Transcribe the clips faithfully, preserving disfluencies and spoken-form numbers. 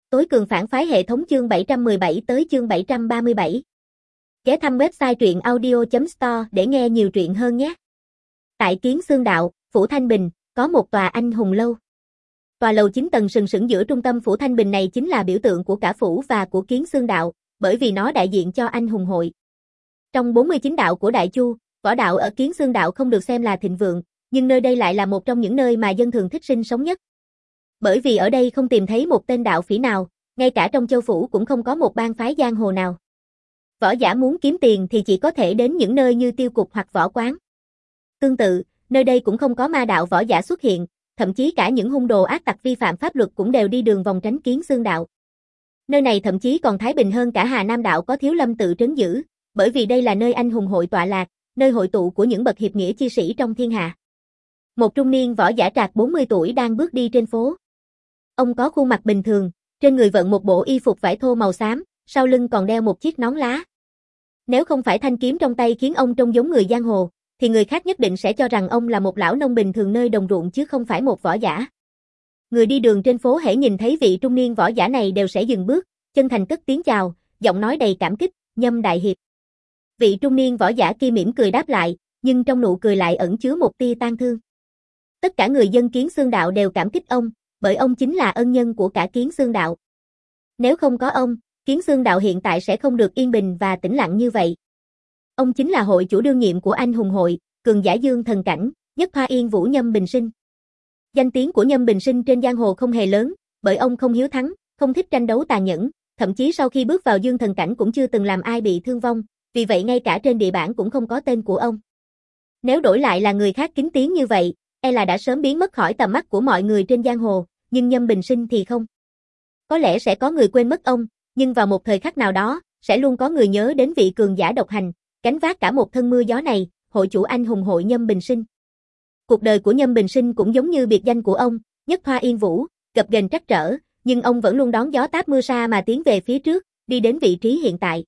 Tối cường phản phái hệ thống chương bảy trăm mười bảy tới chương bảy trăm ba mươi bảy. Ghé thăm website truyện audio chấm store để nghe nhiều truyện hơn nhé. Tại Kiến Xương Đạo, Phủ Thanh Bình, có một tòa anh hùng lâu. Tòa lầu chín tầng sừng sững giữa trung tâm Phủ Thanh Bình này chính là biểu tượng của cả phủ và của Kiến Xương Đạo, bởi vì nó đại diện cho anh hùng hội. Trong bốn mươi chín đạo của Đại Chu, võ đạo ở Kiến Xương Đạo không được xem là thịnh vượng, nhưng nơi đây lại là một trong những nơi mà dân thường thích sinh sống nhất. Bởi vì ở đây không tìm thấy một tên đạo phỉ nào, ngay cả trong châu phủ cũng không có một bang phái giang hồ nào. Võ giả muốn kiếm tiền thì chỉ có thể đến những nơi như tiêu cục hoặc võ quán. Tương tự, nơi đây cũng không có ma đạo võ giả xuất hiện, thậm chí cả những hung đồ ác tặc vi phạm pháp luật cũng đều đi đường vòng tránh Kiến Xương Đạo. Nơi này thậm chí còn thái bình hơn cả Hà Nam Đạo có Thiếu Lâm tự trấn giữ, bởi vì đây là nơi anh hùng hội tọa lạc, nơi hội tụ của những bậc hiệp nghĩa chi sĩ trong thiên hạ. Một trung niên võ giả trạc bốn mươi tuổi đang bước đi trên phố. Ông có khuôn mặt bình thường, trên người vận một bộ y phục vải thô màu xám, sau lưng còn đeo một chiếc nón lá. Nếu không phải thanh kiếm trong tay khiến ông trông giống người giang hồ, thì người khác nhất định sẽ cho rằng ông là một lão nông bình thường nơi đồng ruộng chứ không phải một võ giả. Người đi đường trên phố hễ nhìn thấy vị trung niên võ giả này đều sẽ dừng bước, chân thành cất tiếng chào, giọng nói đầy cảm kích, Nhâm đại hiệp. Vị trung niên võ giả kia mỉm cười đáp lại, nhưng trong nụ cười lại ẩn chứa một tia tang thương. Tất cả người dân Kiến Xương Đạo đều cảm kích ông, bởi ông chính là ân nhân của cả Kiến Xương Đạo. Nếu không có ông, Kiến Xương Đạo hiện tại sẽ không được yên bình và tĩnh lặng như vậy. Ông chính là hội chủ đương nhiệm của anh hùng hội, cường giả dương thần cảnh, Nhất Thoa Yên Vũ Nhâm Bình Sinh. Danh tiếng của Nhâm Bình Sinh trên giang hồ không hề lớn, bởi ông không hiếu thắng, không thích tranh đấu tàn nhẫn, thậm chí sau khi bước vào dương thần cảnh cũng chưa từng làm ai bị thương vong, vì vậy ngay cả trên địa bản cũng không có tên của ông. Nếu đổi lại là người khác kính tiếng như vậy, e là đã sớm biến mất khỏi tầm mắt của mọi người trên giang hồ, nhưng Nhâm Bình Sinh thì không. Có lẽ sẽ có người quên mất ông, nhưng vào một thời khắc nào đó, sẽ luôn có người nhớ đến vị cường giả độc hành, gánh vác cả một thân mưa gió này, hội chủ anh hùng hội Nhâm Bình Sinh. Cuộc đời của Nhâm Bình Sinh cũng giống như biệt danh của ông, Nhất Thoa Yên Vũ, gập ghềnh trắc trở, nhưng ông vẫn luôn đón gió táp mưa sa mà tiến về phía trước, đi đến vị trí hiện tại.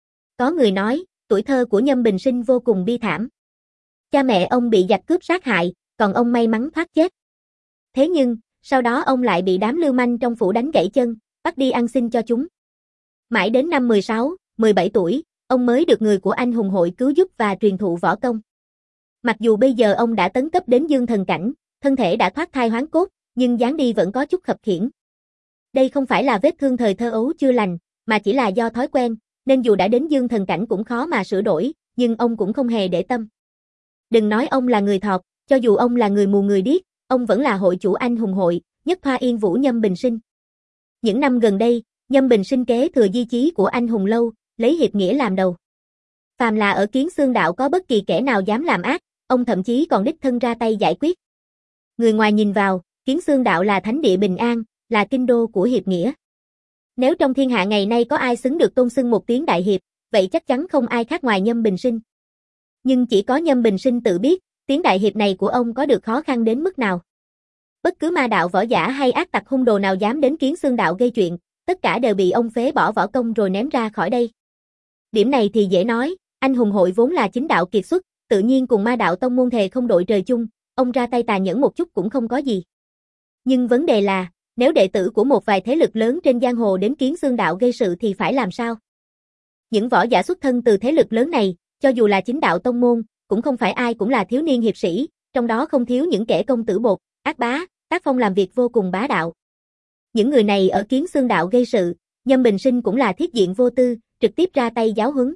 Có người nói, tuổi thơ của Nhâm Bình Sinh vô cùng bi thảm. Cha mẹ ông bị giặc cướp sát hại, còn ông may mắn thoát chết. Thế nhưng, sau đó ông lại bị đám lưu manh trong phủ đánh gãy chân, bắt đi ăn xin cho chúng. Mãi đến năm mười sáu, mười bảy tuổi, ông mới được người của anh hùng hội cứu giúp và truyền thụ võ công. Mặc dù bây giờ ông đã tấn cấp đến dương thần cảnh, thân thể đã thoát thai hoán cốt, nhưng dáng đi vẫn có chút khập khiễng. Đây không phải là vết thương thời thơ ấu chưa lành, mà chỉ là do thói quen, nên dù đã đến dương thần cảnh cũng khó mà sửa đổi, nhưng ông cũng không hề để tâm. Đừng nói ông là người thọt, cho dù ông là người mù người điếc, ông vẫn là hội chủ anh hùng hội, Nhất Thoa Yên Vũ Nhâm Bình Sinh. Những năm gần đây, Nhâm Bình Sinh kế thừa di chí của anh hùng lâu, lấy hiệp nghĩa làm đầu. Phàm là ở Kiến Xương Đạo có bất kỳ kẻ nào dám làm ác, ông thậm chí còn đích thân ra tay giải quyết. Người ngoài nhìn vào, Kiến Xương Đạo là thánh địa bình an, là kinh đô của hiệp nghĩa. Nếu trong thiên hạ ngày nay có ai xứng được tôn xưng một tiếng đại hiệp, vậy chắc chắn không ai khác ngoài Nhâm Bình Sinh. Nhưng chỉ có Nhâm Bình Sinh tự biết, tiếng đại hiệp này của ông có được khó khăn đến mức nào. Bất cứ ma đạo võ giả hay ác tặc hung đồ nào dám đến Kiến Xương Đạo gây chuyện, tất cả đều bị ông phế bỏ võ công rồi ném ra khỏi đây. Điểm này thì dễ nói, anh hùng hội vốn là chính đạo kiệt xuất, tự nhiên cùng ma đạo tông môn thề không đội trời chung, ông ra tay tàn nhẫn một chút cũng không có gì. Nhưng vấn đề là, nếu đệ tử của một vài thế lực lớn trên giang hồ đến Kiến Xương Đạo gây sự thì phải làm sao? Những võ giả xuất thân từ thế lực lớn này, cho dù là chính đạo tông môn, cũng không phải ai cũng là thiếu niên hiệp sĩ, trong đó không thiếu những kẻ công tử bột, ác bá, tác phong làm việc vô cùng bá đạo. Những người này ở Kiến Xương Đạo gây sự, Nhâm Bình Sinh cũng là thiết diện vô tư, trực tiếp ra tay giáo huấn.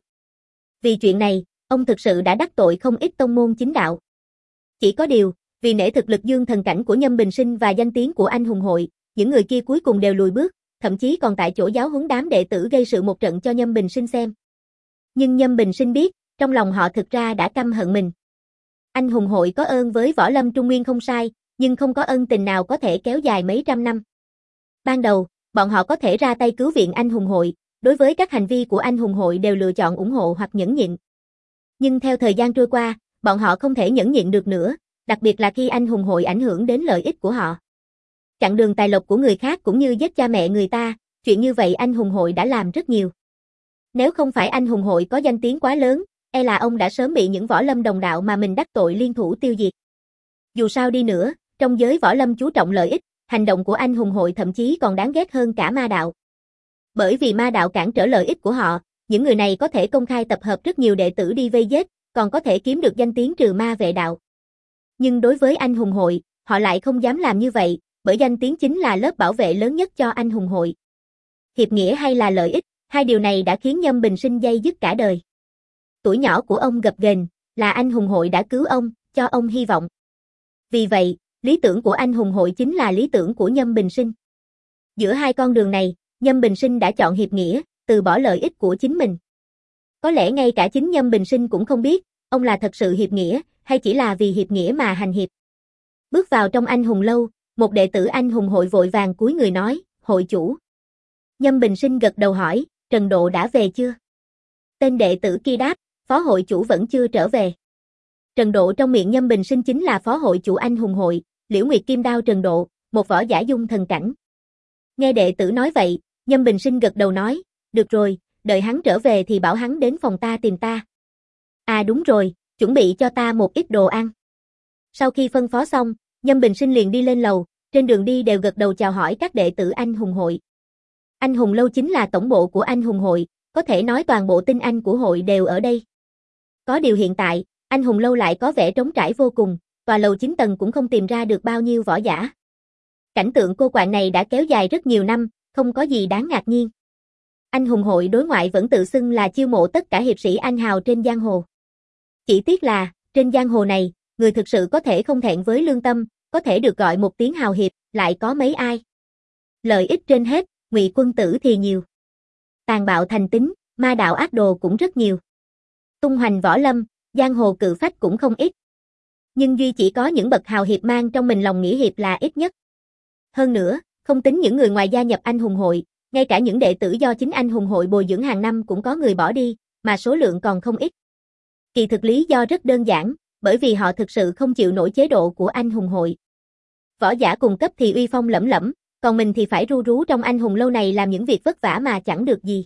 Vì chuyện này, ông thực sự đã đắc tội không ít tông môn chính đạo. Chỉ có điều, vì nể thực lực dương thần cảnh của Nhâm Bình Sinh và danh tiếng của anh hùng hội, những người kia cuối cùng đều lùi bước, thậm chí còn tại chỗ giáo huấn đám đệ tử gây sự một trận cho Nhâm Bình Sinh xem. Nhưng Nhâm Bình Sinh biết, trong lòng họ thực ra đã căm hận mình. Anh hùng hội có ơn với võ lâm Trung Nguyên không sai, nhưng không có ân tình nào có thể kéo dài mấy trăm năm. Ban đầu, bọn họ có thể ra tay cứu viện anh hùng hội, đối với các hành vi của anh hùng hội đều lựa chọn ủng hộ hoặc nhẫn nhịn. Nhưng theo thời gian trôi qua, bọn họ không thể nhẫn nhịn được nữa, đặc biệt là khi anh hùng hội ảnh hưởng đến lợi ích của họ. Chặn đường tài lộc của người khác cũng như giết cha mẹ người ta, chuyện như vậy anh hùng hội đã làm rất nhiều. Nếu không phải anh hùng hội có danh tiếng quá lớn, e là ông đã sớm bị những võ lâm đồng đạo mà mình đắc tội liên thủ tiêu diệt. Dù sao đi nữa, trong giới võ lâm chú trọng lợi ích, hành động của anh hùng hội thậm chí còn đáng ghét hơn cả ma đạo. Bởi vì ma đạo cản trở lợi ích của họ, những người này có thể công khai tập hợp rất nhiều đệ tử đi vây giết, còn có thể kiếm được danh tiếng trừ ma vệ đạo. Nhưng đối với anh hùng hội, họ lại không dám làm như vậy, bởi danh tiếng chính là lớp bảo vệ lớn nhất cho anh hùng hội. Hiệp nghĩa hay là lợi ích, hai điều này đã khiến Nhâm Bình Sinh day dứt cả đời. Tuổi nhỏ của ông gập ghềnh, là anh hùng hội đã cứu ông, cho ông hy vọng. Vì vậy, lý tưởng của anh hùng hội chính là lý tưởng của Nhâm Bình Sinh. Giữa hai con đường này, Nhâm Bình Sinh đã chọn hiệp nghĩa, từ bỏ lợi ích của chính mình. Có lẽ ngay cả chính Nhâm Bình Sinh cũng không biết, ông là thật sự hiệp nghĩa, hay chỉ là vì hiệp nghĩa mà hành hiệp. Bước vào trong anh hùng lâu, một đệ tử anh hùng hội vội vàng cúi người nói, hội chủ. Nhâm Bình Sinh gật đầu hỏi, Trần Độ đã về chưa? Tên đệ tử kia đáp, phó hội chủ vẫn chưa trở về. Trần Độ trong miệng Nhâm Bình Sinh chính là phó hội chủ anh hùng hội, Liễu Nguyệt Kim Đao Trần Độ, một võ giả dung thần cảnh. Nghe đệ tử nói vậy, Nhâm Bình Sinh gật đầu nói, được rồi, đợi hắn trở về thì bảo hắn đến phòng ta tìm ta. À đúng rồi, chuẩn bị cho ta một ít đồ ăn. Sau khi phân phó xong, Nhâm Bình Sinh liền đi lên lầu, trên đường đi đều gật đầu chào hỏi các đệ tử anh hùng hội. Anh hùng lâu chính là tổng bộ của anh hùng hội, có thể nói toàn bộ tinh anh của hội đều ở đây. Có điều hiện tại, anh hùng lâu lại có vẻ trống trải vô cùng, tòa lầu chín tầng cũng không tìm ra được bao nhiêu võ giả. Cảnh tượng cô quạng này đã kéo dài rất nhiều năm, không có gì đáng ngạc nhiên. Anh hùng hội đối ngoại vẫn tự xưng là chiêu mộ tất cả hiệp sĩ anh hào trên giang hồ. Chỉ tiếc là, trên giang hồ này, người thực sự có thể không thẹn với lương tâm, có thể được gọi một tiếng hào hiệp, lại có mấy ai. Lợi ích trên hết, Ngụy quân tử thì nhiều. Tàn bạo thành tính, ma đạo ác đồ cũng rất nhiều. Tung hoành võ lâm, giang hồ cự phách cũng không ít. Nhưng duy chỉ có những bậc hào hiệp mang trong mình lòng nghĩa hiệp là ít nhất. Hơn nữa, không tính những người ngoài gia nhập anh hùng hội, ngay cả những đệ tử do chính anh hùng hội bồi dưỡng hàng năm cũng có người bỏ đi, mà số lượng còn không ít. Kỳ thực lý do rất đơn giản, bởi vì họ thực sự không chịu nổi chế độ của anh hùng hội. Võ giả cùng cấp thì uy phong lẫm lẫm, còn mình thì phải ru rú trong anh hùng lâu này làm những việc vất vả mà chẳng được gì.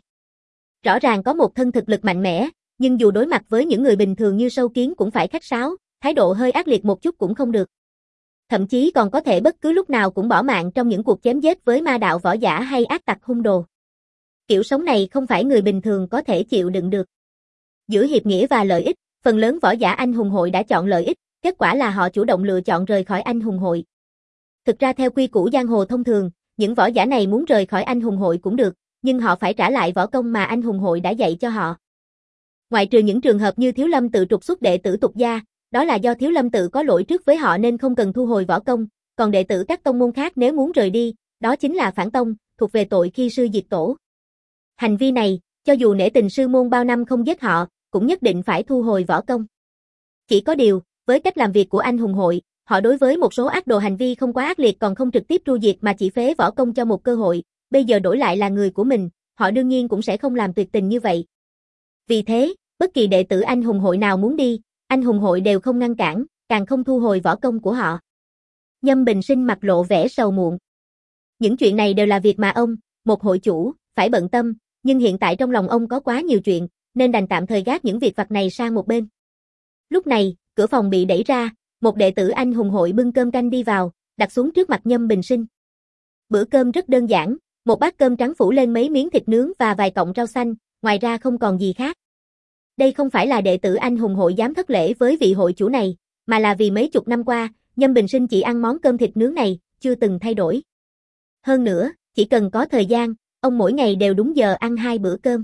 Rõ ràng có một thân thực lực mạnh mẽ, nhưng dù đối mặt với những người bình thường như sâu kiến cũng phải khách sáo, thái độ hơi ác liệt một chút cũng không được. Thậm chí còn có thể bất cứ lúc nào cũng bỏ mạng trong những cuộc chém giết với ma đạo võ giả hay ác tặc hung đồ. Kiểu sống này không phải người bình thường có thể chịu đựng được. Giữa hiệp nghĩa và lợi ích, phần lớn võ giả anh hùng hội đã chọn lợi ích, kết quả là họ chủ động lựa chọn rời khỏi anh hùng hội. Thực ra theo quy củ giang hồ thông thường, những võ giả này muốn rời khỏi anh hùng hội cũng được, nhưng họ phải trả lại võ công mà anh hùng hội đã dạy cho họ. Ngoại trừ những trường hợp như Thiếu Lâm tự trục xuất đệ tử tục gia, đó là do Thiếu Lâm tự có lỗi trước với họ nên không cần thu hồi võ công, còn đệ tử các tông môn khác nếu muốn rời đi, đó chính là phản tông, thuộc về tội khi sư diệt tổ. Hành vi này, cho dù nể tình sư môn bao năm không giết họ, cũng nhất định phải thu hồi võ công. Chỉ có điều, với cách làm việc của anh hùng hội, họ đối với một số ác đồ hành vi không quá ác liệt còn không trực tiếp tru diệt mà chỉ phế võ công cho một cơ hội, bây giờ đổi lại là người của mình, họ đương nhiên cũng sẽ không làm tuyệt tình như vậy. Vì thế, bất kỳ đệ tử anh hùng hội nào muốn đi, anh hùng hội đều không ngăn cản, càng không thu hồi võ công của họ. Nhâm Bình Sinh mặt lộ vẻ sầu muộn. Những chuyện này đều là việc mà ông, một hội chủ, phải bận tâm, nhưng hiện tại trong lòng ông có quá nhiều chuyện, nên đành tạm thời gác những việc vặt này sang một bên. Lúc này, cửa phòng bị đẩy ra, một đệ tử anh hùng hội bưng cơm canh đi vào, đặt xuống trước mặt Nhâm Bình Sinh. Bữa cơm rất đơn giản, một bát cơm trắng phủ lên mấy miếng thịt nướng và vài cọng rau xanh, ngoài ra không còn gì khác. Đây không phải là đệ tử anh hùng hội dám thất lễ với vị hội chủ này, mà là vì mấy chục năm qua, Nhâm Bình Sinh chỉ ăn món cơm thịt nướng này, chưa từng thay đổi. Hơn nữa, chỉ cần có thời gian, ông mỗi ngày đều đúng giờ ăn hai bữa cơm.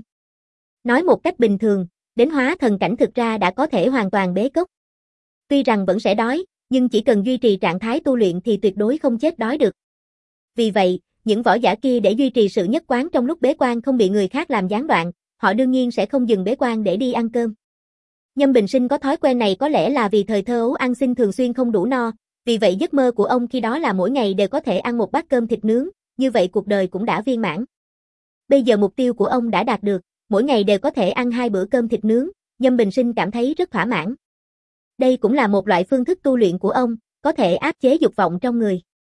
Nói một cách bình thường, đến hóa thần cảnh thực ra đã có thể hoàn toàn bế cốc. Tuy rằng vẫn sẽ đói, nhưng chỉ cần duy trì trạng thái tu luyện thì tuyệt đối không chết đói được. Vì vậy, những võ giả kia để duy trì sự nhất quán trong lúc bế quan không bị người khác làm gián đoạn, họ đương nhiên sẽ không dừng bế quan để đi ăn cơm. Nhâm Bình Sinh có thói quen này có lẽ là vì thời thơ ấu ăn xin thường xuyên không đủ no, vì vậy giấc mơ của ông khi đó là mỗi ngày đều có thể ăn một bát cơm thịt nướng, như vậy cuộc đời cũng đã viên mãn. Bây giờ mục tiêu của ông đã đạt được, mỗi ngày đều có thể ăn hai bữa cơm thịt nướng, Nhâm Bình Sinh cảm thấy rất thỏa mãn. Đây cũng là một loại phương thức tu luyện của ông, có thể áp chế dục vọng trong người.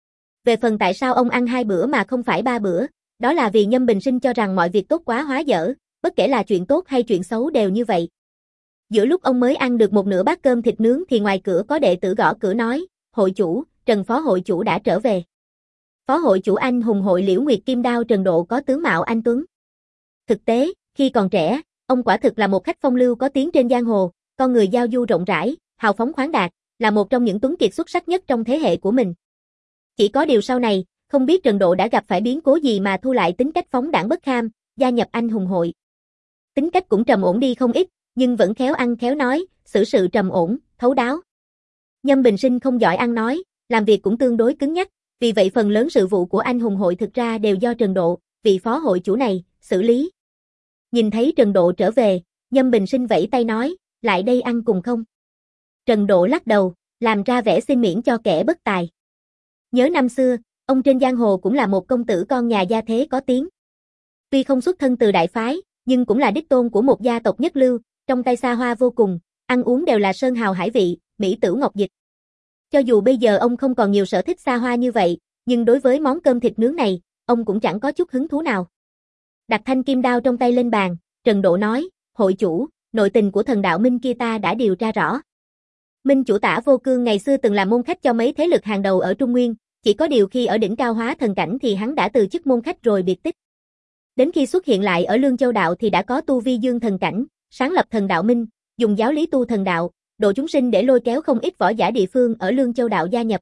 Về phần tại sao ông ăn hai bữa mà không phải ba bữa, đó là vì Nhâm Bình Sinh cho rằng mọi việc tốt quá hóa dở, bất kể là chuyện tốt hay chuyện xấu đều như vậy. Giữa lúc ông mới ăn được một nửa bát cơm thịt nướng thì ngoài cửa có đệ tử gõ cửa nói, hội chủ, Trần phó hội chủ đã trở về. Phó hội chủ anh hùng hội Liễu Nguyệt Kim Đao Trần Độ có tướng mạo anh tuấn. Thực tế, khi còn trẻ, ông quả thực là một khách phong lưu có tiếng trên giang hồ, con người giao du rộng rãi, hào phóng khoáng đạt, là một trong những tuấn kiệt xuất sắc nhất trong thế hệ của mình. Chỉ có điều sau này, không biết Trần Độ đã gặp phải biến cố gì mà thu lại tính cách phóng đãng bất kham, gia nhập anh hùng hội. Tính cách cũng trầm ổn đi không ít, nhưng vẫn khéo ăn khéo nói, xử sự trầm ổn, thấu đáo. Nhâm Bình Sinh không giỏi ăn nói, làm việc cũng tương đối cứng nhắc, vì vậy phần lớn sự vụ của anh hùng hội thực ra đều do Trần Độ, vị phó hội chủ này, xử lý. Nhìn thấy Trần Độ trở về, Nhâm Bình Sinh vẫy tay nói, lại đây ăn cùng không? Trần Độ lắc đầu, làm ra vẻ xin miễn cho kẻ bất tài. Nhớ năm xưa, ông trên giang hồ cũng là một công tử con nhà gia thế có tiếng. Tuy không xuất thân từ đại phái, nhưng cũng là đích tôn của một gia tộc nhất lưu, trong tay xa hoa vô cùng, ăn uống đều là sơn hào hải vị, mỹ tửu ngọc dịch. Cho dù bây giờ ông không còn nhiều sở thích xa hoa như vậy, nhưng đối với món cơm thịt nướng này, ông cũng chẳng có chút hứng thú nào. Đặt thanh kim đao trong tay lên bàn, Trần Độ nói, hội chủ, nội tình của thần đạo Minh kia ta đã điều tra rõ. Minh chủ Tả Vô Cương ngày xưa từng là môn khách cho mấy thế lực hàng đầu ở Trung Nguyên, chỉ có điều khi ở đỉnh cao hóa thần cảnh thì hắn đã từ chức môn khách rồi biệt tích. Đến khi xuất hiện lại ở Lương Châu đạo thì đã có tu vi dương thần cảnh, sáng lập thần đạo Minh, dùng giáo lý tu thần đạo, độ chúng sinh để lôi kéo không ít võ giả địa phương ở Lương Châu đạo gia nhập.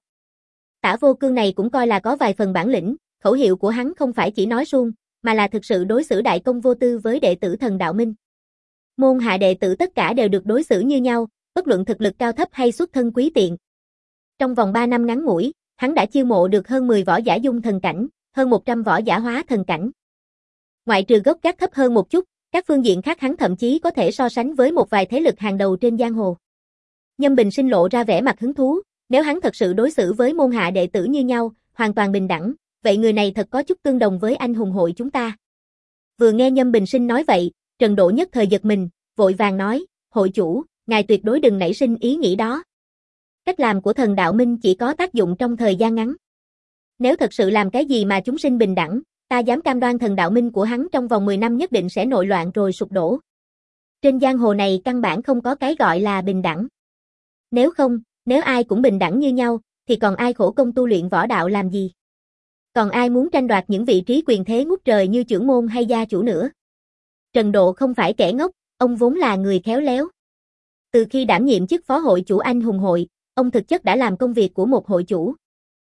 Tả Vô Cương này cũng coi là có vài phần bản lĩnh, khẩu hiệu của hắn không phải chỉ nói suông, mà là thực sự đối xử đại công vô tư với đệ tử thần đạo Minh. Môn hạ đệ tử tất cả đều được đối xử như nhau, bất luận thực lực cao thấp hay xuất thân quý tiện. Trong vòng ba năm ngắn ngủi, hắn đã chiêu mộ được hơn mười võ giả dung thần cảnh, hơn một trăm võ giả hóa thần cảnh. Ngoại trừ gốc gác thấp hơn một chút, các phương diện khác hắn thậm chí có thể so sánh với một vài thế lực hàng đầu trên giang hồ. Nhâm Bình Sinh lộ ra vẻ mặt hứng thú, nếu hắn thật sự đối xử với môn hạ đệ tử như nhau, hoàn toàn bình đẳng, vậy người này thật có chút tương đồng với anh hùng hội chúng ta. Vừa nghe Nhâm Bình Sinh nói vậy, Trần Độ nhất thời giật mình, vội vàng nói, hội chủ, ngài tuyệt đối đừng nảy sinh ý nghĩ đó. Cách làm của thần đạo Minh chỉ có tác dụng trong thời gian ngắn. Nếu thật sự làm cái gì mà chúng sinh bình đẳng, ta dám cam đoan thần đạo Minh của hắn trong vòng mười năm nhất định sẽ nội loạn rồi sụp đổ. Trên giang hồ này căn bản không có cái gọi là bình đẳng. Nếu không, nếu ai cũng bình đẳng như nhau, thì còn ai khổ công tu luyện võ đạo làm gì? Còn ai muốn tranh đoạt những vị trí quyền thế ngút trời như trưởng môn hay gia chủ nữa? Trần Độ không phải kẻ ngốc, ông vốn là người khéo léo. Từ khi đảm nhiệm chức phó hội chủ anh hùng hội, ông thực chất đã làm công việc của một hội chủ.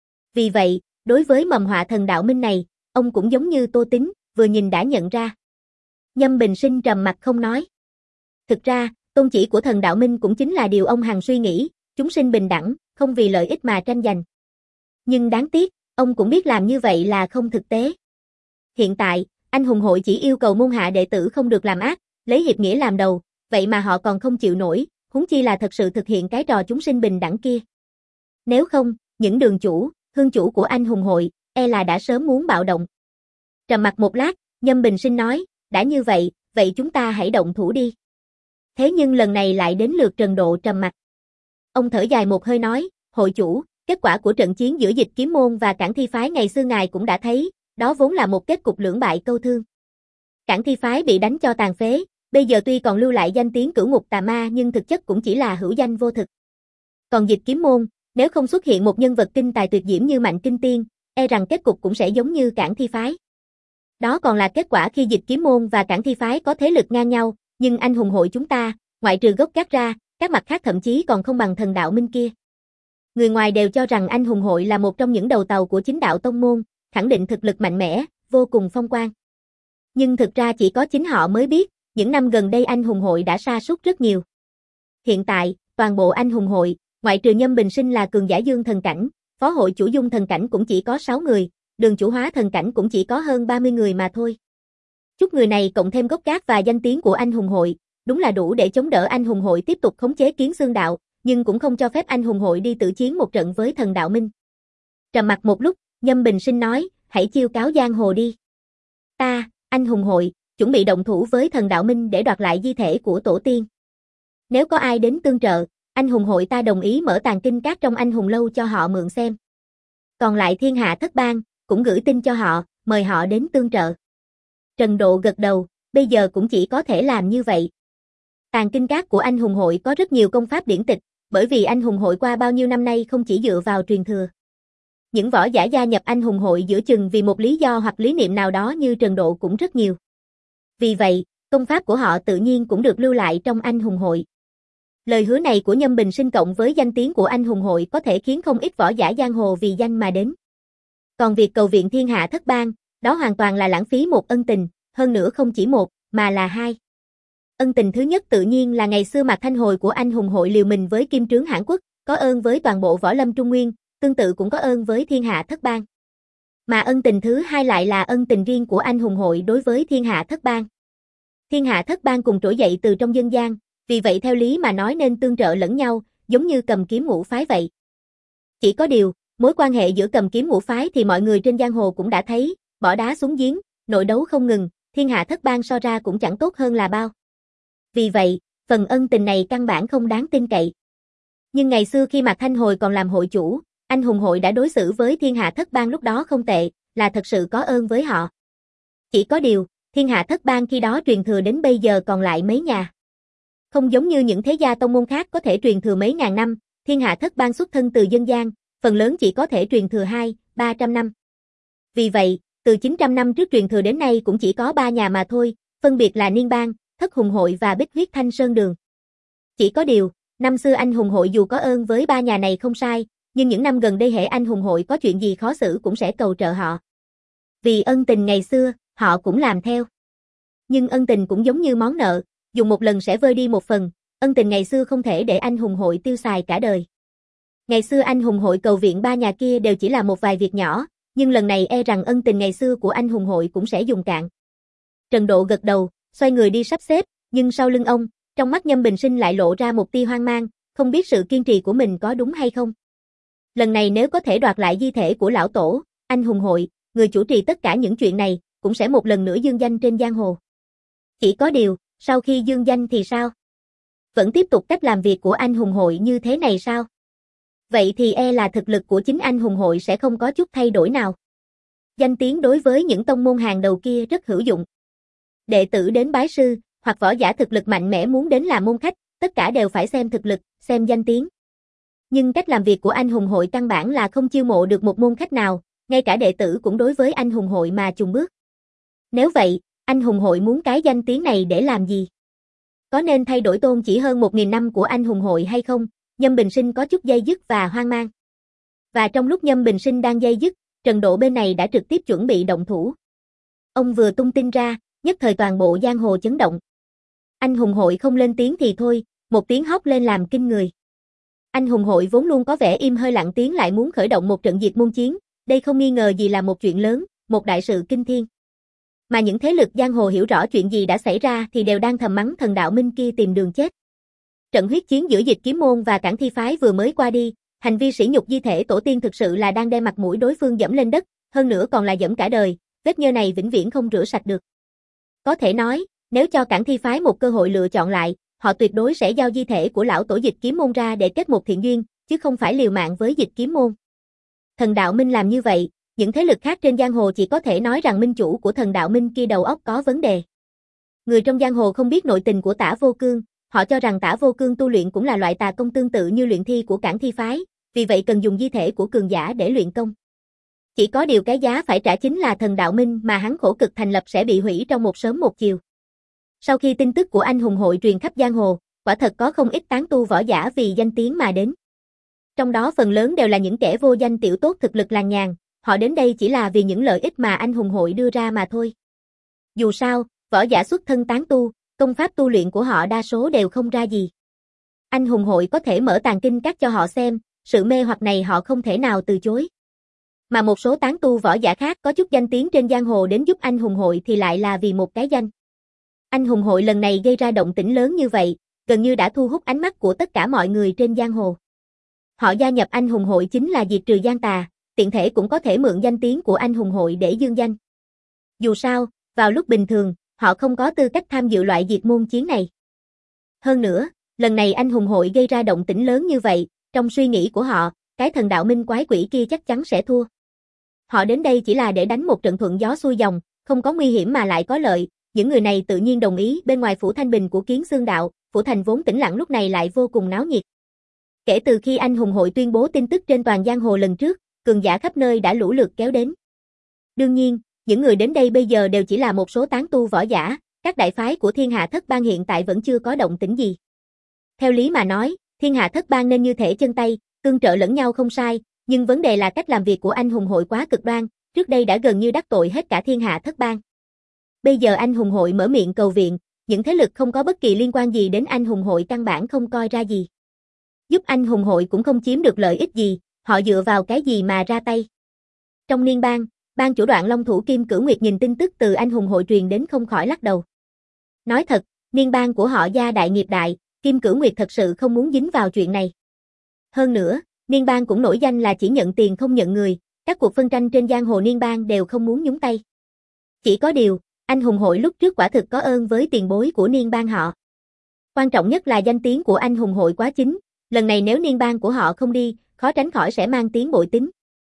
Vì vậy, đối với mầm họa thần đạo Minh này, ông cũng giống như Tô Tín, vừa nhìn đã nhận ra. Nhâm Bình Sinh trầm mặt không nói. Thực ra, tôn chỉ của thần đạo Minh cũng chính là điều ông hằng suy nghĩ, chúng sinh bình đẳng, không vì lợi ích mà tranh giành. Nhưng đáng tiếc, ông cũng biết làm như vậy là không thực tế. Hiện tại, anh hùng hội chỉ yêu cầu môn hạ đệ tử không được làm ác, lấy hiệp nghĩa làm đầu, vậy mà họ còn không chịu nổi, huống chi là thật sự thực hiện cái trò chúng sinh bình đẳng kia. Nếu không, những đường chủ, hương chủ của anh hùng hội, e là đã sớm muốn bạo động. Trầm mặc một lát, Nhâm Bình Sinh nói, đã như vậy, vậy chúng ta hãy động thủ đi. Thế nhưng lần này lại đến lượt Trần Độ trầm mặc. Ông thở dài một hơi nói, hội chủ, kết quả của trận chiến giữa Dịch Kiếm môn và Cảng Thi phái ngày xưa ngài cũng đã thấy, đó vốn là một kết cục lưỡng bại câu thương. Cảng Thi phái bị đánh cho tàn phế, bây giờ tuy còn lưu lại danh tiếng cửu ngục tà ma nhưng thực chất cũng chỉ là hữu danh vô thực. Còn Dịch Kiếm môn, nếu không xuất hiện một nhân vật kinh tài tuyệt diễm như Mạnh Kinh Tiên, e rằng kết cục cũng sẽ giống như Cảng Thi phái. Đó còn là kết quả khi Dịch Kiếm môn và Cảng Thi phái có thế lực ngang nhau, nhưng anh hùng hội chúng ta, ngoại trừ gốc gác ra, các mặt khác thậm chí còn không bằng thần đạo Minh kia. Người ngoài đều cho rằng anh hùng hội là một trong những đầu tàu của chính đạo tông môn, khẳng định thực lực mạnh mẽ, vô cùng phong quang. Nhưng thực ra chỉ có chính họ mới biết, những năm gần đây anh hùng hội đã sa sút rất nhiều. Hiện tại, toàn bộ anh hùng hội, ngoại trừ Nhâm Bình Sinh là cường giả dương thần cảnh, phó hội chủ dung thần cảnh cũng chỉ có sáu người, đường chủ hóa thần cảnh cũng chỉ có hơn ba mươi người mà thôi. Chút người này cộng thêm gốc gác và danh tiếng của anh hùng hội, đúng là đủ để chống đỡ anh hùng hội tiếp tục khống chế Kiến Xương đạo, nhưng cũng không cho phép anh hùng hội đi tự chiến một trận với thần đạo Minh. Trầm mặc một lúc, Nhâm Bình Sinh nói, hãy chiêu cáo giang hồ đi. Ta, anh hùng hội, chuẩn bị động thủ với thần đạo Minh để đoạt lại di thể của tổ tiên. Nếu có ai đến tương trợ, anh hùng hội ta đồng ý mở tàng kinh các trong anh hùng lâu cho họ mượn xem. Còn lại thiên hạ thất bang, cũng gửi tin cho họ, mời họ đến tương trợ. Trần Độ gật đầu, bây giờ cũng chỉ có thể làm như vậy. Tàng kinh các của anh hùng hội có rất nhiều công pháp điển tịch, bởi vì anh hùng hội qua bao nhiêu năm nay không chỉ dựa vào truyền thừa. Những võ giả gia nhập anh hùng hội giữa chừng vì một lý do hoặc lý niệm nào đó như Trần Độ cũng rất nhiều. Vì vậy, công pháp của họ tự nhiên cũng được lưu lại trong anh hùng hội. Lời hứa này của Nhâm Bình Sinh cộng với danh tiếng của anh hùng hội có thể khiến không ít võ giả giang hồ vì danh mà đến. Còn việc cầu viện thiên hạ thất bang, đó hoàn toàn là lãng phí một ân tình, hơn nữa không chỉ một, mà là hai. Ân tình thứ nhất tự nhiên là ngày xưa Mạc Thanh Hồi của anh hùng hội liều mình với Kim Trướng Hãn Quốc, có ơn với toàn bộ võ lâm Trung Nguyên, tương tự cũng có ơn với thiên hạ thất bang. Mà ân tình thứ hai lại là ân tình riêng của anh hùng hội đối với thiên hạ thất bang. Thiên hạ thất bang cùng trỗi dậy từ trong dân gian, vì vậy theo lý mà nói nên tương trợ lẫn nhau, giống như cầm kiếm ngũ phái vậy. Chỉ có điều, mối quan hệ giữa cầm kiếm ngũ phái thì mọi người trên giang hồ cũng đã thấy, bỏ đá xuống giếng, nội đấu không ngừng, thiên hạ thất bang so ra cũng chẳng tốt hơn là bao. Vì vậy, phần ân tình này căn bản không đáng tin cậy. Nhưng ngày xưa khi Mạc Thanh Hồi còn làm hội chủ, anh hùng hội đã đối xử với thiên hạ thất bang lúc đó không tệ, là thật sự có ơn với họ. Chỉ có điều, thiên hạ thất bang khi đó truyền thừa đến bây giờ còn lại mấy nhà. Không giống như những thế gia tông môn khác có thể truyền thừa mấy ngàn năm, thiên hạ thất bang xuất thân từ dân gian, phần lớn chỉ có thể truyền thừa hai, ba trăm năm. Vì vậy, từ chín trăm năm trước truyền thừa đến nay cũng chỉ có ba nhà mà thôi, phân biệt là Niên Bang, Thất Hùng Hội và Bích Huyết Thanh Sơn Đường. Chỉ có điều, năm xưa anh hùng hội dù có ơn với ba nhà này không sai, nhưng những năm gần đây hễ anh hùng hội có chuyện gì khó xử cũng sẽ cầu trợ họ. Vì ân tình ngày xưa, họ cũng làm theo. Nhưng ân tình cũng giống như món nợ, dùng một lần sẽ vơi đi một phần, ân tình ngày xưa không thể để anh hùng hội tiêu xài cả đời. Ngày xưa anh hùng hội cầu viện ba nhà kia đều chỉ là một vài việc nhỏ, nhưng lần này e rằng ân tình ngày xưa của anh hùng hội cũng sẽ dùng cạn. Trần Độ gật đầu, xoay người đi sắp xếp, nhưng sau lưng ông, trong mắt Nhâm Bình Sinh lại lộ ra một tia hoang mang, không biết sự kiên trì của mình có đúng hay không. Lần này nếu có thể đoạt lại di thể của lão tổ, anh hùng hội, người chủ trì tất cả những chuyện này, cũng sẽ một lần nữa dương danh trên giang hồ. Chỉ có điều, sau khi dương danh thì sao? Vẫn tiếp tục cách làm việc của anh hùng hội như thế này sao? Vậy thì e là thực lực của chính anh hùng hội sẽ không có chút thay đổi nào. Danh tiếng đối với những tông môn hàng đầu kia rất hữu dụng. Đệ tử đến bái sư, hoặc võ giả thực lực mạnh mẽ muốn đến làm môn khách, tất cả đều phải xem thực lực, xem danh tiếng. Nhưng cách làm việc của anh hùng hội căn bản là không chiêu mộ được một môn khách nào, ngay cả đệ tử cũng đối với anh hùng hội mà chùn bước. Nếu vậy, anh hùng hội muốn cái danh tiếng này để làm gì? Có nên thay đổi tôn chỉ hơn một nghìn năm của anh hùng hội hay không? Nhâm Bình Sinh có chút dây dứt và hoang mang. Và trong lúc Nhâm Bình Sinh đang dây dứt, Trần Độ bên này đã trực tiếp chuẩn bị động thủ. Ông vừa tung tin ra, nhất thời toàn bộ giang hồ chấn động. Anh hùng hội không lên tiếng thì thôi, một tiếng hóc lên làm kinh người. Anh hùng hội vốn luôn có vẻ im hơi lặng tiếng lại muốn khởi động một trận diệt môn chiến, đây không nghi ngờ gì là một chuyện lớn, một đại sự kinh thiên. Mà những thế lực giang hồ hiểu rõ chuyện gì đã xảy ra thì đều đang thầm mắng thần đạo minh kia tìm đường chết. Trận huyết chiến giữa Dịch Kiếm môn và Cảng Thi phái vừa mới qua đi, hành vi sỉ nhục di thể tổ tiên thực sự là đang đem mặt mũi đối phương dẫm lên đất, hơn nữa còn là dẫm cả đời, vết nhơ này vĩnh viễn không rửa sạch được. Có thể nói, nếu cho Cảng Thi phái một cơ hội lựa chọn lại, họ tuyệt đối sẽ giao di thể của lão tổ Dịch Kiếm môn ra để kết một thiện duyên, chứ không phải liều mạng với Dịch Kiếm môn. Thần đạo minh làm như vậy, những thế lực khác trên giang hồ chỉ có thể nói rằng minh chủ của thần đạo minh kia đầu óc có vấn đề. Người trong giang hồ không biết nội tình của Tả Vô Cương, họ cho rằng Tả Vô Cương tu luyện cũng là loại tà công tương tự như luyện thi của Cảng Thi phái, vì vậy cần dùng di thể của cường giả để luyện công. Chỉ có điều cái giá phải trả chính là thần đạo minh mà hắn khổ cực thành lập sẽ bị hủy trong một sớm một chiều. Sau khi tin tức của anh hùng hội truyền khắp giang hồ, quả thật có không ít tán tu võ giả vì danh tiếng mà đến. Trong đó phần lớn đều là những kẻ vô danh tiểu tốt thực lực làng nhàng, họ đến đây chỉ là vì những lợi ích mà anh hùng hội đưa ra mà thôi. Dù sao, võ giả xuất thân tán tu, công pháp tu luyện của họ đa số đều không ra gì. Anh hùng hội có thể mở tàng kinh các cho họ xem, sự mê hoặc này họ không thể nào từ chối. Mà một số tán tu võ giả khác có chút danh tiếng trên giang hồ đến giúp anh hùng hội thì lại là vì một cái danh. Anh hùng hội lần này gây ra động tĩnh lớn như vậy, gần như đã thu hút ánh mắt của tất cả mọi người trên giang hồ. Họ gia nhập anh hùng hội chính là diệt trừ gian tà, tiện thể cũng có thể mượn danh tiếng của anh hùng hội để dương danh. Dù sao, vào lúc bình thường, họ không có tư cách tham dự loại diệt môn chiến này. Hơn nữa, lần này anh hùng hội gây ra động tĩnh lớn như vậy, trong suy nghĩ của họ, cái thần đạo minh quái quỷ kia chắc chắn sẽ thua. Họ đến đây chỉ là để đánh một trận thuận gió xuôi dòng, không có nguy hiểm mà lại có lợi, những người này tự nhiên đồng ý. Bên ngoài phủ Thanh Bình của Kiến Xương Đạo, phủ thành vốn tĩnh lặng lúc này lại vô cùng náo nhiệt. Kể từ khi anh hùng hội tuyên bố tin tức trên toàn giang hồ lần trước, cường giả khắp nơi đã lũ lượt kéo đến. Đương nhiên, những người đến đây bây giờ đều chỉ là một số tán tu võ giả, các đại phái của Thiên Hạ Thất Bang hiện tại vẫn chưa có động tĩnh gì. Theo lý mà nói, Thiên Hạ Thất Bang nên như thể chân tay, tương trợ lẫn nhau không sai, nhưng vấn đề là cách làm việc của anh hùng hội quá cực đoan, trước đây đã gần như đắc tội hết cả Thiên Hạ Thất Bang. Bây giờ anh hùng hội mở miệng cầu viện, những thế lực không có bất kỳ liên quan gì đến anh hùng hội căn bản không coi ra gì. Giúp anh hùng hội cũng không chiếm được lợi ích gì, họ dựa vào cái gì mà ra tay. Trong Niên Bang, Bang chủ Đoạn Long Thủ Kim Cửu Nguyệt nhìn tin tức từ anh hùng hội truyền đến không khỏi lắc đầu. Nói thật, Niên Bang của họ gia đại nghiệp đại, Kim Cửu Nguyệt thật sự không muốn dính vào chuyện này. Hơn nữa, Niên Bang cũng nổi danh là chỉ nhận tiền không nhận người, các cuộc phân tranh trên giang hồ Niên Bang đều không muốn nhúng tay. Chỉ có điều, anh hùng hội lúc trước quả thực có ơn với tiền bối của Niên Bang họ. Quan trọng nhất là danh tiếng của anh hùng hội quá chính, lần này nếu Niên Bang của họ không đi, khó tránh khỏi sẽ mang tiếng bội tính.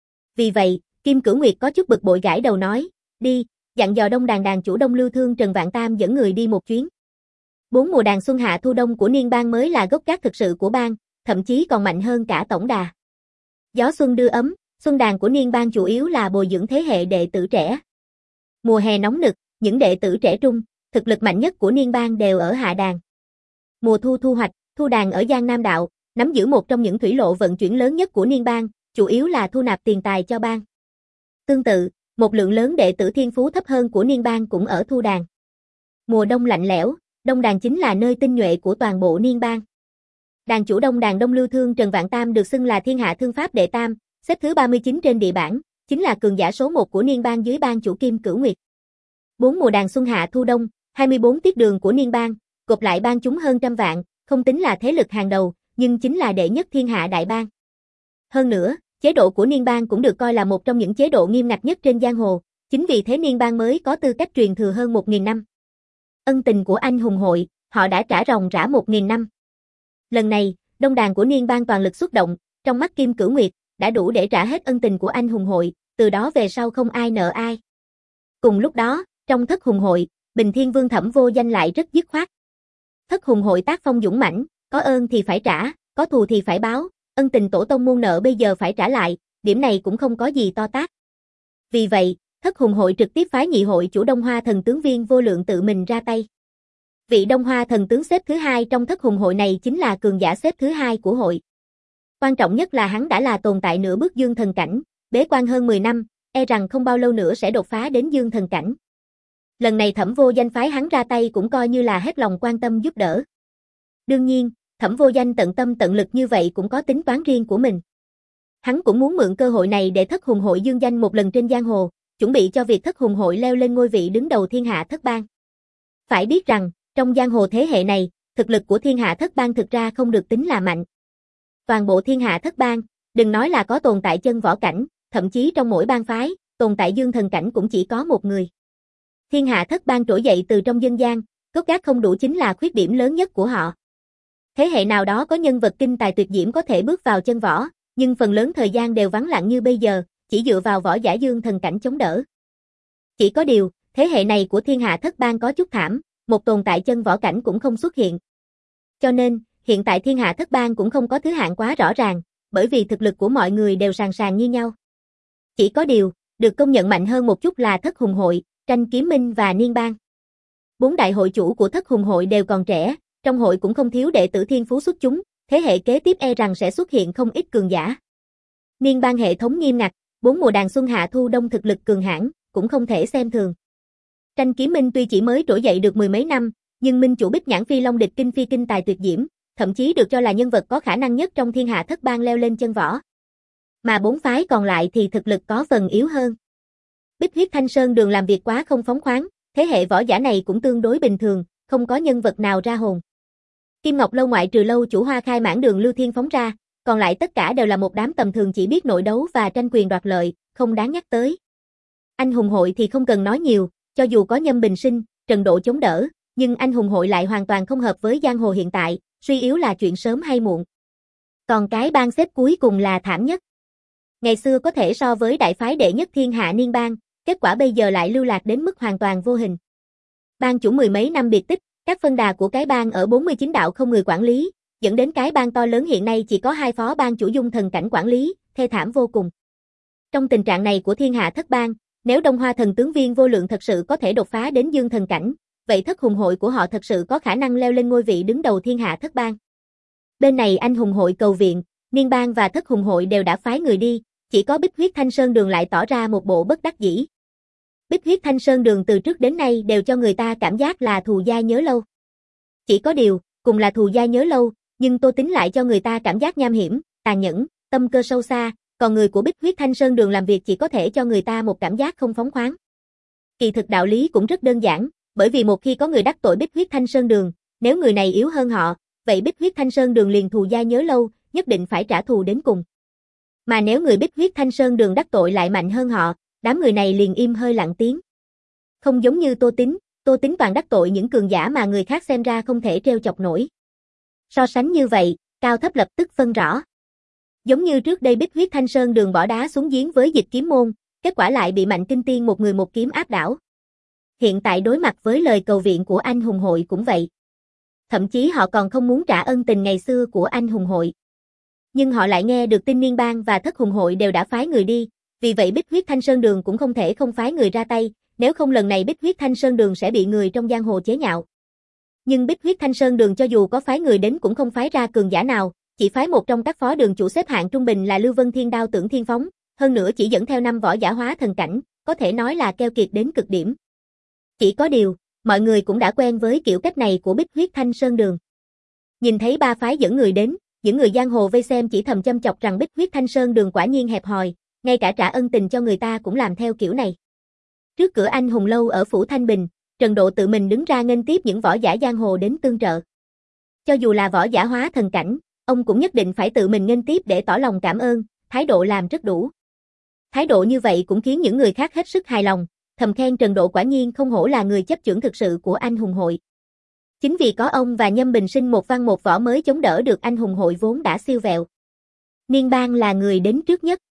Vì vậy, Kim Cửu Nguyệt có chút bực bội gãi đầu nói, đi, dặn dò Đông Đàn đàn chủ Đông Lưu Thương Trần Vạn Tam dẫn người đi một chuyến. Bốn mùa đàn xuân hạ thu đông của Niên Bang mới là gốc gác thực sự của bang, thậm chí còn mạnh hơn cả tổng đà. Gió xuân đưa ấm, xuân đàn của Niên Bang chủ yếu là bồi dưỡng thế hệ đệ tử trẻ. Mùa hè nóng nực, những đệ tử trẻ trung, thực lực mạnh nhất của Niên Bang đều ở hạ đàn. Mùa thu thu hoạch, thu đàn ở Giang Nam Đạo, nắm giữ một trong những thủy lộ vận chuyển lớn nhất của Niên Bang, chủ yếu là thu nạp tiền tài cho bang. Tương tự, một lượng lớn đệ tử thiên phú thấp hơn của Niên Bang cũng ở thu đàn. Mùa đông lạnh lẽo, Đông Đàn chính là nơi tinh nhuệ của toàn bộ Niên Bang. Đàn chủ Đông Đàn Đông Lưu Thương Trần Vạn Tam được xưng là thiên hạ thương pháp đệ tam, xếp thứ ba mươi chín trên địa bảng, chính là cường giả số một của Niên Bang dưới bang chủ Kim Cửu Nguyệt. Bốn mùa đàn xuân hạ thu đông, hai mươi bốn tiết đường của Niên Bang, gộp lại bang chúng hơn trăm vạn, không tính là thế lực hàng đầu, nhưng chính là đệ nhất thiên hạ đại bang. Hơn nữa, chế độ của Niên Bang cũng được coi là một trong những chế độ nghiêm ngặt nhất trên giang hồ, chính vì thế Niên Bang mới có tư cách truyền thừa hơn một nghìn năm. Ân tình của anh hùng hội, họ đã trả ròng rã một nghìn năm. Lần này, Đông Đàn của Niên Bang toàn lực xuất động, trong mắt Kim Cửu Nguyệt, đã đủ để trả hết ân tình của anh hùng hội, từ đó về sau không ai nợ ai. Cùng lúc đó, trong Thất Hùng hội, Bình Thiên Vương Thẩm Vô Danh lại rất dứt khoát. Thất Hùng hội tác phong dũng mãnh, có ơn thì phải trả, có thù thì phải báo, ân tình tổ tông muôn nợ bây giờ phải trả lại, điểm này cũng không có gì to tát. Vì vậy, Thất Hùng hội trực tiếp phái nhị hội chủ Đông Hoa Thần tướng Viên Vô Lượng tự mình ra tay. Vị Đông Hoa Thần tướng xếp thứ hai trong Thất Hùng hội này chính là cường giả xếp thứ hai của hội. Quan trọng nhất là hắn đã là tồn tại nửa bước dương thần cảnh, bế quan hơn mười năm, e rằng không bao lâu nữa sẽ đột phá đến dương thần cảnh. Lần này Thẩm Vô Danh phái hắn ra tay cũng coi như là hết lòng quan tâm giúp đỡ. Đương nhiên, Thẩm Vô Danh tận tâm tận lực như vậy cũng có tính toán riêng của mình. Hắn cũng muốn mượn cơ hội này để Thất Hùng hội dương danh một lần trên giang hồ, chuẩn bị cho việc Thất Hùng hội leo lên ngôi vị đứng đầu thiên hạ thất bang. Phải biết rằng, trong giang hồ thế hệ này, thực lực của thiên hạ thất bang thực ra không được tính là mạnh. Toàn bộ thiên hạ thất bang, đừng nói là có tồn tại chân võ cảnh, thậm chí trong mỗi bang phái, tồn tại dương thần cảnh cũng chỉ có một người. Thiên hạ thất bang trỗi dậy từ trong dân gian, gốc gác không đủ chính là khuyết điểm lớn nhất của họ. Thế hệ nào đó có nhân vật kinh tài tuyệt diễm có thể bước vào chân võ, nhưng phần lớn thời gian đều vắng lặng như bây giờ, chỉ dựa vào võ giả dương thần cảnh chống đỡ. Chỉ có điều, thế hệ này của thiên hạ thất bang có chút thảm, một tồn tại chân võ cảnh cũng không xuất hiện. Cho nên, hiện tại thiên hạ thất bang cũng không có thứ hạng quá rõ ràng, bởi vì thực lực của mọi người đều sàn sàn như nhau. Chỉ có điều, được công nhận mạnh hơn một chút là Thất Hùng hội, Tranh Kiếm Minh và Niên Bang. Bốn đại hội chủ của Thất Hùng hội đều còn trẻ, trong hội cũng không thiếu đệ tử thiên phú xuất chúng, thế hệ kế tiếp e rằng sẽ xuất hiện không ít cường giả. Niên Bang hệ thống nghiêm ngặt, bốn mùa đàn xuân hạ thu đông thực lực cường hãn, cũng không thể xem thường. Tranh Kiếm Minh tuy chỉ mới trỗi dậy được mười mấy năm, nhưng minh chủ Bích Nhãn Phi Long địch kinh phi kinh tài tuyệt diễm, thậm chí được cho là nhân vật có khả năng nhất trong thiên hạ thất bang leo lên chân võ. Mà bốn phái còn lại thì thực lực có phần yếu hơn. Bích Huyết Thanh Sơn Đường làm việc quá không phóng khoáng, thế hệ võ giả này cũng tương đối bình thường, không có nhân vật nào ra hồn. Kim Ngọc Lâu ngoại trừ lâu chủ Hoa Khai Mãn Đường Lưu Thiên phóng ra, còn lại tất cả đều là một đám tầm thường chỉ biết nội đấu và tranh quyền đoạt lợi, không đáng nhắc tới. Anh hùng hội thì không cần nói nhiều, cho dù có Nhâm Bình Sinh, Trần Độ chống đỡ, nhưng anh hùng hội lại hoàn toàn không hợp với giang hồ hiện tại, suy yếu là chuyện sớm hay muộn. Còn cái bang xếp cuối cùng là thảm nhất. Ngày xưa có thể so với đại phái đệ nhất thiên hạ Niên Bang, kết quả bây giờ lại lưu lạc đến mức hoàn toàn vô hình. Bang chủ mười mấy năm biệt tích, các phân đà của cái bang ở bốn mươi chín đạo không người quản lý, dẫn đến cái bang to lớn hiện nay chỉ có hai phó bang chủ dung thần cảnh quản lý, thê thảm vô cùng. Trong tình trạng này của thiên hạ thất bang, nếu Đông Hoa thần tướng Viên Vô Lượng thật sự có thể đột phá đến dương thần cảnh, vậy thất hùng hội của họ thật sự có khả năng leo lên ngôi vị đứng đầu thiên hạ thất bang. Bên này anh hùng hội cầu viện, Niên Bang và thất hùng hội đều đã phái người đi, chỉ có Bích Huyết Thanh Sơn Đường lại tỏ ra một bộ bất đắc dĩ. Bích Huyết Thanh Sơn Đường từ trước đến nay đều cho người ta cảm giác là thù dai nhớ lâu. Chỉ có điều, cùng là thù dai nhớ lâu, nhưng Tô Tính lại cho người ta cảm giác nham hiểm, tàn nhẫn, tâm cơ sâu xa, còn người của Bích Huyết Thanh Sơn Đường làm việc chỉ có thể cho người ta một cảm giác không phóng khoáng. Kỳ thực đạo lý cũng rất đơn giản, bởi vì một khi có người đắc tội Bích Huyết Thanh Sơn Đường, nếu người này yếu hơn họ, vậy Bích Huyết Thanh Sơn Đường liền thù dai nhớ lâu, nhất định phải trả thù đến cùng. Mà nếu người Bích Huyết Thanh Sơn Đường đắc tội lại mạnh hơn họ, đám người này liền im hơi lặng tiếng. Không giống như Tô Tính, Tô Tính toàn đắc tội những cường giả mà người khác xem ra không thể trêu chọc nổi. So sánh như vậy, cao thấp lập tức phân rõ. Giống như trước đây Bích Huyết Thanh Sơn Đường bỏ đá xuống giếng với Dịch Kiếm Môn, kết quả lại bị Mạnh Kinh Tiên một người một kiếm áp đảo. Hiện tại đối mặt với lời cầu viện của anh hùng hội cũng vậy. Thậm chí họ còn không muốn trả ân tình ngày xưa của anh hùng hội. Nhưng họ lại nghe được tin Niên Bang và thất hùng hội đều đã phái người đi, vì vậy Bích Huyết Thanh Sơn Đường cũng không thể không phái người ra tay, nếu không lần này Bích Huyết Thanh Sơn Đường sẽ bị người trong giang hồ chế nhạo. Nhưng Bích Huyết Thanh Sơn Đường cho dù có phái người đến cũng không phái ra cường giả nào, chỉ phái một trong các phó đường chủ xếp hạng trung bình là Lưu Vân Thiên Đao Tưởng Thiên Phóng, hơn nữa chỉ dẫn theo năm võ giả hóa thần cảnh, có thể nói là keo kiệt đến cực điểm. Chỉ có điều, mọi người cũng đã quen với kiểu cách này của Bích Huyết Thanh Sơn Đường. Nhìn thấy ba phái dẫn người đến, những người giang hồ vây xem chỉ thầm châm chọc rằng Bích Huyết Thanh Sơn Đường quả nhiên hẹp hòi, ngay cả trả ân tình cho người ta cũng làm theo kiểu này. Trước cửa anh hùng lâu ở phủ Thanh Bình, Trần Độ tự mình đứng ra nghênh tiếp những võ giả giang hồ đến tương trợ. Cho dù là võ giả hóa thần cảnh, ông cũng nhất định phải tự mình nghênh tiếp để tỏ lòng cảm ơn, thái độ làm rất đủ. Thái độ như vậy cũng khiến những người khác hết sức hài lòng, thầm khen Trần Độ quả nhiên không hổ là người chấp chưởng thực sự của anh hùng hội. Chính vì có ông và Nhâm Bình Sinh một văn một võ mới chống đỡ được anh hùng hội vốn đã siêu vẹo. Niên Bang là người đến trước nhất.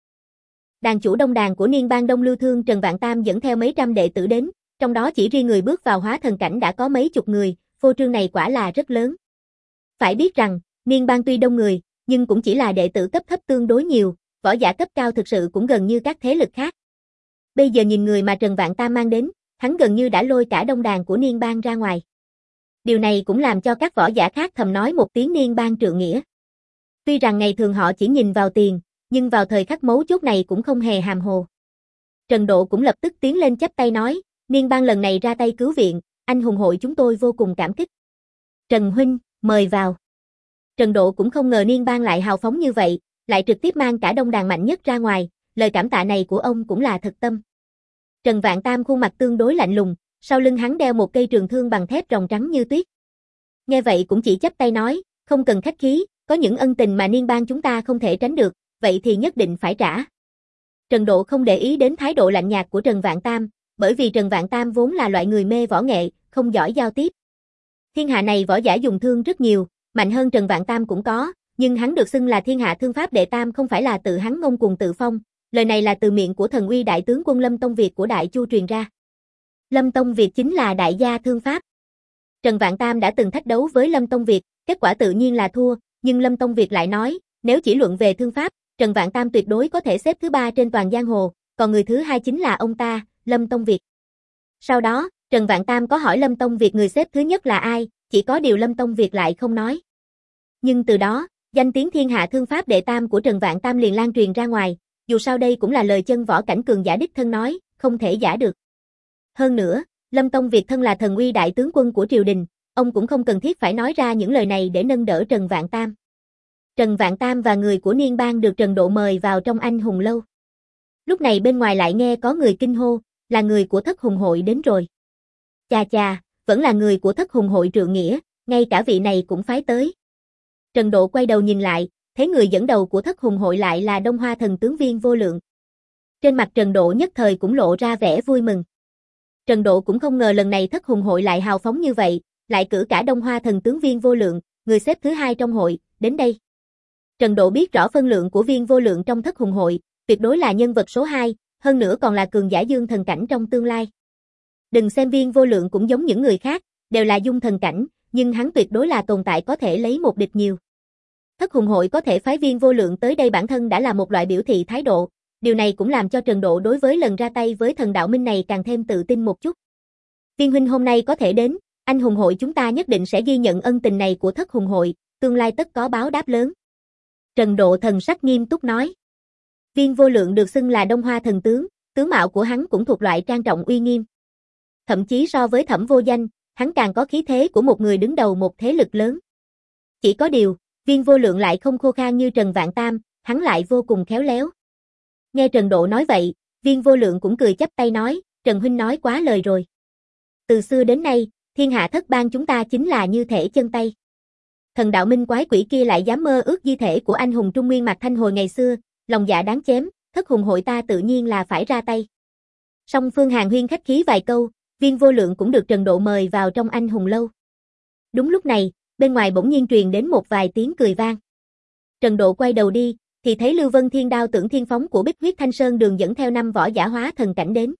Đàn chủ đông đàn của Niên Bang Đông Lưu Thương Trần Vạn Tam dẫn theo mấy trăm đệ tử đến, trong đó chỉ riêng người bước vào hóa thần cảnh đã có mấy chục người, phô trương này quả là rất lớn. Phải biết rằng, Niên Bang tuy đông người, nhưng cũng chỉ là đệ tử cấp thấp tương đối nhiều, võ giả cấp cao thực sự cũng gần như các thế lực khác. Bây giờ nhìn người mà Trần Vạn Tam mang đến, hắn gần như đã lôi cả đông đàn của Niên Bang ra ngoài. Điều này cũng làm cho các võ giả khác thầm nói một tiếng Niên Bang trượng nghĩa. Tuy rằng ngày thường họ chỉ nhìn vào tiền, nhưng vào thời khắc mấu chốt này cũng không hề hàm hồ. Trần Độ cũng lập tức tiến lên chắp tay nói, Niên Bang lần này ra tay cứu viện, anh hùng hội chúng tôi vô cùng cảm kích. Trần huynh, mời vào. Trần Độ cũng không ngờ Niên Bang lại hào phóng như vậy, lại trực tiếp mang cả đông đàn mạnh nhất ra ngoài, lời cảm tạ này của ông cũng là thật tâm. Trần Vạn Tam khuôn mặt tương đối lạnh lùng, sau lưng hắn đeo một cây trường thương bằng thép ròng trắng như tuyết. Nghe vậy cũng chỉ chắp tay nói, không cần khách khí, có những ân tình mà Niên Bang chúng ta không thể tránh được, vậy thì nhất định phải trả. Trần Độ không để ý đến thái độ lạnh nhạt của Trần Vạn Tam, bởi vì Trần Vạn Tam vốn là loại người mê võ nghệ, không giỏi giao tiếp. Thiên hạ này võ giả dùng thương rất nhiều, mạnh hơn Trần Vạn Tam cũng có, nhưng hắn được xưng là thiên hạ thương pháp đệ tam không phải là tự hắn ngông cuồng tự phong, lời này là từ miệng của thần uy đại tướng quân Lâm Tông Việt của Đại Chu truyền ra. Lâm Tông Việt chính là đại gia thương pháp. Trần Vạn Tam đã từng thách đấu với Lâm Tông Việt, kết quả tự nhiên là thua, nhưng Lâm Tông Việt lại nói, nếu chỉ luận về thương pháp, Trần Vạn Tam tuyệt đối có thể xếp thứ ba trên toàn giang hồ, còn người thứ hai chính là ông ta, Lâm Tông Việt. Sau đó, Trần Vạn Tam có hỏi Lâm Tông Việt người xếp thứ nhất là ai, chỉ có điều Lâm Tông Việt lại không nói. Nhưng từ đó, danh tiếng thiên hạ thương pháp đệ tam của Trần Vạn Tam liền lan truyền ra ngoài, dù sao đây cũng là lời chân võ cảnh cường giả đích thân nói, không thể giả được. Hơn nữa, Lâm Tông Việt thân là thần uy đại tướng quân của triều đình, ông cũng không cần thiết phải nói ra những lời này để nâng đỡ Trần Vạn Tam. Trần Vạn Tam và người của Niên Bang được Trần Độ mời vào trong anh hùng lâu. Lúc này bên ngoài lại nghe có người kinh hô, là người của thất hùng hội đến rồi. Chà chà, vẫn là người của thất hùng hội trượng nghĩa, ngay cả vị này cũng phái tới. Trần Độ quay đầu nhìn lại, thấy người dẫn đầu của thất hùng hội lại là Đông Hoa thần tướng Viên Vô Lượng. Trên mặt Trần Độ nhất thời cũng lộ ra vẻ vui mừng. Trần Độ cũng không ngờ lần này thất hùng hội lại hào phóng như vậy, lại cử cả Đông Hoa thần tướng Viên Vô Lượng, người xếp thứ hai trong hội, đến đây. Trần Độ biết rõ phân lượng của Viên Vô Lượng trong thất hùng hội, tuyệt đối là nhân vật số hai, hơn nữa còn là cường giả dương thần cảnh trong tương lai. Đừng xem Viên Vô Lượng cũng giống những người khác, đều là dung thần cảnh, nhưng hắn tuyệt đối là tồn tại có thể lấy một địch nhiều. Thất hùng hội có thể phái Viên Vô Lượng tới đây bản thân đã là một loại biểu thị thái độ, điều này cũng làm cho Trần Độ đối với lần ra tay với thần đạo minh này càng thêm tự tin một chút. Viên huynh hôm nay có thể đến, anh hùng hội chúng ta nhất định sẽ ghi nhận ân tình này của thất hùng hội, tương lai tất có báo đáp lớn. Trần Độ thần sắc nghiêm túc nói. Viên Vô Lượng được xưng là Đông Hoa thần tướng, tướng mạo của hắn cũng thuộc loại trang trọng uy nghiêm. Thậm chí so với Thẩm Vô Danh, hắn càng có khí thế của một người đứng đầu một thế lực lớn. Chỉ có điều, Viên Vô Lượng lại không khô khan như Trần Vạn Tam, hắn lại vô cùng khéo léo. Nghe Trần Độ nói vậy, Viên Vô Lượng cũng cười chắp tay nói, Trần huynh nói quá lời rồi. Từ xưa đến nay, thiên hạ thất bang chúng ta chính là như thể chân tay. Thần đạo minh quái quỷ kia lại dám mơ ước di thể của anh hùng Trung Nguyên Mạc Thanh hồi ngày xưa, lòng dạ đáng chém, thất hùng hội ta tự nhiên là phải ra tay. Song phương hàn huyên khách khí vài câu, Viên Vô Lượng cũng được Trần Độ mời vào trong anh hùng lâu. Đúng lúc này, bên ngoài bỗng nhiên truyền đến một vài tiếng cười vang. Trần Độ quay đầu đi, thì thấy Lưu Vân Thiên đao tưởng thiên phóng của Bích Huyết Thanh Sơn Đường dẫn theo năm võ giả hóa thần cảnh đến.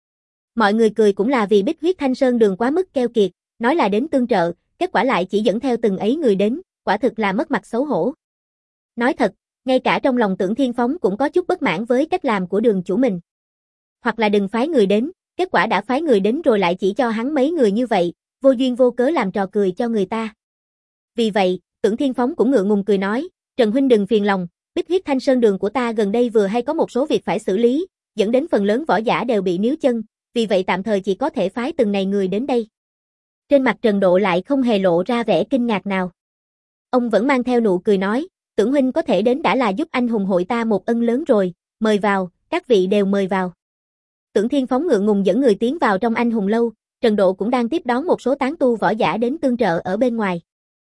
Mọi người cười cũng là vì Bích Huyết Thanh Sơn Đường quá mức keo kiệt, nói là đến tương trợ, kết quả lại chỉ dẫn theo từng ấy người đến, quả thực là mất mặt xấu hổ. Nói thật, ngay cả trong lòng Tưởng Thiên Phóng cũng có chút bất mãn với cách làm của Đường chủ mình. Hoặc là đừng phái người đến, kết quả đã phái người đến rồi lại chỉ cho hắn mấy người như vậy, vô duyên vô cớ làm trò cười cho người ta. Vì vậy, Tưởng Thiên Phóng cũng ngượng ngùng cười nói, Trần huynh đừng phiền lòng, Bích Huyết Thanh Sơn Đường của ta gần đây vừa hay có một số việc phải xử lý, dẫn đến phần lớn võ giả đều bị níu chân, vì vậy tạm thời chỉ có thể phái từng này người đến đây. Trên mặt Trần Độ lại không hề lộ ra vẻ kinh ngạc nào. Ông vẫn mang theo nụ cười nói, Tưởng huynh có thể đến đã là giúp anh hùng hội ta một ân lớn rồi, mời vào, các vị đều mời vào. Tưởng Thiên Phóng ngượng ngùng dẫn người tiến vào trong anh hùng lâu, Trần Độ cũng đang tiếp đón một số tán tu võ giả đến tương trợ ở bên ngoài.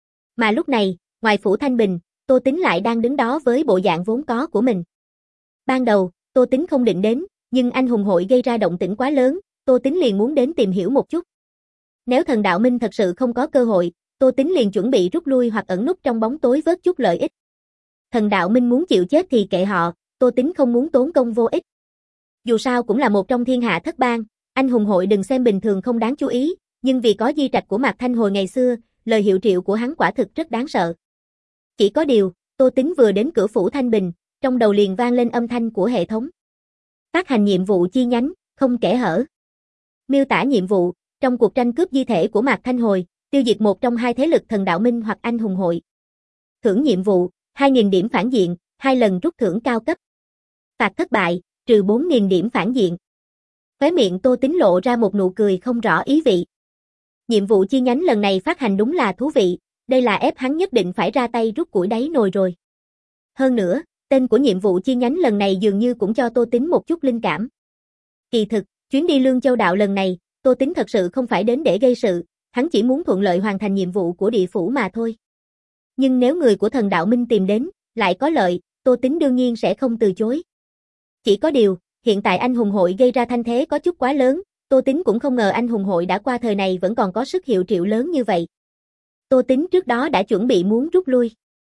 Mà lúc này, ngoài phủ Thanh Bình, Tô Tín lại đang đứng đó với bộ dạng vốn có của mình. Ban đầu, Tô Tín không định đến, nhưng anh hùng hội gây ra động tĩnh quá lớn, Tô Tín liền muốn đến tìm hiểu một chút. Nếu thần đạo minh thật sự không có cơ hội, Tô Tín liền chuẩn bị rút lui hoặc ẩn núp trong bóng tối vớt chút lợi ích. Thần đạo minh muốn chịu chết thì kệ họ, Tô Tín không muốn tốn công vô ích. Dù sao cũng là một trong thiên hạ thất bang, anh hùng hội đừng xem bình thường không đáng chú ý, nhưng vì có di trạch của Mạc Thanh hồi ngày xưa, lời hiệu triệu của hắn quả thực rất đáng sợ. Chỉ có điều, Tô Tín vừa đến cửa phủ Thanh Bình, trong đầu liền vang lên âm thanh của hệ thống. Phát hành nhiệm vụ chi nhánh, không kẽ hở. Miêu tả nhiệm vụ, trong cuộc tranh cướp di thể của Mạc Thanh hồi, tiêu diệt một trong hai thế lực thần đạo minh hoặc anh hùng hội. Thưởng nhiệm vụ, hai nghìn điểm phản diện, hai lần rút thưởng cao cấp. Phạt thất bại, trừ bốn nghìn điểm phản diện. Khóe miệng Tô Tín lộ ra một nụ cười không rõ ý vị. Nhiệm vụ chi nhánh lần này phát hành đúng là thú vị, đây là ép hắn nhất định phải ra tay rút củi đáy nồi rồi. Hơn nữa, tên của nhiệm vụ chi nhánh lần này dường như cũng cho Tô Tín một chút linh cảm. Kỳ thực, chuyến đi Lương Châu Đạo lần này, Tô Tín thật sự không phải đến để gây sự, hắn chỉ muốn thuận lợi hoàn thành nhiệm vụ của địa phủ mà thôi. Nhưng nếu người của thần đạo minh tìm đến, lại có lợi, Tô Tín đương nhiên sẽ không từ chối. Chỉ có điều, hiện tại anh hùng hội gây ra thanh thế có chút quá lớn, Tô Tín cũng không ngờ anh hùng hội đã qua thời này vẫn còn có sức hiệu triệu lớn như vậy. Tô Tín trước đó đã chuẩn bị muốn rút lui.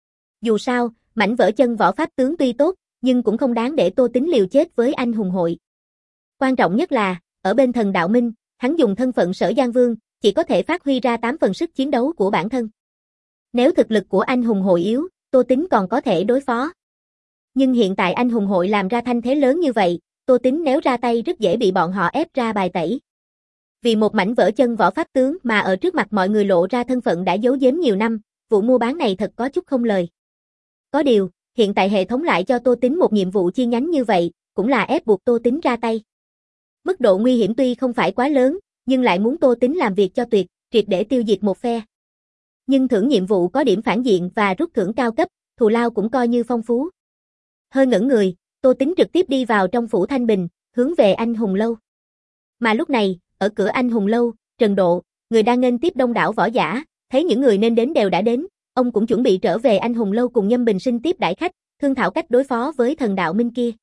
Dù sao, mảnh vỡ chân võ pháp tướng tuy tốt, nhưng cũng không đáng để Tô Tín liều chết với anh hùng hội. Quan trọng nhất là, ở bên thần đạo minh, hắn dùng thân phận Sở Giang Vương, chỉ có thể phát huy ra tám phần sức chiến đấu của bản thân. Nếu thực lực của anh hùng hội yếu, Tô Tín còn có thể đối phó. Nhưng hiện tại anh hùng hội làm ra thanh thế lớn như vậy, Tô Tín nếu ra tay rất dễ bị bọn họ ép ra bài tẩy. Vì một mảnh vỡ chân võ pháp tướng mà ở trước mặt mọi người lộ ra thân phận đã giấu giếm nhiều năm, vụ mua bán này thật có chút không lời. Có điều, hiện tại hệ thống lại cho Tô Tín một nhiệm vụ chi nhánh như vậy, cũng là ép buộc Tô Tín ra tay. Mức độ nguy hiểm tuy không phải quá lớn, nhưng lại muốn Tô Tín làm việc cho tuyệt, triệt để tiêu diệt một phe. Nhưng thưởng nhiệm vụ có điểm phản diện và rút thưởng cao cấp, thù lao cũng coi như phong phú. Hơi ngẩn người, Tô Tín trực tiếp đi vào trong phủ Thanh Bình, hướng về anh hùng lâu. Mà lúc này, ở cửa anh hùng lâu, Trần Độ, người đang nghênh tiếp đông đảo võ giả, thấy những người nên đến đều đã đến, ông cũng chuẩn bị trở về anh hùng lâu cùng Nhâm Bình Sinh tiếp đãi khách, thương thảo cách đối phó với thần đạo minh kia.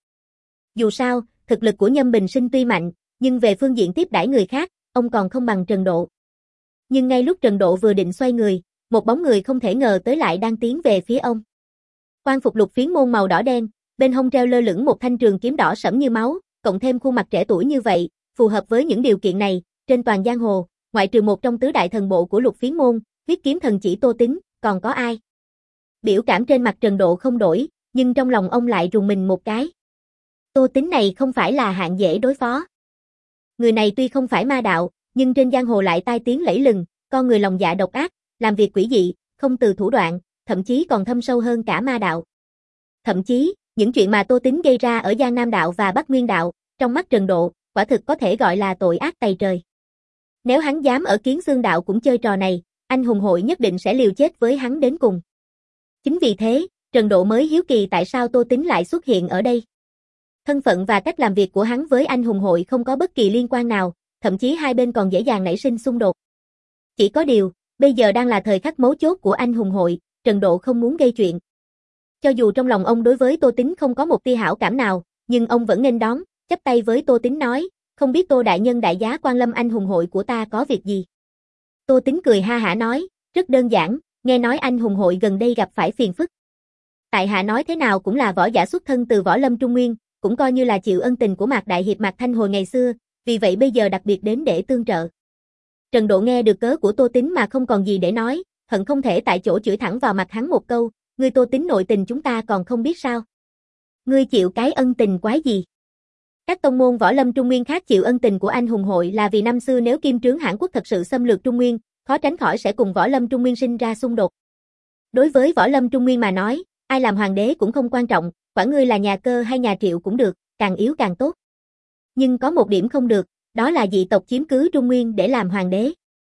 Dù sao, thực lực của Nhâm Bình Sinh tuy mạnh, nhưng về phương diện tiếp đãi người khác, ông còn không bằng Trần Độ. Nhưng ngay lúc Trần Độ vừa định xoay người, một bóng người không thể ngờ tới lại đang tiến về phía ông. Quan phục lục phiến môn màu đỏ đen, bên hông treo lơ lửng một thanh trường kiếm đỏ sẫm như máu, cộng thêm khuôn mặt trẻ tuổi như vậy, phù hợp với những điều kiện này, trên toàn giang hồ, ngoại trừ một trong tứ đại thần bộ của lục phiến môn, huyết kiếm thần chỉ Tô Tín, còn có ai? Biểu cảm trên mặt Trần Độ không đổi, nhưng trong lòng ông lại rùng mình một cái. Tô Tính này không phải là hạng dễ đối phó. Người này tuy không phải ma đạo, nhưng trên giang hồ lại tai tiếng lẫy lừng, con người lòng dạ độc ác, làm việc quỷ dị, không từ thủ đoạn, thậm chí còn thâm sâu hơn cả ma đạo. Thậm chí, những chuyện mà Tô Tính gây ra ở Giang Nam đạo và Bắc Nguyên đạo, trong mắt Trần Độ, quả thực có thể gọi là tội ác tày trời. Nếu hắn dám ở Kiến Xương đạo cũng chơi trò này, anh hùng hội nhất định sẽ liều chết với hắn đến cùng. Chính vì thế, Trần Độ mới hiếu kỳ tại sao Tô Tính lại xuất hiện ở đây. Thân phận và cách làm việc của hắn với anh hùng hội không có bất kỳ liên quan nào, thậm chí hai bên còn dễ dàng nảy sinh xung đột. Chỉ có điều, bây giờ đang là thời khắc mấu chốt của anh hùng hội, Trần Độ không muốn gây chuyện. Cho dù trong lòng ông đối với Tô Tính không có một tia hảo cảm nào, nhưng ông vẫn nghênh đón, chắp tay với Tô Tính nói, không biết Tô đại nhân đại giá quan lâm anh hùng hội của ta có việc gì. Tô Tính cười ha hả nói, rất đơn giản, nghe nói anh hùng hội gần đây gặp phải phiền phức. Tại hạ nói thế nào cũng là võ giả xuất thân từ võ lâm Trung Nguyên, cũng coi như là chịu ân tình của Mạc Đại Hiệp Mạc Thanh hồi ngày xưa, vì vậy bây giờ đặc biệt đến để tương trợ. Trần Độ nghe được cớ của Tô Tính mà không còn gì để nói, hận không thể tại chỗ chửi thẳng vào mặt hắn một câu, ngươi Tô Tính nội tình chúng ta còn không biết sao. Ngươi chịu cái ân tình quái gì? Các tông môn võ lâm Trung Nguyên khác chịu ân tình của anh hùng hội là vì năm xưa nếu Kim Trướng Hãn Quốc thật sự xâm lược Trung Nguyên, khó tránh khỏi sẽ cùng võ lâm Trung Nguyên sinh ra xung đột. Đối với võ lâm Trung Nguyên mà nói, ai làm hoàng đế cũng không quan trọng, quản ngươi là nhà Cơ hay nhà Triệu cũng được, càng yếu càng tốt. Nhưng có một điểm không được, đó là dị tộc chiếm cứ Trung Nguyên để làm hoàng đế.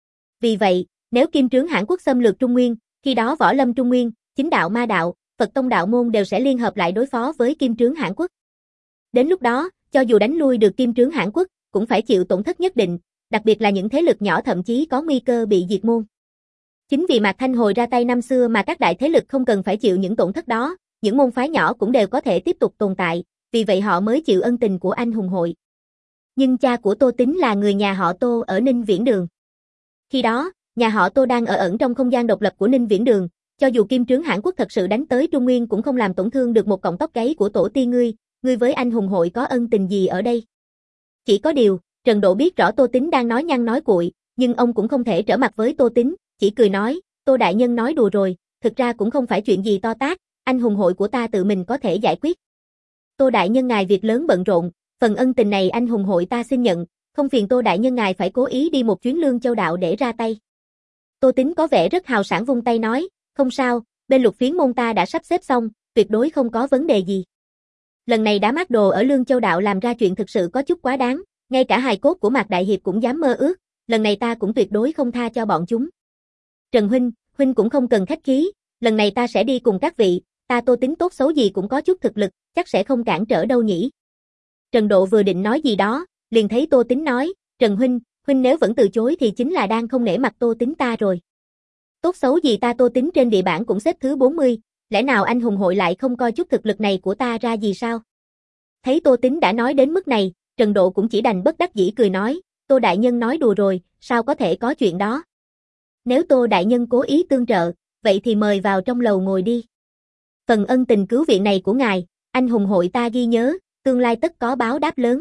Vì vậy, nếu Kim Trướng Hãn Quốc xâm lược Trung Nguyên, khi đó võ lâm Trung Nguyên, chính đạo ma đạo, Phật tông đạo môn đều sẽ liên hợp lại đối phó với Kim Trướng Hãn Quốc. Đến lúc đó, cho dù đánh lui được Kim Trướng Hãn Quốc, cũng phải chịu tổn thất nhất định, đặc biệt là những thế lực nhỏ thậm chí có nguy cơ bị diệt môn. Chính vì Mạc Thanh hồi ra tay năm xưa mà các đại thế lực không cần phải chịu những tổn thất đó, những môn phái nhỏ cũng đều có thể tiếp tục tồn tại, vì vậy họ mới chịu ân tình của anh hùng hội. Nhưng cha của Tô Tính là người nhà họ Tô ở Ninh Viễn Đường. Khi đó, nhà họ Tô đang ở ẩn trong không gian độc lập của Ninh Viễn Đường, cho dù Kim Trướng Hãn Quốc thật sự đánh tới Trung Nguyên cũng không làm tổn thương được một cọng tóc gáy của tổ tiên ngươi, ngươi với anh hùng hội có ân tình gì ở đây? Chỉ có điều, Trần Độ biết rõ Tô Tính đang nói nhăng nói cuội, nhưng ông cũng không thể trở mặt với Tô Tính, chỉ cười nói, Tô đại nhân nói đùa rồi, thực ra cũng không phải chuyện gì to tát, anh hùng hội của ta tự mình có thể giải quyết. Tô đại nhân ngài việc lớn bận rộn, phần ân tình này anh hùng hội ta xin nhận, không phiền Tô đại nhân ngài phải cố ý đi một chuyến Lương Châu đạo để ra tay. Tô Tính có vẻ rất hào sảng vung tay nói, không sao, bên Lục Phiến môn ta đã sắp xếp xong, tuyệt đối không có vấn đề gì. Lần này đã mát đồ ở Lương Châu đạo làm ra chuyện thực sự có chút quá đáng, ngay cả hài cốt của Mạc Đại Hiệp cũng dám mơ ước, lần này ta cũng tuyệt đối không tha cho bọn chúng. Trần huynh, huynh cũng không cần khách khí, lần này ta sẽ đi cùng các vị, ta Tô Tính tốt xấu gì cũng có chút thực lực, chắc sẽ không cản trở đâu nhỉ. Trần Độ vừa định nói gì đó, liền thấy Tô Tính nói, Trần huynh, huynh nếu vẫn từ chối thì chính là đang không nể mặt Tô Tính ta rồi. Tốt xấu gì ta Tô Tính trên địa bản cũng xếp thứ bốn mươi, lẽ nào anh hùng hội lại không coi chút thực lực này của ta ra gì sao? Thấy Tô Tính đã nói đến mức này, Trần Độ cũng chỉ đành bất đắc dĩ cười nói, Tô đại nhân nói đùa rồi, sao có thể có chuyện đó? Nếu Tô đại nhân cố ý tương trợ, vậy thì mời vào trong lầu ngồi đi. Phần ân tình cứu viện này của ngài, anh hùng hội ta ghi nhớ, tương lai tất có báo đáp lớn.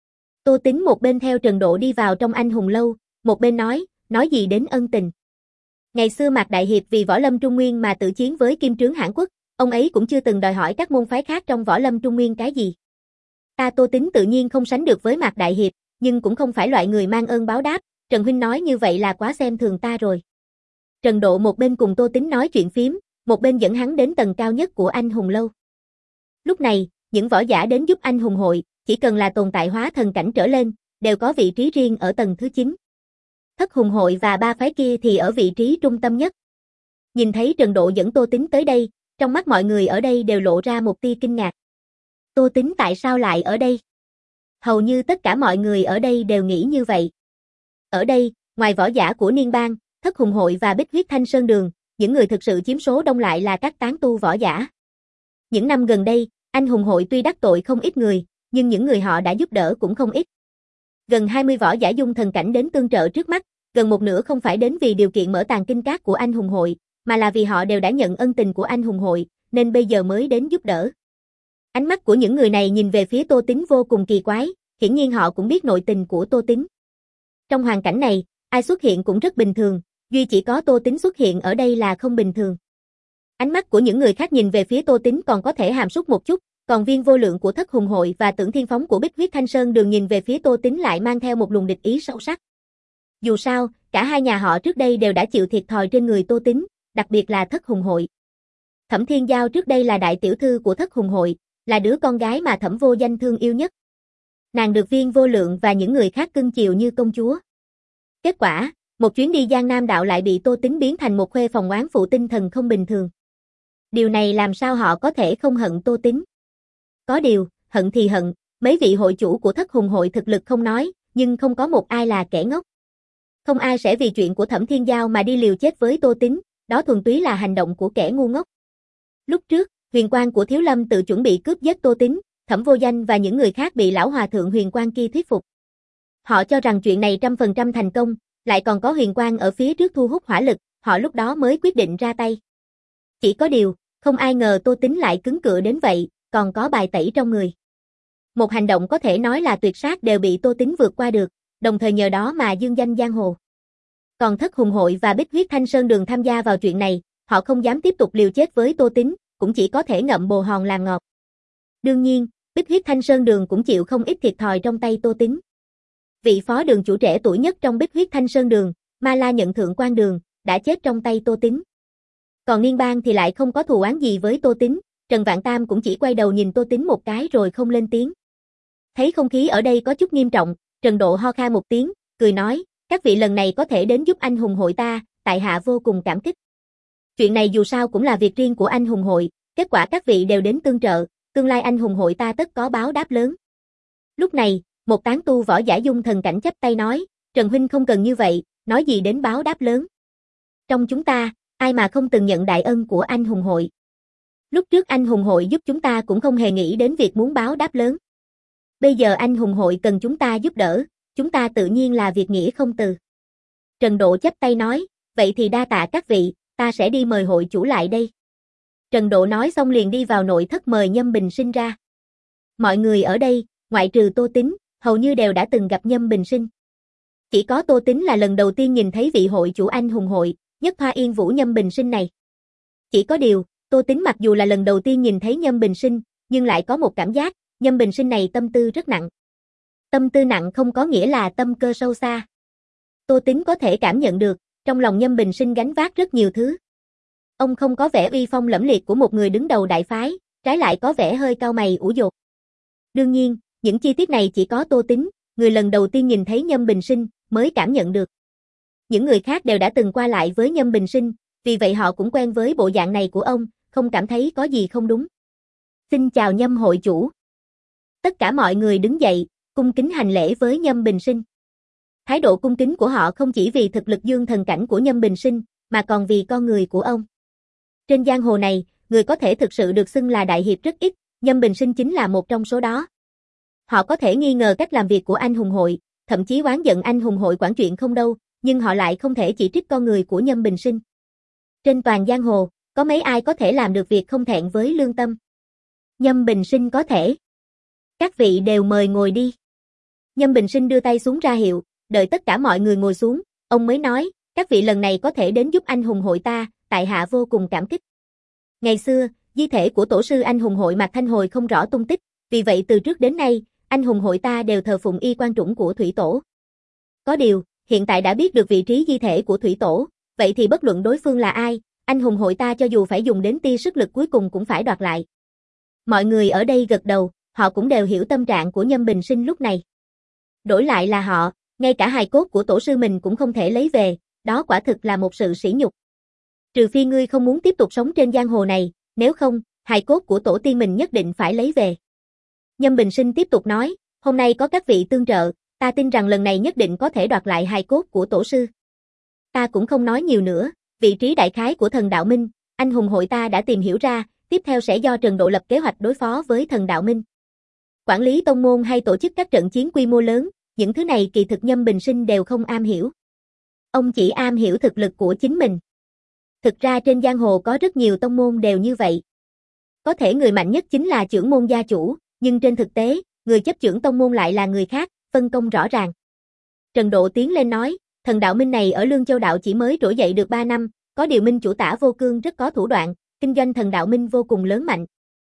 Tô Tính một bên theo Trần Độ đi vào trong anh hùng lâu, một bên nói, nói gì đến ân tình. Ngày xưa Mạc Đại Hiệp vì võ lâm Trung Nguyên mà tự chiến với Kim Trướng Hãn Quốc, ông ấy cũng chưa từng đòi hỏi các môn phái khác trong võ lâm Trung Nguyên cái gì. Ta Tô Tính tự nhiên không sánh được với Mạc Đại Hiệp, nhưng cũng không phải loại người mang ơn báo đáp, Trần huynh nói như vậy là quá xem thường ta rồi. Trần Độ một bên cùng Tô Tính nói chuyện phím, một bên dẫn hắn đến tầng cao nhất của anh hùng lâu. Lúc này, những võ giả đến giúp anh hùng hội, chỉ cần là tồn tại hóa thần cảnh trở lên, đều có vị trí riêng ở tầng thứ chín. Thất hùng hội và ba phái kia thì ở vị trí trung tâm nhất. Nhìn thấy Trần Độ dẫn Tô Tính tới đây, trong mắt mọi người ở đây đều lộ ra một tia kinh ngạc. Tô Tính tại sao lại ở đây? Hầu như tất cả mọi người ở đây đều nghĩ như vậy. Ở đây, ngoài võ giả của Niên Bang, Thất hùng hội và Bích Huyết Thanh Sơn Đường, những người thực sự chiếm số đông lại là các tán tu võ giả. Những năm gần đây, anh hùng hội tuy đắc tội không ít người, nhưng những người họ đã giúp đỡ cũng không ít. Gần hai mươi võ giả dung thần cảnh đến tương trợ trước mắt, gần một nửa không phải đến vì điều kiện mở tàng kinh các của anh hùng hội, mà là vì họ đều đã nhận ân tình của anh hùng hội, nên bây giờ mới đến giúp đỡ. Ánh mắt của những người này nhìn về phía Tô Tính vô cùng kỳ quái, hiển nhiên họ cũng biết nội tình của Tô Tính. Trong hoàn cảnh này, ai xuất hiện cũng rất bình thường, duy chỉ có Tô Tính xuất hiện ở đây là không bình thường. Ánh mắt của những người khác nhìn về phía Tô Tính còn có thể hàm súc một chút, Còn Viên Vô Lượng của Thất Hùng Hội và Tưởng Thiên Phóng của Bích Huyết Thanh Sơn Đường nhìn về phía Tô Tín lại mang theo một luồng địch ý sâu sắc. Dù sao, cả hai nhà họ trước đây đều đã chịu thiệt thòi trên người Tô Tín, đặc biệt là Thất Hùng Hội. Thẩm Thiên Giao trước đây là đại tiểu thư của Thất Hùng Hội, là đứa con gái mà Thẩm Vô Danh thương yêu nhất. Nàng được Viên Vô Lượng và những người khác cưng chiều như công chúa. Kết quả, một chuyến đi Giang Nam đạo lại bị Tô Tín biến thành một khuê phòng oán phụ tinh thần không bình thường. Điều này làm sao họ có thể không hận Tô Tín? Có điều, hận thì hận, mấy vị hội chủ của Thất Hùng Hội thực lực không nói, nhưng không có một ai là kẻ ngốc. Không ai sẽ vì chuyện của Thẩm Thiên Giao mà đi liều chết với Tô Tín, đó thuần túy là hành động của kẻ ngu ngốc. Lúc trước, huyền quan của Thiếu Lâm tự chuẩn bị cướp giết Tô Tín, Thẩm Vô Danh và những người khác bị lão hòa thượng huyền quan kia thuyết phục. Họ cho rằng chuyện này trăm phần trăm thành công, lại còn có huyền quan ở phía trước thu hút hỏa lực, họ lúc đó mới quyết định ra tay. Chỉ có điều, không ai ngờ Tô Tín lại cứng cựa đến vậy, còn có bài tẩy trong người. Một hành động có thể nói là tuyệt sát đều bị Tô Tín vượt qua được, đồng thời nhờ đó mà dương danh giang hồ. Còn Thất Hùng Hội và Bích Huyết Thanh Sơn Đường tham gia vào chuyện này, họ không dám tiếp tục liều chết với Tô Tín, cũng chỉ có thể ngậm bồ hòn làm ngọt. Đương nhiên, Bích Huyết Thanh Sơn Đường cũng chịu không ít thiệt thòi trong tay Tô Tín. Vị phó đường chủ trẻ tuổi nhất trong Bích Huyết Thanh Sơn Đường, Ma La Nhận Thượng Quan Đường, đã chết trong tay Tô Tín. Còn Niên Bang thì lại không có thù oán gì với Tô Tín, Trần Vạn Tam cũng chỉ quay đầu nhìn Tô Tín một cái rồi không lên tiếng. Thấy không khí ở đây có chút nghiêm trọng, Trần Độ ho kha một tiếng, cười nói, các vị lần này có thể đến giúp anh hùng hội ta, tại hạ vô cùng cảm kích. Chuyện này dù sao cũng là việc riêng của anh hùng hội, kết quả các vị đều đến tương trợ, tương lai anh hùng hội ta tất có báo đáp lớn. Lúc này, một tán tu võ giả dung thần cảnh chắp tay nói, Trần huynh không cần như vậy, nói gì đến báo đáp lớn. Trong chúng ta, ai mà không từng nhận đại ân của anh hùng hội. Lúc trước anh hùng hội giúp chúng ta cũng không hề nghĩ đến việc muốn báo đáp lớn. Bây giờ anh hùng hội cần chúng ta giúp đỡ, chúng ta tự nhiên là việc nghĩa không từ. Trần Độ chắp tay nói, vậy thì đa tạ các vị, ta sẽ đi mời hội chủ lại đây. Trần Độ nói xong liền đi vào nội thất mời Nhâm Bình Sinh ra. Mọi người ở đây, ngoại trừ Tô Tín, hầu như đều đã từng gặp Nhâm Bình Sinh. Chỉ có Tô Tín là lần đầu tiên nhìn thấy vị hội chủ anh hùng hội, Nhất Hoa Yên Vũ Nhâm Bình Sinh này. Chỉ có điều, Tô Tín mặc dù là lần đầu tiên nhìn thấy Nhâm Bình Sinh, nhưng lại có một cảm giác, Nhâm Bình Sinh này tâm tư rất nặng. Tâm tư nặng không có nghĩa là tâm cơ sâu xa. Tô Tín có thể cảm nhận được, trong lòng Nhâm Bình Sinh gánh vác rất nhiều thứ. Ông không có vẻ uy phong lẫm liệt của một người đứng đầu đại phái, trái lại có vẻ hơi cau mày ủ dột. Đương nhiên, những chi tiết này chỉ có Tô Tín, người lần đầu tiên nhìn thấy Nhâm Bình Sinh, mới cảm nhận được. Những người khác đều đã từng qua lại với Nhâm Bình Sinh, vì vậy họ cũng quen với bộ dạng này của ông, không cảm thấy có gì không đúng. Xin chào Nhâm hội chủ. Tất cả mọi người đứng dậy, cung kính hành lễ với Nhâm Bình Sinh. Thái độ cung kính của họ không chỉ vì thực lực dương thần cảnh của Nhâm Bình Sinh, mà còn vì con người của ông. Trên giang hồ này, người có thể thực sự được xưng là đại hiệp rất ít, Nhâm Bình Sinh chính là một trong số đó. Họ có thể nghi ngờ cách làm việc của anh hùng hội, thậm chí oán giận anh hùng hội quản chuyện không đâu, nhưng họ lại không thể chỉ trích con người của Nhâm Bình Sinh. Trên toàn giang hồ, có mấy ai có thể làm được việc không thẹn với lương tâm? Nhâm Bình Sinh có thể. Các vị đều mời ngồi đi. Nhâm Bình Sinh đưa tay xuống ra hiệu, đợi tất cả mọi người ngồi xuống, ông mới nói, các vị lần này có thể đến giúp anh hùng hội ta, tại hạ vô cùng cảm kích. Ngày xưa, di thể của tổ sư anh hùng hội Mạc Thanh Hồi không rõ tung tích, vì vậy từ trước đến nay, anh hùng hội ta đều thờ phụng y quan trũng của Thủy Tổ. Có điều, hiện tại đã biết được vị trí di thể của Thủy Tổ, vậy thì bất luận đối phương là ai, anh hùng hội ta cho dù phải dùng đến tia sức lực cuối cùng cũng phải đoạt lại. Mọi người ở đây gật đầu, họ cũng đều hiểu tâm trạng của Nhâm Bình Sinh lúc này. Đổi lại là họ, ngay cả hài cốt của tổ sư mình cũng không thể lấy về, đó quả thực là một sự sỉ nhục. Trừ phi ngươi không muốn tiếp tục sống trên giang hồ này, nếu không, hài cốt của tổ tiên mình nhất định phải lấy về. Nhâm Bình Sinh tiếp tục nói, hôm nay có các vị tương trợ, ta tin rằng lần này nhất định có thể đoạt lại hài cốt của tổ sư. Ta cũng không nói nhiều nữa, vị trí đại khái của thần đạo minh, anh hùng hội ta đã tìm hiểu ra, tiếp theo sẽ do Trần Độ lập kế hoạch đối phó với thần đạo minh. Quản lý tông môn hay tổ chức các trận chiến quy mô lớn, những thứ này kỳ thực Nhâm Bình Sinh đều không am hiểu. Ông chỉ am hiểu thực lực của chính mình. Thực ra trên giang hồ có rất nhiều tông môn đều như vậy. Có thể người mạnh nhất chính là trưởng môn gia chủ, nhưng trên thực tế, người chấp trưởng tông môn lại là người khác, phân công rõ ràng. Trần Độ tiến lên nói, thần đạo minh này ở Lương Châu đạo chỉ mới trỗi dậy được ba năm, có điều minh chủ Tả Vô Cương rất có thủ đoạn, kinh doanh thần đạo minh vô cùng lớn mạnh.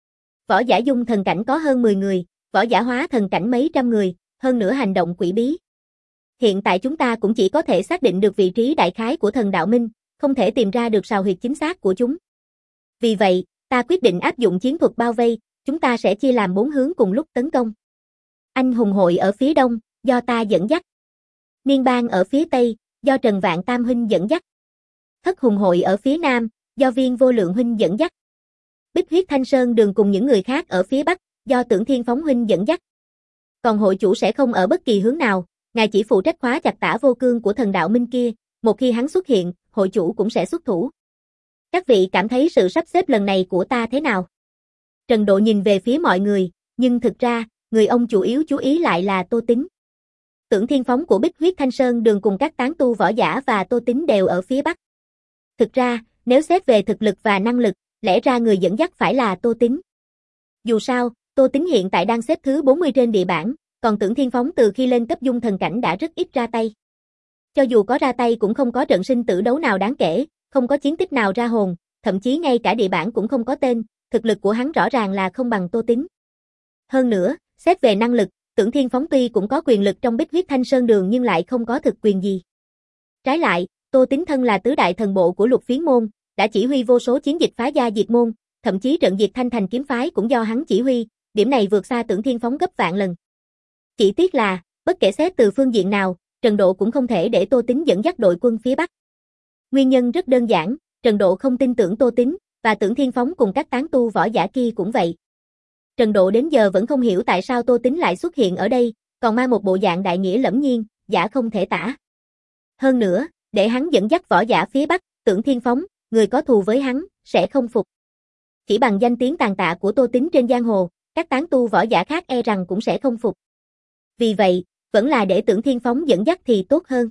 võ giả dung thần cảnh có hơn mười người, võ giả hóa thần cảnh mấy trăm người, hơn nữa hành động quỷ bí. Hiện tại chúng ta cũng chỉ có thể xác định được vị trí đại khái của thần đạo minh, không thể tìm ra được sào huyệt chính xác của chúng. Vì vậy, ta quyết định áp dụng chiến thuật bao vây, chúng ta sẽ chia làm bốn hướng cùng lúc tấn công. Anh hùng hội ở phía đông, do ta dẫn dắt. Niên bang ở phía tây, do Trần Vạn Tam huynh dẫn dắt. Thất hùng hội ở phía nam, do Viên Vô Lượng huynh dẫn dắt. Bích Huyết Thanh Sơn Đường cùng những người khác ở phía bắc, do Tưởng Thiên Phóng huynh dẫn dắt. Còn hội chủ sẽ không ở bất kỳ hướng nào, ngài chỉ phụ trách khóa chặt Tả Vô Cương của thần đạo minh kia, một khi hắn xuất hiện, hội chủ cũng sẽ xuất thủ. Các vị cảm thấy sự sắp xếp lần này của ta thế nào? Trần Độ nhìn về phía mọi người, nhưng thực ra, người ông chủ yếu chú ý lại là Tô Tín. Tưởng Thiên Phóng của Bích Huyết Thanh Sơn Đường cùng các tán tu võ giả và Tô Tín đều ở phía bắc. Thực ra, nếu xét về thực lực và năng lực, lẽ ra người dẫn dắt phải là Tô Tín. Dù sao, Tô Tín hiện tại đang xếp thứ bốn mươi trên địa bảng, còn Tưởng Thiên Phóng từ khi lên cấp dung thần cảnh đã rất ít ra tay. Cho dù có ra tay cũng không có trận sinh tử đấu nào đáng kể, không có chiến tích nào ra hồn, thậm chí ngay cả địa bảng cũng không có tên, thực lực của hắn rõ ràng là không bằng Tô Tín. Hơn nữa, xét về năng lực, Tưởng Thiên Phóng tuy cũng có quyền lực trong Bích Huyết Thanh Sơn Đường nhưng lại không có thực quyền gì. Trái lại, Tô Tín thân là tứ đại thần bộ của Lục Phiến môn, đã chỉ huy vô số chiến dịch phá gia diệt môn, thậm chí trận diệt Thanh Thành kiếm phái cũng do hắn chỉ huy, điểm này vượt xa Tưởng Thiên Phóng gấp vạn lần. Chỉ tiếc là, bất kể xét từ phương diện nào, Trần Độ cũng không thể để Tô Tín dẫn dắt đội quân phía Bắc. Nguyên nhân rất đơn giản, Trần Độ không tin tưởng Tô Tín, và Tưởng Thiên Phóng cùng các tán tu võ giả kia cũng vậy. Trần Độ đến giờ vẫn không hiểu tại sao Tô Tín lại xuất hiện ở đây, còn mang một bộ dạng đại nghĩa lẫm nhiên, giả không thể tả. Hơn nữa, để hắn dẫn dắt võ giả phía Bắc, Tưởng Thiên Phóng, người có thù với hắn, sẽ không phục. Chỉ bằng danh tiếng tàn tạ của Tô Tín trên giang hồ, các tán tu võ giả khác e rằng cũng sẽ không phục. Vì vậy, vẫn là để Tưởng Thiên Phóng dẫn dắt thì tốt hơn.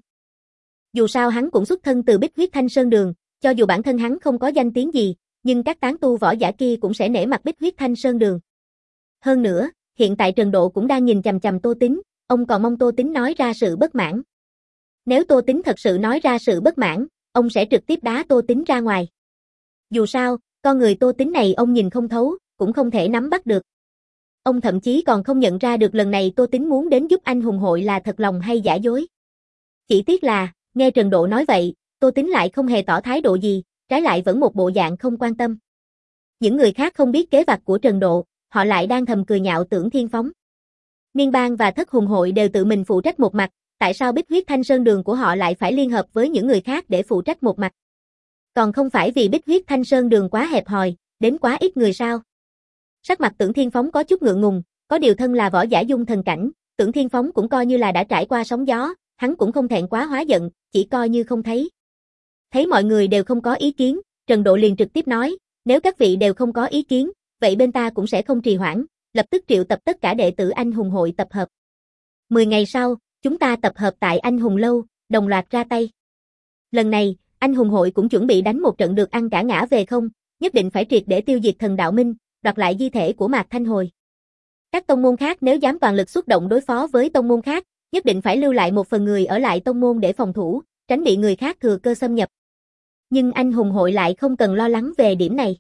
Dù sao hắn cũng xuất thân từ Bích Huyết Thanh Sơn Đường, cho dù bản thân hắn không có danh tiếng gì, nhưng các tán tu võ giả kia cũng sẽ nể mặt Bích Huyết Thanh Sơn Đường. Hơn nữa, hiện tại Trần Độ cũng đang nhìn chằm chằm Tô Tín, ông còn mong Tô Tín nói ra sự bất mãn. Nếu Tô Tín thật sự nói ra sự bất mãn, ông sẽ trực tiếp đá Tô Tín ra ngoài. Dù sao, con người Tô Tín này ông nhìn không thấu, cũng không thể nắm bắt được. Ông thậm chí còn không nhận ra được lần này Tô Tín muốn đến giúp anh hùng hội là thật lòng hay giả dối. Chỉ tiếc là, nghe Trần Độ nói vậy, Tô Tín lại không hề tỏ thái độ gì, trái lại vẫn một bộ dạng không quan tâm. Những người khác không biết kế vặt của Trần Độ, họ lại đang thầm cười nhạo Tưởng Thiên Phóng. Niên bang và Thất hùng hội đều tự mình phụ trách một mặt, tại sao Bích Huyết Thanh Sơn Đường của họ lại phải liên hợp với những người khác để phụ trách một mặt? Còn không phải vì Bích Huyết Thanh Sơn Đường quá hẹp hòi, đến quá ít người sao? Sắc mặt Tưởng Thiên Phóng có chút ngượng ngùng, có điều thân là võ giả dung thần cảnh, Tưởng Thiên Phóng cũng coi như là đã trải qua sóng gió, hắn cũng không thẹn quá hóa giận, chỉ coi như không thấy. Thấy mọi người đều không có ý kiến, Trần Độ liền trực tiếp nói, nếu các vị đều không có ý kiến, vậy bên ta cũng sẽ không trì hoãn, lập tức triệu tập tất cả đệ tử anh hùng hội tập hợp. Mười ngày sau, chúng ta tập hợp tại anh hùng lâu, đồng loạt ra tay. Lần này, anh hùng hội cũng chuẩn bị đánh một trận được ăn cả ngã về không, nhất định phải triệt để tiêu diệt thần đạo minh, đoạt lại di thể của Mạc Thanh Hồi. Các tông môn khác nếu dám toàn lực xuất động đối phó với tông môn khác, nhất định phải lưu lại một phần người ở lại tông môn để phòng thủ, tránh bị người khác thừa cơ xâm nhập. Nhưng anh hùng hội lại không cần lo lắng về điểm này.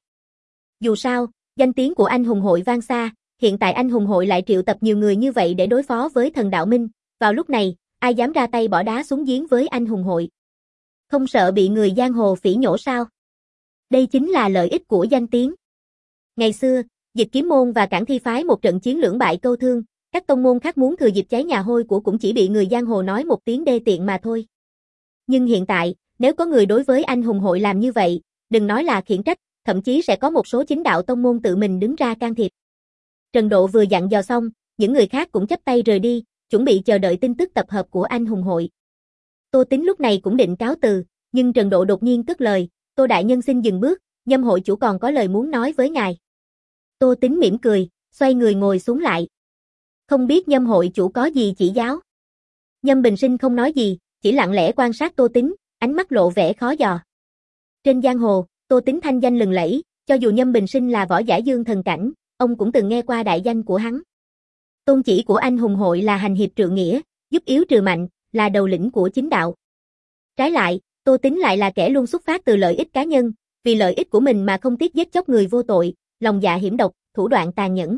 Dù sao, danh tiếng của anh hùng hội vang xa, hiện tại anh hùng hội lại triệu tập nhiều người như vậy để đối phó với thần đạo minh, vào lúc này, ai dám ra tay bỏ đá xuống giếng với anh hùng hội? Không sợ bị người giang hồ phỉ nhổ sao? Đây chính là lợi ích của danh tiếng. Ngày xưa, Dịch Kiếm môn và Cản Thi phái một trận chiến lưỡng bại câu thương, các tông môn khác muốn thừa dịp cháy nhà hôi của cũng chỉ bị người giang hồ nói một tiếng đê tiện mà thôi. Nhưng hiện tại, nếu có người đối với anh hùng hội làm như vậy, đừng nói là khiển trách, thậm chí sẽ có một số chính đạo tông môn tự mình đứng ra can thiệp. Trần Độ vừa dặn dò xong, những người khác cũng chắp tay rời đi, chuẩn bị chờ đợi tin tức tập hợp của anh hùng hội. Tô Tín lúc này cũng định cáo từ, nhưng Trần Độ đột nhiên cất lời, Tô đại nhân xin dừng bước, Nhâm hội chủ còn có lời muốn nói với ngài. Tô Tín mỉm cười, xoay người ngồi xuống lại. Không biết Nhâm hội chủ có gì chỉ giáo? Nhâm Bình Sinh không nói gì, chỉ lặng lẽ quan sát Tô Tín, ánh mắt lộ vẻ khó dò. Trên giang hồ, Tô Tín thanh danh lừng lẫy, cho dù Nhâm Bình Sinh là võ giả dương thần cảnh, ông cũng từng nghe qua đại danh của hắn. Tôn chỉ của anh hùng hội là hành hiệp trượng nghĩa, giúp yếu trừ mạnh, là đầu lĩnh của chính đạo. Trái lại, Tô Tín lại là kẻ luôn xuất phát từ lợi ích cá nhân, vì lợi ích của mình mà không tiếc giết chóc người vô tội, lòng dạ hiểm độc, thủ đoạn tàn nhẫn.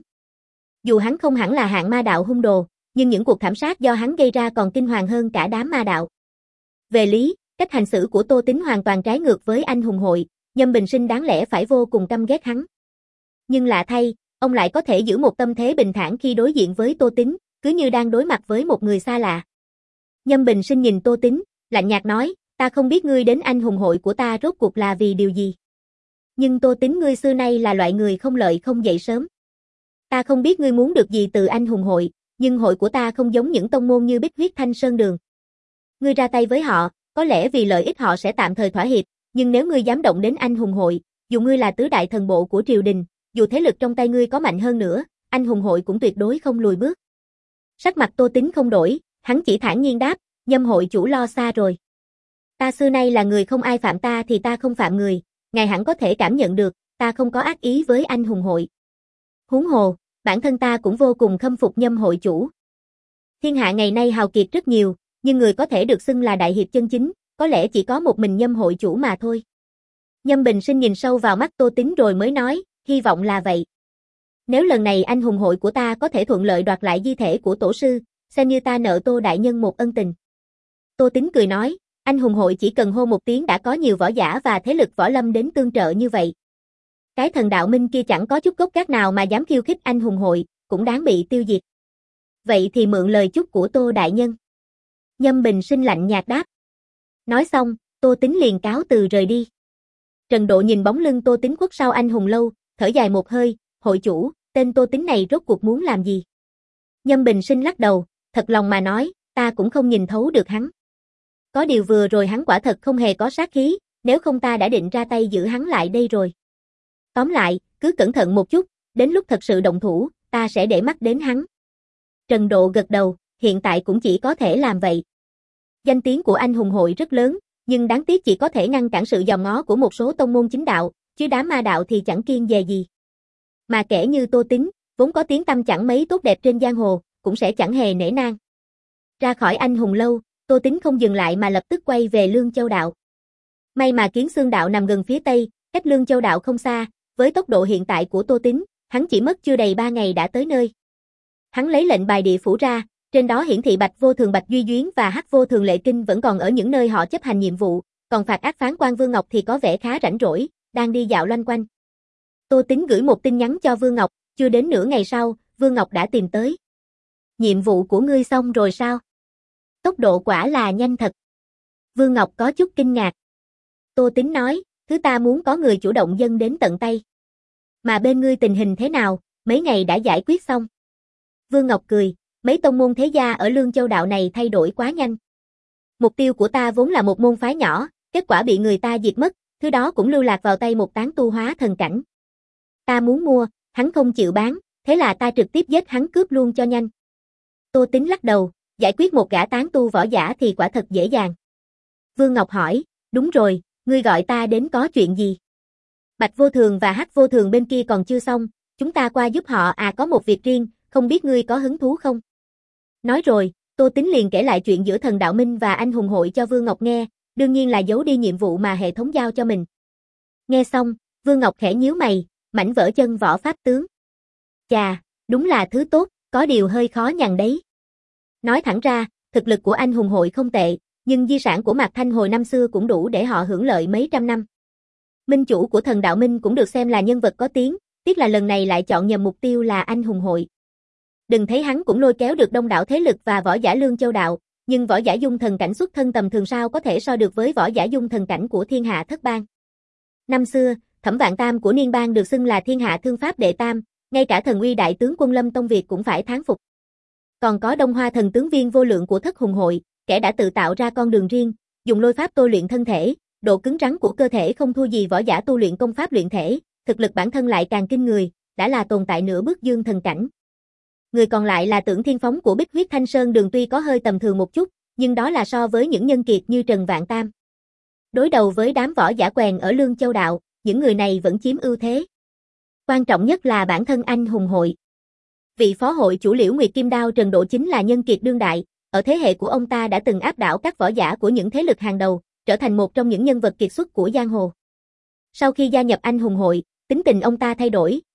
Dù hắn không hẳn là hạng ma đạo hung đồ, nhưng những cuộc thảm sát do hắn gây ra còn kinh hoàng hơn cả đám ma đạo. Về lý, cách hành xử của Tô Tính hoàn toàn trái ngược với anh hùng hội, Nhâm Bình Sinh đáng lẽ phải vô cùng căm ghét hắn. Nhưng lạ thay, ông lại có thể giữ một tâm thế bình thản khi đối diện với Tô Tính, cứ như đang đối mặt với một người xa lạ. Nhâm Bình Sinh nhìn Tô Tính, lạnh nhạt nói, ta không biết ngươi đến anh hùng hội của ta rốt cuộc là vì điều gì. Nhưng Tô Tính ngươi xưa nay là loại người không lợi không dậy sớm. Ta không biết ngươi muốn được gì từ anh hùng hội, nhưng hội của ta không giống những tông môn như Bích Huyết Thanh Sơn Đường. Ngươi ra tay với họ, có lẽ vì lợi ích họ sẽ tạm thời thỏa hiệp, nhưng nếu ngươi dám động đến anh hùng hội, dù ngươi là tứ đại thần bộ của triều đình, dù thế lực trong tay ngươi có mạnh hơn nữa, anh hùng hội cũng tuyệt đối không lùi bước. Sắc mặt Tô Tính không đổi, hắn chỉ thản nhiên đáp, Nhâm hội chủ lo xa rồi. Ta xưa nay là người không ai phạm ta thì ta không phạm người, ngài hẳn có thể cảm nhận được, ta không có ác ý với anh hùng hội. Huống hồ, bản thân ta cũng vô cùng khâm phục Nhâm hội chủ. Thiên hạ ngày nay hào kiệt rất nhiều, nhưng người có thể được xưng là đại hiệp chân chính, có lẽ chỉ có một mình Nhâm hội chủ mà thôi. Nhâm Bình Sinh nhìn sâu vào mắt Tô Tính rồi mới nói, hy vọng là vậy. Nếu lần này anh hùng hội của ta có thể thuận lợi đoạt lại di thể của tổ sư, xem như ta nợ Tô đại nhân một ân tình. Tô Tính cười nói, anh hùng hội chỉ cần hô một tiếng đã có nhiều võ giả và thế lực võ lâm đến tương trợ như vậy. Cái thần đạo minh kia chẳng có chút gốc gác nào mà dám khiêu khích anh hùng hội, cũng đáng bị tiêu diệt. Vậy thì mượn lời chúc của Tô đại nhân. Nhâm Bình Sinh lạnh nhạt đáp. Nói xong, Tô Tính liền cáo từ rời đi. Trần Độ nhìn bóng lưng Tô Tính khuất sau anh hùng lâu, thở dài một hơi, hội chủ, tên Tô Tính này rốt cuộc muốn làm gì? Nhâm Bình Sinh lắc đầu, thật lòng mà nói, ta cũng không nhìn thấu được hắn. Có điều vừa rồi hắn quả thật không hề có sát khí, nếu không ta đã định ra tay giữ hắn lại đây rồi. Tóm lại, cứ cẩn thận một chút, đến lúc thật sự động thủ, ta sẽ để mắt đến hắn. Trần Độ gật đầu, hiện tại cũng chỉ có thể làm vậy. Danh tiếng của anh hùng hội rất lớn, nhưng đáng tiếc chỉ có thể ngăn cản sự dòm ngó của một số tông môn chính đạo, chứ đám ma đạo thì chẳng kiêng dè gì. Mà kẻ như Tô Tính, vốn có tiếng tăm chẳng mấy tốt đẹp trên giang hồ, cũng sẽ chẳng hề nể nang. Ra khỏi anh hùng lâu, Tô Tính không dừng lại mà lập tức quay về Lương Châu đạo. May mà Kiến Xương đạo nằm gần phía tây, cách Lương Châu đạo không xa, với tốc độ hiện tại của Tô Tính, hắn chỉ mất chưa đầy ba ngày đã tới nơi. Hắn lấy lệnh bài địa phủ ra, trên đó hiển thị Bạch Vô Thường Bạch Duy Duyến và Hắc Vô Thường Lệ Kinh vẫn còn ở những nơi họ chấp hành nhiệm vụ, còn phạt ác phán quan Vương Ngọc thì có vẻ khá rảnh rỗi, đang đi dạo loanh quanh. Tô Tính gửi một tin nhắn cho Vương Ngọc, chưa đến nửa ngày sau, Vương Ngọc đã tìm tới. Nhiệm vụ của ngươi xong rồi sao? Tốc độ quả là nhanh thật. Vương Ngọc có chút kinh ngạc. Tô Tính nói, thứ ta muốn có người chủ động dâng đến tận tay. Mà bên ngươi tình hình thế nào, mấy ngày đã giải quyết xong. Vương Ngọc cười, mấy tông môn thế gia ở Lương Châu đạo này thay đổi quá nhanh. Mục tiêu của ta vốn là một môn phái nhỏ, kết quả bị người ta diệt mất, thứ đó cũng lưu lạc vào tay một tán tu hóa thần cảnh. Ta muốn mua, hắn không chịu bán, thế là ta trực tiếp giết hắn cướp luôn cho nhanh. Tô Tính lắc đầu, giải quyết một gã tán tu võ giả thì quả thật dễ dàng. Vương Ngọc hỏi, đúng rồi, ngươi gọi ta đến có chuyện gì? Bạch Vô Thường và Hắc Vô Thường bên kia còn chưa xong, chúng ta qua giúp họ à có một việc riêng, không biết ngươi có hứng thú không? Nói rồi, Tô Tính liền kể lại chuyện giữa thần đạo minh và anh hùng hội cho Vương Ngọc nghe, đương nhiên là giấu đi nhiệm vụ mà hệ thống giao cho mình. Nghe xong, Vương Ngọc khẽ nhíu mày, mảnh vỡ chân võ pháp tướng. Chà, đúng là thứ tốt, có điều hơi khó nhằn đấy. Nói thẳng ra, thực lực của anh hùng hội không tệ, nhưng di sản của Mạc Thanh hồi năm xưa cũng đủ để họ hưởng lợi mấy trăm năm. Minh chủ của thần đạo minh cũng được xem là nhân vật có tiếng, tiếc là lần này lại chọn nhầm mục tiêu là anh hùng hội. Đừng thấy hắn cũng lôi kéo được đông đảo thế lực và võ giả Lương Châu đạo, nhưng võ giả dung thần cảnh xuất thân tầm thường sao có thể so được với võ giả dung thần cảnh của thiên hạ thất bang. Năm xưa, Thẩm Vạn Tam của Niên Bang được xưng là thiên hạ thương pháp đệ tam, ngay cả thần uy đại tướng quân Lâm Tông Việt cũng phải thán phục. Còn có Đông Hoa thần tướng viên vô lượng của Thất Hùng hội, kẻ đã tự tạo ra con đường riêng, dùng lôi pháp tôi luyện thân thể, độ cứng rắn của cơ thể không thua gì võ giả tu luyện công pháp luyện thể, thực lực bản thân lại càng kinh người, đã là tồn tại nửa bước dương thần cảnh. Người còn lại là Tưởng Thiên Phóng của Bích Huyết Thanh Sơn Đường tuy có hơi tầm thường một chút, nhưng đó là so với những nhân kiệt như Trần Vạn Tam. Đối đầu với đám võ giả quèn ở Lương Châu đạo, những người này vẫn chiếm ưu thế. Quan trọng nhất là bản thân anh hùng hội. Vị phó hội chủ Liễu Nguyệt Kim Đao Trần Độ chính là nhân kiệt đương đại, ở thế hệ của ông ta đã từng áp đảo các võ giả của những thế lực hàng đầu, trở thành một trong những nhân vật kiệt xuất của giang hồ. Sau khi gia nhập anh hùng hội, tính tình ông ta thay đổi,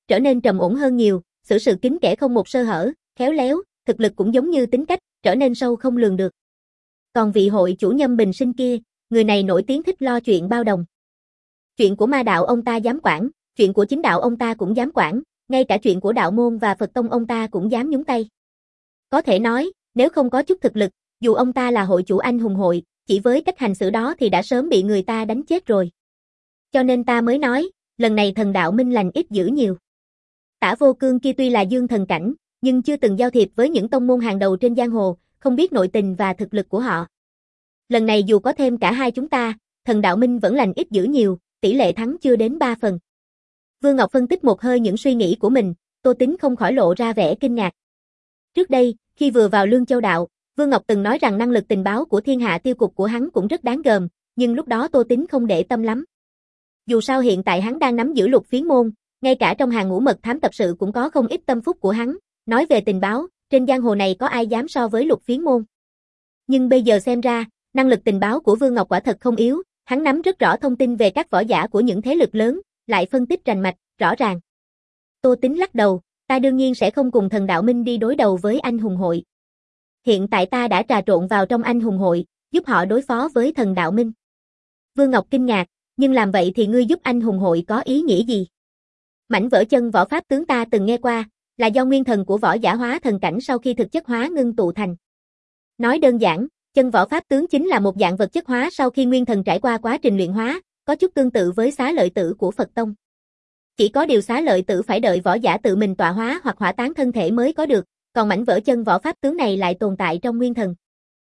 trở nên trầm ổn hơn nhiều, xử sự kín kẽ không một sơ hở, khéo léo, thực lực cũng giống như tính cách, trở nên sâu không lường được. Còn vị hội chủ Nhâm Bình Sinh kia, người này nổi tiếng thích lo chuyện bao đồng. Chuyện của ma đạo ông ta dám quản, chuyện của chính đạo ông ta cũng dám quản, ngay cả chuyện của đạo môn và Phật tông ông ta cũng dám nhúng tay. Có thể nói, nếu không có chút thực lực, dù ông ta là hội chủ anh hùng hội, chỉ với cách hành xử đó thì đã sớm bị người ta đánh chết rồi. Cho nên ta mới nói, lần này thần đạo minh lành ít dữ nhiều. Tả Vô Cương kia tuy là dương thần cảnh, nhưng chưa từng giao thiệp với những tông môn hàng đầu trên giang hồ, không biết nội tình và thực lực của họ. Lần này dù có thêm cả hai chúng ta, thần đạo minh vẫn lành ít dữ nhiều, tỷ lệ thắng chưa đến ba phần. Vương Ngọc phân tích một hơi những suy nghĩ của mình, Tô Tín không khỏi lộ ra vẻ kinh ngạc. Trước đây, khi vừa vào Lương Châu đạo, Vương Ngọc từng nói rằng năng lực tình báo của thiên hạ tiêu cục của hắn cũng rất đáng gờm, nhưng lúc đó Tô Tín không để tâm lắm. Dù sao hiện tại hắn đang nắm giữ Lục Phiến môn, ngay cả trong hàng ngũ mật thám tập sự cũng có không ít tâm phúc của hắn, nói về tình báo, trên giang hồ này có ai dám so với Lục Phiến môn. Nhưng bây giờ xem ra, năng lực tình báo của Vương Ngọc quả thật không yếu, hắn nắm rất rõ thông tin về các võ giả của những thế lực lớn, lại phân tích rành mạch, rõ ràng. Tô Tín lắc đầu, ta đương nhiên sẽ không cùng thần đạo minh đi đối đầu với anh hùng hội. Hiện tại ta đã trà trộn vào trong anh hùng hội, giúp họ đối phó với thần đạo minh. Vương Ngọc kinh ngạc, nhưng làm vậy thì ngươi giúp anh hùng hội có ý nghĩa gì? Mảnh vỡ chân võ pháp tướng ta từng nghe qua, là do nguyên thần của võ giả hóa thần cảnh sau khi thực chất hóa ngưng tụ thành. Nói đơn giản, chân võ pháp tướng chính là một dạng vật chất hóa sau khi nguyên thần trải qua quá trình luyện hóa, có chút tương tự với xá lợi tử của Phật tông. Chỉ có điều xá lợi tử phải đợi võ giả tự mình tọa hóa hoặc hỏa tán thân thể mới có được, còn mảnh vỡ chân võ pháp tướng này lại tồn tại trong nguyên thần.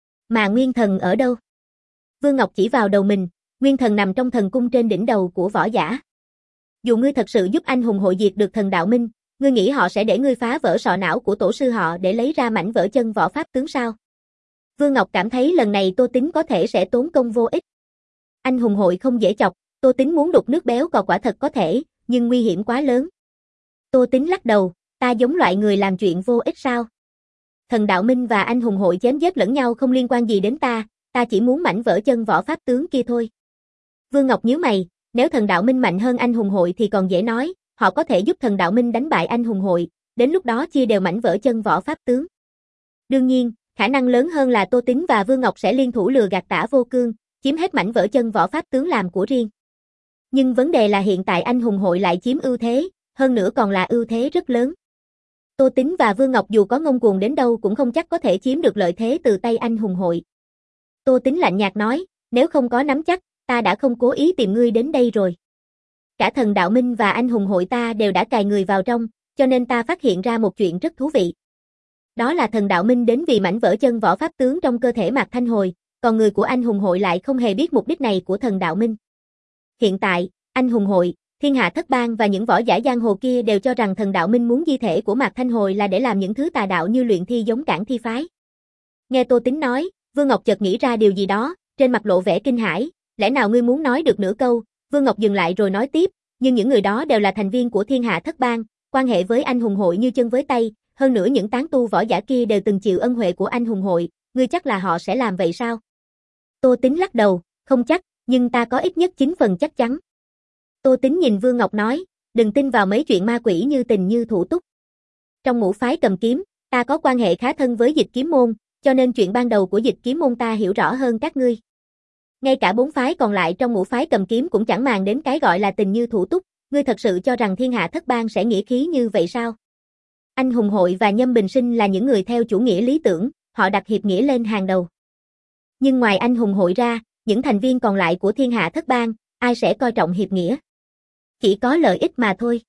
Mà nguyên thần ở đâu? Vương Ngọc chỉ vào đầu mình, nguyên thần nằm trong thần cung trên đỉnh đầu của võ giả. Dù ngươi thật sự giúp anh hùng hội diệt được thần đạo minh, ngươi nghĩ họ sẽ để ngươi phá vỡ sọ não của tổ sư họ để lấy ra mảnh vỡ chân võ pháp tướng sao? Vương Ngọc cảm thấy lần này Tô Tín có thể sẽ tốn công vô ích. Anh hùng hội không dễ chọc, Tô Tín muốn đục nước béo cò quả thật có thể, nhưng nguy hiểm quá lớn. Tô Tín lắc đầu, ta giống loại người làm chuyện vô ích sao? Thần đạo minh và anh hùng hội chém giết lẫn nhau không liên quan gì đến ta, ta chỉ muốn mảnh vỡ chân võ pháp tướng kia thôi. Vương Ngọc nhíu mày, nếu thần đạo minh mạnh hơn anh hùng hội thì còn dễ nói, họ có thể giúp thần đạo minh đánh bại anh hùng hội, đến lúc đó chia đều mảnh vỡ chân võ pháp tướng. Đương nhiên, khả năng lớn hơn là Tô Tín và Vương Ngọc sẽ liên thủ lừa gạt Tả Vô Cương, chiếm hết mảnh vỡ chân võ pháp tướng làm của riêng. Nhưng vấn đề là hiện tại anh hùng hội lại chiếm ưu thế, hơn nữa còn là ưu thế rất lớn. Tô Tín và Vương Ngọc dù có ngông cuồng đến đâu cũng không chắc có thể chiếm được lợi thế từ tay anh hùng hội. Tô Tín lạnh nhạt nói, nếu không có nắm chắc, ta đã không cố ý tìm ngươi đến đây rồi. Cả thần đạo minh và anh hùng hội ta đều đã cài người vào trong, cho nên ta phát hiện ra một chuyện rất thú vị. Đó là thần đạo minh đến vì mảnh vỡ chân võ pháp tướng trong cơ thể Mạc Thanh Hồi, còn người của anh hùng hội lại không hề biết mục đích này của thần đạo minh. Hiện tại, anh hùng hội, thiên hạ thất bang và những võ giả giang hồ kia đều cho rằng thần đạo minh muốn di thể của Mạc Thanh Hồi là để làm những thứ tà đạo như luyện thi giống cản thi phái. Nghe Tô Tín nói, Vương Ngọc chợt nghĩ ra điều gì đó, trên mặt lộ vẻ kinh hãi, lẽ nào ngươi muốn nói được nửa câu? Vương Ngọc dừng lại rồi nói tiếp, nhưng những người đó đều là thành viên của thiên hạ thất bang, quan hệ với anh hùng hội như chân với tay, hơn nữa những tán tu võ giả kia đều từng chịu ân huệ của anh hùng hội, ngươi chắc là họ sẽ làm vậy sao? Tô Tín lắc đầu, không chắc, nhưng ta có ít nhất chín phần chắc chắn. Tô Tín nhìn Vương Ngọc nói, đừng tin vào mấy chuyện ma quỷ như tình như thủ túc. Trong ngũ phái cầm kiếm, ta có quan hệ khá thân với Dịch Kiếm môn, cho nên chuyện ban đầu của Dịch Kiếm môn ta hiểu rõ hơn các ngươi. Ngay cả bốn phái còn lại trong ngũ phái cầm kiếm cũng chẳng màng đến cái gọi là tình như thủ túc, ngươi thật sự cho rằng thiên hạ thất bang sẽ nghĩa khí như vậy sao? Anh hùng hội và Nhâm Bình Sinh là những người theo chủ nghĩa lý tưởng, họ đặt hiệp nghĩa lên hàng đầu. Nhưng ngoài anh hùng hội ra, những thành viên còn lại của thiên hạ thất bang, ai sẽ coi trọng hiệp nghĩa? Chỉ có lợi ích mà thôi.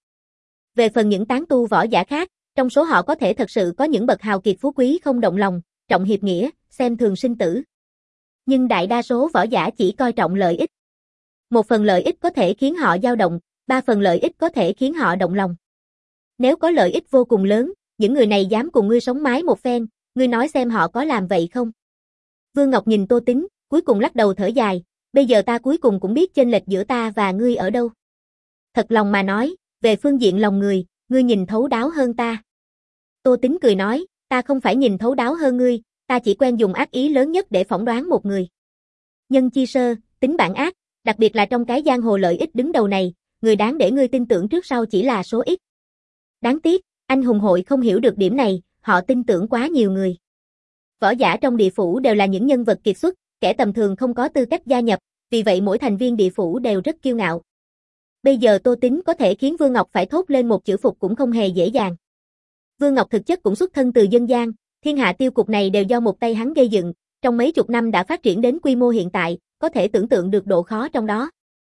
Về phần những tán tu võ giả khác, trong số họ có thể thật sự có những bậc hào kiệt phú quý không động lòng, trọng hiệp nghĩa, xem thường sinh tử. Nhưng đại đa số võ giả chỉ coi trọng lợi ích. Một phần lợi ích có thể khiến họ dao động, ba phần lợi ích có thể khiến họ động lòng. Nếu có lợi ích vô cùng lớn, những người này dám cùng ngươi sống mái một phen, ngươi nói xem họ có làm vậy không? Vương Ngọc nhìn Tô Tín, cuối cùng lắc đầu thở dài, bây giờ ta cuối cùng cũng biết chênh lệch giữa ta và ngươi ở đâu. Thật lòng mà nói, về phương diện lòng người, ngươi nhìn thấu đáo hơn ta. Tô Tín cười nói, ta không phải nhìn thấu đáo hơn ngươi, ta chỉ quen dùng ác ý lớn nhất để phỏng đoán một người. Nhân chi sơ, tính bản ác, đặc biệt là trong cái giang hồ lợi ích đứng đầu này, người đáng để ngươi tin tưởng trước sau chỉ là số ít. Đáng tiếc, anh hùng hội không hiểu được điểm này, họ tin tưởng quá nhiều người. Võ giả trong địa phủ đều là những nhân vật kiệt xuất, kẻ tầm thường không có tư cách gia nhập, vì vậy mỗi thành viên địa phủ đều rất kiêu ngạo. Bây giờ Tô Tín có thể khiến Vương Ngọc phải thốt lên một chữ phục cũng không hề dễ dàng. Vương Ngọc thực chất cũng xuất thân từ dân gian, thiên hạ tiêu cục này đều do một tay hắn gây dựng, trong mấy chục năm đã phát triển đến quy mô hiện tại, có thể tưởng tượng được độ khó trong đó.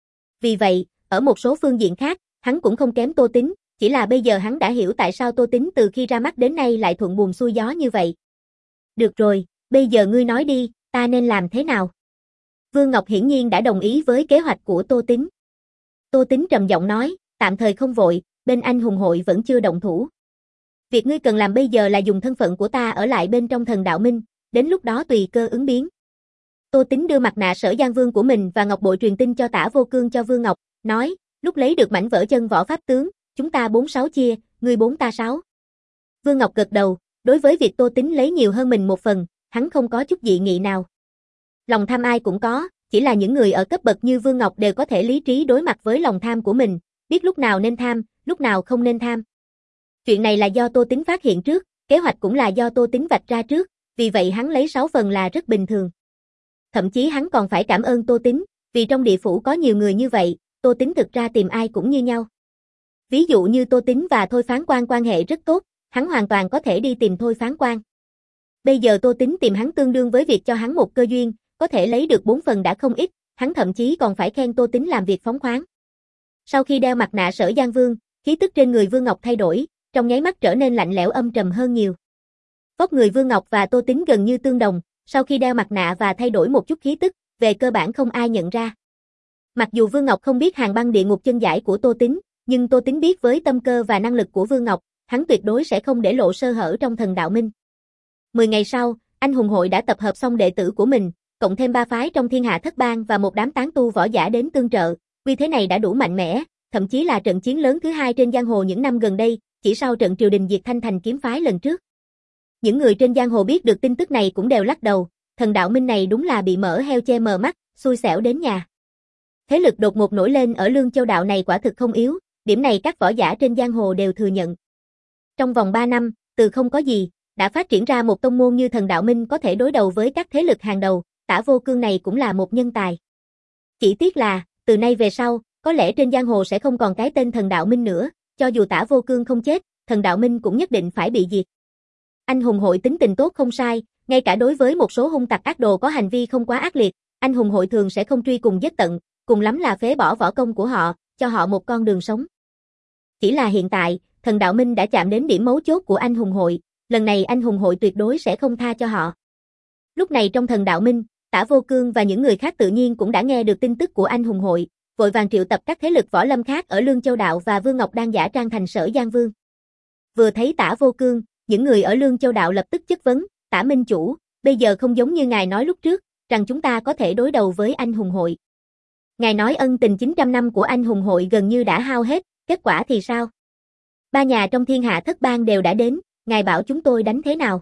Vì vậy, ở một số phương diện khác, hắn cũng không kém Tô Tín, chỉ là bây giờ hắn đã hiểu tại sao Tô Tín từ khi ra mắt đến nay lại thuận buồm xuôi gió như vậy. Được rồi, bây giờ ngươi nói đi, ta nên làm thế nào? Vương Ngọc hiển nhiên đã đồng ý với kế hoạch của Tô Tín. Tô Tín trầm giọng nói, tạm thời không vội, bên anh hùng hội vẫn chưa động thủ. Việc ngươi cần làm bây giờ là dùng thân phận của ta ở lại bên trong thần đạo minh, đến lúc đó tùy cơ ứng biến. Tô Tín đưa mặt nạ Sở Giang Vương của mình và ngọc bội truyền tin cho Tả Vô Cương cho Vương Ngọc, nói, lúc lấy được mảnh vỡ chân võ pháp tướng, chúng ta bốn sáu chia, ngươi bốn ta sáu. Vương Ngọc gật đầu, đối với việc Tô Tín lấy nhiều hơn mình một phần, hắn không có chút dị nghị nào. Lòng tham ai cũng có, chỉ là những người ở cấp bậc như Vương Ngọc đều có thể lý trí đối mặt với lòng tham của mình, biết lúc nào nên tham, lúc nào không nên tham. Chuyện này là do Tô Tín phát hiện trước, kế hoạch cũng là do Tô Tín vạch ra trước, vì vậy hắn lấy sáu phần là rất bình thường. Thậm chí hắn còn phải cảm ơn Tô Tín, vì trong địa phủ có nhiều người như vậy, Tô Tín thực ra tìm ai cũng như nhau. Ví dụ như Tô Tín và Thôi Phán Quan quan hệ rất tốt, hắn hoàn toàn có thể đi tìm Thôi Phán Quan. Bây giờ Tô Tín tìm hắn tương đương với việc cho hắn một cơ duyên, có thể lấy được bốn phần đã không ít, hắn thậm chí còn phải khen Tô Tín làm việc phóng khoáng. Sau khi đeo mặt nạ Sở Giang Vương, khí tức trên người Vương Ngọc thay đổi, trong nháy mắt trở nên lạnh lẽo âm trầm hơn nhiều. Vóc người Vương Ngọc và Tô Tín gần như tương đồng, sau khi đeo mặt nạ và thay đổi một chút khí tức, về cơ bản không ai nhận ra. Mặc dù Vương Ngọc không biết hàng băng địa ngục chân giải của Tô Tín, nhưng Tô Tín biết với tâm cơ và năng lực của Vương Ngọc, hắn tuyệt đối sẽ không để lộ sơ hở trong thần đạo minh. Mười ngày sau, anh hùng hội đã tập hợp xong đệ tử của mình, cộng thêm ba phái trong thiên hạ thất bang và một đám tán tu võ giả đến tương trợ, uy thế này đã đủ mạnh mẽ, thậm chí là trận chiến lớn thứ hai trên giang hồ những năm gần đây, chỉ sau trận triều đình diệt Thanh Thành kiếm phái lần trước. Những người trên giang hồ biết được tin tức này cũng đều lắc đầu, thần đạo minh này đúng là bị mỡ heo che mờ mắt, xui xẻo đến nhà. Thế lực đột ngột nổi lên ở Lương Châu đạo này quả thực không yếu, điểm này các võ giả trên giang hồ đều thừa nhận. Trong vòng ba năm, từ không có gì, đã phát triển ra một tông môn như thần đạo minh có thể đối đầu với các thế lực hàng đầu, Tả Vô Cương này cũng là một nhân tài. Chỉ tiếc là, từ nay về sau, có lẽ trên giang hồ sẽ không còn cái tên thần đạo minh nữa, cho dù Tả Vô Cương không chết, thần đạo minh cũng nhất định phải bị diệt. Anh hùng hội tính tình tốt không sai, ngay cả đối với một số hung tặc ác đồ có hành vi không quá ác liệt, anh hùng hội thường sẽ không truy cùng giết tận, cùng lắm là phế bỏ võ công của họ, cho họ một con đường sống. Chỉ là hiện tại, thần đạo minh đã chạm đến điểm mấu chốt của anh hùng hội, lần này anh hùng hội tuyệt đối sẽ không tha cho họ. Lúc này trong thần đạo minh, Tả Vô Cương và những người khác tự nhiên cũng đã nghe được tin tức của anh hùng hội, vội vàng triệu tập các thế lực võ lâm khác ở Lương Châu đạo và Vương Ngọc đang giả trang thành Sở Giang Vương. Vừa thấy Tả Vô Cương, những người ở Lương Châu đạo lập tức chất vấn, Tả Minh Chủ, bây giờ không giống như ngài nói lúc trước, rằng chúng ta có thể đối đầu với anh hùng hội. Ngài nói ân tình chín trăm năm của anh hùng hội gần như đã hao hết, kết quả thì sao? Ba nhà trong thiên hạ thất bang đều đã đến, ngài bảo chúng tôi đánh thế nào?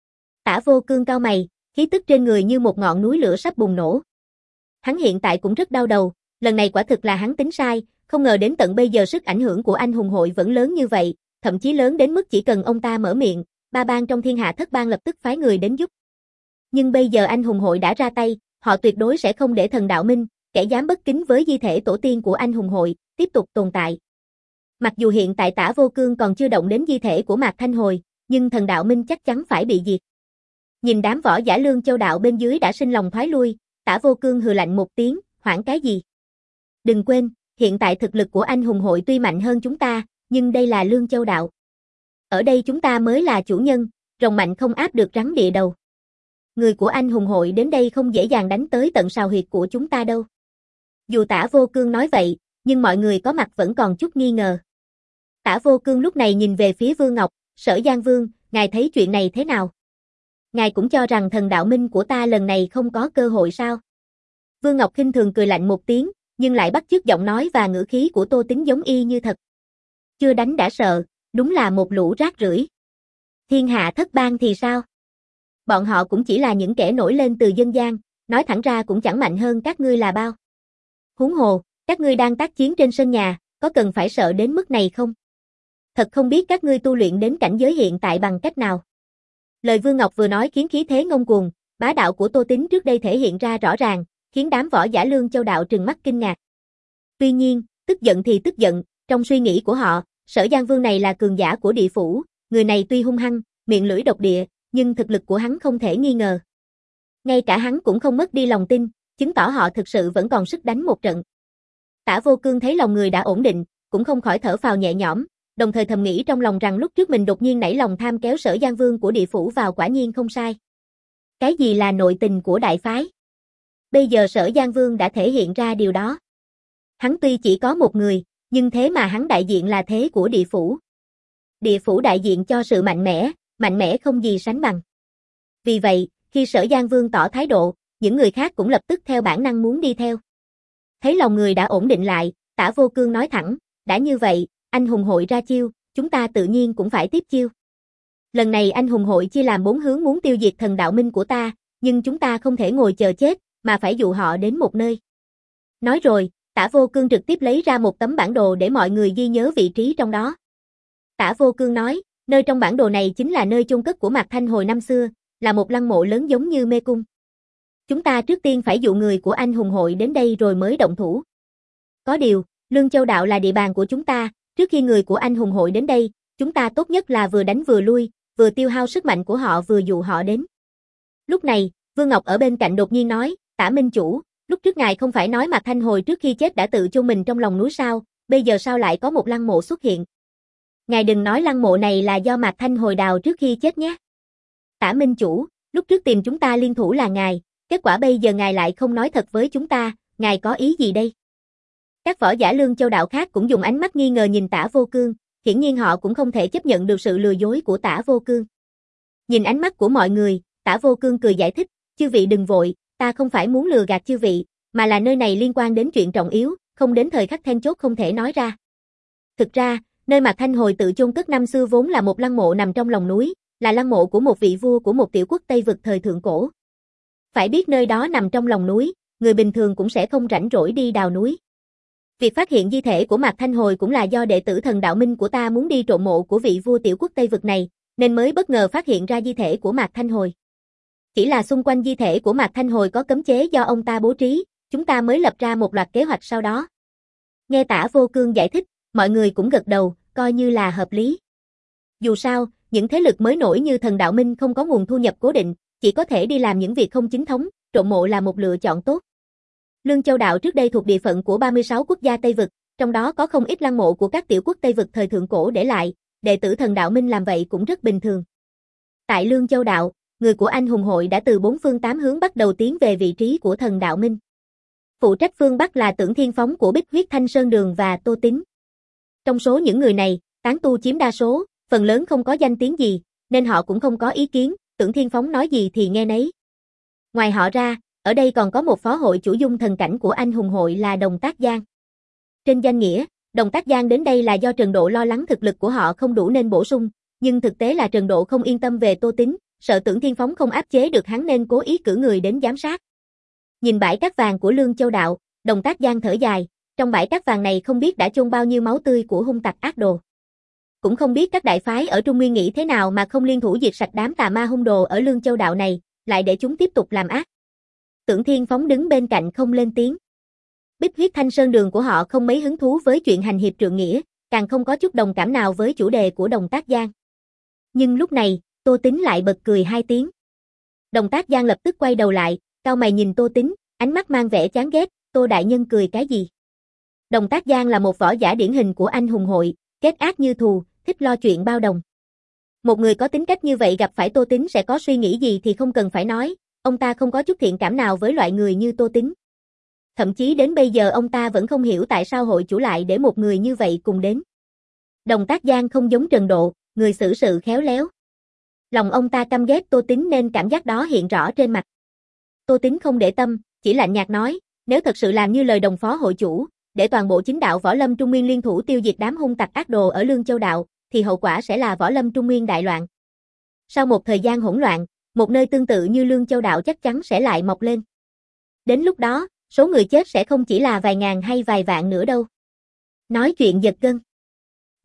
Tả Vô Cương cau mày, khí tức trên người như một ngọn núi lửa sắp bùng nổ. Hắn hiện tại cũng rất đau đầu, lần này quả thực là hắn tính sai, không ngờ đến tận bây giờ sức ảnh hưởng của anh hùng hội vẫn lớn như vậy, thậm chí lớn đến mức chỉ cần ông ta mở miệng, ba bang trong thiên hạ thất bang lập tức phái người đến giúp. Nhưng bây giờ anh hùng hội đã ra tay, họ tuyệt đối sẽ không để thần đạo minh, kẻ dám bất kính với di thể tổ tiên của anh hùng hội, tiếp tục tồn tại. Mặc dù hiện tại Tả Vô Cương còn chưa động đến di thể của Mạc Thanh Hồi, nhưng thần đạo minh chắc chắn phải bị diệt. Nhìn đám võ giả Lương Châu đạo bên dưới đã sinh lòng thoái lui, Tả Vô Cương hừ lạnh một tiếng, hoảng cái gì? Đừng quên, hiện tại thực lực của anh hùng hội tuy mạnh hơn chúng ta, nhưng đây là Lương Châu đạo. Ở đây chúng ta mới là chủ nhân, rồng mạnh không áp được rắn địa đầu. Người của anh hùng hội đến đây không dễ dàng đánh tới tận sào huyệt của chúng ta đâu. Dù Tả Vô Cương nói vậy, nhưng mọi người có mặt vẫn còn chút nghi ngờ. Tả Vô Cương lúc này nhìn về phía Vương Ngọc, Sở Giang Vương, ngài thấy chuyện này thế nào? Ngài cũng cho rằng thần đạo minh của ta lần này không có cơ hội sao? Vương Ngọc khinh thường cười lạnh một tiếng, nhưng lại bắt chước giọng nói và ngữ khí của Tô Tín giống y như thật. Chưa đánh đã sợ, đúng là một lũ rác rưởi. Thiên hạ thất bang thì sao? Bọn họ cũng chỉ là những kẻ nổi lên từ dân gian, nói thẳng ra cũng chẳng mạnh hơn các ngươi là bao. Huống hồ, các ngươi đang tác chiến trên sân nhà, có cần phải sợ đến mức này không? Thật không biết các ngươi tu luyện đến cảnh giới hiện tại bằng cách nào. Lời Vương Ngọc vừa nói khiến khí thế ngông cuồng, bá đạo của Tô Tín trước đây thể hiện ra rõ ràng, khiến đám võ giả Lương Châu đạo trừng mắt kinh ngạc. Tuy nhiên, tức giận thì tức giận, trong suy nghĩ của họ, Sở Giang Vương này là cường giả của địa phủ, người này tuy hung hăng, miệng lưỡi độc địa, nhưng thực lực của hắn không thể nghi ngờ. Ngay cả hắn cũng không mất đi lòng tin, chứng tỏ họ thực sự vẫn còn sức đánh một trận. Tả Vô Cương thấy lòng người đã ổn định, cũng không khỏi thở phào nhẹ nhõm, đồng thời thầm nghĩ trong lòng rằng lúc trước mình đột nhiên nảy lòng tham kéo Sở Giang Vương của địa phủ vào quả nhiên không sai. Cái gì là nội tình của đại phái? Bây giờ Sở Giang Vương đã thể hiện ra điều đó. Hắn tuy chỉ có một người, nhưng thế mà hắn đại diện là thế của địa phủ. Địa phủ đại diện cho sự mạnh mẽ, mạnh mẽ không gì sánh bằng. Vì vậy, khi Sở Giang Vương tỏ thái độ, những người khác cũng lập tức theo bản năng muốn đi theo. Thấy lòng người đã ổn định lại, Tả Vô Cương nói thẳng, đã như vậy, anh hùng hội ra chiêu, chúng ta tự nhiên cũng phải tiếp chiêu. Lần này anh hùng hội chia làm bốn hướng muốn tiêu diệt thần đạo minh của ta, nhưng chúng ta không thể ngồi chờ chết, mà phải dụ họ đến một nơi. Nói rồi, Tả Vô Cương trực tiếp lấy ra một tấm bản đồ để mọi người ghi nhớ vị trí trong đó. Tả Vô Cương nói, nơi trong bản đồ này chính là nơi chôn cất của Mạc Thanh hồi năm xưa, là một lăng mộ lớn giống như mê cung. Chúng ta trước tiên phải dụ người của anh hùng hội đến đây rồi mới động thủ. Có điều, Lương Châu đạo là địa bàn của chúng ta, trước khi người của anh hùng hội đến đây, chúng ta tốt nhất là vừa đánh vừa lui, vừa tiêu hao sức mạnh của họ vừa dụ họ đến. Lúc này, Vương Ngọc ở bên cạnh đột nhiên nói, Tả Minh Chủ, lúc trước ngài không phải nói Mạc Thanh hồi trước khi chết đã tự chôn mình trong lòng núi sao, bây giờ sao lại có một lăng mộ xuất hiện? Ngài đừng nói lăng mộ này là do Mạc Thanh hồi đào trước khi chết nhé. Tả Minh Chủ, lúc trước tìm chúng ta liên thủ là ngài, kết quả bây giờ ngài lại không nói thật với chúng ta, ngài có ý gì đây? Các võ giả Lương Châu đạo khác cũng dùng ánh mắt nghi ngờ nhìn Tả Vô Cương, hiển nhiên họ cũng không thể chấp nhận được sự lừa dối của Tả Vô Cương. Nhìn ánh mắt của mọi người, Tả Vô Cương cười giải thích, chư vị đừng vội, ta không phải muốn lừa gạt chư vị, mà là nơi này liên quan đến chuyện trọng yếu, không đến thời khắc then chốt không thể nói ra. Thực ra, nơi Mạc Thanh hồi tự chôn cất năm xưa vốn là một lăng mộ nằm trong lòng núi, là lăng mộ của một vị vua của một tiểu quốc Tây vực thời thượng cổ. Phải biết nơi đó nằm trong lòng núi, người bình thường cũng sẽ không rảnh rỗi đi đào núi. Việc phát hiện di thể của Mạc Thanh hồi cũng là do đệ tử thần đạo minh của ta muốn đi trộm mộ của vị vua tiểu quốc Tây vực này, nên mới bất ngờ phát hiện ra di thể của Mạc Thanh hồi. Chỉ là xung quanh di thể của Mạc Thanh hồi có cấm chế do ông ta bố trí, chúng ta mới lập ra một loạt kế hoạch sau đó. Nghe Tả Vô Cương giải thích, mọi người cũng gật đầu, coi như là hợp lý. Dù sao, những thế lực mới nổi như thần đạo minh không có nguồn thu nhập cố định, chỉ có thể đi làm những việc không chính thống, trộm mộ là một lựa chọn tốt. Lương Châu đạo trước đây thuộc địa phận của ba mươi sáu quốc gia Tây vực, trong đó có không ít lăng mộ của các tiểu quốc Tây vực thời thượng cổ để lại, đệ tử thần đạo minh làm vậy cũng rất bình thường. Tại Lương Châu đạo, người của anh hùng hội đã từ bốn phương tám hướng bắt đầu tiến về vị trí của thần đạo minh. Phụ trách phương Bắc là Tưởng Thiên Phóng của Bích Huyết Thanh Sơn Đường và Tô Tín. Trong số những người này, tán tu chiếm đa số, phần lớn không có danh tiếng gì, nên họ cũng không có ý kiến, Tưởng Thiên Phóng nói gì thì nghe nấy. Ngoài họ ra, ở đây còn có một phó hội chủ dung thần cảnh của anh hùng hội là Đồng Tác Giang. Trên danh nghĩa, Đồng Tác Giang đến đây là do Trần Độ lo lắng thực lực của họ không đủ nên bổ sung, nhưng thực tế là Trần Độ không yên tâm về Tô Tín, sợ Tưởng Thiên Phóng không áp chế được hắn nên cố ý cử người đến giám sát. Nhìn bãi cát vàng của Lương Châu đạo, Đồng Tác Giang thở dài, trong bãi cát vàng này không biết đã chôn bao nhiêu máu tươi của hung tặc ác đồ. Cũng không biết các đại phái ở Trung Nguyên nghĩ thế nào mà không liên thủ diệt sạch đám tà ma hung đồ ở Lương Châu đạo này, lại để chúng tiếp tục làm ác. Tưởng Thiên Phóng đứng bên cạnh không lên tiếng. Bích Huyết Thanh Sơn Đường của họ không mấy hứng thú với chuyện hành hiệp trượng nghĩa, càng không có chút đồng cảm nào với chủ đề của Đồng Tác Giang. Nhưng lúc này, Tô Tín lại bật cười hai tiếng. Đồng Tác Giang lập tức quay đầu lại, cau mày nhìn Tô Tín, ánh mắt mang vẻ chán ghét, Tô đại nhân cười cái gì? Đồng Tác Giang là một võ giả điển hình của anh hùng hội, kết ác như thù, thích lo chuyện bao đồng. Một người có tính cách như vậy gặp phải Tô Tín sẽ có suy nghĩ gì thì không cần phải nói, ông ta không có chút thiện cảm nào với loại người như Tô Tín. Thậm chí đến bây giờ ông ta vẫn không hiểu tại sao hội chủ lại để một người như vậy cùng đến. Đồng Tác Giang không giống Trần Độ, người xử sự khéo léo. Lòng ông ta căm ghét Tô Tín nên cảm giác đó hiện rõ trên mặt. Tô Tín không để tâm, chỉ lạnh nhạt nói, nếu thật sự làm như lời đồng phó hội chủ, để toàn bộ chính đạo Võ Lâm Trung Nguyên liên thủ tiêu diệt đám hung tặc ác đồ ở Lương Châu đạo, thì hậu quả sẽ là Võ Lâm Trung Nguyên đại loạn. Sau một thời gian hỗn loạn, một nơi tương tự như Lương Châu đạo chắc chắn sẽ lại mọc lên. Đến lúc đó, số người chết sẽ không chỉ là vài ngàn hay vài vạn nữa đâu. Nói chuyện giật gân.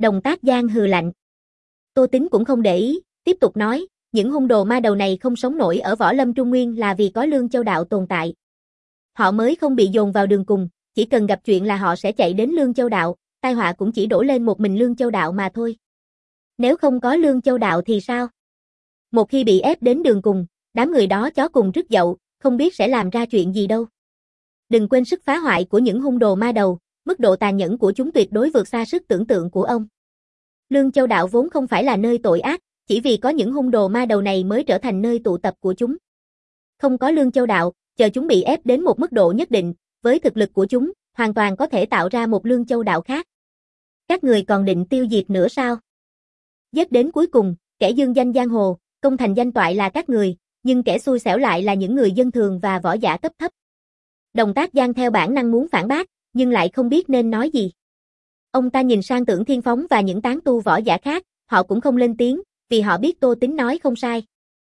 Đồng Tác Giang hừ lạnh. Tô Tính cũng không để ý, tiếp tục nói, những hung đồ ma đầu này không sống nổi ở Võ Lâm Trung Nguyên là vì có Lương Châu Đạo tồn tại. Họ mới không bị dồn vào đường cùng, chỉ cần gặp chuyện là họ sẽ chạy đến Lương Châu Đạo, tai họa cũng chỉ đổ lên một mình Lương Châu Đạo mà thôi. Nếu không có Lương Châu Đạo thì sao? Một khi bị ép đến đường cùng, đám người đó chó cùng rứt dậu, không biết sẽ làm ra chuyện gì đâu. Đừng quên sức phá hoại của những hung đồ ma đầu, mức độ tàn nhẫn của chúng tuyệt đối vượt xa sức tưởng tượng của ông. Lương Châu Đạo vốn không phải là nơi tội ác, chỉ vì có những hung đồ ma đầu này mới trở thành nơi tụ tập của chúng. Không có Lương Châu Đạo, chờ chúng bị ép đến một mức độ nhất định, với thực lực của chúng, hoàn toàn có thể tạo ra một Lương Châu Đạo khác. Các người còn định tiêu diệt nữa sao? Giết đến cuối cùng, kẻ dương danh giang hồ, công thành danh toại là các người, nhưng kẻ xui xẻo lại là những người dân thường và võ giả cấp thấp. Đồng Tác Giang theo bản năng muốn phản bác, nhưng lại không biết nên nói gì. Ông ta nhìn sang Tưởng Thiên Phóng và những tán tu võ giả khác, họ cũng không lên tiếng, vì họ biết Tô Tính nói không sai.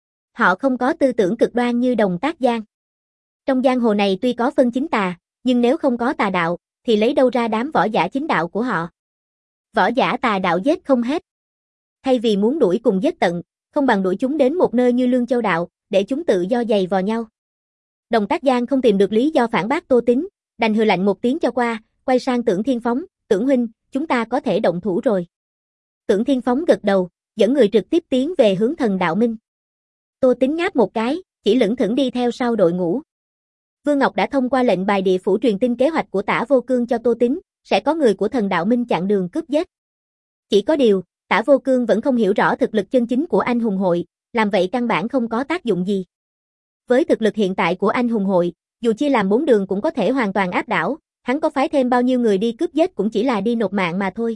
Họ không có tư tưởng cực đoan như Đồng Tác Giang. Trong giang hồ này tuy có phân chính tà, nhưng nếu không có tà đạo, thì lấy đâu ra đám võ giả chính đạo của họ. Võ giả tà đạo giết không hết. Thay vì muốn đuổi cùng giết tận, không bằng đuổi chúng đến một nơi như Lương Châu Đạo, để chúng tự do giày vò nhau. Đồng Tác Giang không tìm được lý do phản bác Tô Tính, đành hừ lạnh một tiếng cho qua, quay sang Tưởng Thiên Phóng, Tưởng huynh, chúng ta có thể động thủ rồi. Tưởng Thiên Phóng gật đầu, dẫn người trực tiếp tiến về hướng Thần Đạo Minh. Tô Tính ngáp một cái, chỉ lững thững đi theo sau đội ngũ. Vương Ngọc đã thông qua lệnh bài địa phủ truyền tin kế hoạch của Tả Vô Cương cho Tô Tính, sẽ có người của Thần Đạo Minh chặn đường cướp giết. Chỉ có điều, Tả Vô Cương vẫn không hiểu rõ thực lực chân chính của Anh Hùng Hội, làm vậy căn bản không có tác dụng gì. Với thực lực hiện tại của Anh Hùng Hội, dù chia làm bốn đường cũng có thể hoàn toàn áp đảo, hắn có phái thêm bao nhiêu người đi cướp giết cũng chỉ là đi nộp mạng mà thôi.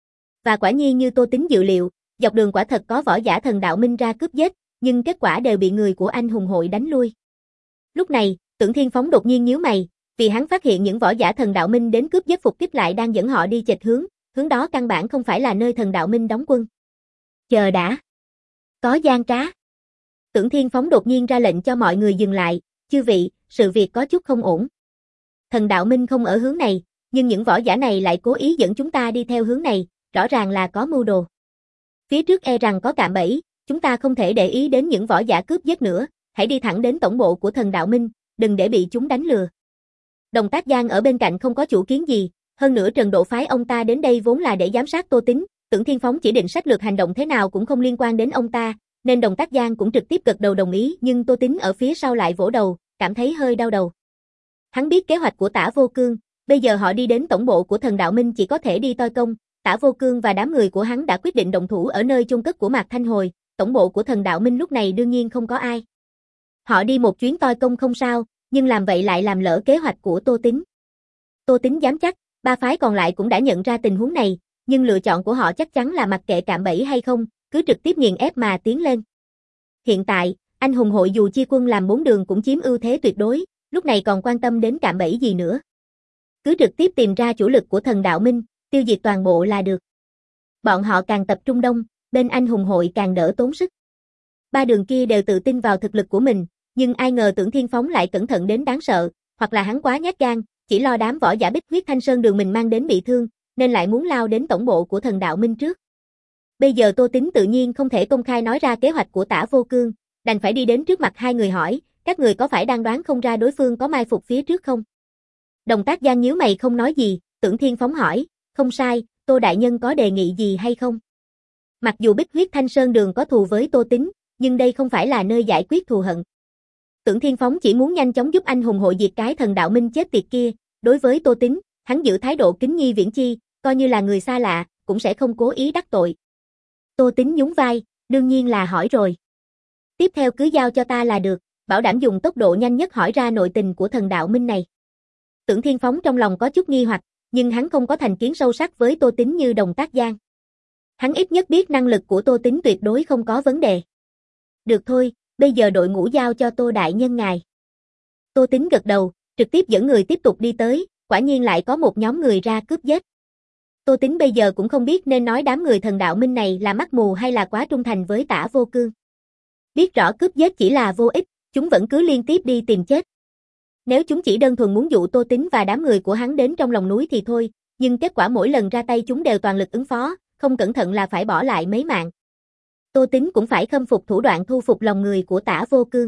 Và quả nhiên như Tô Tính dự liệu, dọc đường quả thật có võ giả Thần Đạo Minh ra cướp giết, nhưng kết quả đều bị người của Anh Hùng Hội đánh lui. Lúc này, Tưởng Thiên Phóng đột nhiên nhíu mày, vì hắn phát hiện những võ giả Thần Đạo Minh đến cướp giết phục kích lại đang dẫn họ đi chệch hướng, hướng đó căn bản không phải là nơi Thần Đạo Minh đóng quân. Chờ đã. Có gian trá. Tưởng Thiên Phóng đột nhiên ra lệnh cho mọi người dừng lại, chư vị, sự việc có chút không ổn. Thần Đạo Minh không ở hướng này, nhưng những võ giả này lại cố ý dẫn chúng ta đi theo hướng này, rõ ràng là có mưu đồ. Phía trước e rằng có cạm bẫy, chúng ta không thể để ý đến những võ giả cướp giết nữa, hãy đi thẳng đến tổng bộ của Thần Đạo Minh, đừng để bị chúng đánh lừa. Đồng Tác Giang ở bên cạnh không có chủ kiến gì, hơn nữa Trần Độ phái ông ta đến đây vốn là để giám sát Tô Tính, Tưởng Thiên Phóng chỉ định sách lược hành động thế nào cũng không liên quan đến ông ta, nên Đồng Tác Giang cũng trực tiếp gật đầu đồng ý, nhưng Tô Tính ở phía sau lại vỗ đầu, cảm thấy hơi đau đầu. Hắn biết kế hoạch của Tả Vô Cương, bây giờ họ đi đến tổng bộ của Thần Đạo Minh chỉ có thể đi toi công, Tả Vô Cương và đám người của hắn đã quyết định động thủ ở nơi chôn cất của Mạc Thanh Hồi, tổng bộ của Thần Đạo Minh lúc này đương nhiên không có ai. Họ đi một chuyến toi công không sao, nhưng làm vậy lại làm lỡ kế hoạch của Tô Tính. Tô Tính dám chắc, ba phái còn lại cũng đã nhận ra tình huống này, nhưng lựa chọn của họ chắc chắn là mặc kệ cạm bẫy hay không, cứ trực tiếp nghiền ép mà tiến lên. Hiện tại, Anh Hùng Hội dù chia quân làm bốn đường cũng chiếm ưu thế tuyệt đối, lúc này còn quan tâm đến cạm bẫy gì nữa. Cứ trực tiếp tìm ra chủ lực của Thần Đạo Minh, tiêu diệt toàn bộ là được. Bọn họ càng tập trung đông, bên Anh Hùng Hội càng đỡ tốn sức. Ba đường kia đều tự tin vào thực lực của mình, nhưng ai ngờ Tưởng Thiên Phóng lại cẩn thận đến đáng sợ, hoặc là hắn quá nhát gan, chỉ lo đám võ giả Bích Huyết Thanh Sơn đường mình mang đến bị thương, nên lại muốn lao đến tổng bộ của Thần Đạo Minh trước. Bây giờ Tô Tính tự nhiên không thể công khai nói ra kế hoạch của Tả Vô Cương, đành phải đi đến trước mặt hai người hỏi, các người có phải đang đoán không ra đối phương có mai phục phía trước không? Đồng Tác Giang nhíu mày không nói gì, Tưởng Thiên Phóng hỏi, không sai, Tô Đại Nhân có đề nghị gì hay không? Mặc dù Bích Huyết Thanh Sơn đường có thù với Tô Tính, nhưng đây không phải là nơi giải quyết thù hận. Tưởng Thiên Phóng chỉ muốn nhanh chóng giúp Anh Hùng Hội diệt cái Thần Đạo Minh chết tiệt kia, đối với Tô Tính, hắn giữ thái độ kính nhi viễn chi, coi như là người xa lạ, cũng sẽ không cố ý đắc tội. Tô Tính nhún vai, đương nhiên là hỏi rồi. Tiếp theo cứ giao cho ta là được, bảo đảm dùng tốc độ nhanh nhất hỏi ra nội tình của Thần Đạo Minh này. Tưởng Thiên Phóng trong lòng có chút nghi hoặc, nhưng hắn không có thành kiến sâu sắc với Tô Tính như Đồng Tác Giang. Hắn ít nhất biết năng lực của Tô Tính tuyệt đối không có vấn đề. Được thôi, bây giờ đội ngũ giao cho Tô Đại Nhân ngài. Tô Tính gật đầu, trực tiếp dẫn người tiếp tục đi tới, quả nhiên lại có một nhóm người ra cướp giết. Tô Tính bây giờ cũng không biết nên nói đám người Thần Đạo Minh này là mắt mù hay là quá trung thành với Tả Vô Cương. Biết rõ cướp giết chỉ là vô ích, chúng vẫn cứ liên tiếp đi tìm chết. Nếu chúng chỉ đơn thuần muốn dụ Tô Tính và đám người của hắn đến trong lòng núi thì thôi, nhưng kết quả mỗi lần ra tay chúng đều toàn lực ứng phó, không cẩn thận là phải bỏ lại mấy mạng. Tô Tín cũng phải khâm phục thủ đoạn thu phục lòng người của Tả Vô Cương.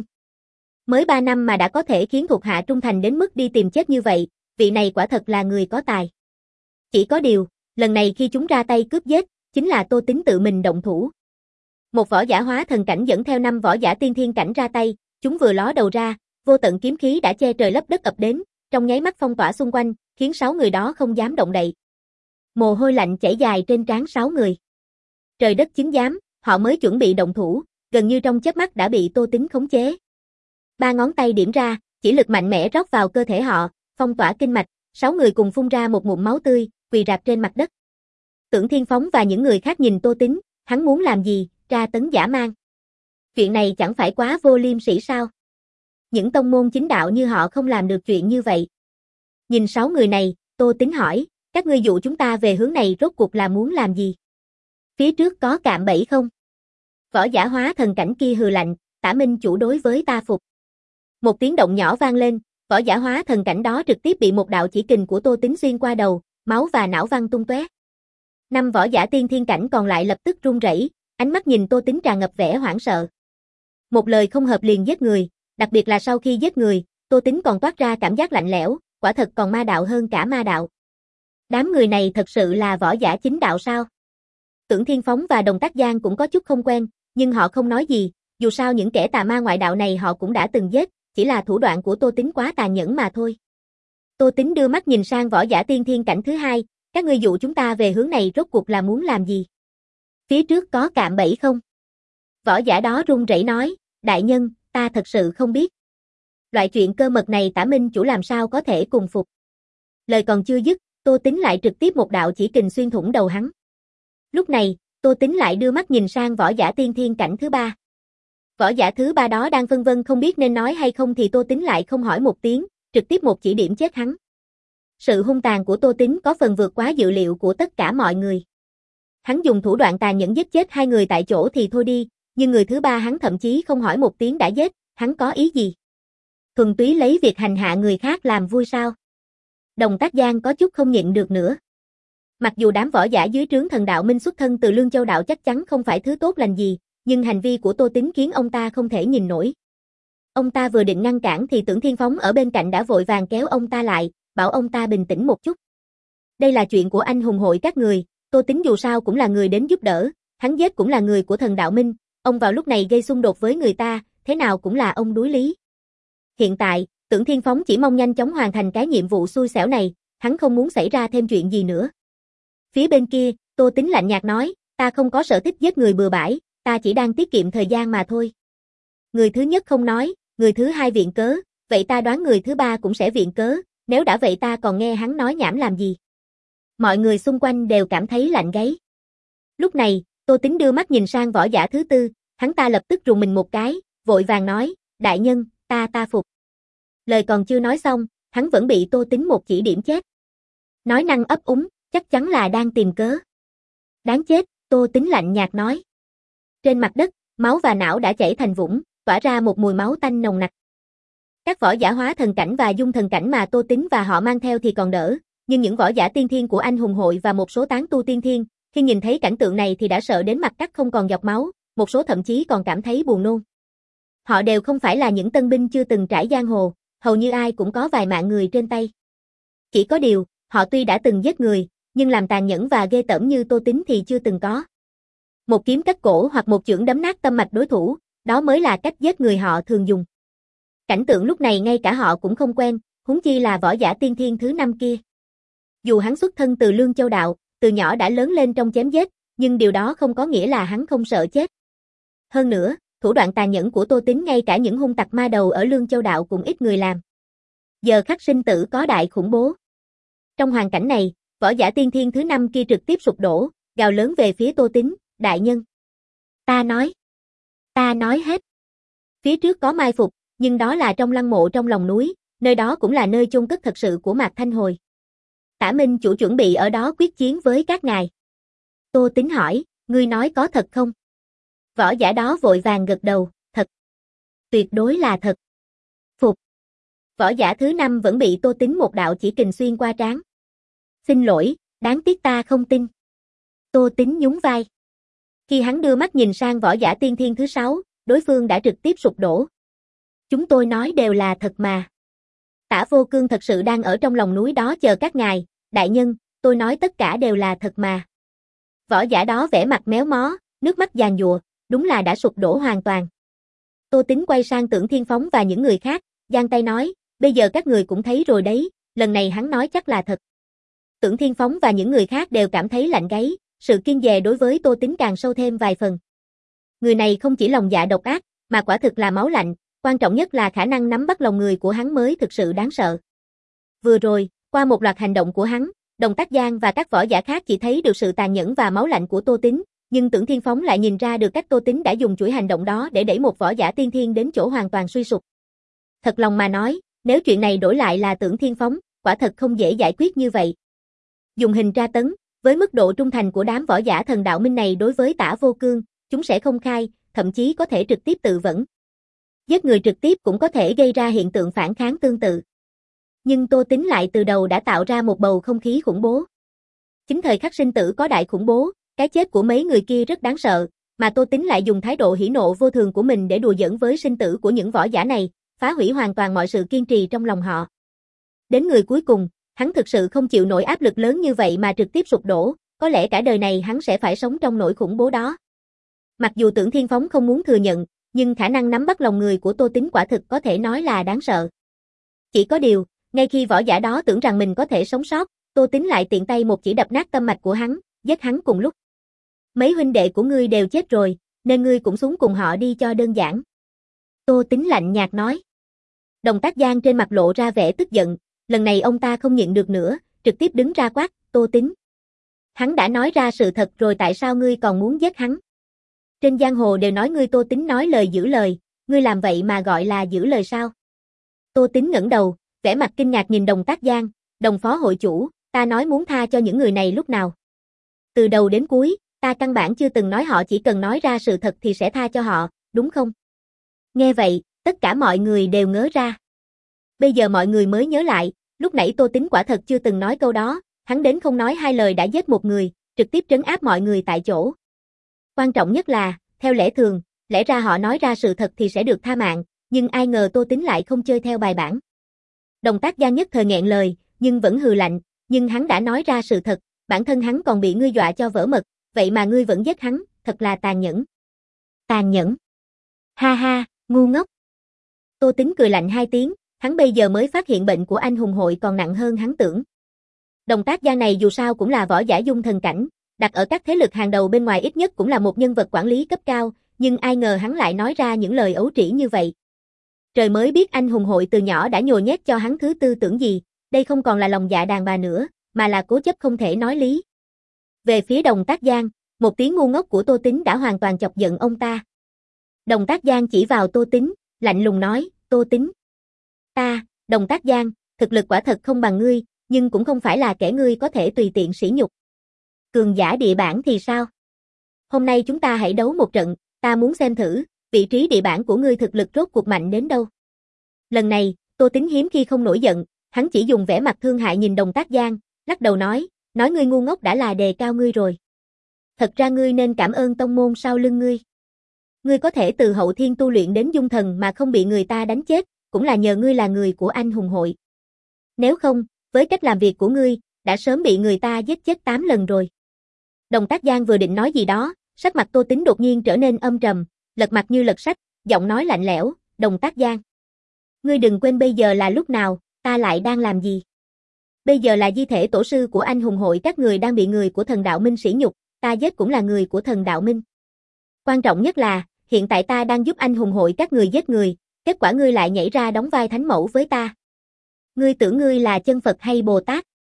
Mới ba năm mà đã có thể khiến thuộc hạ trung thành đến mức đi tìm chết như vậy, vị này quả thật là người có tài. Chỉ có điều, lần này khi chúng ra tay cướp giết, chính là Tô Tín tự mình động thủ. Một võ giả hóa thần cảnh dẫn theo năm võ giả tiên thiên cảnh ra tay, chúng vừa ló đầu ra, vô tận kiếm khí đã che trời lấp đất ập đến, trong nháy mắt phong tỏa xung quanh, khiến sáu người đó không dám động đậy. Mồ hôi lạnh chảy dài trên trán sáu người. Trời đất chứng giám, họ mới chuẩn bị động thủ, gần như trong chớp mắt đã bị Tô Tín khống chế. Ba ngón tay điểm ra, chỉ lực mạnh mẽ rót vào cơ thể họ, phong tỏa kinh mạch, sáu người cùng phun ra một ngụm máu tươi, quỳ rạp trên mặt đất. Tưởng Thiên Phóng và những người khác nhìn Tô Tín, hắn muốn làm gì, tra tấn dã man. Chuyện này chẳng phải quá vô liêm sỉ sao? Những tông môn chính đạo như họ không làm được chuyện như vậy. Nhìn sáu người này, Tô Tín hỏi, các ngươi dụ chúng ta về hướng này rốt cuộc là muốn làm gì? Phía trước có cạm bẫy không? Võ giả hóa thần cảnh kia hừ lạnh, Tả Minh chủ đối với ta phục. Một tiếng động nhỏ vang lên, võ giả hóa thần cảnh đó trực tiếp bị một đạo chỉ kình của Tô Tín xuyên qua đầu, máu và não văng tung tóe. Năm võ giả tiên thiên cảnh còn lại lập tức run rẩy, ánh mắt nhìn Tô Tín tràn ngập vẻ hoảng sợ. Một lời không hợp liền giết người, đặc biệt là sau khi giết người, Tô Tín còn toát ra cảm giác lạnh lẽo, quả thật còn ma đạo hơn cả ma đạo. Đám người này thật sự là võ giả chính đạo sao? Tưởng Thiên Phóng và Đồng Tác Giang cũng có chút không quen, nhưng họ không nói gì, dù sao những kẻ tà ma ngoại đạo này họ cũng đã từng giết, chỉ là thủ đoạn của Tô Tín quá tàn nhẫn mà thôi. Tô Tín đưa mắt nhìn sang võ giả tiên thiên cảnh thứ hai, các ngươi dụ chúng ta về hướng này rốt cuộc là muốn làm gì? Phía trước có cạm bẫy không? Võ giả đó run rẩy nói, đại nhân, ta thật sự không biết. Loại chuyện cơ mật này Tả Minh chủ làm sao có thể cùng phục. Lời còn chưa dứt, Tô Tín lại trực tiếp một đạo chỉ kình xuyên thủng đầu hắn. Lúc này, Tô Tín lại đưa mắt nhìn sang võ giả tiên thiên cảnh thứ ba. Võ giả thứ ba đó đang phân vân không biết nên nói hay không thì Tô Tín lại không hỏi một tiếng, trực tiếp một chỉ điểm chết hắn. Sự hung tàn của Tô Tín có phần vượt quá dự liệu của tất cả mọi người. Hắn dùng thủ đoạn tàn nhẫn giết chết hai người tại chỗ thì thôi đi, nhưng người thứ ba hắn thậm chí không hỏi một tiếng đã giết, hắn có ý gì? Thuần túy lấy việc hành hạ người khác làm vui sao? Đồng Tác Giang có chút không nhịn được nữa. Mặc dù đám võ giả dưới trướng Thần Đạo Minh xuất thân từ Lương Châu đạo chắc chắn không phải thứ tốt lành gì, nhưng hành vi của Tô Tín khiến ông ta không thể nhìn nổi. Ông ta vừa định ngăn cản thì Tưởng Thiên Phóng ở bên cạnh đã vội vàng kéo ông ta lại, bảo ông ta bình tĩnh một chút. Đây là chuyện của anh hùng hội các người, Tô Tín dù sao cũng là người đến giúp đỡ, hắn giết cũng là người của Thần Đạo Minh, ông vào lúc này gây xung đột với người ta, thế nào cũng là ông đuối lý. Hiện tại, Tưởng Thiên Phóng chỉ mong nhanh chóng hoàn thành cái nhiệm vụ xui xẻo này, hắn không muốn xảy ra thêm chuyện gì nữa. Phía bên kia, Tô Tín lạnh nhạt nói, ta không có sở thích giết người bừa bãi, ta chỉ đang tiết kiệm thời gian mà thôi. Người thứ nhất không nói, người thứ hai viện cớ, vậy ta đoán người thứ ba cũng sẽ viện cớ, nếu đã vậy ta còn nghe hắn nói nhảm làm gì. Mọi người xung quanh đều cảm thấy lạnh gáy. Lúc này, Tô Tín đưa mắt nhìn sang võ giả thứ tư, hắn ta lập tức rùng mình một cái, vội vàng nói, đại nhân, ta ta phục. Lời còn chưa nói xong, hắn vẫn bị Tô Tín một chỉ điểm chết. Nói năng ấp úng, chắc chắn là đang tìm cớ. Đáng chết, Tô Tín lạnh nhạt nói. Trên mặt đất, máu và não đã chảy thành vũng, tỏa ra một mùi máu tanh nồng nặc. Các võ giả hóa thần cảnh và dung thần cảnh mà Tô Tín và họ mang theo thì còn đỡ, nhưng những võ giả tiên thiên của anh hùng hội và một số tán tu tiên thiên, khi nhìn thấy cảnh tượng này thì đã sợ đến mặt cắt không còn giọt máu, một số thậm chí còn cảm thấy buồn nôn. Họ đều không phải là những tân binh chưa từng trải giang hồ, hầu như ai cũng có vài mạng người trên tay. Chỉ có điều, họ tuy đã từng giết người, nhưng làm tàn nhẫn và ghê tởm như Tô Tín thì chưa từng có. Một kiếm cắt cổ hoặc một chưởng đấm nát tâm mạch đối thủ, đó mới là cách giết người họ thường dùng. Cảnh tượng lúc này ngay cả họ cũng không quen, huống chi là võ giả tiên thiên thứ năm kia. Dù hắn xuất thân từ Lương Châu đạo, từ nhỏ đã lớn lên trong chém giết, nhưng điều đó không có nghĩa là hắn không sợ chết. Hơn nữa, thủ đoạn tàn nhẫn của Tô Tín ngay cả những hung tặc ma đầu ở Lương Châu đạo cũng ít người làm. Giờ khắc sinh tử có đại khủng bố. Trong hoàn cảnh này, võ giả tiên thiên thứ năm kia trực tiếp sụp đổ, gào lớn về phía Tô Tín, đại nhân. Ta nói. Ta nói hết. Phía trước có mai phục, nhưng đó là trong lăng mộ trong lòng núi, nơi đó cũng là nơi chôn cất thật sự của Mạc Thanh Hồi. Tả Minh chủ chuẩn bị ở đó quyết chiến với các ngài. Tô Tín hỏi, ngươi nói có thật không? Võ giả đó vội vàng gật đầu, thật. Tuyệt đối là thật. Phục. Võ giả thứ năm vẫn bị Tô Tín một đạo chỉ kình xuyên qua trán. Xin lỗi, đáng tiếc ta không tin. Tô Tính nhún vai. Khi hắn đưa mắt nhìn sang võ giả tiên thiên thứ sáu, đối phương đã trực tiếp sụp đổ. Chúng tôi nói đều là thật mà. Tả Vô Cương thật sự đang ở trong lòng núi đó chờ các ngài, đại nhân, tôi nói tất cả đều là thật mà. Võ giả đó vẻ mặt méo mó, nước mắt giàn giụa, đúng là đã sụp đổ hoàn toàn. Tô Tính quay sang Tưởng Thiên Phóng và những người khác, giang tay nói, bây giờ các người cũng thấy rồi đấy, lần này hắn nói chắc là thật. Tưởng Thiên Phóng và những người khác đều cảm thấy lạnh gáy, sự kiêng dè đối với Tô Tính càng sâu thêm vài phần. Người này không chỉ lòng dạ độc ác, mà quả thực là máu lạnh, quan trọng nhất là khả năng nắm bắt lòng người của hắn mới thực sự đáng sợ. Vừa rồi, qua một loạt hành động của hắn, Đồng Tác Giang và các võ giả khác chỉ thấy được sự tàn nhẫn và máu lạnh của Tô Tính, nhưng Tưởng Thiên Phóng lại nhìn ra được cách Tô Tính đã dùng chuỗi hành động đó để đẩy một võ giả tiên thiên đến chỗ hoàn toàn suy sụp. Thật lòng mà nói, nếu chuyện này đổi lại là Tưởng Thiên Phóng, quả thật không dễ giải quyết như vậy. Dùng hình tra tấn, với mức độ trung thành của đám võ giả thần đạo minh này đối với Tả Vô Cương, chúng sẽ không khai, thậm chí có thể trực tiếp tự vẫn. Giết người trực tiếp cũng có thể gây ra hiện tượng phản kháng tương tự. Nhưng Tô Tính lại từ đầu đã tạo ra một bầu không khí khủng bố. Chính thời khắc sinh tử có đại khủng bố, cái chết của mấy người kia rất đáng sợ, mà Tô Tính lại dùng thái độ hỉ nộ vô thường của mình để đùa giỡn với sinh tử của những võ giả này, phá hủy hoàn toàn mọi sự kiên trì trong lòng họ. Đến người cuối cùng, hắn thực sự không chịu nổi áp lực lớn như vậy mà trực tiếp sụp đổ, có lẽ cả đời này hắn sẽ phải sống trong nỗi khủng bố đó. Mặc dù Tưởng Thiên Phóng không muốn thừa nhận, nhưng khả năng nắm bắt lòng người của Tô Tính quả thực có thể nói là đáng sợ. Chỉ có điều, ngay khi võ giả đó tưởng rằng mình có thể sống sót, Tô Tính lại tiện tay một chỉ đập nát tâm mạch của hắn, giết hắn cùng lúc. Mấy huynh đệ của ngươi đều chết rồi, nên ngươi cũng xuống cùng họ đi cho đơn giản. Tô Tính lạnh nhạt nói. Đồng Tác Giang trên mặt lộ ra vẻ tức giận, lần này ông ta không nhịn được nữa, trực tiếp đứng ra quát, Tô Tính. Hắn đã nói ra sự thật rồi tại sao ngươi còn muốn giết hắn? Trên giang hồ đều nói ngươi Tô Tính nói lời giữ lời, ngươi làm vậy mà gọi là giữ lời sao? Tô Tính ngẩng đầu, vẻ mặt kinh ngạc nhìn Đồng Tác Giang, Đồng phó hội chủ, ta nói muốn tha cho những người này lúc nào? Từ đầu đến cuối, ta căn bản chưa từng nói họ chỉ cần nói ra sự thật thì sẽ tha cho họ, đúng không? Nghe vậy, tất cả mọi người đều ngớ ra. Bây giờ mọi người mới nhớ lại, lúc nãy Tô Tính quả thật chưa từng nói câu đó, hắn đến không nói hai lời đã giết một người, trực tiếp trấn áp mọi người tại chỗ. Quan trọng nhất là, theo lẽ thường, lẽ ra họ nói ra sự thật thì sẽ được tha mạng, nhưng ai ngờ Tô Tính lại không chơi theo bài bản. Đồng Tác Giang nhất thời nghẹn lời, nhưng vẫn hừ lạnh, nhưng hắn đã nói ra sự thật, bản thân hắn còn bị ngươi dọa cho vỡ mật, vậy mà ngươi vẫn giết hắn, thật là tàn nhẫn. Tàn nhẫn. Ha ha, ngu ngốc. Tô Tính cười lạnh hai tiếng, hắn bây giờ mới phát hiện bệnh của anh hùng hội còn nặng hơn hắn tưởng. Đồng Tác Giang này dù sao cũng là võ giả dung thần cảnh, đặt ở các thế lực hàng đầu bên ngoài ít nhất cũng là một nhân vật quản lý cấp cao, nhưng ai ngờ hắn lại nói ra những lời ấu trĩ như vậy. Trời mới biết anh hùng hội từ nhỏ đã nhồi nhét cho hắn thứ tư tưởng gì, đây không còn là lòng dạ đàn bà nữa, mà là cố chấp không thể nói lý. Về phía Đồng Tác Giang, một tiếng ngu ngốc của Tô Tính đã hoàn toàn chọc giận ông ta. Đồng Tác Giang chỉ vào Tô Tính, lạnh lùng nói, Tô Tính. Ta, Đồng Tác Giang, thực lực quả thật không bằng ngươi, nhưng cũng không phải là kẻ ngươi có thể tùy tiện sỉ nhục. Cường giả địa bản thì sao? Hôm nay chúng ta hãy đấu một trận, ta muốn xem thử, vị trí địa bản của ngươi thực lực rốt cuộc mạnh đến đâu. Lần này, Tô Tính hiếm khi không nổi giận, hắn chỉ dùng vẻ mặt thương hại nhìn Đồng Tác Giang, lắc đầu nói, nói ngươi ngu ngốc đã là đề cao ngươi rồi. Thật ra ngươi nên cảm ơn tông môn sau lưng ngươi. Ngươi có thể từ hậu thiên tu luyện đến dung thần mà không bị người ta đánh chết, cũng là nhờ ngươi là người của anh hùng hội. Nếu không, với cách làm việc của ngươi, đã sớm bị người ta giết chết tám lần rồi. Đồng Tác Giang vừa định nói gì đó, sắc mặt Tô Tính đột nhiên trở nên âm trầm, lật mặt như lật sách, giọng nói lạnh lẽo, Đồng Tác Giang. Ngươi đừng quên bây giờ là lúc nào, ta lại đang làm gì. Bây giờ là di thể tổ sư của anh hùng hội các người đang bị người của thần đạo minh sỉ nhục, ta giết cũng là người của thần đạo minh. Quan trọng nhất là, hiện tại ta đang giúp anh hùng hội các người giết người, kết quả ngươi lại nhảy ra đóng vai thánh mẫu với ta. Ngươi tưởng ngươi là chân Phật hay Bồ Tát?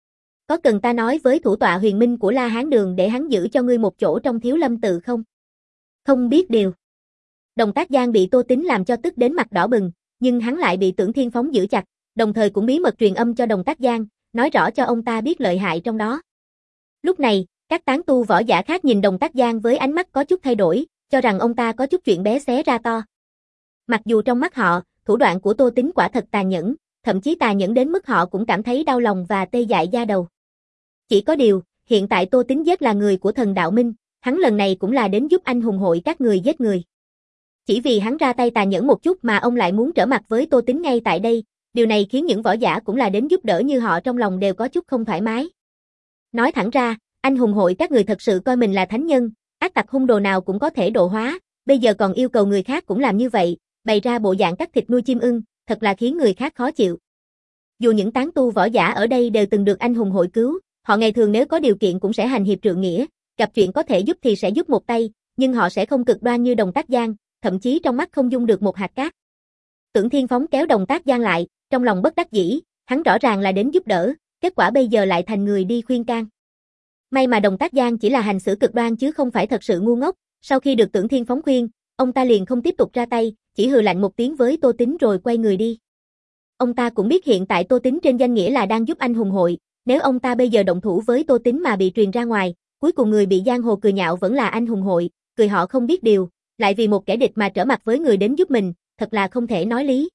Có cần ta nói với thủ tọa huyền minh của La Hán Đường để hắn giữ cho ngươi một chỗ trong Thiếu Lâm tự không? Không biết điều. Đồng Tác Giang bị Tô Tính làm cho tức đến mặt đỏ bừng, nhưng hắn lại bị Tưởng Thiên Phóng giữ chặt, đồng thời cũng bí mật truyền âm cho Đồng Tác Giang, nói rõ cho ông ta biết lợi hại trong đó. Lúc này, các tán tu võ giả khác nhìn Đồng Tác Giang với ánh mắt có chút thay đổi, cho rằng ông ta có chút chuyện bé xé ra to. Mặc dù trong mắt họ, thủ đoạn của Tô Tính quả thật tàn nhẫn, thậm chí tàn nhẫn đến mức họ cũng cảm thấy đau lòng và tê dại da đầu. Chỉ có điều, hiện tại Tô Tín giết là người của thần đạo minh, hắn lần này cũng là đến giúp anh hùng hội các người giết người. Chỉ vì hắn ra tay tàn nhẫn một chút mà ông lại muốn trở mặt với Tô Tín ngay tại đây, điều này khiến những võ giả cũng là đến giúp đỡ như họ trong lòng đều có chút không thoải mái. Nói thẳng ra, anh hùng hội các người thật sự coi mình là thánh nhân, ác tặc hung đồ nào cũng có thể độ hóa, bây giờ còn yêu cầu người khác cũng làm như vậy, bày ra bộ dạng cắt thịt nuôi chim ưng, thật là khiến người khác khó chịu. Dù những tán tu võ giả ở đây đều từng được anh hùng hội cứu, họ ngày thường nếu có điều kiện cũng sẽ hành hiệp trượng nghĩa, gặp chuyện có thể giúp thì sẽ giúp một tay, nhưng họ sẽ không cực đoan như Đồng Tác Giang, thậm chí trong mắt không dung được một hạt cát. Tưởng Thiên Phóng kéo Đồng Tác Giang lại, trong lòng bất đắc dĩ, hắn rõ ràng là đến giúp đỡ, kết quả bây giờ lại thành người đi khuyên can. May mà Đồng Tác Giang chỉ là hành xử cực đoan chứ không phải thật sự ngu ngốc, sau khi được Tưởng Thiên Phóng khuyên, ông ta liền không tiếp tục ra tay, chỉ hừ lạnh một tiếng với Tô Tín rồi quay người đi. Ông ta cũng biết hiện tại Tô Tín trên danh nghĩa là đang giúp anh hùng hội, nếu ông ta bây giờ động thủ với Tô Tín mà bị truyền ra ngoài, cuối cùng người bị giang hồ cười nhạo vẫn là anh hùng hội, cười họ không biết điều, lại vì một kẻ địch mà trở mặt với người đến giúp mình, thật là không thể nói lý.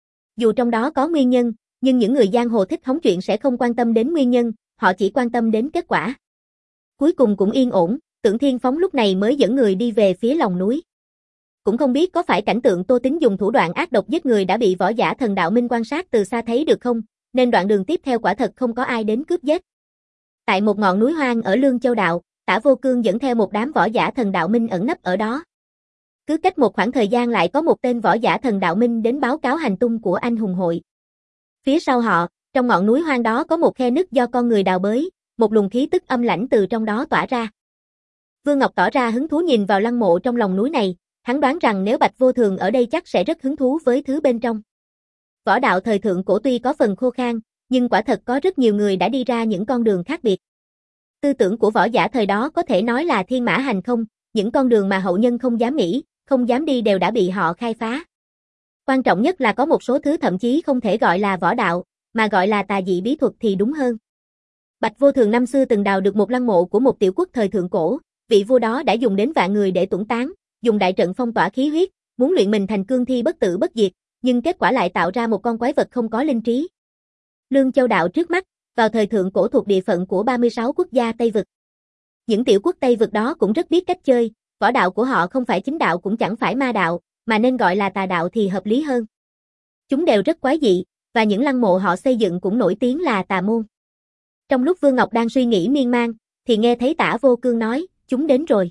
Dù trong đó có nguyên nhân, nhưng những người giang hồ thích hóng chuyện sẽ không quan tâm đến nguyên nhân, họ chỉ quan tâm đến kết quả. Cuối cùng cũng yên ổn, Tưởng Thiên Phóng lúc này mới dẫn người đi về phía lòng núi. Cũng không biết có phải cảnh tượng Tô Tín dùng thủ đoạn ác độc giết người đã bị võ giả thần đạo minh quan sát từ xa thấy được không, nên đoạn đường tiếp theo quả thật không có ai đến cướp giết. Tại một ngọn núi hoang ở Lương Châu Đạo, Tả Vô Cương dẫn theo một đám võ giả thần đạo minh ẩn nấp ở đó. Cứ cách một khoảng thời gian lại có một tên võ giả thần đạo minh đến báo cáo hành tung của anh hùng hội. Phía sau họ, trong ngọn núi hoang đó có một khe nứt do con người đào bới, một luồng khí tức âm lãnh từ trong đó tỏa ra. Vương Ngọc tỏ ra hứng thú nhìn vào lăng mộ trong lòng núi này, hắn đoán rằng nếu Bạch Vô Thường ở đây chắc sẽ rất hứng thú với thứ bên trong. Võ đạo thời thượng cổ tuy có phần khô khan, nhưng quả thật có rất nhiều người đã đi ra những con đường khác biệt. Tư tưởng của võ giả thời đó có thể nói là thiên mã hành không, những con đường mà hậu nhân không dám nghĩ, không dám đi đều đã bị họ khai phá. Quan trọng nhất là có một số thứ thậm chí không thể gọi là võ đạo, mà gọi là tà dị bí thuật thì đúng hơn. Bạch Vô Thường năm xưa từng đào được một lăng mộ của một tiểu quốc thời thượng cổ, vị vua đó đã dùng đến vạn người để tuẫn tán, dùng đại trận phong tỏa khí huyết, muốn luyện mình thành cương thi bất tử bất diệt, nhưng kết quả lại tạo ra một con quái vật không có linh trí. Lương Châu Đạo trước mắt, vào thời thượng cổ thuộc địa phận của ba mươi sáu quốc gia Tây Vực. Những tiểu quốc Tây Vực đó cũng rất biết cách chơi, võ đạo của họ không phải chính đạo cũng chẳng phải ma đạo, mà nên gọi là tà đạo thì hợp lý hơn. Chúng đều rất quái dị, và những lăng mộ họ xây dựng cũng nổi tiếng là tà môn. Trong lúc Vương Ngọc đang suy nghĩ miên man, thì nghe thấy Tả Vô Cương nói, chúng đến rồi.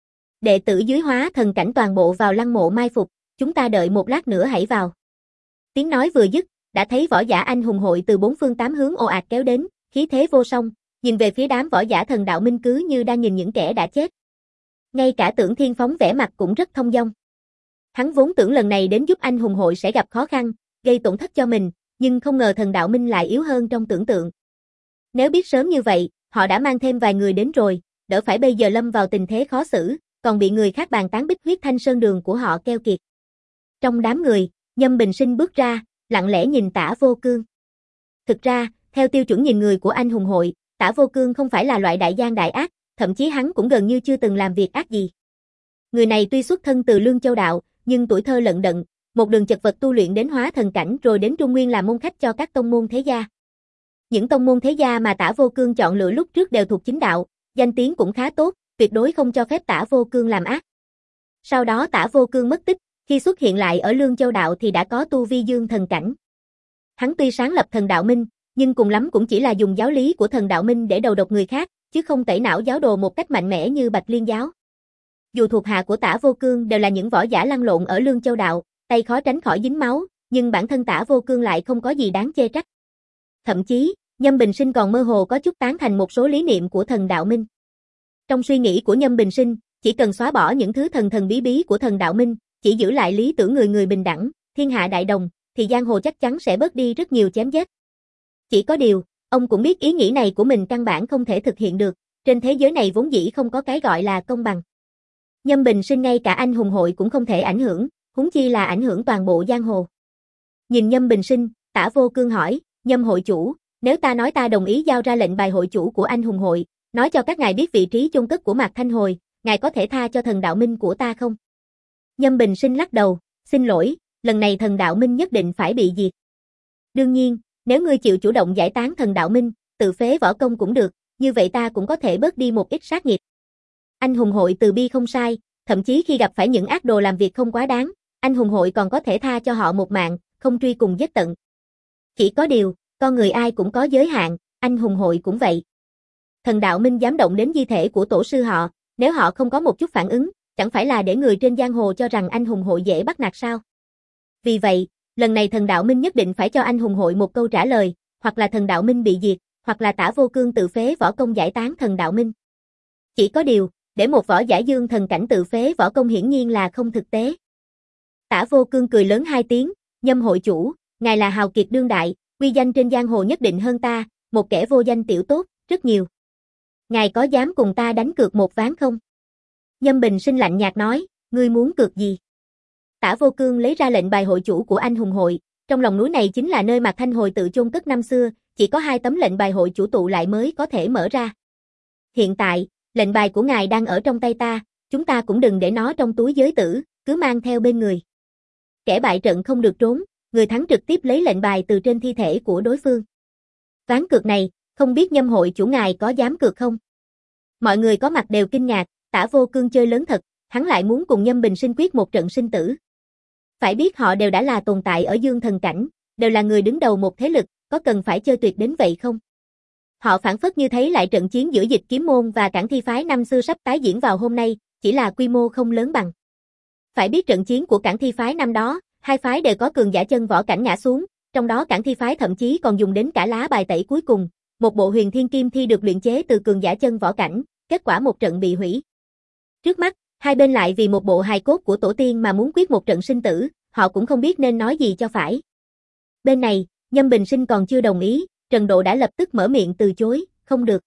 Đệ tử dưới hóa thần cảnh toàn bộ vào lăng mộ mai phục, chúng ta đợi một lát nữa hãy vào. Tiếng nói vừa dứt, đã thấy võ giả anh hùng hội từ bốn phương tám hướng ồ ạt kéo đến, khí thế vô song, nhìn về phía đám võ giả thần đạo minh cứ như đang nhìn những kẻ đã chết. Ngay cả Tưởng Thiên Phóng vẻ mặt cũng rất thông dong. Hắn vốn tưởng lần này đến giúp anh hùng hội sẽ gặp khó khăn, gây tổn thất cho mình, nhưng không ngờ thần đạo minh lại yếu hơn trong tưởng tượng. Nếu biết sớm như vậy, họ đã mang thêm vài người đến rồi, đỡ phải bây giờ lâm vào tình thế khó xử, còn bị người khác bàn tán Bích Huyết Thanh Sơn đường của họ keo kiệt. Trong đám người, Nhâm Bình Sinh bước ra, lặng lẽ nhìn Tả Vô Cương. Thực ra, theo tiêu chuẩn nhìn người của anh hùng hội, Tả Vô Cương không phải là loại đại gian đại ác, thậm chí hắn cũng gần như chưa từng làm việc ác gì. Người này tuy xuất thân từ Lương Châu Đạo, nhưng tuổi thơ lận đận, một đường chật vật tu luyện đến hóa thần cảnh rồi đến Trung Nguyên làm môn khách cho các tông môn thế gia. Những tông môn thế gia mà Tả Vô Cương chọn lựa lúc trước đều thuộc chính đạo, danh tiếng cũng khá tốt, tuyệt đối không cho phép Tả Vô Cương làm ác. Sau đó Tả Vô Cương mất tích, khi xuất hiện lại ở Lương Châu Đạo thì đã có tu vi dương thần cảnh. Hắn tuy sáng lập thần đạo minh, nhưng cùng lắm cũng chỉ là dùng giáo lý của thần đạo minh để đầu độc người khác, chứ không tẩy não giáo đồ một cách mạnh mẽ như Bạch Liên giáo. Dù thuộc hạ của Tả Vô Cương đều là những võ giả lăn lộn ở Lương Châu Đạo, tay khó tránh khỏi dính máu, nhưng bản thân Tả Vô Cương lại không có gì đáng chê trách. Thậm chí, Nhâm Bình Sinh còn mơ hồ có chút tán thành một số lý niệm của thần đạo minh. Trong suy nghĩ của Nhâm Bình Sinh, chỉ cần xóa bỏ những thứ thần thần bí bí của thần đạo minh, chỉ giữ lại lý tưởng người người bình đẳng, thiên hạ đại đồng, thì giang hồ chắc chắn sẽ bớt đi rất nhiều chém giết. Chỉ có điều, ông cũng biết ý nghĩ này của mình căn bản không thể thực hiện được, trên thế giới này vốn dĩ không có cái gọi là công bằng. Nhâm Bình Sinh ngay cả anh hùng hội cũng không thể ảnh hưởng, huống chi là ảnh hưởng toàn bộ giang hồ. Nhìn Nhâm Bình Sinh, Tả Vô Cương hỏi, Nhâm hội chủ, nếu ta nói ta đồng ý giao ra lệnh bài hội chủ của anh hùng hội, nói cho các ngài biết vị trí chôn cất của Mạc Thanh Hồi, ngài có thể tha cho thần đạo minh của ta không? Nhâm Bình Sinh lắc đầu, xin lỗi, lần này thần đạo minh nhất định phải bị diệt. Đương nhiên, nếu ngươi chịu chủ động giải tán thần đạo minh, tự phế võ công cũng được, như vậy ta cũng có thể bớt đi một ít sát nghiệp. Anh hùng hội từ bi không sai, thậm chí khi gặp phải những ác đồ làm việc không quá đáng, anh hùng hội còn có thể tha cho họ một mạng, không truy cùng giết tận. Chỉ có điều, con người ai cũng có giới hạn, anh hùng hội cũng vậy. Thần đạo minh dám động đến di thể của tổ sư họ, nếu họ không có một chút phản ứng, chẳng phải là để người trên giang hồ cho rằng anh hùng hội dễ bắt nạt sao? Vì vậy, lần này thần đạo minh nhất định phải cho anh hùng hội một câu trả lời, hoặc là thần đạo minh bị diệt, hoặc là Tả Vô Cương tự phế võ công giải tán thần đạo minh. Chỉ có điều, để một võ giả dương thần cảnh tự phế võ công hiển nhiên là không thực tế. Tả Vô Cương cười lớn hai tiếng, Nhâm hội chủ, ngài là hào kiệt đương đại, uy danh trên giang hồ nhất định hơn ta, một kẻ vô danh tiểu tốt, rất nhiều. Ngài có dám cùng ta đánh cược một ván không? Nhâm Bình Sinh lạnh nhạt nói, ngươi muốn cược gì? Tả Vô Cương lấy ra lệnh bài hội chủ của anh hùng hội, trong lòng núi này chính là nơi Mạc Thanh Hồi tự chôn cất năm xưa, chỉ có hai tấm lệnh bài hội chủ tụ lại mới có thể mở ra. Hiện tại, lệnh bài của ngài đang ở trong tay ta, chúng ta cũng đừng để nó trong túi giới tử, cứ mang theo bên người. Kẻ bại trận không được trốn, người thắng trực tiếp lấy lệnh bài từ trên thi thể của đối phương. Ván cược này, không biết Nhâm hội chủ ngài có dám cược không? Mọi người có mặt đều kinh ngạc, Tả Vô Cương chơi lớn thật, hắn lại muốn cùng Nhâm Bình Sinh quyết một trận sinh tử. Phải biết họ đều đã là tồn tại ở dương thần cảnh, đều là người đứng đầu một thế lực, có cần phải chơi tuyệt đến vậy không? Họ phản phất như thấy lại trận chiến giữa Dịch Kiếm môn và Cảng Thi phái năm xưa sắp tái diễn vào hôm nay, chỉ là quy mô không lớn bằng. Phải biết trận chiến của Cảng Thi phái năm đó, hai phái đều có cường giả chân võ cảnh ngã xuống, trong đó Cảng Thi phái thậm chí còn dùng đến cả lá bài tẩy cuối cùng, một bộ Huyền Thiên Kim Thi được luyện chế từ cường giả chân võ cảnh, kết quả một trận bị hủy. Trước mắt, hai bên lại vì một bộ hài cốt của tổ tiên mà muốn quyết một trận sinh tử, họ cũng không biết nên nói gì cho phải. Bên này, Nhâm Bình Sinh còn chưa đồng ý, Trần Độ đã lập tức mở miệng từ chối, không được.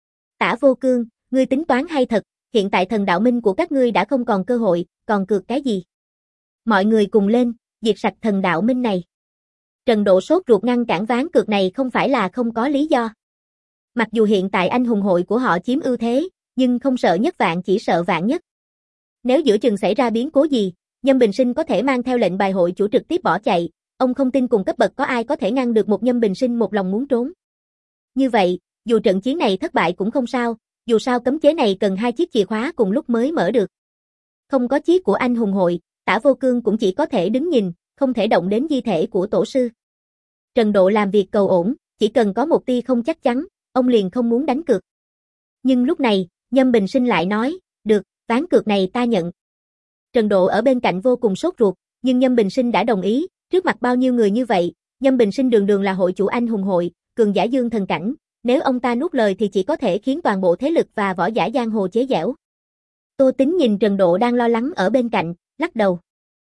Tả Vô Cương, ngươi tính toán hay thật, hiện tại thần đạo minh của các ngươi đã không còn cơ hội, còn cược cái gì? Mọi người cùng lên, diệt sạch thần đạo minh này. Trần Độ sốt ruột ngăn cản ván cược này không phải là không có lý do. Mặc dù hiện tại anh hùng hội của họ chiếm ưu thế, nhưng không sợ nhất vạn chỉ sợ vạn nhất. Nếu giữa chừng xảy ra biến cố gì, Nhâm Bình Sinh có thể mang theo lệnh bài hội chủ trực tiếp bỏ chạy, ông không tin cùng cấp bậc có ai có thể ngăn được một Nhâm Bình Sinh một lòng muốn trốn. Như vậy, dù trận chiến này thất bại cũng không sao, dù sao cấm chế này cần hai chiếc chìa khóa cùng lúc mới mở được. Không có chiếc của anh hùng hội, Tả Vô Cương cũng chỉ có thể đứng nhìn, không thể động đến di thể của tổ sư. Trần Độ làm việc cầu ổn, chỉ cần có một tia không chắc chắn, ông liền không muốn đánh cược. Nhưng lúc này, Nhâm Bình Sinh lại nói, được, ván cược này ta nhận. Trần Độ ở bên cạnh vô cùng sốt ruột, nhưng Nhâm Bình Sinh đã đồng ý, trước mặt bao nhiêu người như vậy, Nhâm Bình Sinh đường đường là hội chủ anh hùng hội, cường giả dương thần cảnh, nếu ông ta nuốt lời thì chỉ có thể khiến toàn bộ thế lực và võ giả giang hồ chế giễu. Tô Tính nhìn Trần Độ đang lo lắng ở bên cạnh, lắc đầu.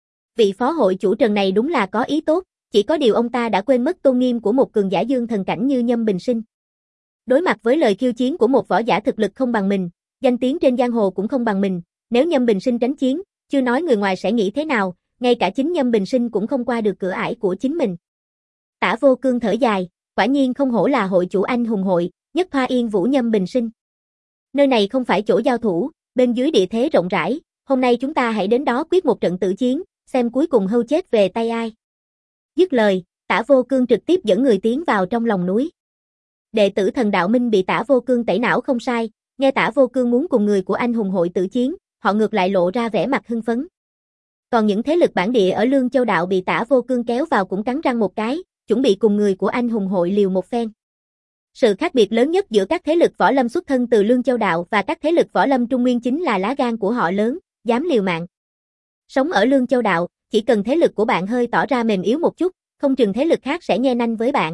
Vị phó hội chủ Trần này đúng là có ý tốt, chỉ có điều ông ta đã quên mất tôn nghiêm của một cường giả dương thần cảnh như Nhâm Bình Sinh. Đối mặt với lời khiêu chiến của một võ giả thực lực không bằng mình, danh tiếng trên giang hồ cũng không bằng mình, nếu Nhâm Bình Sinh tránh chiến, chưa nói người ngoài sẽ nghĩ thế nào, ngay cả chính Nhâm Bình Sinh cũng không qua được cửa ải của chính mình. Tả Vô Cương thở dài, quả nhiên không hổ là hội chủ anh hùng hội, nhất thoa yên vũ Nhâm Bình Sinh. Nơi này không phải chỗ giao thủ, bên dưới địa thế rộng rãi, hôm nay chúng ta hãy đến đó quyết một trận tử chiến, xem cuối cùng hâu chết về tay ai. Dứt lời, Tả Vô Cương trực tiếp dẫn người tiến vào trong lòng núi. Đệ tử thần đạo minh bị Tả Vô Cương tẩy não không sai, nghe Tả Vô Cương muốn cùng người của anh hùng hội tử chiến, họ ngược lại lộ ra vẻ mặt hưng phấn. Còn những thế lực bản địa ở Lương Châu đạo bị Tả Vô Cương kéo vào cũng cắn răng một cái, chuẩn bị cùng người của anh hùng hội liều một phen. Sự khác biệt lớn nhất giữa các thế lực võ lâm xuất thân từ Lương Châu đạo và các thế lực võ lâm Trung Nguyên chính là lá gan của họ lớn, dám liều mạng. Sống ở Lương Châu đạo, chỉ cần thế lực của bạn hơi tỏ ra mềm yếu một chút, không chừng thế lực khác sẽ nhe nanh với bạn.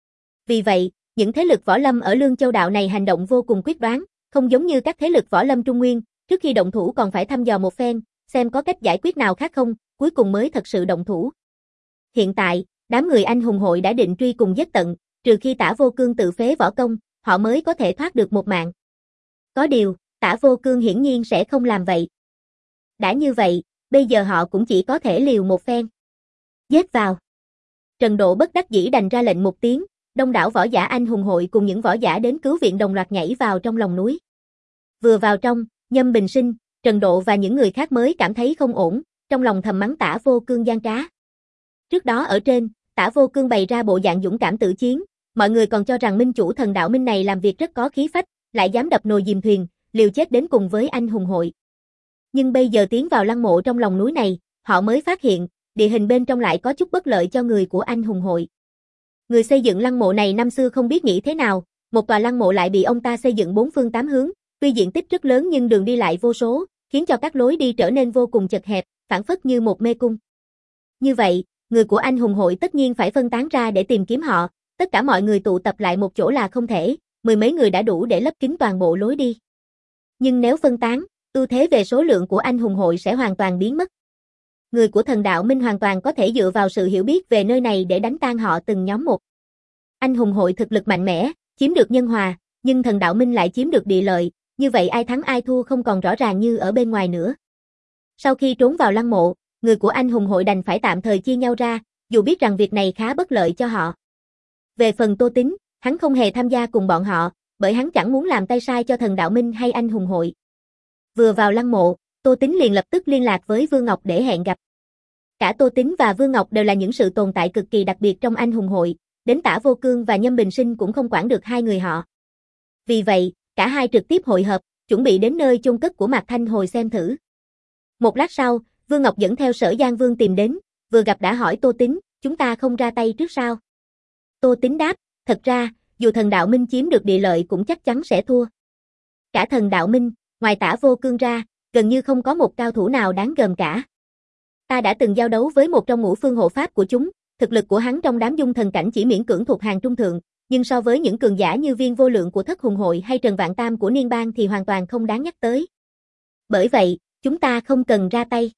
Vì vậy, những thế lực võ lâm ở Lương Châu đạo này hành động vô cùng quyết đoán, không giống như các thế lực võ lâm Trung Nguyên, trước khi động thủ còn phải thăm dò một phen, xem có cách giải quyết nào khác không, cuối cùng mới thật sự động thủ. Hiện tại, đám người anh hùng hội đã định truy cùng giết tận, trừ khi Tả Vô Cương tự phế võ công, họ mới có thể thoát được một mạng. Có điều, Tả Vô Cương hiển nhiên sẽ không làm vậy. Đã như vậy, bây giờ họ cũng chỉ có thể liều một phen. Giết vào. Trần Độ bất đắc dĩ đành ra lệnh một tiếng, đông đảo võ giả anh hùng hội cùng những võ giả đến cứu viện đồng loạt nhảy vào trong lòng núi. Vừa vào trong, Nhâm Bình Sinh, Trần Độ và những người khác mới cảm thấy không ổn, trong lòng thầm mắng Tả Vô Cương gian trá. Trước đó ở trên, Tả Vô Cương bày ra bộ dạng dũng cảm tự chiến, mọi người còn cho rằng minh chủ thần đạo minh này làm việc rất có khí phách, lại dám đập nồi dìm thuyền, liều chết đến cùng với anh hùng hội. Nhưng bây giờ tiến vào lăng mộ trong lòng núi này, họ mới phát hiện, địa hình bên trong lại có chút bất lợi cho người của anh hùng hội. Người xây dựng lăng mộ này năm xưa không biết nghĩ thế nào, một tòa lăng mộ lại bị ông ta xây dựng bốn phương tám hướng, tuy diện tích rất lớn nhưng đường đi lại vô số, khiến cho các lối đi trở nên vô cùng chật hẹp, phảng phất như một mê cung. Như vậy, người của anh hùng hội tất nhiên phải phân tán ra để tìm kiếm họ, tất cả mọi người tụ tập lại một chỗ là không thể, mười mấy người đã đủ để lấp kín toàn bộ lối đi. Nhưng nếu phân tán, ưu thế về số lượng của anh hùng hội sẽ hoàn toàn biến mất. Người của thần đạo minh hoàn toàn có thể dựa vào sự hiểu biết về nơi này để đánh tan họ từng nhóm một. Anh hùng hội thực lực mạnh mẽ, chiếm được nhân hòa, nhưng thần đạo minh lại chiếm được địa lợi, như vậy ai thắng ai thua không còn rõ ràng như ở bên ngoài nữa. Sau khi trốn vào lăng mộ, người của anh hùng hội đành phải tạm thời chia nhau ra, dù biết rằng việc này khá bất lợi cho họ. Về phần Tô Tín, hắn không hề tham gia cùng bọn họ, bởi hắn chẳng muốn làm tay sai cho thần đạo minh hay anh hùng hội. Vừa vào lăng mộ, Tô Tín liền lập tức liên lạc với Vương Ngọc để hẹn gặp. Cả Tô Tín và Vương Ngọc đều là những sự tồn tại cực kỳ đặc biệt trong anh hùng hội, đến Tả Vô Cương và Nhâm Bình Sinh cũng không quản được hai người họ. Vì vậy, cả hai trực tiếp hội hợp, chuẩn bị đến nơi chôn cất của Mạc Thanh Hồi xem thử. Một lát sau, Vương Ngọc dẫn theo Sở Giang Vương tìm đến, vừa gặp đã hỏi Tô Tín, chúng ta không ra tay trước sao? Tô Tín đáp, thật ra, dù thần đạo minh chiếm được địa lợi cũng chắc chắn sẽ thua. Cả thần đạo minh, ngoài Tả Vô Cương ra, gần như không có một cao thủ nào đáng gờm cả. Ta đã từng giao đấu với một trong ngũ phương hộ pháp của chúng, thực lực của hắn trong đám dung thần cảnh chỉ miễn cưỡng thuộc hàng trung thượng, nhưng so với những cường giả như Viên Vô Lượng của Thất Hùng Hội hay Trần Vạn Tam của Niên Bang thì hoàn toàn không đáng nhắc tới. Bởi vậy, chúng ta không cần ra tay.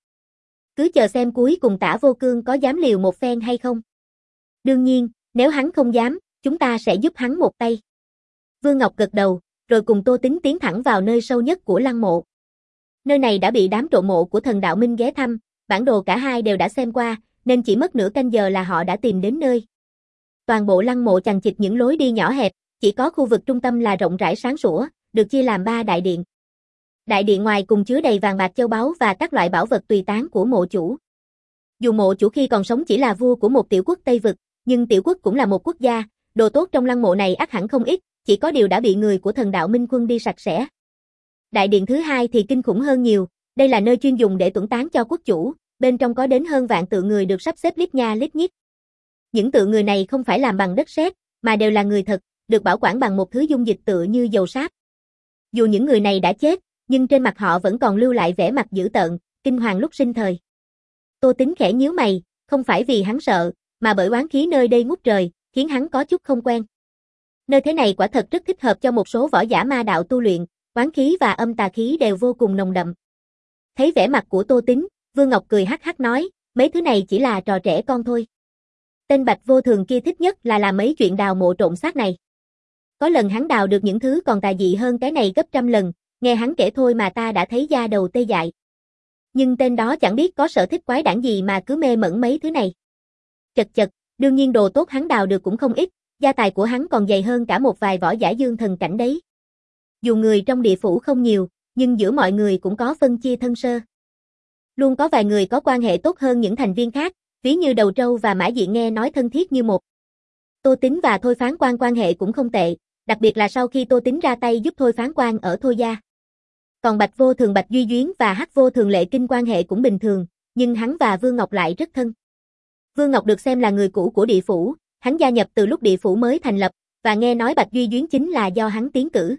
Cứ chờ xem cuối cùng Tả Vô Cương có dám liều một phen hay không. Đương nhiên, nếu hắn không dám, chúng ta sẽ giúp hắn một tay. Vương Ngọc gật đầu, rồi cùng Tô Tín tiến thẳng vào nơi sâu nhất của lăng mộ. Nơi này đã bị đám trộm mộ của thần đạo minh ghé thăm, bản đồ cả hai đều đã xem qua, nên chỉ mất nửa canh giờ là họ đã tìm đến nơi. Toàn bộ lăng mộ chằng chịt những lối đi nhỏ hẹp, chỉ có khu vực trung tâm là rộng rãi sáng sủa, được chia làm ba đại điện. Đại điện ngoài cùng chứa đầy vàng bạc châu báu và các loại bảo vật tùy tán của mộ chủ. Dù mộ chủ khi còn sống chỉ là vua của một tiểu quốc Tây Vực, nhưng tiểu quốc cũng là một quốc gia, đồ tốt trong lăng mộ này ắt hẳn không ít, chỉ có điều đã bị người của thần đạo minh quân đi sạch sẽ. Đại điện thứ hai thì kinh khủng hơn nhiều, đây là nơi chuyên dùng để tuẩn tán cho quốc chủ, bên trong có đến hơn vạn tượng người được sắp xếp lít nha lít nhít. Những tượng người này không phải làm bằng đất sét, mà đều là người thật, được bảo quản bằng một thứ dung dịch tựa như dầu sáp. Dù những người này đã chết, nhưng trên mặt họ vẫn còn lưu lại vẻ mặt dữ tợn, kinh hoàng lúc sinh thời. Tô Tín khẽ nhíu mày, không phải vì hắn sợ, mà bởi oán khí nơi đây ngút trời, khiến hắn có chút không quen. Nơi thế này quả thật rất thích hợp cho một số võ giả ma đạo tu luyện, oán khí và âm tà khí đều vô cùng nồng đậm. Thấy vẻ mặt của Tô Tín, Vương Ngọc cười hắc hắc nói, mấy thứ này chỉ là trò trẻ con thôi. Tên Bạch Vô Thường kia thích nhất là làm mấy chuyện đào mộ trộn xác này. Có lần hắn đào được những thứ còn tà dị hơn cái này gấp trăm lần, nghe hắn kể thôi mà ta đã thấy da đầu tê dại. Nhưng tên đó chẳng biết có sở thích quái đản gì mà cứ mê mẩn mấy thứ này. Chật chật, đương nhiên đồ tốt hắn đào được cũng không ít, gia tài của hắn còn dày hơn cả một vài võ giả dương thần cảnh đấy. Dù người trong địa phủ không nhiều, nhưng giữa mọi người cũng có phân chia thân sơ. Luôn có vài người có quan hệ tốt hơn những thành viên khác, ví như Đầu Trâu và Mã Diện nghe nói thân thiết như một. Tô Tín và Thôi Phán Quan quan hệ cũng không tệ, đặc biệt là sau khi Tô Tín ra tay giúp Thôi Phán Quan ở Thôi gia. Còn Bạch Vô Thường Bạch Duy Duyến và Hắc Vô Thường Lệ Kinh quan hệ cũng bình thường, nhưng hắn và Vương Ngọc lại rất thân. Vương Ngọc được xem là người cũ của địa phủ, hắn gia nhập từ lúc địa phủ mới thành lập, và nghe nói Bạch Duy Duyến chính là do hắn tiến cử.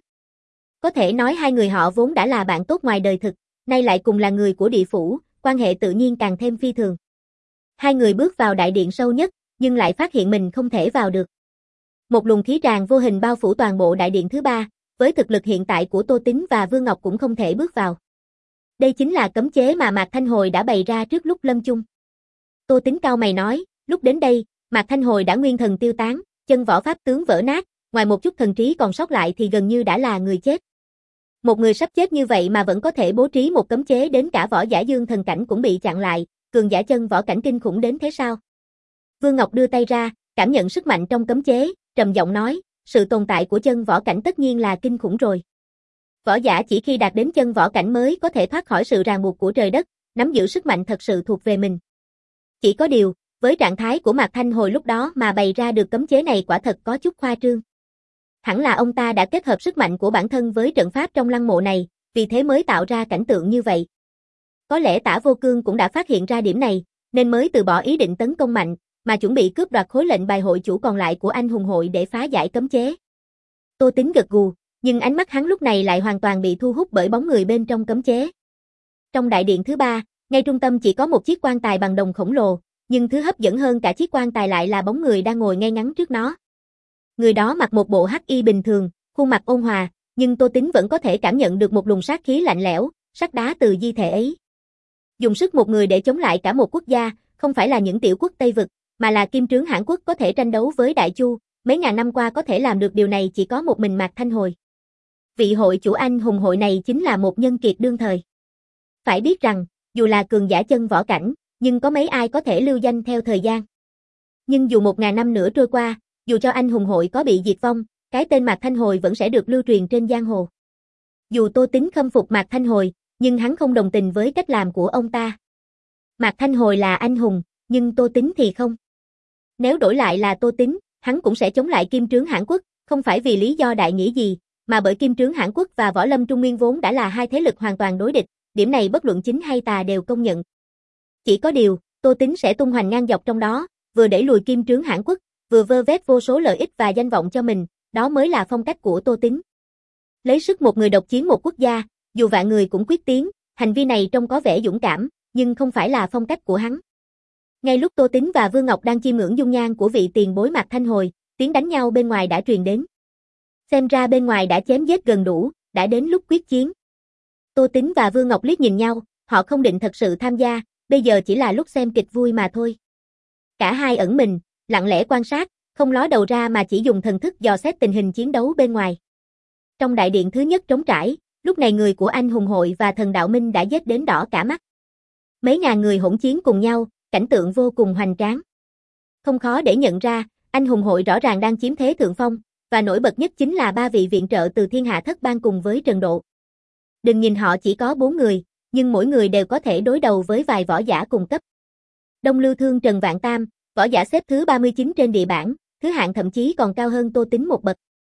Có thể nói hai người họ vốn đã là bạn tốt ngoài đời thực, nay lại cùng là người của địa phủ, quan hệ tự nhiên càng thêm phi thường. Hai người bước vào đại điện sâu nhất, nhưng lại phát hiện mình không thể vào được. Một luồng khí tràn vô hình bao phủ toàn bộ đại điện thứ ba, với thực lực hiện tại của Tô Tín và Vương Ngọc cũng không thể bước vào. Đây chính là cấm chế mà Mạc Thanh Hồi đã bày ra trước lúc lâm chung. Tô Tín cau mày nói, lúc đến đây, Mạc Thanh Hồi đã nguyên thần tiêu tán, chân võ pháp tướng vỡ nát, ngoài một chút thần trí còn sót lại thì gần như đã là người chết. Một người sắp chết như vậy mà vẫn có thể bố trí một cấm chế đến cả võ giả dương thần cảnh cũng bị chặn lại, cường giả chân võ cảnh kinh khủng đến thế sao? Vương Ngọc đưa tay ra, cảm nhận sức mạnh trong cấm chế, trầm giọng nói, sự tồn tại của chân võ cảnh tất nhiên là kinh khủng rồi. Võ giả chỉ khi đạt đến chân võ cảnh mới có thể thoát khỏi sự ràng buộc của trời đất, nắm giữ sức mạnh thật sự thuộc về mình. Chỉ có điều, với trạng thái của Mạc Thanh Hồi lúc đó mà bày ra được cấm chế này quả thật có chút khoa trương. Hẳn là ông ta đã kết hợp sức mạnh của bản thân với trận pháp trong lăng mộ này, vì thế mới tạo ra cảnh tượng như vậy. Có lẽ Tả Vô Cương cũng đã phát hiện ra điểm này, nên mới từ bỏ ý định tấn công mạnh, mà chuẩn bị cướp đoạt khối lệnh bài hội chủ còn lại của Anh Hùng Hội để phá giải cấm chế. Tô Tính gật gù, nhưng ánh mắt hắn lúc này lại hoàn toàn bị thu hút bởi bóng người bên trong cấm chế. Trong đại điện thứ ba, ngay trung tâm chỉ có một chiếc quan tài bằng đồng khổng lồ, nhưng thứ hấp dẫn hơn cả chiếc quan tài lại là bóng người đang ngồi ngay ngắn trước nó. Người đó mặc một bộ hắc y bình thường, khuôn mặt ôn hòa, nhưng Tô Tính vẫn có thể cảm nhận được một luồng sát khí lạnh lẽo, sắt đá từ di thể ấy. Dùng sức một người để chống lại cả một quốc gia, không phải là những tiểu quốc Tây Vực, mà là Kim Trướng Hãn Quốc có thể tranh đấu với Đại Chu, mấy ngàn năm qua có thể làm được điều này chỉ có một mình Mạc Thanh Hồi. Vị hội chủ Anh Hùng Hội này chính là một nhân kiệt đương thời. Phải biết rằng, dù là cường giả chân võ cảnh, nhưng có mấy ai có thể lưu danh theo thời gian. Nhưng dù một ngàn năm nữa trôi qua, dù cho Anh Hùng Hội có bị diệt vong, cái tên Mạc Thanh Hồi vẫn sẽ được lưu truyền trên giang hồ. Dù Tô Tính khâm phục Mạc Thanh Hồi, nhưng hắn không đồng tình với cách làm của ông ta. Mạc Thanh Hồi là anh hùng, nhưng Tô Tính thì không. Nếu đổi lại là Tô Tính, hắn cũng sẽ chống lại Kim Trướng Hãn Quốc, không phải vì lý do đại nghĩa gì, mà bởi Kim Trướng Hãn Quốc và Võ Lâm Trung Nguyên vốn đã là hai thế lực hoàn toàn đối địch, điểm này bất luận chính hay tà đều công nhận. Chỉ có điều, Tô Tính sẽ tung hoành ngang dọc trong đó, vừa đẩy lùi Kim Trướng Hãn Quốc, vừa vơ vét vô số lợi ích và danh vọng cho mình, đó mới là phong cách của Tô Tính. Lấy sức một người độc chiến một quốc gia, dù vạn người cũng quyết tiến, hành vi này trông có vẻ dũng cảm, nhưng không phải là phong cách của hắn. Ngay lúc Tô Tính và Vương Ngọc đang chiêm ngưỡng dung nhan của vị tiền bối Mạc Thanh Hồi, tiếng đánh nhau bên ngoài đã truyền đến. Xem ra bên ngoài đã chém giết gần đủ, đã đến lúc quyết chiến. Tô Tính và Vương Ngọc liếc nhìn nhau, họ không định thật sự tham gia, bây giờ chỉ là lúc xem kịch vui mà thôi. Cả hai ẩn mình, lặng lẽ quan sát, không ló đầu ra mà chỉ dùng thần thức dò xét tình hình chiến đấu bên ngoài. Trong đại điện thứ nhất trống trải, lúc này người của Anh Hùng Hội và Thần Đạo Minh đã giết đến đỏ cả mắt. Mấy ngàn người hỗn chiến cùng nhau, cảnh tượng vô cùng hoành tráng. Không khó để nhận ra, Anh Hùng Hội rõ ràng đang chiếm thế thượng phong, và nổi bật nhất chính là ba vị viện trợ từ Thiên Hạ Thất Bang cùng với Trần Độ. Đừng nhìn họ chỉ có bốn người, nhưng mỗi người đều có thể đối đầu với vài võ giả cùng cấp. Đông Lưu Thương Trần Vạn Tam, võ giả xếp thứ ba mươi chín trên địa bảng, thứ hạng thậm chí còn cao hơn Tô Tính một bậc.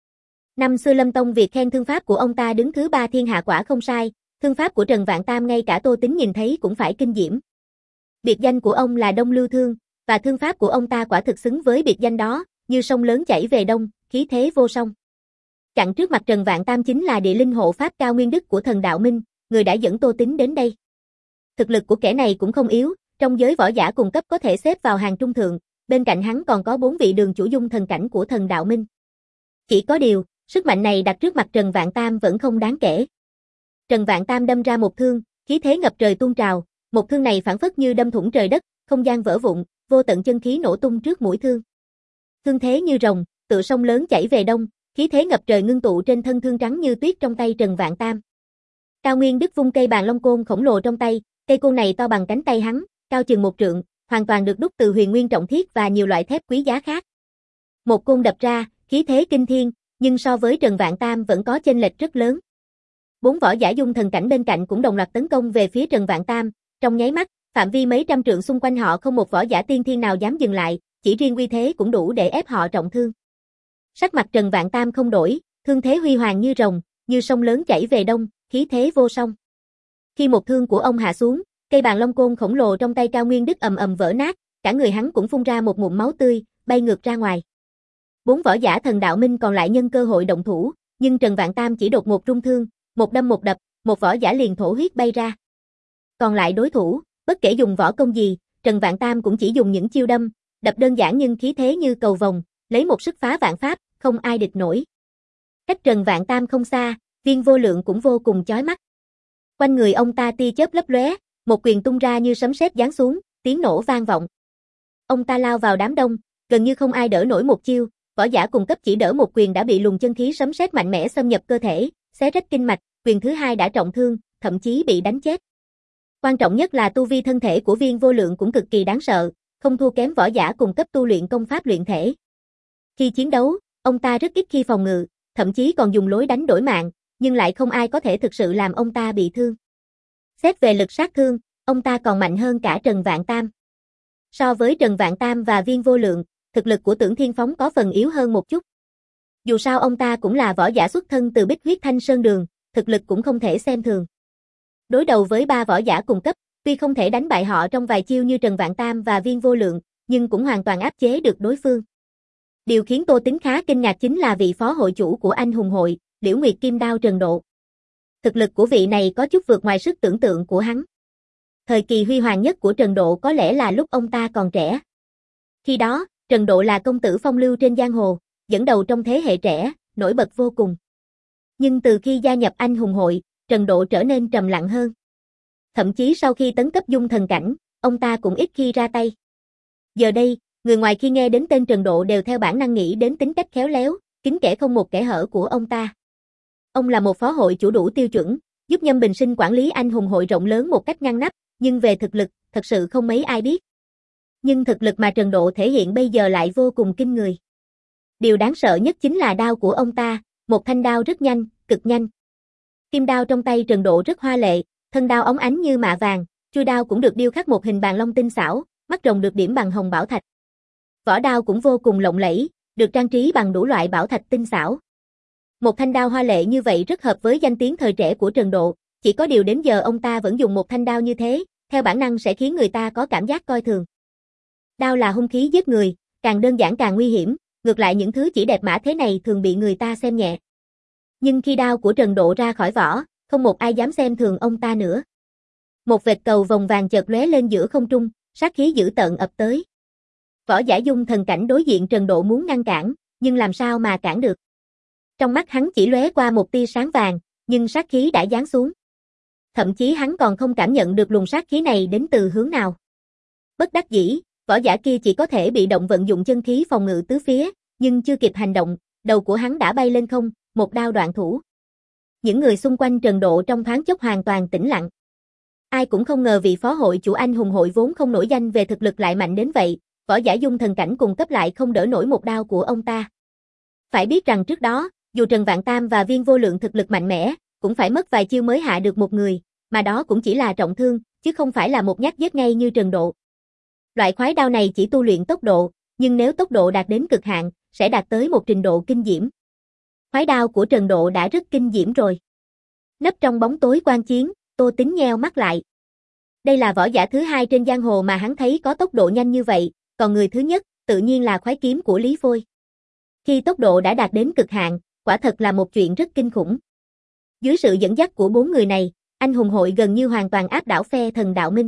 Năm xưa Lâm Tông Việt khen thương pháp của ông ta đứng thứ ba thiên hạ quả không sai, thương pháp của Trần Vạn Tam ngay cả Tô Tính nhìn thấy cũng phải kinh diễm. Biệt danh của ông là Đông Lưu Thương, và thương pháp của ông ta quả thực xứng với biệt danh đó, như sông lớn chảy về đông, khí thế vô song. Chặn trước mặt Trần Vạn Tam chính là địa linh hộ pháp Cao Nguyên Đức của Thần Đạo Minh, người đã dẫn Tô Tính đến đây. Thực lực của kẻ này cũng không yếu, trong giới võ giả cùng cấp có thể xếp vào hàng trung thượng, bên cạnh hắn còn có bốn vị đường chủ dung thần cảnh của Thần Đạo Minh. Chỉ có điều, sức mạnh này đặt trước mặt Trần Vạn Tam vẫn không đáng kể. Trần Vạn Tam đâm ra một thương, khí thế ngập trời tuôn trào, một thương này phảng phất như đâm thủng trời đất, không gian vỡ vụn, vô tận chân khí nổ tung trước mũi thương. Thương thế như rồng, tựa sông lớn chảy về đông, khí thế ngập trời ngưng tụ trên thân thương trắng như tuyết trong tay Trần Vạn Tam. Cao Nguyên Đức vung cây bàn long côn khổng lồ trong tay, cây côn này to bằng cánh tay hắn, cao chừng một trượng, hoàn toàn được đúc từ huyền nguyên trọng thiết và nhiều loại thép quý giá khác. Một côn đập ra, khí thế kinh thiên, nhưng so với Trần Vạn Tam vẫn có chênh lệch rất lớn. Bốn võ giả dung thần cảnh bên cạnh cũng đồng loạt tấn công về phía Trần Vạn Tam, trong nháy mắt, phạm vi mấy trăm trượng xung quanh họ không một võ giả tiên thiên nào dám dừng lại, chỉ riêng uy thế cũng đủ để ép họ trọng thương. Sắc mặt Trần Vạn Tam không đổi, thương thế huy hoàng như rồng, như sông lớn chảy về đông, khí thế vô song. Khi một thương của ông hạ xuống, cây bàn long côn khổng lồ trong tay Cao Nguyên Đức ầm ầm vỡ nát, cả người hắn cũng phun ra một ngụm máu tươi, bay ngược ra ngoài. Bốn võ giả Thần Đạo Minh còn lại nhân cơ hội động thủ, nhưng Trần Vạn Tam chỉ đột một trung thương, một đâm một đập, một võ giả liền thổ huyết bay ra. Còn lại đối thủ, bất kể dùng võ công gì, Trần Vạn Tam cũng chỉ dùng những chiêu đâm, đập đơn giản nhưng khí thế như cầu vồng, lấy một sức phá vạn pháp, không ai địch nổi. Cách Trần Vạn Tam không xa, Viên Vô Lượng cũng vô cùng chói mắt. Quanh người ông ta tia chớp lấp lóe, một quyền tung ra như sấm sét giáng xuống, tiếng nổ vang vọng. Ông ta lao vào đám đông, gần như không ai đỡ nổi một chiêu, võ giả cùng cấp chỉ đỡ một quyền đã bị luồng chân khí sấm sét mạnh mẽ xâm nhập cơ thể, xé rách kinh mạch, quyền thứ hai đã trọng thương, thậm chí bị đánh chết. Quan trọng nhất là tu vi thân thể của Viên Vô Lượng cũng cực kỳ đáng sợ, không thua kém võ giả cùng cấp tu luyện công pháp luyện thể. Khi chiến đấu, ông ta rất ít khi phòng ngự, thậm chí còn dùng lối đánh đổi mạng, nhưng lại không ai có thể thực sự làm ông ta bị thương. Xét về lực sát thương, ông ta còn mạnh hơn cả Trần Vạn Tam. So với Trần Vạn Tam và Viên Vô Lượng, thực lực của Tưởng Thiên Phóng có phần yếu hơn một chút. Dù sao ông ta cũng là võ giả xuất thân từ Bích Huyết Thanh Sơn Đường, thực lực cũng không thể xem thường. Đối đầu với ba võ giả cùng cấp, tuy không thể đánh bại họ trong vài chiêu như Trần Vạn Tam và Viên Vô Lượng, nhưng cũng hoàn toàn áp chế được đối phương. Điều khiến Tô Tính khá kinh ngạc chính là vị phó hội chủ của Anh Hùng Hội, Liễu Nguyệt Kim Đao Trần Độ. Thực lực của vị này có chút vượt ngoài sức tưởng tượng của hắn. Thời kỳ huy hoàng nhất của Trần Độ có lẽ là lúc ông ta còn trẻ. Khi đó, Trần Độ là công tử phong lưu trên giang hồ, dẫn đầu trong thế hệ trẻ, nổi bật vô cùng. Nhưng từ khi gia nhập Anh Hùng Hội, Trần Độ trở nên trầm lặng hơn. Thậm chí sau khi tấn cấp dung thần cảnh, ông ta cũng ít khi ra tay. Giờ đây, người ngoài khi nghe đến tên Trần Độ đều theo bản năng nghĩ đến tính cách khéo léo, kín kẽ không một kẽ hở của ông ta. Ông là một phó hội chủ đủ tiêu chuẩn, giúp Nhâm Bình Sinh quản lý Anh Hùng Hội rộng lớn một cách ngăn nắp, nhưng về thực lực, thật sự không mấy ai biết. Nhưng thực lực mà Trần Độ thể hiện bây giờ lại vô cùng kinh người. Điều đáng sợ nhất chính là đao của ông ta, một thanh đao rất nhanh, cực nhanh. Kim đao trong tay Trần Độ rất hoa lệ, thân đao óng ánh như mạ vàng, chuôi đao cũng được điêu khắc một hình bàn long tinh xảo, mắt rồng được điểm bằng hồng bảo thạch. Vỏ đao cũng vô cùng lộng lẫy, được trang trí bằng đủ loại bảo thạch tinh xảo. Một thanh đao hoa lệ như vậy rất hợp với danh tiếng thời trẻ của Trần Độ, chỉ có điều đến giờ ông ta vẫn dùng một thanh đao như thế, theo bản năng sẽ khiến người ta có cảm giác coi thường. Đao là hung khí giết người, càng đơn giản càng nguy hiểm, ngược lại những thứ chỉ đẹp mã thế này thường bị người ta xem nhẹ. Nhưng khi đao của Trần Độ ra khỏi vỏ, không một ai dám xem thường ông ta nữa. Một vệt cầu vòng vàng chợt lóe lên giữa không trung, sát khí dữ tợn ập tới. Võ giả dung thần cảnh đối diện Trần Độ muốn ngăn cản, nhưng làm sao mà cản được. Trong mắt hắn chỉ lóe qua một tia sáng vàng, nhưng sát khí đã giáng xuống. Thậm chí hắn còn không cảm nhận được luồng sát khí này đến từ hướng nào. Bất đắc dĩ, võ giả kia chỉ có thể bị động vận dụng chân khí phòng ngự tứ phía, nhưng chưa kịp hành động, đầu của hắn đã bay lên không, một đao đoạn thủ. Những người xung quanh Trần Độ trong thoáng chốc hoàn toàn tĩnh lặng. Ai cũng không ngờ vị phó hội chủ Anh Hùng Hội vốn không nổi danh về thực lực lại mạnh đến vậy, võ giả dung thần cảnh cùng cấp lại không đỡ nổi một đao của ông ta. Phải biết rằng trước đó, dù Trần Vạn Tam và Viên Vô Lượng thực lực mạnh mẽ, cũng phải mất vài chiêu mới hạ được một người, mà đó cũng chỉ là trọng thương, chứ không phải là một nhát giết ngay như Trần Độ. Loại khoái đao này chỉ tu luyện tốc độ, nhưng nếu tốc độ đạt đến cực hạn, sẽ đạt tới một trình độ kinh diễm. Khoái đao của Trần Độ đã rất kinh diễm rồi. Nấp trong bóng tối quan chiến, Tô Tính nheo mắt lại. Đây là võ giả thứ hai trên giang hồ mà hắn thấy có tốc độ nhanh như vậy, còn người thứ nhất, tự nhiên là khoái kiếm của Lý Phôi. Khi tốc độ đã đạt đến cực hạn, quả thật là một chuyện rất kinh khủng. Dưới sự dẫn dắt của bốn người này, Anh Hùng Hội gần như hoàn toàn áp đảo phe Thần Đạo Minh.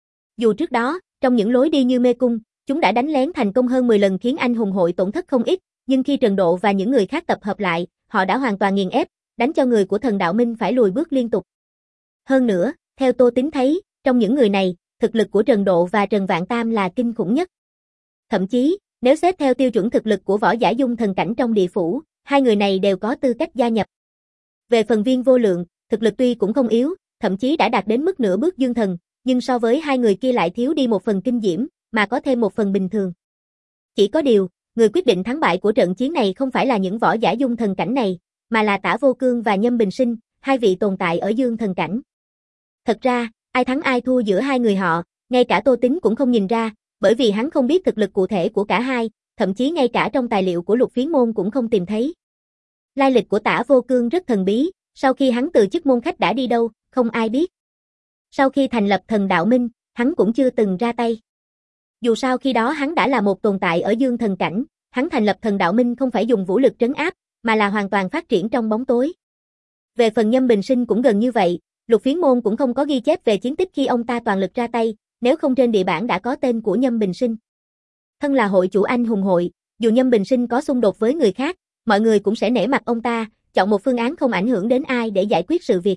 Dù trước đó, trong những lối đi như mê cung, chúng đã đánh lén thành công hơn mười lần khiến Anh Hùng Hội tổn thất không ít, nhưng khi Trần Độ và những người khác tập hợp lại, họ đã hoàn toàn nghiền ép, đánh cho người của Thần Đạo Minh phải lùi bước liên tục. Hơn nữa, theo Tô Tính thấy, trong những người này, thực lực của Trần Độ và Trần Vạn Tam là kinh khủng nhất. Thậm chí, nếu xét theo tiêu chuẩn thực lực của võ giả dung thần cảnh trong địa phủ, hai người này đều có tư cách gia nhập. Về phần Viên Vô Lượng, thực lực tuy cũng không yếu, thậm chí đã đạt đến mức nửa bước dương thần, nhưng so với hai người kia lại thiếu đi một phần kinh diễm, mà có thêm một phần bình thường. Chỉ có điều, người quyết định thắng bại của trận chiến này không phải là những võ giả dung thần cảnh này, mà là Tả Vô Cương và Nhâm Bình Sinh, hai vị tồn tại ở dương thần cảnh. Thật ra, ai thắng ai thua giữa hai người họ, ngay cả Tô Tính cũng không nhìn ra, bởi vì hắn không biết thực lực cụ thể của cả hai, thậm chí ngay cả trong tài liệu của Lục Phiến Môn cũng không tìm thấy. Lai lịch của Tả Vô Cương rất thần bí, sau khi hắn từ chức môn khách đã đi đâu, không ai biết. Sau khi thành lập Thần Đạo Minh, hắn cũng chưa từng ra tay. Dù sao khi đó hắn đã là một tồn tại ở dương thần cảnh, hắn thành lập Thần Đạo Minh không phải dùng vũ lực trấn áp, mà là hoàn toàn phát triển trong bóng tối. Về phần Nhâm Bình Sinh cũng gần như vậy, Lục Phiến Môn cũng không có ghi chép về chiến tích khi ông ta toàn lực ra tay, nếu không trên địa bản đã có tên của Nhâm Bình Sinh. Thân là hội chủ Anh Hùng Hội, dù Nhâm Bình Sinh có xung đột với người khác, mọi người cũng sẽ nể mặt ông ta, chọn một phương án không ảnh hưởng đến ai để giải quyết sự việc.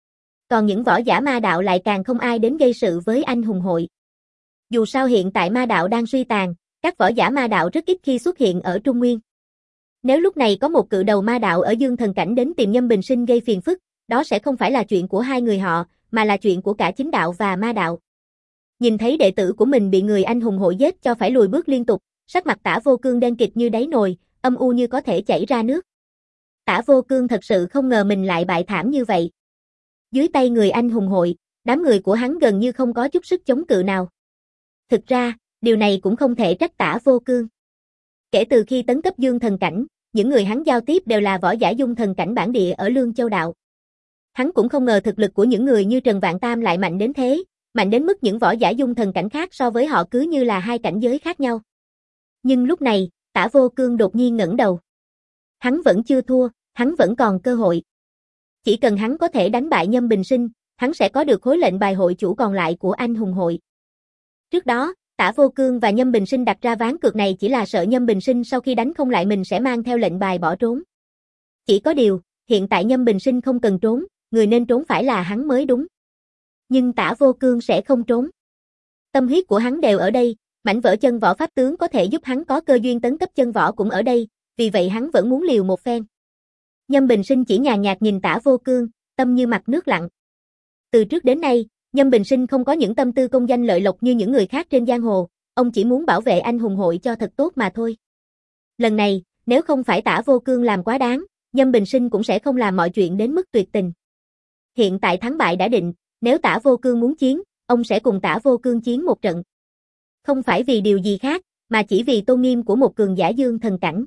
Còn những võ giả ma đạo lại càng không ai đến gây sự với Anh Hùng Hội. Dù sao hiện tại ma đạo đang suy tàn, các võ giả ma đạo rất ít khi xuất hiện ở Trung Nguyên. Nếu lúc này có một cự đầu ma đạo ở dương thần cảnh đến tìm Nhâm Bình Sinh gây phiền phức, đó sẽ không phải là chuyện của hai người họ, mà là chuyện của cả chính đạo và ma đạo. Nhìn thấy đệ tử của mình bị người Anh Hùng Hội giết cho phải lùi bước liên tục, sắc mặt Tả Vô Cương đen kịt như đáy nồi, âm u như có thể chảy ra nước. Tả Vô Cương thật sự không ngờ mình lại bại thảm như vậy. Dưới tay người Anh Hùng Hội, đám người của hắn gần như không có chút sức chống cự nào. Thực ra, điều này cũng không thể trách Tả Vô Cương. Kể từ khi tấn cấp dương thần cảnh, những người hắn giao tiếp đều là võ giả dung thần cảnh bản địa ở Lương Châu Đạo. Hắn cũng không ngờ thực lực của những người như Trần Vạn Tam lại mạnh đến thế, mạnh đến mức những võ giả dung thần cảnh khác so với họ cứ như là hai cảnh giới khác nhau. Nhưng lúc này, Tả Vô Cương đột nhiên ngẩng đầu. Hắn vẫn chưa thua, hắn vẫn còn cơ hội. Chỉ cần hắn có thể đánh bại Nhâm Bình Sinh, hắn sẽ có được khối lệnh bài hội chủ còn lại của Anh Hùng Hội. Trước đó, Tả Vô Cương và Nhâm Bình Sinh đặt ra ván cược này chỉ là sợ Nhâm Bình Sinh sau khi đánh không lại mình sẽ mang theo lệnh bài bỏ trốn. Chỉ có điều, hiện tại Nhâm Bình Sinh không cần trốn, người nên trốn phải là hắn mới đúng. Nhưng Tả Vô Cương sẽ không trốn. Tâm huyết của hắn đều ở đây, mảnh vỡ chân võ pháp tướng có thể giúp hắn có cơ duyên tấn cấp chân võ cũng ở đây, vì vậy hắn vẫn muốn liều một phen. Nhâm Bình Sinh chỉ nhàn nhạt nhìn Tả Vô Cương, tâm như mặt nước lặng. Từ trước đến nay, Nhâm Bình Sinh không có những tâm tư công danh lợi lộc như những người khác trên giang hồ, ông chỉ muốn bảo vệ Anh Hùng Hội cho thật tốt mà thôi. Lần này, nếu không phải Tả Vô Cương làm quá đáng, Nhâm Bình Sinh cũng sẽ không làm mọi chuyện đến mức tuyệt tình. Hiện tại thắng bại đã định, nếu Tả Vô Cương muốn chiến, ông sẽ cùng Tả Vô Cương chiến một trận. Không phải vì điều gì khác, mà chỉ vì tôn nghiêm của một cường giả dương thần cảnh.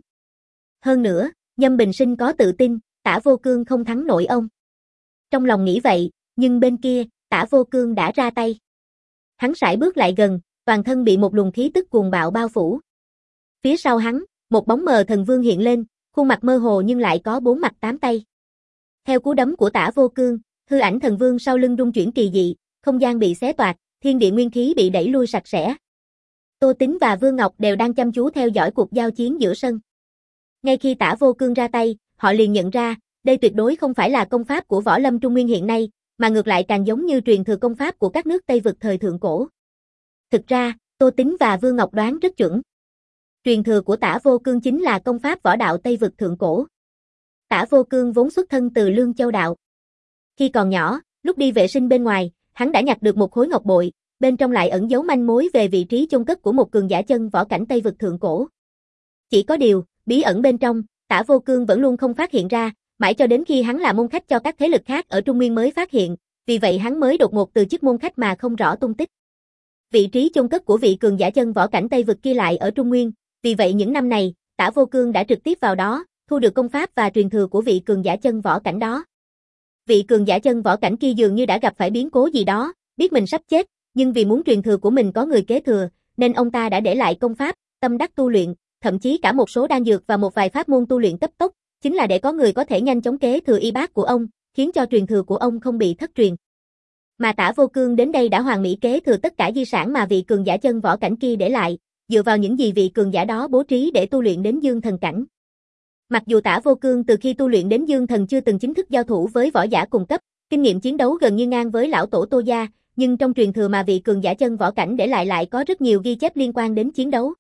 Hơn nữa, Nhâm Bình Sinh có tự tin, Tả Vô Cương không thắng nổi ông. Trong lòng nghĩ vậy, nhưng bên kia, Tả Vô Cương đã ra tay. Hắn sải bước lại gần, toàn thân bị một luồng khí tức cuồng bạo bao phủ. Phía sau hắn, một bóng mờ thần vương hiện lên, khuôn mặt mơ hồ nhưng lại có bốn mặt tám tay. Theo cú đấm của Tả Vô Cương, hư ảnh thần vương sau lưng rung chuyển kỳ dị, không gian bị xé toạc, thiên địa nguyên khí bị đẩy lui sạch sẽ. Tô Tính và Vương Ngọc đều đang chăm chú theo dõi cuộc giao chiến giữa sân. Ngay khi Tả Vô Cương ra tay, họ liền nhận ra, đây tuyệt đối không phải là công pháp của võ lâm Trung Nguyên hiện nay, mà ngược lại càng giống như truyền thừa công pháp của các nước Tây vực thời thượng cổ. Thực ra, Tô Tính và Vương Ngọc đoán rất chuẩn. Truyền thừa của Tả Vô Cương chính là công pháp võ đạo Tây vực thượng cổ. Tả Vô Cương vốn xuất thân từ Lương Châu Đạo. Khi còn nhỏ, lúc đi vệ sinh bên ngoài, hắn đã nhặt được một khối ngọc bội, bên trong lại ẩn giấu manh mối về vị trí chôn cất của một cường giả chân võ cảnh Tây vực thượng cổ. Chỉ có điều, bí ẩn bên trong, Tả Vô Cương vẫn luôn không phát hiện ra, mãi cho đến khi hắn là môn khách cho các thế lực khác ở Trung Nguyên mới phát hiện, vì vậy hắn mới đột ngột từ chức môn khách mà không rõ tung tích. Vị trí chôn cất của vị cường giả chân võ cảnh Tây vực kia lại ở Trung Nguyên, vì vậy những năm này, Tả Vô Cương đã trực tiếp vào đó, thu được công pháp và truyền thừa của vị cường giả chân võ cảnh đó. Vị cường giả chân võ cảnh kia dường như đã gặp phải biến cố gì đó, biết mình sắp chết, nhưng vì muốn truyền thừa của mình có người kế thừa, nên ông ta đã để lại công pháp, tâm đắc tu luyện, thậm chí cả một số đan dược và một vài pháp môn tu luyện cấp tốc, chính là để có người có thể nhanh chóng kế thừa y bát của ông, khiến cho truyền thừa của ông không bị thất truyền. Mà Tả Vô Cương đến đây đã hoàn mỹ kế thừa tất cả di sản mà vị cường giả chân võ cảnh kia để lại, dựa vào những gì vị cường giả đó bố trí để tu luyện đến dương thần cảnh. Mặc dù Tả Vô Cương từ khi tu luyện đến dương thần chưa từng chính thức giao thủ với võ giả cùng cấp, kinh nghiệm chiến đấu gần như ngang với lão tổ Tô Gia, nhưng trong truyền thừa mà vị cường giả chân võ cảnh để lại lại có rất nhiều ghi chép liên quan đến chiến đấu.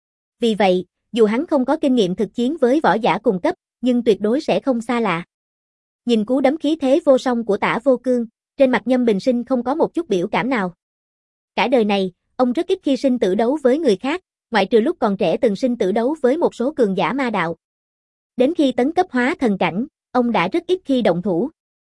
Vì vậy, dù hắn không có kinh nghiệm thực chiến với võ giả cùng cấp, nhưng tuyệt đối sẽ không xa lạ. Nhìn cú đấm khí thế vô song của Tả Vô Cương, trên mặt Nhâm Bình Sinh không có một chút biểu cảm nào. Cả đời này, ông rất ít khi sinh tử đấu với người khác, ngoại trừ lúc còn trẻ từng sinh tử đấu với một số cường giả ma đạo. Đến khi tấn cấp hóa thần cảnh, ông đã rất ít khi động thủ.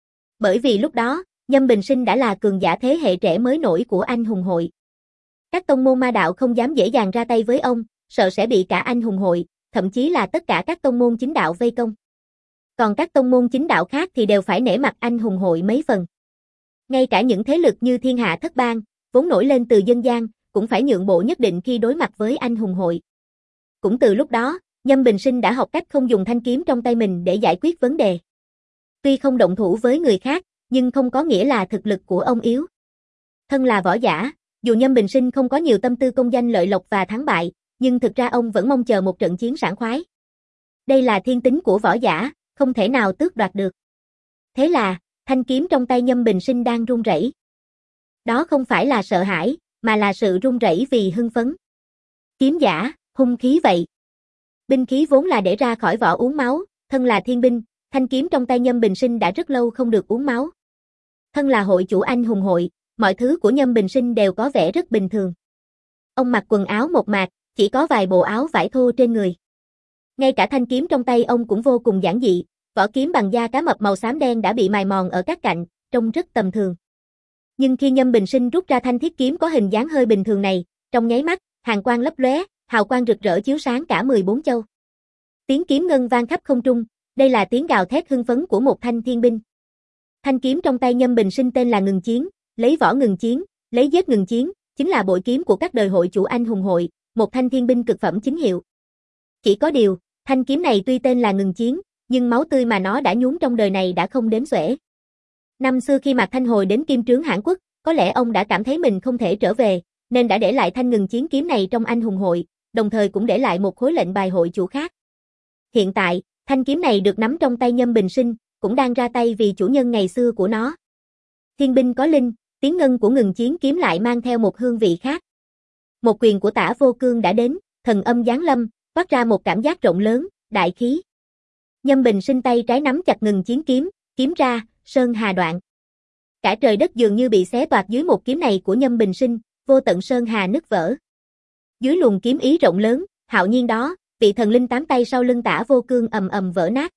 Bởi vì lúc đó, Nhâm Bình Sinh đã là cường giả thế hệ trẻ mới nổi của Anh Hùng Hội. Các tông môn ma đạo không dám dễ dàng ra tay với ông, sợ sẽ bị cả Anh Hùng Hội, thậm chí là tất cả các tông môn chính đạo vây công. Còn các tông môn chính đạo khác thì đều phải nể mặt Anh Hùng Hội mấy phần. Ngay cả những thế lực như Thiên Hạ Thất Bang, vốn nổi lên từ dân gian, cũng phải nhượng bộ nhất định khi đối mặt với Anh Hùng Hội. Cũng từ lúc đó, Nhâm Bình Sinh đã học cách không dùng thanh kiếm trong tay mình để giải quyết vấn đề. Tuy không động thủ với người khác, nhưng không có nghĩa là thực lực của ông yếu. Thân là võ giả, dù Nhâm Bình Sinh không có nhiều tâm tư công danh lợi lộc và thắng bại, nhưng thực ra ông vẫn mong chờ một trận chiến sảng khoái. Đây là thiên tính của võ giả, không thể nào tước đoạt được. Thế là, thanh kiếm trong tay Nhâm Bình Sinh đang run rẩy. Đó không phải là sợ hãi, mà là sự run rẩy vì hưng phấn. Kiếm giả, hung khí vậy. Binh khí vốn là để ra khỏi vỏ uống máu, thân là thiên binh, thanh kiếm trong tay Nhâm Bình Sinh đã rất lâu không được uống máu. Thân là hội chủ Anh Hùng Hội, mọi thứ của Nhâm Bình Sinh đều có vẻ rất bình thường. Ông mặc quần áo mộc mạc, chỉ có vài bộ áo vải thô trên người. Ngay cả thanh kiếm trong tay ông cũng vô cùng giản dị, vỏ kiếm bằng da cá mập màu xám đen đã bị mài mòn ở các cạnh, trông rất tầm thường. Nhưng khi Nhâm Bình Sinh rút ra thanh thiết kiếm có hình dáng hơi bình thường này, trong nháy mắt, hàn quang lấp lóe, hào quang rực rỡ chiếu sáng cả mười bốn châu. Tiếng kiếm ngân vang khắp không trung, đây là tiếng gào thét hưng phấn của một thanh thiên binh. Thanh kiếm trong tay Nhâm Bình Sinh tên là Ngừng Chiến, lấy võ ngừng chiến, lấy giết ngừng chiến, chính là bội kiếm của các đời hội chủ anh hùng hội, một thanh thiên binh cực phẩm chính hiệu. Chỉ có điều, thanh kiếm này tuy tên là Ngừng Chiến, nhưng máu tươi mà nó đã nhuốm trong đời này đã không đếm xuể. Năm xưa khi Mạc Thanh Hồi đến Kim Trướng Hãn Quốc, có lẽ ông đã cảm thấy mình không thể trở về, nên đã để lại thanh Ngừng Chiến kiếm này trong anh hùng hội, đồng thời cũng để lại một khối lệnh bài hội chủ khác. Hiện tại, thanh kiếm này được nắm trong tay Nhâm Bình Sinh, cũng đang ra tay vì chủ nhân ngày xưa của nó. Thiên binh có linh, tiếng ngân của Ngừng Chiến kiếm lại mang theo một hương vị khác. Một quyền của Tả Vô Cương đã đến, thần âm giáng lâm, phát ra một cảm giác rộng lớn, đại khí. Nhâm Bình Sinh tay trái nắm chặt Ngừng Chiến kiếm, kiếm ra, sơn hà đoạn. Cả trời đất dường như bị xé toạc dưới một kiếm này của Nhâm Bình Sinh, vô tận sơn hà nứt vỡ. Dưới luồng kiếm ý rộng lớn, hạo nhiên đó, vị thần linh tám tay sau lưng Tả Vô Cương ầm ầm vỡ nát.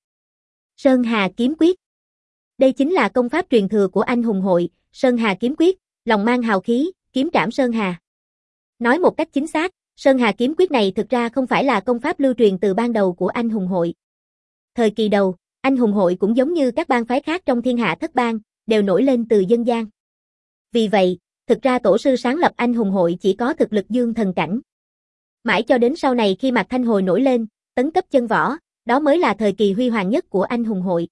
Sơn Hà kiếm quyết. Đây chính là công pháp truyền thừa của anh hùng hội, Sơn Hà kiếm quyết, lòng mang hào khí, kiếm trảm Sơn Hà. Nói một cách chính xác, Sơn Hà kiếm quyết này thực ra không phải là công pháp lưu truyền từ ban đầu của anh hùng hội. Thời kỳ đầu, anh hùng hội cũng giống như các bang phái khác trong thiên hạ thất bang, đều nổi lên từ dân gian. Vì vậy, thực ra tổ sư sáng lập anh hùng hội chỉ có thực lực dương thần cảnh. Mãi cho đến sau này khi Mạc Thanh Hồi nổi lên, tấn cấp chân võ, đó mới là thời kỳ huy hoàng nhất của anh hùng hội.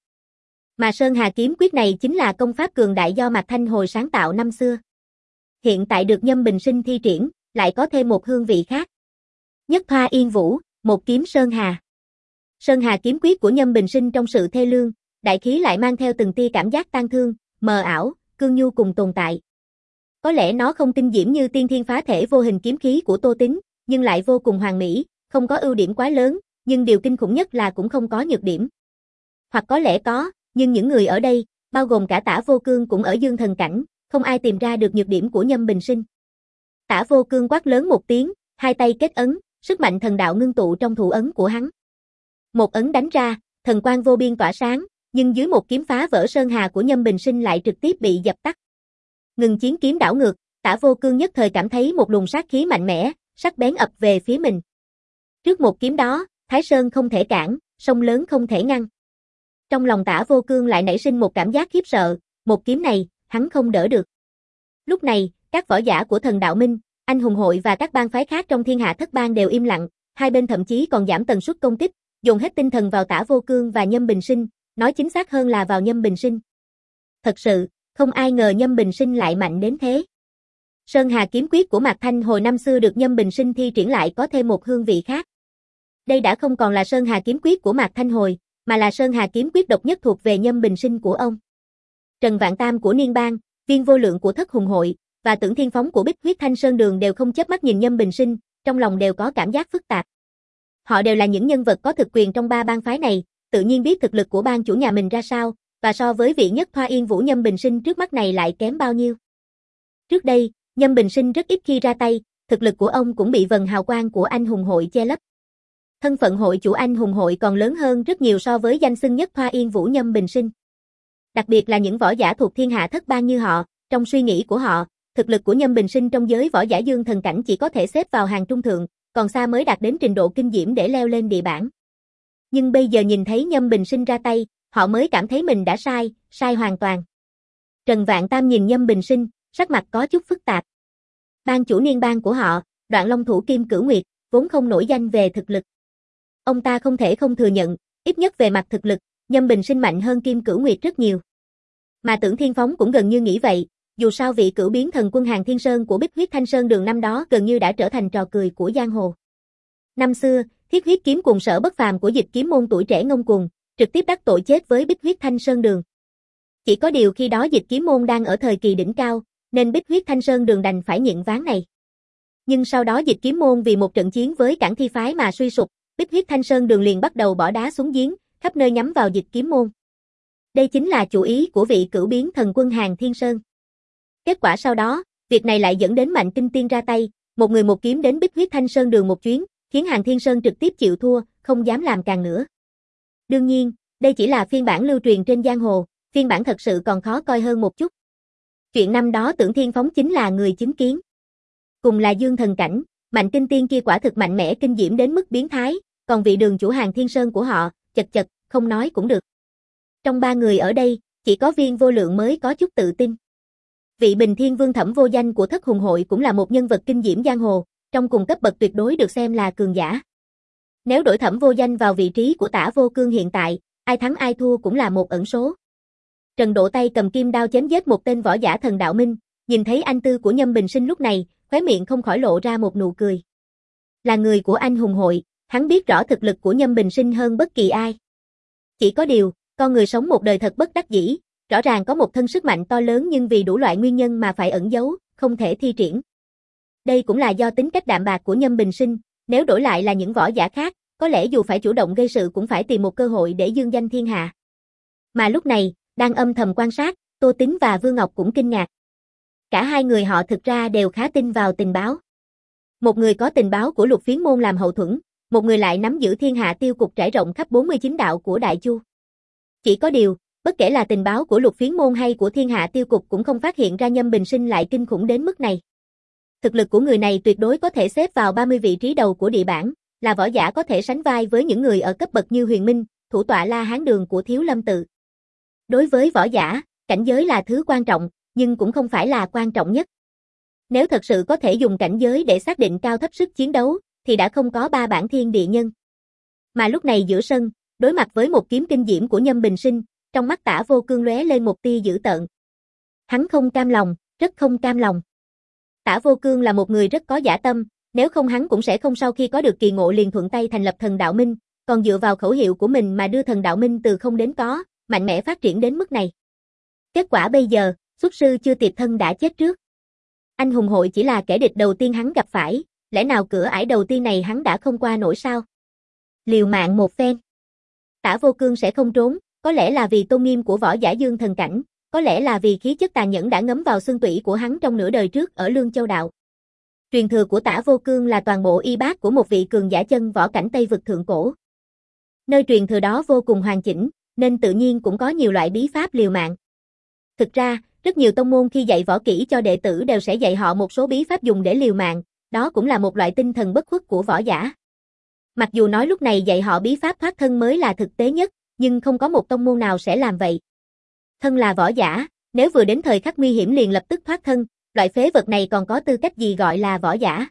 Mà Sơn Hà kiếm quyết này chính là công pháp cường đại do Mạc Thanh Hồi sáng tạo năm xưa. Hiện tại được Nhâm Bình Sinh thi triển, lại có thêm một hương vị khác. Nhất thoa yên vũ, một kiếm Sơn Hà. Sơn Hà kiếm quyết của Nhâm Bình Sinh trong sự thê lương, đại khí lại mang theo từng tia cảm giác tang thương, mờ ảo, cương nhu cùng tồn tại. Có lẽ nó không tinh diễm như tiên thiên phá thể vô hình kiếm khí của Tô Tín, nhưng lại vô cùng hoàn mỹ, không có ưu điểm quá lớn, nhưng điều kinh khủng nhất là cũng không có nhược điểm. Hoặc có lẽ có, nhưng những người ở đây, bao gồm cả Tả Vô Cương cũng ở dương thần cảnh, không ai tìm ra được nhược điểm của Nhâm Bình Sinh. Tả Vô Cương quát lớn một tiếng, hai tay kết ấn, sức mạnh thần đạo ngưng tụ trong thủ ấn của hắn. Một ấn đánh ra, thần quang vô biên tỏa sáng, nhưng dưới một kiếm phá vỡ sơn hà của Nhâm Bình Sinh lại trực tiếp bị dập tắt. Ngừng chiến kiếm đảo ngược, Tả Vô Cương nhất thời cảm thấy một luồng sát khí mạnh mẽ, sắc bén ập về phía mình. Trước một kiếm đó, Thái Sơn không thể cản, sông lớn không thể ngăn. Trong lòng Tả Vô Cương lại nảy sinh một cảm giác khiếp sợ, một kiếm này, hắn không đỡ được. Lúc này, các võ giả của Thần Đạo Minh, anh hùng hội và các bang phái khác trong thiên hạ thất bang đều im lặng, hai bên thậm chí còn giảm tần suất công kích, dồn hết tinh thần vào Tả Vô Cương và Nhâm Bình Sinh, nói chính xác hơn là vào Nhâm Bình Sinh. Thật sự, không ai ngờ Nhâm Bình Sinh lại mạnh đến thế. Sơn Hà kiếm quyết của Mạc Thanh Hồi năm xưa được Nhâm Bình Sinh thi triển lại có thêm một hương vị khác. Đây đã không còn là Sơn Hà kiếm quyết của Mạc Thanh Hồi, mà là Sơn Hà kiếm quyết độc nhất thuộc về Nhâm Bình Sinh của ông. Trần Vạn Tam của Niên Bang, Viên Vô Lượng của Thất Hùng Hội, và Tưởng Thiên Phóng của Bích Huyết Thanh Sơn Đường đều không chớp mắt nhìn Nhâm Bình Sinh, trong lòng đều có cảm giác phức tạp. Họ đều là những nhân vật có thực quyền trong ba bang phái này, tự nhiên biết thực lực của bang chủ nhà mình ra sao, và so với vị nhất thoa yên vũ Nhâm Bình Sinh trước mắt này lại kém bao nhiêu. Trước đây, Nhâm Bình Sinh rất ít khi ra tay, thực lực của ông cũng bị vầng hào quang của anh hùng hội che lấp. Thân phận hội chủ anh hùng hội còn lớn hơn rất nhiều so với danh xưng nhất thoa yên vũ Nhâm Bình Sinh. Đặc biệt là những võ giả thuộc thiên hạ thất bang như họ, trong suy nghĩ của họ, thực lực của Nhâm Bình Sinh trong giới võ giả dương thần cảnh chỉ có thể xếp vào hàng trung thượng, còn xa mới đạt đến trình độ kinh diễm để leo lên địa bảng. Nhưng bây giờ nhìn thấy Nhâm Bình Sinh ra tay, họ mới cảm thấy mình đã sai, sai hoàn toàn. Trần Vạn Tam nhìn Nhâm Bình Sinh, sắc mặt có chút phức tạp. Ban chủ Niên Bang của họ, Đoạn Long Thủ Kim Cửu Nguyệt, vốn không nổi danh về thực lực. Ông ta không thể không thừa nhận, ít nhất về mặt thực lực, Nhâm Bình Sinh mạnh hơn Kim Cửu Nguyệt rất nhiều. Mà Tưởng Thiên Phóng cũng gần như nghĩ vậy, dù sao vị cửu biến thần quân Hàng Thiên Sơn của Bích Huyết Thanh Sơn Đường năm đó gần như đã trở thành trò cười của giang hồ. Năm xưa, thiết huyết kiếm cùng sở bất phàm của Dịch Kiếm môn tuổi trẻ ngông cuồng, trực tiếp đắc tội chết với Bích Huyết Thanh Sơn Đường. Chỉ có điều khi đó Dịch Kiếm môn đang ở thời kỳ đỉnh cao, nên Bích Huyết Thanh Sơn Đường đành phải nhịn ván này. Nhưng sau đó Dịch Kiếm môn vì một trận chiến với Cảng Thi phái mà suy sụp, Bích Huyết Thanh Sơn Đường liền bắt đầu bỏ đá xuống giếng, khắp nơi nhắm vào Dịch Kiếm môn. Đây chính là chủ ý của vị cửu biến thần quân Hàng Thiên Sơn. Kết quả sau đó, việc này lại dẫn đến Mạnh Kinh Tiên ra tay, một người một kiếm đến Bích Huyết Thanh Sơn Đường một chuyến, khiến Hàng Thiên Sơn trực tiếp chịu thua, không dám làm càng nữa. Đương nhiên, đây chỉ là phiên bản lưu truyền trên giang hồ, phiên bản thật sự còn khó coi hơn một chút. Chuyện năm đó Tưởng Thiên Phóng chính là người chứng kiến. Cùng là dương thần cảnh, Mạnh Kinh Tiên kia quả thực mạnh mẽ kinh diễm đến mức biến thái, còn vị đường chủ Hàng Thiên Sơn của họ, chật chật, không nói cũng được. Trong ba người ở đây, chỉ có Viên Vô Lượng mới có chút tự tin. Vị Bình Thiên Vương Thẩm Vô Danh của Thất Hùng Hội cũng là một nhân vật kinh diễm giang hồ, trong cùng cấp bậc tuyệt đối được xem là cường giả. Nếu đổi Thẩm Vô Danh vào vị trí của Tả Vô Cương hiện tại, ai thắng ai thua cũng là một ẩn số. Trần Độ tay cầm kim đao chém giết một tên võ giả thần đạo minh, nhìn thấy anh tư của Nhâm Bình Sinh lúc này, khóe miệng không khỏi lộ ra một nụ cười. Là người của Anh Hùng Hội, hắn biết rõ thực lực của Nhâm Bình Sinh hơn bất kỳ ai. Chỉ có điều, con người sống một đời thật bất đắc dĩ, rõ ràng có một thân sức mạnh to lớn nhưng vì đủ loại nguyên nhân mà phải ẩn giấu, không thể thi triển. Đây cũng là do tính cách đạm bạc của Nhâm Bình Sinh, nếu đổi lại là những võ giả khác, có lẽ dù phải chủ động gây sự cũng phải tìm một cơ hội để dương danh thiên hạ. Mà lúc này, đang âm thầm quan sát, Tô Tín và Vương Ngọc cũng kinh ngạc. Cả hai người họ thực ra đều khá tin vào tình báo. Một người có tình báo của Lục Phiến Môn làm hậu thuẫn, một người lại nắm giữ thiên hạ tiêu cục trải rộng khắp bốn mươi chín đạo của Đại Chu. Chỉ có điều, bất kể là tình báo của Lục Phiến Môn hay của thiên hạ tiêu cục cũng không phát hiện ra Nhâm Bình Sinh lại kinh khủng đến mức này. Thực lực của người này tuyệt đối có thể xếp vào ba mươi vị trí đầu của địa bảng, là võ giả có thể sánh vai với những người ở cấp bậc như Huyền Minh, thủ tọa La Hán Đường của Thiếu Lâm Tự. Đối với võ giả, cảnh giới là thứ quan trọng, nhưng cũng không phải là quan trọng nhất. Nếu thật sự có thể dùng cảnh giới để xác định cao thấp sức chiến đấu, thì đã không có ba bản thiên địa nhân. Mà lúc này giữa sân, đối mặt với một kiếm kinh diễm của Nhâm Bình Sinh, trong mắt Tả Vô Cương lóe lên một tia dữ tợn. Hắn không cam lòng, rất không cam lòng. Tả Vô Cương là một người rất có dã tâm, nếu không hắn cũng sẽ không sau khi có được kỳ ngộ liền thuận tay thành lập Thần Đạo Minh, còn dựa vào khẩu hiệu của mình mà đưa Thần Đạo Minh từ không đến có, mạnh mẽ phát triển đến mức này. Kết quả bây giờ, xuất sư chưa tiệp thân đã chết trước. Anh Hùng Hội chỉ là kẻ địch đầu tiên hắn gặp phải, lẽ nào cửa ải đầu tiên này hắn đã không qua nổi sao? Liều mạng một phen. Tả Vô Cương sẽ không trốn, có lẽ là vì tôn nghiêm của võ giả dương thần cảnh, có lẽ là vì khí chất tàn nhẫn đã ngấm vào xương tủy của hắn trong nửa đời trước ở Lương Châu Đạo. Truyền thừa của Tả Vô Cương là toàn bộ y bát của một vị cường giả chân võ cảnh Tây vực thượng cổ. Nơi truyền thừa đó vô cùng hoàn chỉnh, nên tự nhiên cũng có nhiều loại bí pháp liều mạng. Thực ra, rất nhiều tông môn khi dạy võ kỹ cho đệ tử đều sẽ dạy họ một số bí pháp dùng để liều mạng, đó cũng là một loại tinh thần bất khuất của võ giả. Mặc dù nói lúc này dạy họ bí pháp thoát thân mới là thực tế nhất, nhưng không có một tông môn nào sẽ làm vậy. Thân là võ giả, nếu vừa đến thời khắc nguy hiểm liền lập tức thoát thân, loại phế vật này còn có tư cách gì gọi là võ giả.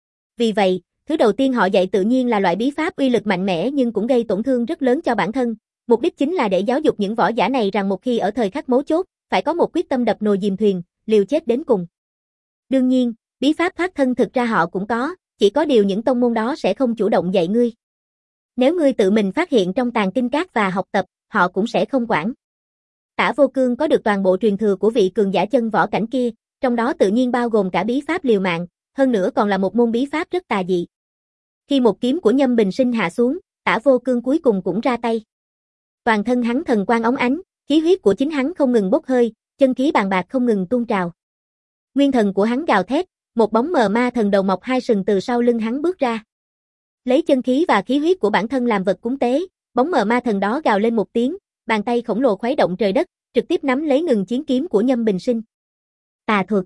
Vì vậy, thứ đầu tiên họ dạy tự nhiên là loại bí pháp uy lực mạnh mẽ nhưng cũng gây tổn thương rất lớn cho bản thân. Mục đích chính là để giáo dục những võ giả này rằng một khi ở thời khắc mấu chốt, phải có một quyết tâm đập nồi dìm thuyền, liều chết đến cùng. Đương nhiên, bí pháp thoát thân thực ra họ cũng có, chỉ có điều những tông môn đó sẽ không chủ động dạy ngươi. Nếu ngươi tự mình phát hiện trong tàng kinh các và học tập, họ cũng sẽ không quản. Tả Vô Cương có được toàn bộ truyền thừa của vị cường giả chân võ cảnh kia, trong đó tự nhiên bao gồm cả bí pháp liều mạng, hơn nữa còn là một môn bí pháp rất tà dị. Khi một kiếm của Nhâm Bình Sinh hạ xuống, Tả Vô Cương cuối cùng cũng ra tay. Toàn thân hắn thần quang óng ánh, khí huyết của chính hắn không ngừng bốc hơi, chân khí bàn bạc không ngừng tuôn trào. Nguyên thần của hắn gào thét, một bóng mờ ma thần đầu mọc hai sừng từ sau lưng hắn bước ra. Lấy chân khí và khí huyết của bản thân làm vật cúng tế, bóng mờ ma thần đó gào lên một tiếng, bàn tay khổng lồ khuấy động trời đất, trực tiếp nắm lấy ngừng chiến kiếm của Nhâm Bình Sinh. Tà thuật.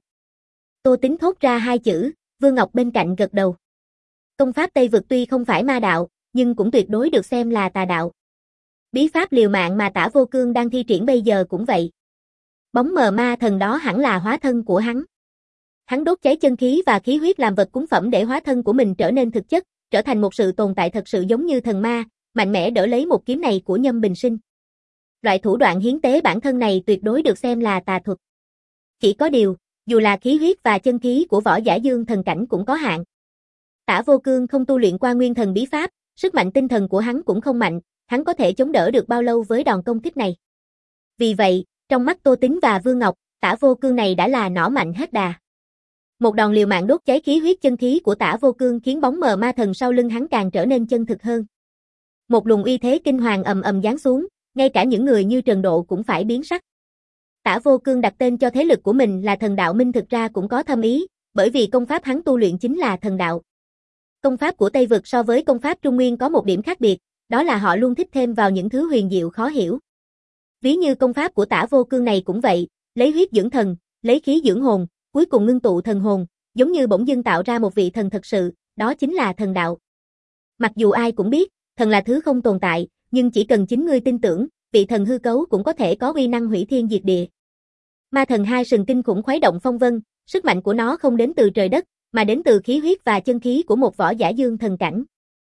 Tô Tín thốt ra hai chữ, Vương Ngọc bên cạnh gật đầu. Công pháp Tây vực tuy không phải ma đạo, nhưng cũng tuyệt đối được xem là tà đạo. Bí pháp liều mạng mà Tả Vô Cương đang thi triển bây giờ cũng vậy. Bóng mờ ma thần đó hẳn là hóa thân của hắn. Hắn đốt cháy chân khí và khí huyết làm vật cúng phẩm để hóa thân của mình trở nên thực chất, trở thành một sự tồn tại thật sự giống như thần ma, mạnh mẽ đỡ lấy một kiếm này của Nhâm Bình Sinh. Loại thủ đoạn hiến tế bản thân này tuyệt đối được xem là tà thuật. Chỉ có điều, dù là khí huyết và chân khí của võ giả dương thần cảnh cũng có hạn. Tả Vô Cương không tu luyện qua nguyên thần bí pháp, sức mạnh tinh thần của hắn cũng không mạnh, hắn có thể chống đỡ được bao lâu với đòn công kích này. Vì vậy, trong mắt Tô Tín và Vương Ngọc, Tả Vô Cương này đã là nỏ mạnh hết đà. Một đòn liều mạng đốt cháy khí huyết chân khí của Tả Vô Cương khiến bóng mờ ma thần sau lưng hắn càng trở nên chân thực hơn. Một luồng uy thế kinh hoàng ầm ầm giáng xuống, ngay cả những người như Trần Độ cũng phải biến sắc. Tả Vô Cương đặt tên cho thế lực của mình là Thần Đạo Minh thực ra cũng có thâm ý, bởi vì công pháp hắn tu luyện chính là thần đạo. Công pháp của Tây vực so với công pháp Trung Nguyên có một điểm khác biệt, đó là họ luôn thích thêm vào những thứ huyền diệu khó hiểu. Ví như công pháp của Tả Vô Cương này cũng vậy, lấy huyết dưỡng thần, lấy khí dưỡng hồn, cuối cùng ngưng tụ thần hồn, giống như bỗng dưng tạo ra một vị thần thật sự, đó chính là thần đạo. Mặc dù ai cũng biết, thần là thứ không tồn tại, nhưng chỉ cần chính ngươi tin tưởng, vị thần hư cấu cũng có thể có uy năng hủy thiên diệt địa. Ma thần hai sừng kinh khủng khuấy động phong vân, sức mạnh của nó không đến từ trời đất, mà đến từ khí huyết và chân khí của một võ giả dương thần cảnh.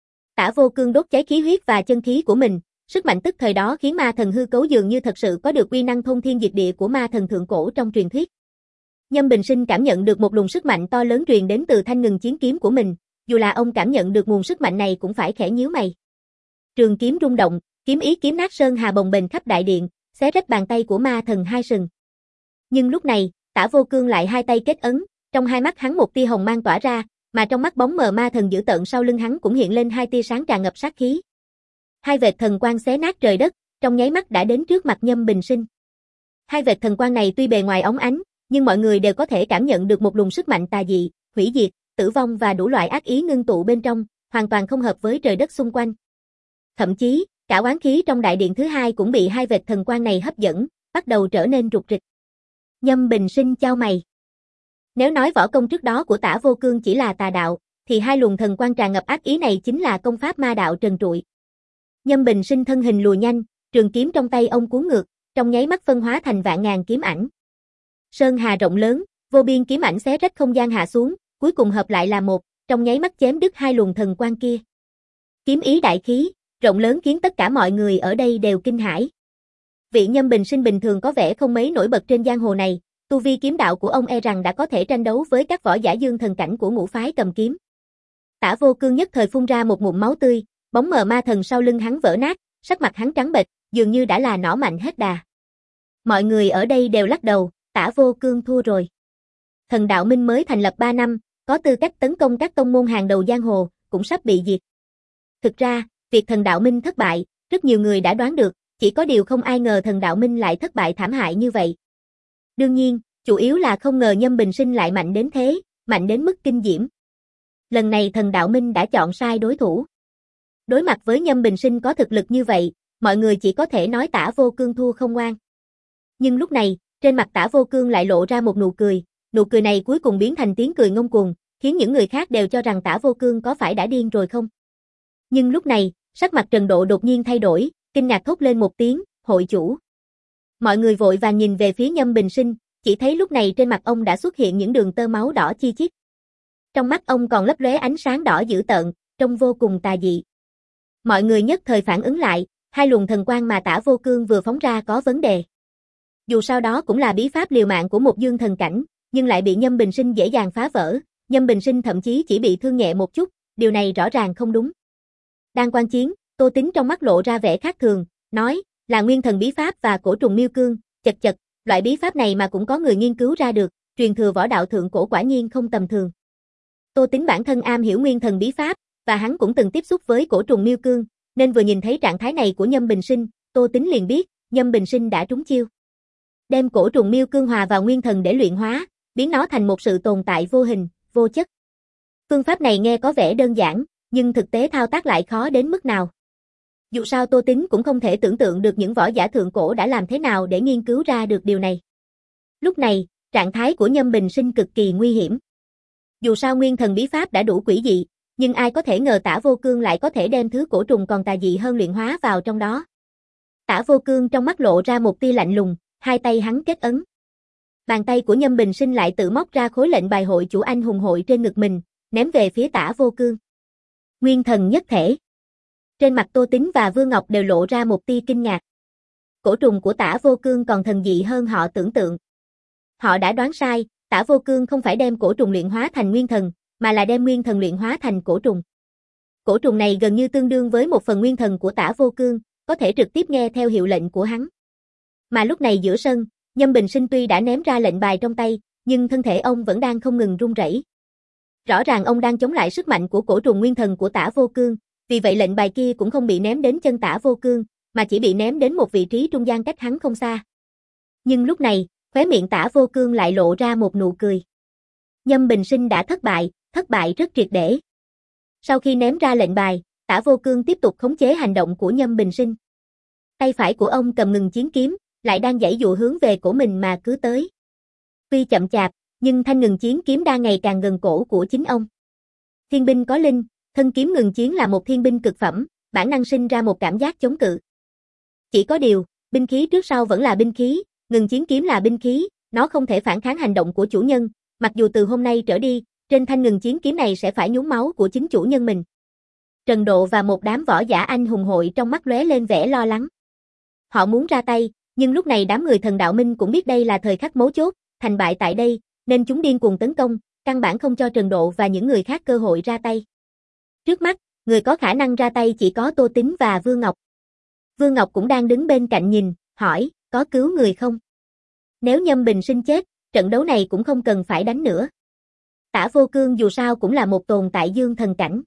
Tả Vô Cương đốt cháy khí huyết và chân khí của mình, sức mạnh tức thời đó khiến ma thần hư cấu dường như thật sự có được uy năng thôn thiên diệt địa của ma thần thượng cổ trong truyền thuyết. Nhâm Bình Sinh cảm nhận được một luồng sức mạnh to lớn truyền đến từ thanh ngừng chiến kiếm của mình, dù là ông cảm nhận được nguồn sức mạnh này cũng phải khẽ nhíu mày. Trường kiếm rung động, kiếm ý kiếm nát sơn hà bồng bềnh khắp đại điện, xé rách bàn tay của ma thần hai sừng. Nhưng lúc này, Tả Vô Cương lại hai tay kết ấn, trong hai mắt hắn một tia hồng mang tỏa ra, mà trong mắt bóng mờ ma thần dữ tợn sau lưng hắn cũng hiện lên hai tia sáng tràn ngập sát khí. Hai vệt thần quang xé nát trời đất, trong nháy mắt đã đến trước mặt Nhâm Bình Sinh. Hai vệt thần quang này tuy bề ngoài óng ánh, nhưng mọi người đều có thể cảm nhận được một luồng sức mạnh tà dị, hủy diệt, tử vong và đủ loại ác ý ngưng tụ bên trong, hoàn toàn không hợp với trời đất xung quanh. Thậm chí, cả oán khí trong đại điện thứ hai cũng bị hai vệt thần quang này hấp dẫn, bắt đầu trở nên rục rịch. Nhâm Bình Sinh chau mày. Nếu nói võ công trước đó của Tả Vô Cương chỉ là tà đạo, thì hai luồng thần quang tràn ngập ác ý này chính là công pháp ma đạo trần trụi. Nhâm Bình Sinh thân hình lùi nhanh, trường kiếm trong tay ông cuốn ngược, trong nháy mắt phân hóa thành vạn ngàn kiếm ảnh. Sơn hà rộng lớn, vô biên kiếm ảnh xé rách không gian hạ xuống, cuối cùng hợp lại là một, trong nháy mắt chém đứt hai luồng thần quang kia. Kiếm ý đại khí, rộng lớn khiến tất cả mọi người ở đây đều kinh hãi. Vị Nhâm Bình Sinh bình thường có vẻ không mấy nổi bật trên giang hồ này, tu vi kiếm đạo của ông e rằng đã có thể tranh đấu với các võ giả dương thần cảnh của ngũ phái cầm kiếm. Tả Vô Cương nhất thời phun ra một ngụm máu tươi, bóng mờ ma thần sau lưng hắn vỡ nát, sắc mặt hắn trắng bệch, dường như đã là nỏ mạnh hết đà. Mọi người ở đây đều lắc đầu, Tả Vô Cương thua rồi. Thần Đạo Minh mới thành lập ba năm, có tư cách tấn công các tông môn hàng đầu giang hồ, cũng sắp bị diệt. Thực ra, việc Thần Đạo Minh thất bại, rất nhiều người đã đoán được, chỉ có điều không ai ngờ Thần Đạo Minh lại thất bại thảm hại như vậy. Đương nhiên, chủ yếu là không ngờ Nhâm Bình Sinh lại mạnh đến thế, mạnh đến mức kinh diễm. Lần này Thần Đạo Minh đã chọn sai đối thủ. Đối mặt với Nhâm Bình Sinh có thực lực như vậy, mọi người chỉ có thể nói Tả Vô Cương thua không oan. Nhưng lúc này, trên mặt Tả Vô Cương lại lộ ra một nụ cười, nụ cười này cuối cùng biến thành tiếng cười ngông cuồng, khiến những người khác đều cho rằng Tả Vô Cương có phải đã điên rồi không. Nhưng lúc này, sắc mặt Trần Độ đột nhiên thay đổi, kinh ngạc thốt lên một tiếng, hội chủ. Mọi người vội vàng nhìn về phía Nhâm Bình Sinh, chỉ thấy lúc này trên mặt ông đã xuất hiện những đường tơ máu đỏ chi chít. Trong mắt ông còn lấp lóe ánh sáng đỏ dữ tợn, trông vô cùng tà dị. Mọi người nhất thời phản ứng lại, hai luồng thần quang mà Tả Vô Cương vừa phóng ra có vấn đề. Dù sao đó cũng là bí pháp liều mạng của một dương thần cảnh, nhưng lại bị Nhâm Bình Sinh dễ dàng phá vỡ, Nhâm Bình Sinh thậm chí chỉ bị thương nhẹ một chút, điều này rõ ràng không đúng. Đang quan chiến, Tô Tính trong mắt lộ ra vẻ khác thường, nói, là nguyên thần bí pháp và cổ trùng miêu cương, chật chật, loại bí pháp này mà cũng có người nghiên cứu ra được, truyền thừa võ đạo thượng cổ quả nhiên không tầm thường. Tô Tính bản thân am hiểu nguyên thần bí pháp, và hắn cũng từng tiếp xúc với cổ trùng miêu cương, nên vừa nhìn thấy trạng thái này của Nhâm Bình Sinh, Tô Tính liền biết, Nhâm Bình Sinh đã trúng chiêu. Đem cổ trùng miêu cương hòa vào nguyên thần để luyện hóa, biến nó thành một sự tồn tại vô hình, vô chất. Phương pháp này nghe có vẻ đơn giản, nhưng thực tế thao tác lại khó đến mức nào. Dù sao Tô Tính cũng không thể tưởng tượng được những võ giả thượng cổ đã làm thế nào để nghiên cứu ra được điều này. Lúc này, trạng thái của Nhâm Bình Sinh cực kỳ nguy hiểm. Dù sao nguyên thần bí pháp đã đủ quỷ dị, nhưng ai có thể ngờ Tả Vô Cương lại có thể đem thứ cổ trùng còn tà dị hơn luyện hóa vào trong đó. Tả Vô Cương trong mắt lộ ra một tia lạnh lùng, hai tay hắn kết ấn. Bàn tay của Nhâm Bình Sinh lại tự móc ra khối lệnh bài hội chủ anh hùng hội trên ngực mình, ném về phía Tả Vô Cương. Nguyên thần nhất thể. Trên mặt Tô Tính và Vương Ngọc đều lộ ra một tia kinh ngạc. Cổ trùng của Tả Vô Cương còn thần dị hơn họ tưởng tượng. Họ đã đoán sai, Tả Vô Cương không phải đem cổ trùng luyện hóa thành nguyên thần, mà là đem nguyên thần luyện hóa thành cổ trùng. Cổ trùng này gần như tương đương với một phần nguyên thần của Tả Vô Cương, có thể trực tiếp nghe theo hiệu lệnh của hắn. Mà lúc này giữa sân, Nhâm Bình Sinh tuy đã ném ra lệnh bài trong tay, nhưng thân thể ông vẫn đang không ngừng run rẩy. Rõ ràng ông đang chống lại sức mạnh của cổ trùng nguyên thần của Tả Vô Cương, vì vậy lệnh bài kia cũng không bị ném đến chân Tả Vô Cương, mà chỉ bị ném đến một vị trí trung gian cách hắn không xa. Nhưng lúc này, khóe miệng Tả Vô Cương lại lộ ra một nụ cười. Nhâm Bình Sinh đã thất bại, thất bại rất triệt để. Sau khi ném ra lệnh bài, Tả Vô Cương tiếp tục khống chế hành động của Nhâm Bình Sinh. Tay phải của ông cầm ngừng chiến kiếm, lại đang giãy dụa hướng về cổ mình mà cứ tới. Tuy chậm chạp, nhưng thanh ngừng chiến kiếm đang ngày càng gần cổ của chính ông. Thiên binh có linh, thân kiếm ngừng chiến là một thiên binh cực phẩm, bản năng sinh ra một cảm giác chống cự. Chỉ có điều, binh khí trước sau vẫn là binh khí, ngừng chiến kiếm là binh khí, nó không thể phản kháng hành động của chủ nhân, mặc dù từ hôm nay trở đi, trên thanh ngừng chiến kiếm này sẽ phải nhuốm máu của chính chủ nhân mình. Trần Độ và một đám võ giả anh hùng hội trong mắt lóe lên vẻ lo lắng. Họ muốn ra tay, nhưng lúc này đám người Thần Đạo Minh cũng biết đây là thời khắc mấu chốt, thành bại tại đây, nên chúng điên cuồng tấn công, căn bản không cho Trần Độ và những người khác cơ hội ra tay. Trước mắt, người có khả năng ra tay chỉ có Tô Tính và Vương Ngọc. Vương Ngọc cũng đang đứng bên cạnh nhìn, hỏi, có cứu người không? Nếu Nhâm Bình Sinh chết, trận đấu này cũng không cần phải đánh nữa. Tả Vô Cương dù sao cũng là một tồn tại dương thần cảnh.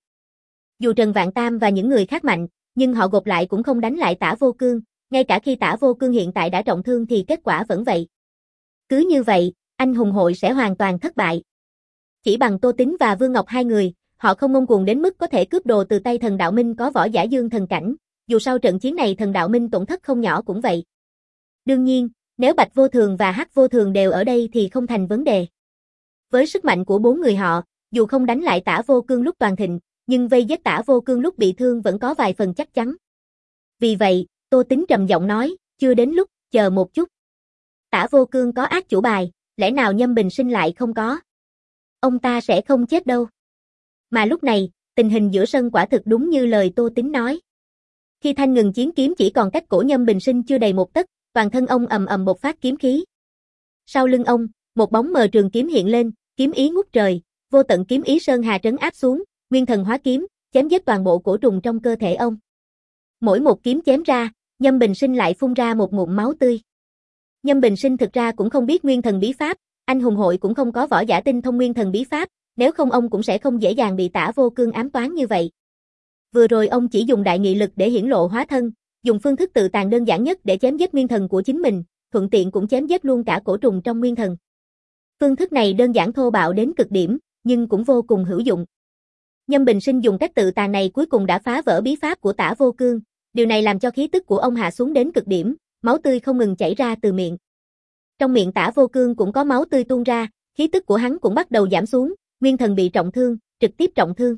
Dù Trần Vạn Tam và những người khác mạnh, nhưng họ gộp lại cũng không đánh lại Tả Vô Cương, ngay cả khi Tả Vô Cương hiện tại đã trọng thương thì kết quả vẫn vậy. Cứ như vậy, anh hùng hội sẽ hoàn toàn thất bại. Chỉ bằng Tô Tính và Vương Ngọc hai người, họ không ngông cuồng đến mức có thể cướp đồ từ tay Thần Đạo Minh có võ giả dương thần cảnh, dù sau trận chiến này Thần Đạo Minh tổn thất không nhỏ cũng vậy. Đương nhiên, nếu Bạch Vô Thường và Hắc Vô Thường đều ở đây thì không thành vấn đề. Với sức mạnh của bốn người họ, dù không đánh lại Tả Vô Cương lúc toàn thịnh, nhưng vây giết Tả Vô Cương lúc bị thương vẫn có vài phần chắc chắn. Vì vậy, Tô Tính trầm giọng nói, chưa đến lúc, chờ một chút. Tả Vô Cương có ác chủ bài, lẽ nào Nhâm Bình Sinh lại không có? Ông ta sẽ không chết đâu. Mà lúc này, tình hình giữa sân quả thực đúng như lời Tô Tính nói. Khi thanh ngừng chiến kiếm chỉ còn cách cổ Nhâm Bình Sinh chưa đầy một tấc, toàn thân ông ầm ầm bộc phát kiếm khí. Sau lưng ông, một bóng mờ trường kiếm hiện lên, kiếm ý ngút trời, vô tận kiếm ý sơn hà trấn áp xuống, nguyên thần hóa kiếm, chém giết toàn bộ cổ trùng trong cơ thể ông. Mỗi một kiếm chém ra, Nhâm Bình Sinh lại phun ra một ngụm máu tươi. Nhâm Bình Sinh thực ra cũng không biết nguyên thần bí pháp, anh hùng hội cũng không có võ giả tinh thông nguyên thần bí pháp, nếu không ông cũng sẽ không dễ dàng bị Tả Vô Cương ám toán như vậy. Vừa rồi ông chỉ dùng đại nghị lực để hiển lộ hóa thân, dùng phương thức tự tàn đơn giản nhất để chém giết nguyên thần của chính mình, thuận tiện cũng chém giết luôn cả cổ trùng trong nguyên thần. Phương thức này đơn giản thô bạo đến cực điểm, nhưng cũng vô cùng hữu dụng. Nhâm Bình Sinh dùng cách tự tàn này cuối cùng đã phá vỡ bí pháp của Tả Vô Cương, điều này làm cho khí tức của ông hạ xuống đến cực điểm, máu tươi không ngừng chảy ra từ miệng. Trong miệng Tả Vô Cương cũng có máu tươi tuôn ra, khí tức của hắn cũng bắt đầu giảm xuống, nguyên thần bị trọng thương, trực tiếp trọng thương.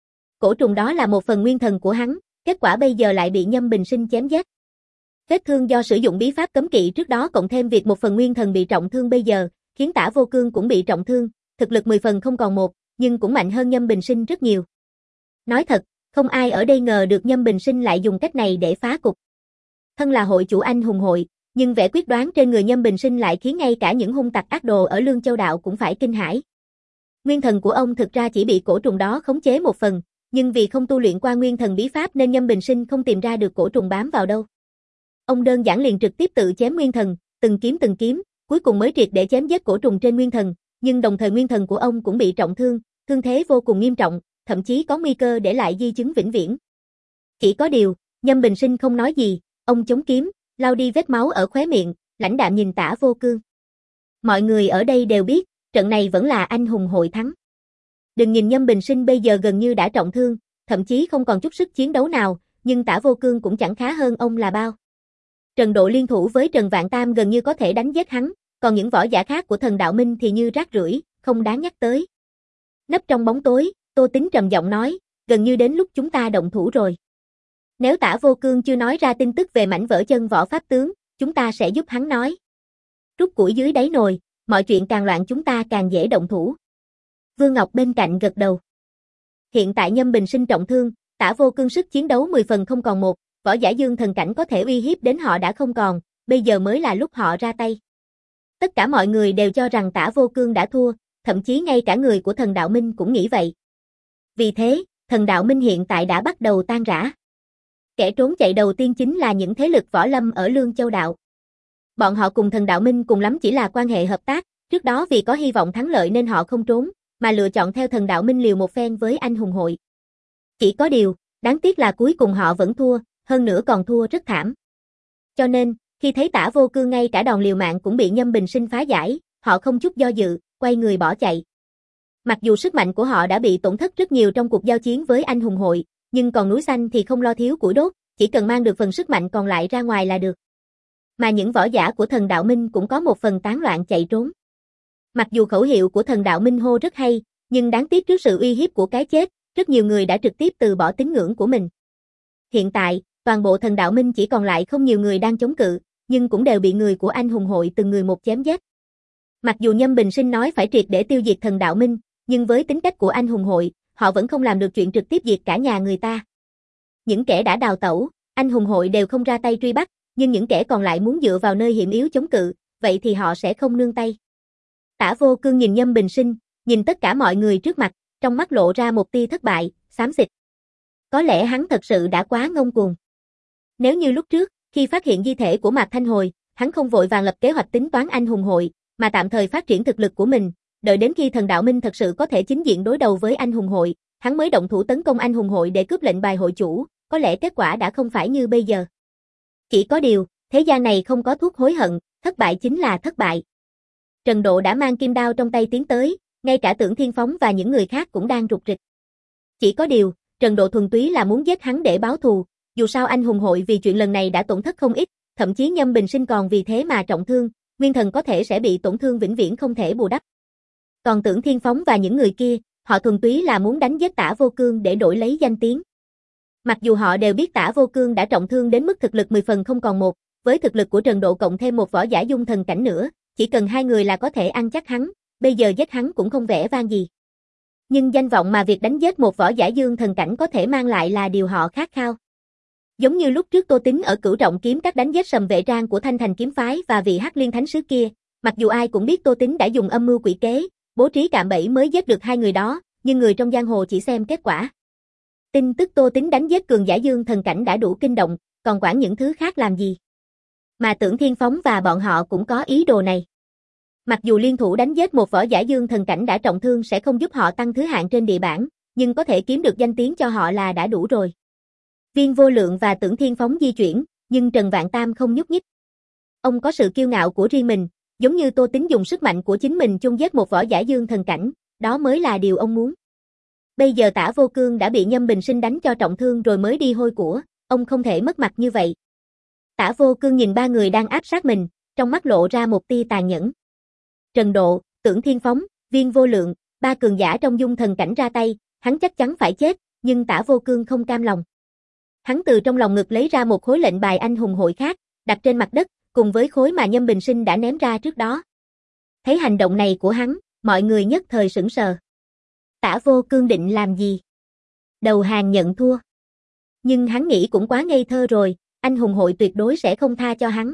Cổ trùng đó là một phần nguyên thần của hắn, kết quả bây giờ lại bị Nhâm Bình Sinh chém giết. Vết thương do sử dụng bí pháp cấm kỵ trước đó cộng thêm việc một phần nguyên thần bị trọng thương bây giờ, khiến Tả Vô Cương cũng bị trọng thương, thực lực mười phần không còn một, nhưng cũng mạnh hơn Nhâm Bình Sinh rất nhiều. Nói thật, không ai ở đây ngờ được Nhâm Bình Sinh lại dùng cách này để phá cục. Thân là hội chủ anh hùng hội, nhưng vẻ quyết đoán trên người Nhâm Bình Sinh lại khiến ngay cả những hung tặc ác đồ ở Lương Châu Đạo cũng phải kinh hãi. Nguyên thần của ông thực ra chỉ bị cổ trùng đó khống chế một phần, nhưng vì không tu luyện qua nguyên thần bí pháp nên Nhâm Bình Sinh không tìm ra được cổ trùng bám vào đâu. Ông đơn giản liền trực tiếp tự chém nguyên thần, từng kiếm từng kiếm, cuối cùng mới triệt để chém giết cổ trùng trên nguyên thần, nhưng đồng thời nguyên thần của ông cũng bị trọng thương, thương thế vô cùng nghiêm trọng, thậm chí có nguy cơ để lại di chứng vĩnh viễn. Chỉ có điều, Nhâm Bình Sinh không nói gì, ông chống kiếm, lau đi vết máu ở khóe miệng, lãnh đạm nhìn Tả Vô Cương. Mọi người ở đây đều biết, trận này vẫn là anh hùng hội thắng. Đừng nhìn Nhâm Bình Sinh bây giờ gần như đã trọng thương, thậm chí không còn chút sức chiến đấu nào, nhưng Tả Vô Cương cũng chẳng khá hơn ông là bao. Trần Độ liên thủ với Trần Vạn Tam gần như có thể đánh giết hắn, còn những võ giả khác của Thần Đạo Minh thì như rác rưởi, không đáng nhắc tới. Nấp trong bóng tối, Tô Tính trầm giọng nói, gần như đến lúc chúng ta động thủ rồi. Nếu Tả Vô Cương chưa nói ra tin tức về mảnh vỡ chân võ pháp tướng, chúng ta sẽ giúp hắn nói. Rút củi dưới đáy nồi, mọi chuyện càng loạn chúng ta càng dễ động thủ. Vương Ngọc bên cạnh gật đầu. Hiện tại Nhâm Bình Sinh trọng thương, Tả Vô Cương sức chiến đấu mười phần không còn một, võ giả dương thần cảnh có thể uy hiếp đến họ đã không còn, bây giờ mới là lúc họ ra tay. Tất cả mọi người đều cho rằng Tả Vô Cương đã thua, thậm chí ngay cả người của Thần Đạo Minh cũng nghĩ vậy. Vì thế, Thần Đạo Minh hiện tại đã bắt đầu tan rã. Kẻ trốn chạy đầu tiên chính là những thế lực võ lâm ở Lương Châu Đạo. Bọn họ cùng Thần Đạo Minh cùng lắm chỉ là quan hệ hợp tác, trước đó vì có hy vọng thắng lợi nên họ không trốn, mà lựa chọn theo Thần Đạo Minh liều một phen với anh hùng hội. Chỉ có điều, đáng tiếc là cuối cùng họ vẫn thua, hơn nữa còn thua rất thảm. Cho nên, khi thấy Tả Vô Cương ngay cả đòn liều mạng cũng bị Nhâm Bình Sinh phá giải, họ không chút do dự, quay người bỏ chạy. Mặc dù sức mạnh của họ đã bị tổn thất rất nhiều trong cuộc giao chiến với anh hùng hội, nhưng còn núi xanh thì không lo thiếu củi đốt, chỉ cần mang được phần sức mạnh còn lại ra ngoài là được. Mà những võ giả của Thần Đạo Minh cũng có một phần tán loạn chạy trốn. Mặc dù khẩu hiệu của Thần Đạo Minh hô rất hay, nhưng đáng tiếc trước sự uy hiếp của cái chết, rất nhiều người đã trực tiếp từ bỏ tín ngưỡng của mình. Hiện tại, toàn bộ thần đạo minh chỉ còn lại không nhiều người đang chống cự, nhưng cũng đều bị người của anh hùng hội từng người một chém giết. Mặc dù Nhâm Bình Sinh nói phải triệt để tiêu diệt thần đạo minh, nhưng với tính cách của anh hùng hội, họ vẫn không làm được chuyện trực tiếp diệt cả nhà người ta. Những kẻ đã đào tẩu, anh hùng hội đều không ra tay truy bắt, nhưng những kẻ còn lại muốn dựa vào nơi hiểm yếu chống cự, vậy thì họ sẽ không nương tay. Tả Vô Cương nhìn Nhâm Bình Sinh, nhìn tất cả mọi người trước mặt, trong mắt lộ ra một tia thất bại, xám xịt. Có lẽ hắn thật sự đã quá ngông cuồng. Nếu như lúc trước, khi phát hiện di thể của Mạc Thanh Hồi, hắn không vội vàng lập kế hoạch tính toán anh hùng hội, mà tạm thời phát triển thực lực của mình, đợi đến khi thần đạo minh thật sự có thể chính diện đối đầu với anh hùng hội, hắn mới động thủ tấn công anh hùng hội để cướp lệnh bài hội chủ, có lẽ kết quả đã không phải như bây giờ. Chỉ có điều, thế gian này không có thuốc hối hận, thất bại chính là thất bại. Trần Độ đã mang kim đao trong tay tiến tới, ngay cả Tưởng Thiên Phóng và những người khác cũng đang rục rịch. Chỉ có điều, Trần Độ thuần túy là muốn giết hắn để báo thù, dù sao anh hùng hội vì chuyện lần này đã tổn thất không ít, thậm chí Nhâm Bình Sinh còn vì thế mà trọng thương, nguyên thần có thể sẽ bị tổn thương vĩnh viễn không thể bù đắp. Còn Tưởng Thiên Phóng và những người kia, họ thuần túy là muốn đánh giết Tả Vô Cương để đổi lấy danh tiếng. Mặc dù họ đều biết Tả Vô Cương đã trọng thương đến mức thực lực mười phần không còn một, với thực lực của Trần Độ cộng thêm một võ giả dung thần cảnh nữa, chỉ cần hai người là có thể ăn chắc hắn, bây giờ giết hắn cũng không vẻ vang gì. Nhưng danh vọng mà việc đánh giết một võ giả dương thần cảnh có thể mang lại là điều họ khát khao. Giống như lúc trước Tô Tín ở Cửu Trọng kiếm các đánh giết Sầm Vệ Trang của Thanh Thành kiếm phái và vị Hắc Liên thánh sứ kia, mặc dù ai cũng biết Tô Tín đã dùng âm mưu quỷ kế, bố trí cạm bẫy mới giết được hai người đó, nhưng người trong giang hồ chỉ xem kết quả. Tin tức Tô Tín đánh giết cường giả dương thần cảnh đã đủ kinh động, còn quản những thứ khác làm gì? Mà Tưởng Thiên Phóng và bọn họ cũng có ý đồ này. Mặc dù liên thủ đánh giết một võ giả dương thần cảnh đã trọng thương sẽ không giúp họ tăng thứ hạng trên địa bảng, nhưng có thể kiếm được danh tiếng cho họ là đã đủ rồi. Viên Vô Lượng và Tưởng Thiên Phóng di chuyển, nhưng Trần Vạn Tam không nhúc nhích. Ông có sự kiêu ngạo của riêng mình, giống như Tô Tín dùng sức mạnh của chính mình chung giết một võ giả dương thần cảnh, đó mới là điều ông muốn. Bây giờ Tả Vô Cương đã bị Nhâm Bình Sinh đánh cho trọng thương rồi mới đi hôi của, ông không thể mất mặt như vậy. Tả Vô Cương nhìn ba người đang áp sát mình, trong mắt lộ ra một tia tàn nhẫn. Trần Độ, Tưởng Thiên Phóng, Viên Vô Lượng, ba cường giả trong dung thần cảnh ra tay, hắn chắc chắn phải chết, nhưng Tả Vô Cương không cam lòng. Hắn từ trong lòng ngực lấy ra một khối lệnh bài anh hùng hội khác, đặt trên mặt đất, cùng với khối mà Nhâm Bình Sinh đã ném ra trước đó. Thấy hành động này của hắn, mọi người nhất thời sững sờ. Tả Vô Cương định làm gì? Đầu hàng nhận thua. Nhưng hắn nghĩ cũng quá ngây thơ rồi, anh hùng hội tuyệt đối sẽ không tha cho hắn.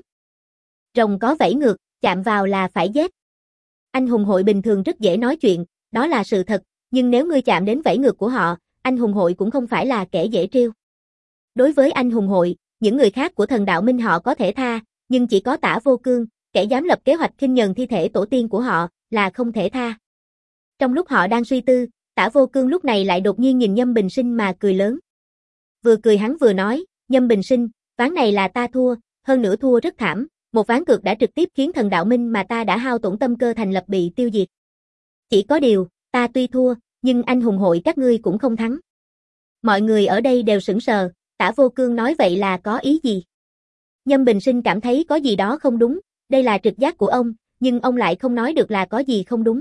Rồng có vẫy ngược, chạm vào là phải giết. Anh hùng hội bình thường rất dễ nói chuyện, đó là sự thật, nhưng nếu ngươi chạm đến vẫy ngược của họ, anh hùng hội cũng không phải là kẻ dễ trêu. Đối với anh hùng hội, những người khác của thần đạo minh họ có thể tha, nhưng chỉ có Tả Vô Cương, kẻ dám lập kế hoạch khinh nhờn thi thể tổ tiên của họ, là không thể tha. Trong lúc họ đang suy tư, Tả Vô Cương lúc này lại đột nhiên nhìn Nhâm Bình Sinh mà cười lớn. Vừa cười hắn vừa nói, Nhâm Bình Sinh, ván này là ta thua, hơn nữa thua rất thảm, một ván cược đã trực tiếp khiến thần đạo minh mà ta đã hao tổn tâm cơ thành lập bị tiêu diệt. Chỉ có điều, ta tuy thua, nhưng anh hùng hội các ngươi cũng không thắng. Mọi người ở đây đều sững sờ, Tả Vô Cương nói vậy là có ý gì? Nhâm Bình Sinh cảm thấy có gì đó không đúng, đây là trực giác của ông, nhưng ông lại không nói được là có gì không đúng.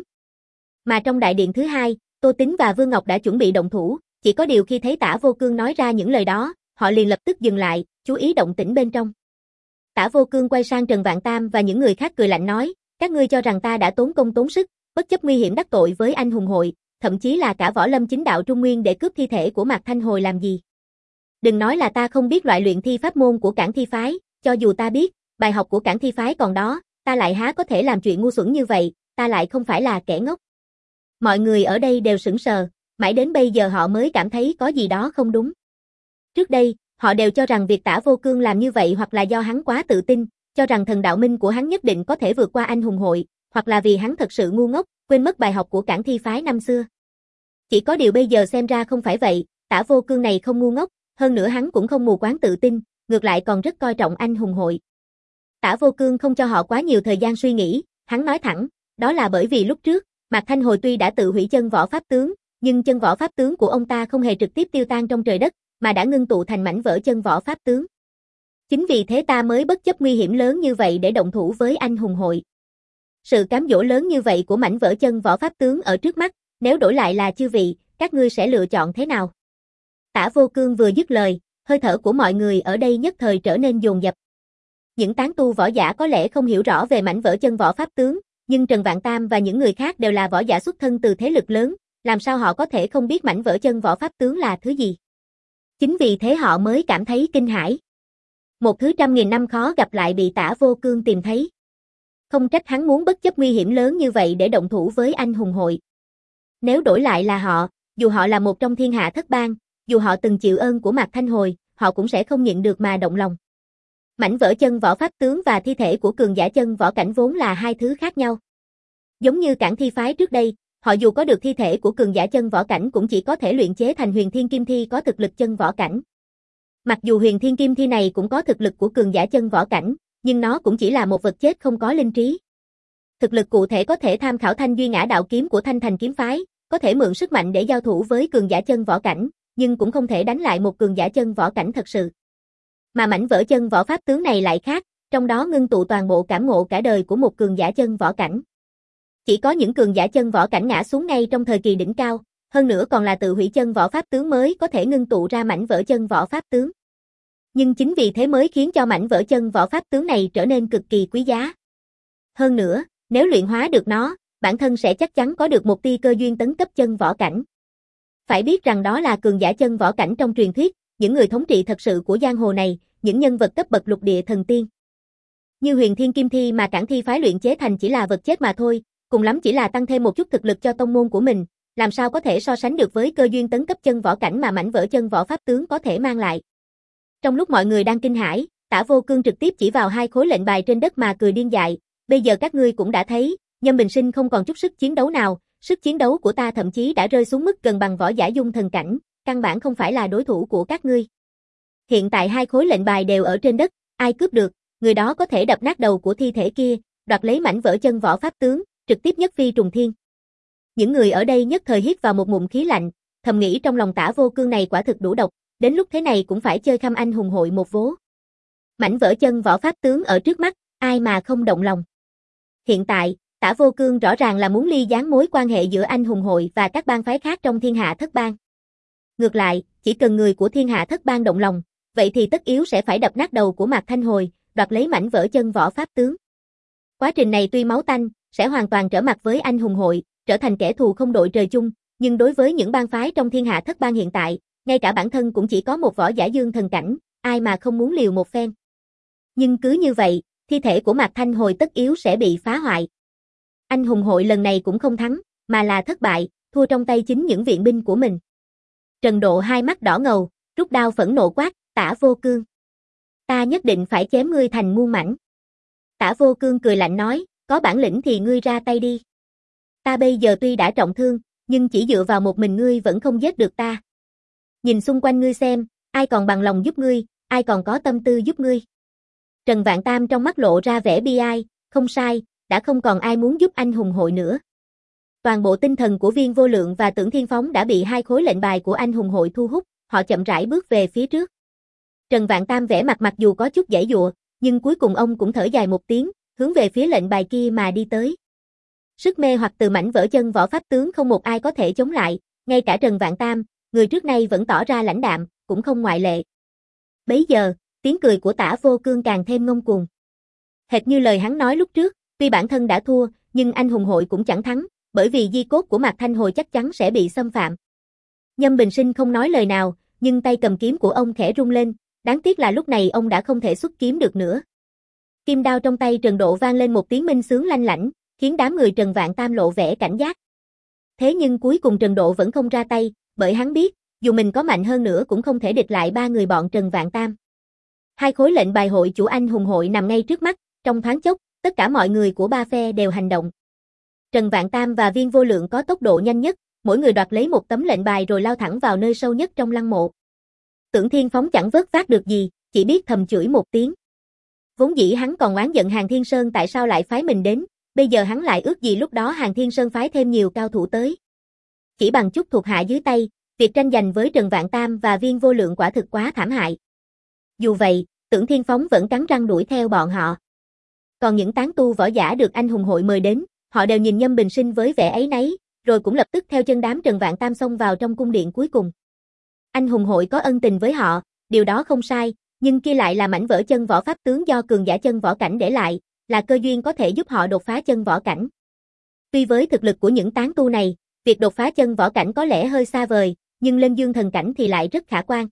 Mà trong đại điện thứ hai, Tô Tín và Vương Ngọc đã chuẩn bị động thủ, chỉ có điều khi thấy Tả Vô Cương nói ra những lời đó, họ liền lập tức dừng lại, chú ý động tĩnh bên trong. Tả Vô Cương quay sang Trần Vạn Tam và những người khác cười lạnh nói, các ngươi cho rằng ta đã tốn công tốn sức, bất chấp nguy hiểm đắc tội với anh hùng hội, thậm chí là cả võ lâm chính đạo Trung Nguyên để cướp thi thể của Mạc Thanh Hồi làm gì. Đừng nói là ta không biết loại luyện thi pháp môn của Cảng Thi Phái, cho dù ta biết, bài học của Cảng Thi Phái còn đó, ta lại há có thể làm chuyện ngu xuẩn như vậy, ta lại không phải là kẻ ngốc. Mọi người ở đây đều sững sờ, mãi đến bây giờ họ mới cảm thấy có gì đó không đúng. Trước đây, họ đều cho rằng việc Tả Vô Cương làm như vậy hoặc là do hắn quá tự tin, cho rằng thần đạo minh của hắn nhất định có thể vượt qua anh hùng hội, hoặc là vì hắn thật sự ngu ngốc, quên mất bài học của Cảng Thi Phái năm xưa. Chỉ có điều bây giờ xem ra không phải vậy, Tả Vô Cương này không ngu ngốc, hơn nữa hắn cũng không mù quáng tự tin, ngược lại còn rất coi trọng anh hùng hội. Tả Vô Cương không cho họ quá nhiều thời gian suy nghĩ, hắn nói thẳng, đó là bởi vì lúc trước, Mạc Thanh Hồi tuy đã tự hủy chân võ pháp tướng, nhưng chân võ pháp tướng của ông ta không hề trực tiếp tiêu tan trong trời đất, mà đã ngưng tụ thành mảnh vỡ chân võ pháp tướng. Chính vì thế ta mới bất chấp nguy hiểm lớn như vậy để động thủ với anh hùng hội. Sự cám dỗ lớn như vậy của mảnh vỡ chân võ pháp tướng ở trước mắt, nếu đổi lại là chư vị, các ngươi sẽ lựa chọn thế nào? Tả Vô Cương vừa dứt lời, hơi thở của mọi người ở đây nhất thời trở nên dồn dập. Những tán tu võ giả có lẽ không hiểu rõ về mảnh vỡ chân võ pháp tướng, nhưng Trần Vạn Tam và những người khác đều là võ giả xuất thân từ thế lực lớn, làm sao họ có thể không biết mảnh vỡ chân võ pháp tướng là thứ gì. Chính vì thế họ mới cảm thấy kinh hãi. Một thứ trăm nghìn năm khó gặp lại bị Tả Vô Cương tìm thấy. Không trách hắn muốn bất chấp nguy hiểm lớn như vậy để động thủ với anh hùng hội. Nếu đổi lại là họ, dù họ là một trong thiên hạ thất bang, dù họ từng chịu ơn của Mạc Thanh Hồi, họ cũng sẽ không nhịn được mà động lòng. Mảnh vỡ chân võ pháp tướng và thi thể của cường giả chân võ cảnh vốn là hai thứ khác nhau. Giống như Cản Thi phái trước đây, họ dù có được thi thể của cường giả chân võ cảnh cũng chỉ có thể luyện chế thành Huyền Thiên Kim Thi có thực lực chân võ cảnh. Mặc dù Huyền Thiên Kim Thi này cũng có thực lực của cường giả chân võ cảnh, nhưng nó cũng chỉ là một vật chết không có linh trí. Thực lực cụ thể có thể tham khảo Thanh Duy Ngã đạo kiếm của Thanh Thành kiếm phái, có thể mượn sức mạnh để giao thủ với cường giả chân võ cảnh, nhưng cũng không thể đánh lại một cường giả chân võ cảnh thật sự. Mà mảnh vỡ chân võ pháp tướng này lại khác, trong đó ngưng tụ toàn bộ cảm ngộ cả đời của một cường giả chân võ cảnh. Chỉ có những cường giả chân võ cảnh ngã xuống ngay trong thời kỳ đỉnh cao, hơn nữa còn là tự hủy chân võ pháp tướng mới có thể ngưng tụ ra mảnh vỡ chân võ pháp tướng. Nhưng chính vì thế mới khiến cho mảnh vỡ chân võ pháp tướng này trở nên cực kỳ quý giá. Hơn nữa, nếu luyện hóa được nó, bản thân sẽ chắc chắn có được một tia cơ duyên tấn cấp chân võ cảnh. Phải biết rằng đó là cường giả chân võ cảnh trong truyền thuyết, những người thống trị thật sự của giang hồ này, những nhân vật cấp bậc lục địa thần tiên. Như Huyền Thiên Kim Thi mà Cản Thi phái luyện chế thành chỉ là vật chết mà thôi, cùng lắm chỉ là tăng thêm một chút thực lực cho tông môn của mình, làm sao có thể so sánh được với cơ duyên tấn cấp chân võ cảnh mà mảnh vỡ chân võ pháp tướng có thể mang lại. Trong lúc mọi người đang kinh hãi, Tả Vô Cương trực tiếp chỉ vào hai khối lệnh bài trên đất mà cười điên dại, bây giờ các ngươi cũng đã thấy, Nhâm Bình Sinh không còn chút sức chiến đấu nào, sức chiến đấu của ta thậm chí đã rơi xuống mức gần bằng võ giả dung thần cảnh, căn bản không phải là đối thủ của các ngươi. Hiện tại hai khối lệnh bài đều ở trên đất, ai cướp được, người đó có thể đập nát đầu của thi thể kia, đoạt lấy mảnh vỡ chân võ pháp tướng, trực tiếp nhất phi trùng thiên. Những người ở đây nhất thời hít vào một ngụm khí lạnh, thầm nghĩ trong lòng Tả Vô Cương này quả thực đủ độc, đến lúc thế này cũng phải chơi khăm anh hùng hội một vố. Mảnh vỡ chân võ pháp tướng ở trước mắt, ai mà không động lòng. Hiện tại, Tả Vô Cương rõ ràng là muốn ly gián mối quan hệ giữa anh hùng hội và các bang phái khác trong thiên hạ thất bang. Ngược lại, chỉ cần người của thiên hạ thất bang động lòng, vậy thì tất yếu sẽ phải đập nát đầu của Mạc Thanh Hồi, đoạt lấy mảnh vỡ chân võ pháp tướng. Quá trình này tuy máu tanh, sẽ hoàn toàn trở mặt với anh hùng hội, trở thành kẻ thù không đội trời chung, nhưng đối với những bang phái trong thiên hạ thất bang hiện tại, ngay cả bản thân cũng chỉ có một võ giả dương thần cảnh, ai mà không muốn liều một phen. Nhưng cứ như vậy, thi thể của Mạc Thanh Hồi tất yếu sẽ bị phá hoại. Anh hùng hội lần này cũng không thắng, mà là thất bại, thua trong tay chính những viện binh của mình. Trần Độ hai mắt đỏ ngầu, rút đao phẫn nộ quát, Tả Vô Cương. Ta nhất định phải chém ngươi thành muôn mảnh. Tả Vô Cương cười lạnh nói, có bản lĩnh thì ngươi ra tay đi. Ta bây giờ tuy đã trọng thương, nhưng chỉ dựa vào một mình ngươi vẫn không giết được ta. Nhìn xung quanh ngươi xem, ai còn bằng lòng giúp ngươi, ai còn có tâm tư giúp ngươi. Trần Vạn Tam trong mắt lộ ra vẻ bi ai, không sai, đã không còn ai muốn giúp anh hùng hội nữa. Toàn bộ tinh thần của Viên Vô Lượng và Tưởng Thiên Phóng đã bị hai khối lệnh bài của anh hùng hội thu hút, họ chậm rãi bước về phía trước. Trần Vạn Tam vẻ mặt mặc dù có chút giãy giụa, nhưng cuối cùng ông cũng thở dài một tiếng, hướng về phía lệnh bài kia mà đi tới. Sức mê hoặc từ mảnh vỡ chân võ pháp tướng không một ai có thể chống lại, ngay cả Trần Vạn Tam, người trước nay vẫn tỏ ra lãnh đạm, cũng không ngoại lệ. Bấy giờ, tiếng cười của Tả Vô Cương càng thêm ngông cuồng. Hệt như lời hắn nói lúc trước, tuy bản thân đã thua, nhưng anh hùng hội cũng chẳng thắng, bởi vì di cốt của Mạc Thanh Hồi chắc chắn sẽ bị xâm phạm. Nhâm Bình Sinh không nói lời nào, nhưng tay cầm kiếm của ông khẽ rung lên, đáng tiếc là lúc này ông đã không thể xuất kiếm được nữa. Kim đao trong tay Trần Độ vang lên một tiếng minh sướng lanh lảnh, khiến đám người Trần Vạn Tam lộ vẻ cảnh giác. Thế nhưng cuối cùng Trần Độ vẫn không ra tay, bởi hắn biết, dù mình có mạnh hơn nữa cũng không thể địch lại ba người bọn Trần Vạn Tam. Hai khối lệnh bài hội chủ anh hùng hội nằm ngay trước mắt, trong thoáng chốc, tất cả mọi người của ba phe đều hành động. Trần Vạn Tam và Viên Vô Lượng có tốc độ nhanh nhất, mỗi người đoạt lấy một tấm lệnh bài rồi lao thẳng vào nơi sâu nhất trong lăng mộ. Tưởng Thiên Phóng chẳng vớt vát được gì, chỉ biết thầm chửi một tiếng. Vốn dĩ hắn còn oán giận Hàn Thiên Sơn tại sao lại phái mình đến, bây giờ hắn lại ước gì lúc đó Hàn Thiên Sơn phái thêm nhiều cao thủ tới. Chỉ bằng chút thuộc hạ dưới tay, việc tranh giành với Trần Vạn Tam và Viên Vô Lượng quả thực quá thảm hại. Dù vậy, Tưởng Thiên Phóng vẫn cắn răng đuổi theo bọn họ. Còn những tán tu võ giả được anh hùng hội mời đến, họ đều nhìn Nhâm Bình Sinh với vẻ áy náy, rồi cũng lập tức theo chân đám Trần Vạn Tam xông vào trong cung điện cuối cùng. Anh hùng hội có ân tình với họ, điều đó không sai, nhưng kia lại là mảnh vỡ chân võ pháp tướng do cường giả chân võ cảnh để lại, là cơ duyên có thể giúp họ đột phá chân võ cảnh. Tuy với thực lực của những tán tu này, việc đột phá chân võ cảnh có lẽ hơi xa vời, nhưng lên dương thần cảnh thì lại rất khả quan.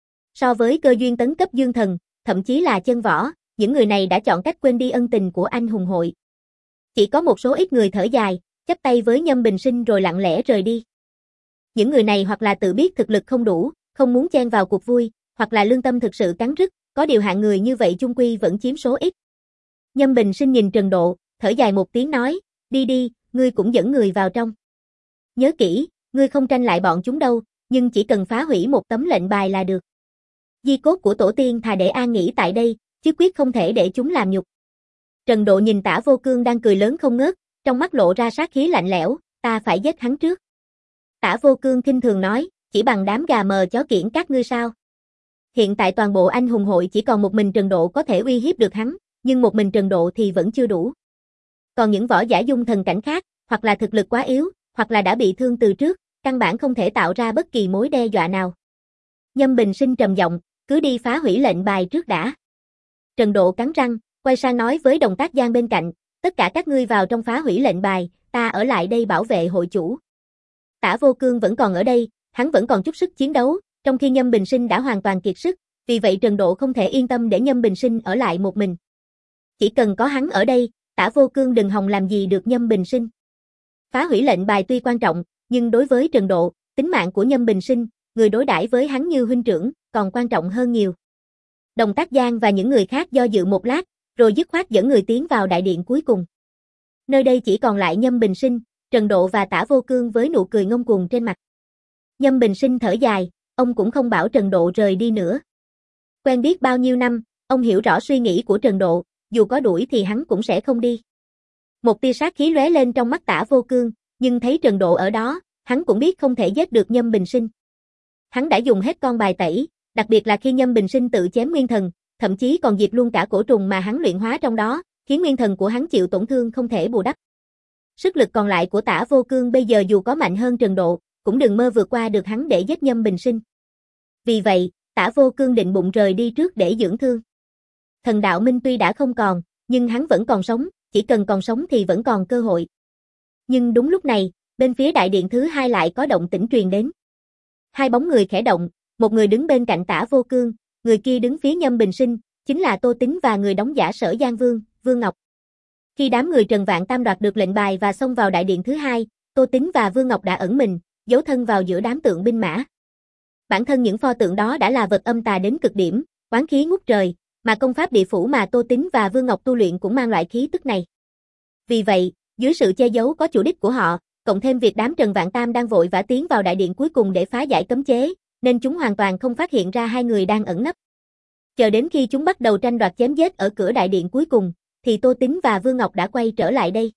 So với cơ duyên tấn cấp dương thần, thậm chí là chân võ, những người này đã chọn cách quên đi ân tình của anh hùng hội. Chỉ có một số ít người thở dài, chắp tay với Nhâm Bình Sinh rồi lặng lẽ rời đi. Những người này hoặc là tự biết thực lực không đủ, không muốn chen vào cuộc vui, hoặc là lương tâm thực sự cắn rứt, có điều hạng người như vậy chung quy vẫn chiếm số ít. Nhâm Bình Sinh nhìn Trần Độ, thở dài một tiếng nói, đi đi, ngươi cũng dẫn người vào trong. Nhớ kỹ, ngươi không tranh lại bọn chúng đâu, nhưng chỉ cần phá hủy một tấm lệnh bài là được. Di cốt của tổ tiên thà để an nghỉ tại đây, chứ quyết không thể để chúng làm nhục. Trần Độ nhìn Tả Vô Cương đang cười lớn không ngớt, trong mắt lộ ra sát khí lạnh lẽo, ta phải giết hắn trước. Tả Vô Cương khinh thường nói, chỉ bằng đám gà mờ chó kiểng các ngươi sao? Hiện tại toàn bộ anh hùng hội chỉ còn một mình Trần Độ có thể uy hiếp được hắn, nhưng một mình Trần Độ thì vẫn chưa đủ. Còn những võ giả dung thần cảnh khác, hoặc là thực lực quá yếu, hoặc là đã bị thương từ trước, căn bản không thể tạo ra bất kỳ mối đe dọa nào. Nhâm Bình Sinh trầm giọng, cứ đi phá hủy lệnh bài trước đã. Trần Độ cắn răng, quay sang nói với đồng tác gian bên cạnh, tất cả các ngươi vào trong phá hủy lệnh bài, ta ở lại đây bảo vệ hội chủ. Tả Vô Cương vẫn còn ở đây, hắn vẫn còn chút sức chiến đấu, trong khi Nhâm Bình Sinh đã hoàn toàn kiệt sức, vì vậy Trần Độ không thể yên tâm để Nhâm Bình Sinh ở lại một mình. Chỉ cần có hắn ở đây, Tả Vô Cương đừng hòng làm gì được Nhâm Bình Sinh. Phá hủy lệnh bài tuy quan trọng, nhưng đối với Trần Độ, tính mạng của Nhâm Bình Sinh, người đối đãi với hắn như huynh trưởng, còn quan trọng hơn nhiều. Đồng Tác Giang và những người khác do dự một lát, rồi dứt khoát dẫn người tiến vào đại điện cuối cùng. Nơi đây chỉ còn lại Nhâm Bình Sinh, Trần Độ và Tả Vô Cương với nụ cười ngông cuồng trên mặt. Nhâm Bình Sinh thở dài, ông cũng không bảo Trần Độ rời đi nữa. Quen biết bao nhiêu năm, ông hiểu rõ suy nghĩ của Trần Độ, dù có đuổi thì hắn cũng sẽ không đi. Một tia sát khí lóe lên trong mắt Tả Vô Cương, nhưng thấy Trần Độ ở đó, hắn cũng biết không thể giết được Nhâm Bình Sinh. Hắn đã dùng hết con bài tẩy, đặc biệt là khi Nhâm Bình Sinh tự chém nguyên thần, thậm chí còn diệt luôn cả cổ trùng mà hắn luyện hóa trong đó, khiến nguyên thần của hắn chịu tổn thương không thể bù đắp. Sức lực còn lại của Tả Vô Cương bây giờ dù có mạnh hơn Trần Độ, cũng đừng mơ vượt qua được hắn để giết Nhâm Bình Sinh. Vì vậy, Tả Vô Cương định bụng rời đi trước để dưỡng thương. Thần đạo minh tuy đã không còn, nhưng hắn vẫn còn sống, chỉ cần còn sống thì vẫn còn cơ hội. Nhưng đúng lúc này, bên phía đại điện thứ hai lại có động tĩnh truyền đến. Hai bóng người khẽ động, một người đứng bên cạnh Tả Vô Cương, người kia đứng phía Nhâm Bình Sinh, chính là Tô Tính và người đóng giả Sở Giang Vương, Vương Ngọc. Khi đám người Trần Vạn Tam đoạt được lệnh bài và xông vào đại điện thứ hai, Tô Tính và Vương Ngọc đã ẩn mình, giấu thân vào giữa đám tượng binh mã. Bản thân những pho tượng đó đã là vật âm tà đến cực điểm, oán khí ngút trời, mà công pháp địa phủ mà Tô Tính và Vương Ngọc tu luyện cũng mang loại khí tức này. Vì vậy, dưới sự che giấu có chủ đích của họ, cộng thêm việc đám Trần Vạn Tam đang vội vã tiến vào đại điện cuối cùng để phá giải cấm chế, nên chúng hoàn toàn không phát hiện ra hai người đang ẩn nấp. Chờ đến khi chúng bắt đầu tranh đoạt chém giết ở cửa đại điện cuối cùng, thì Tô Tính và Vương Ngọc đã quay trở lại đây.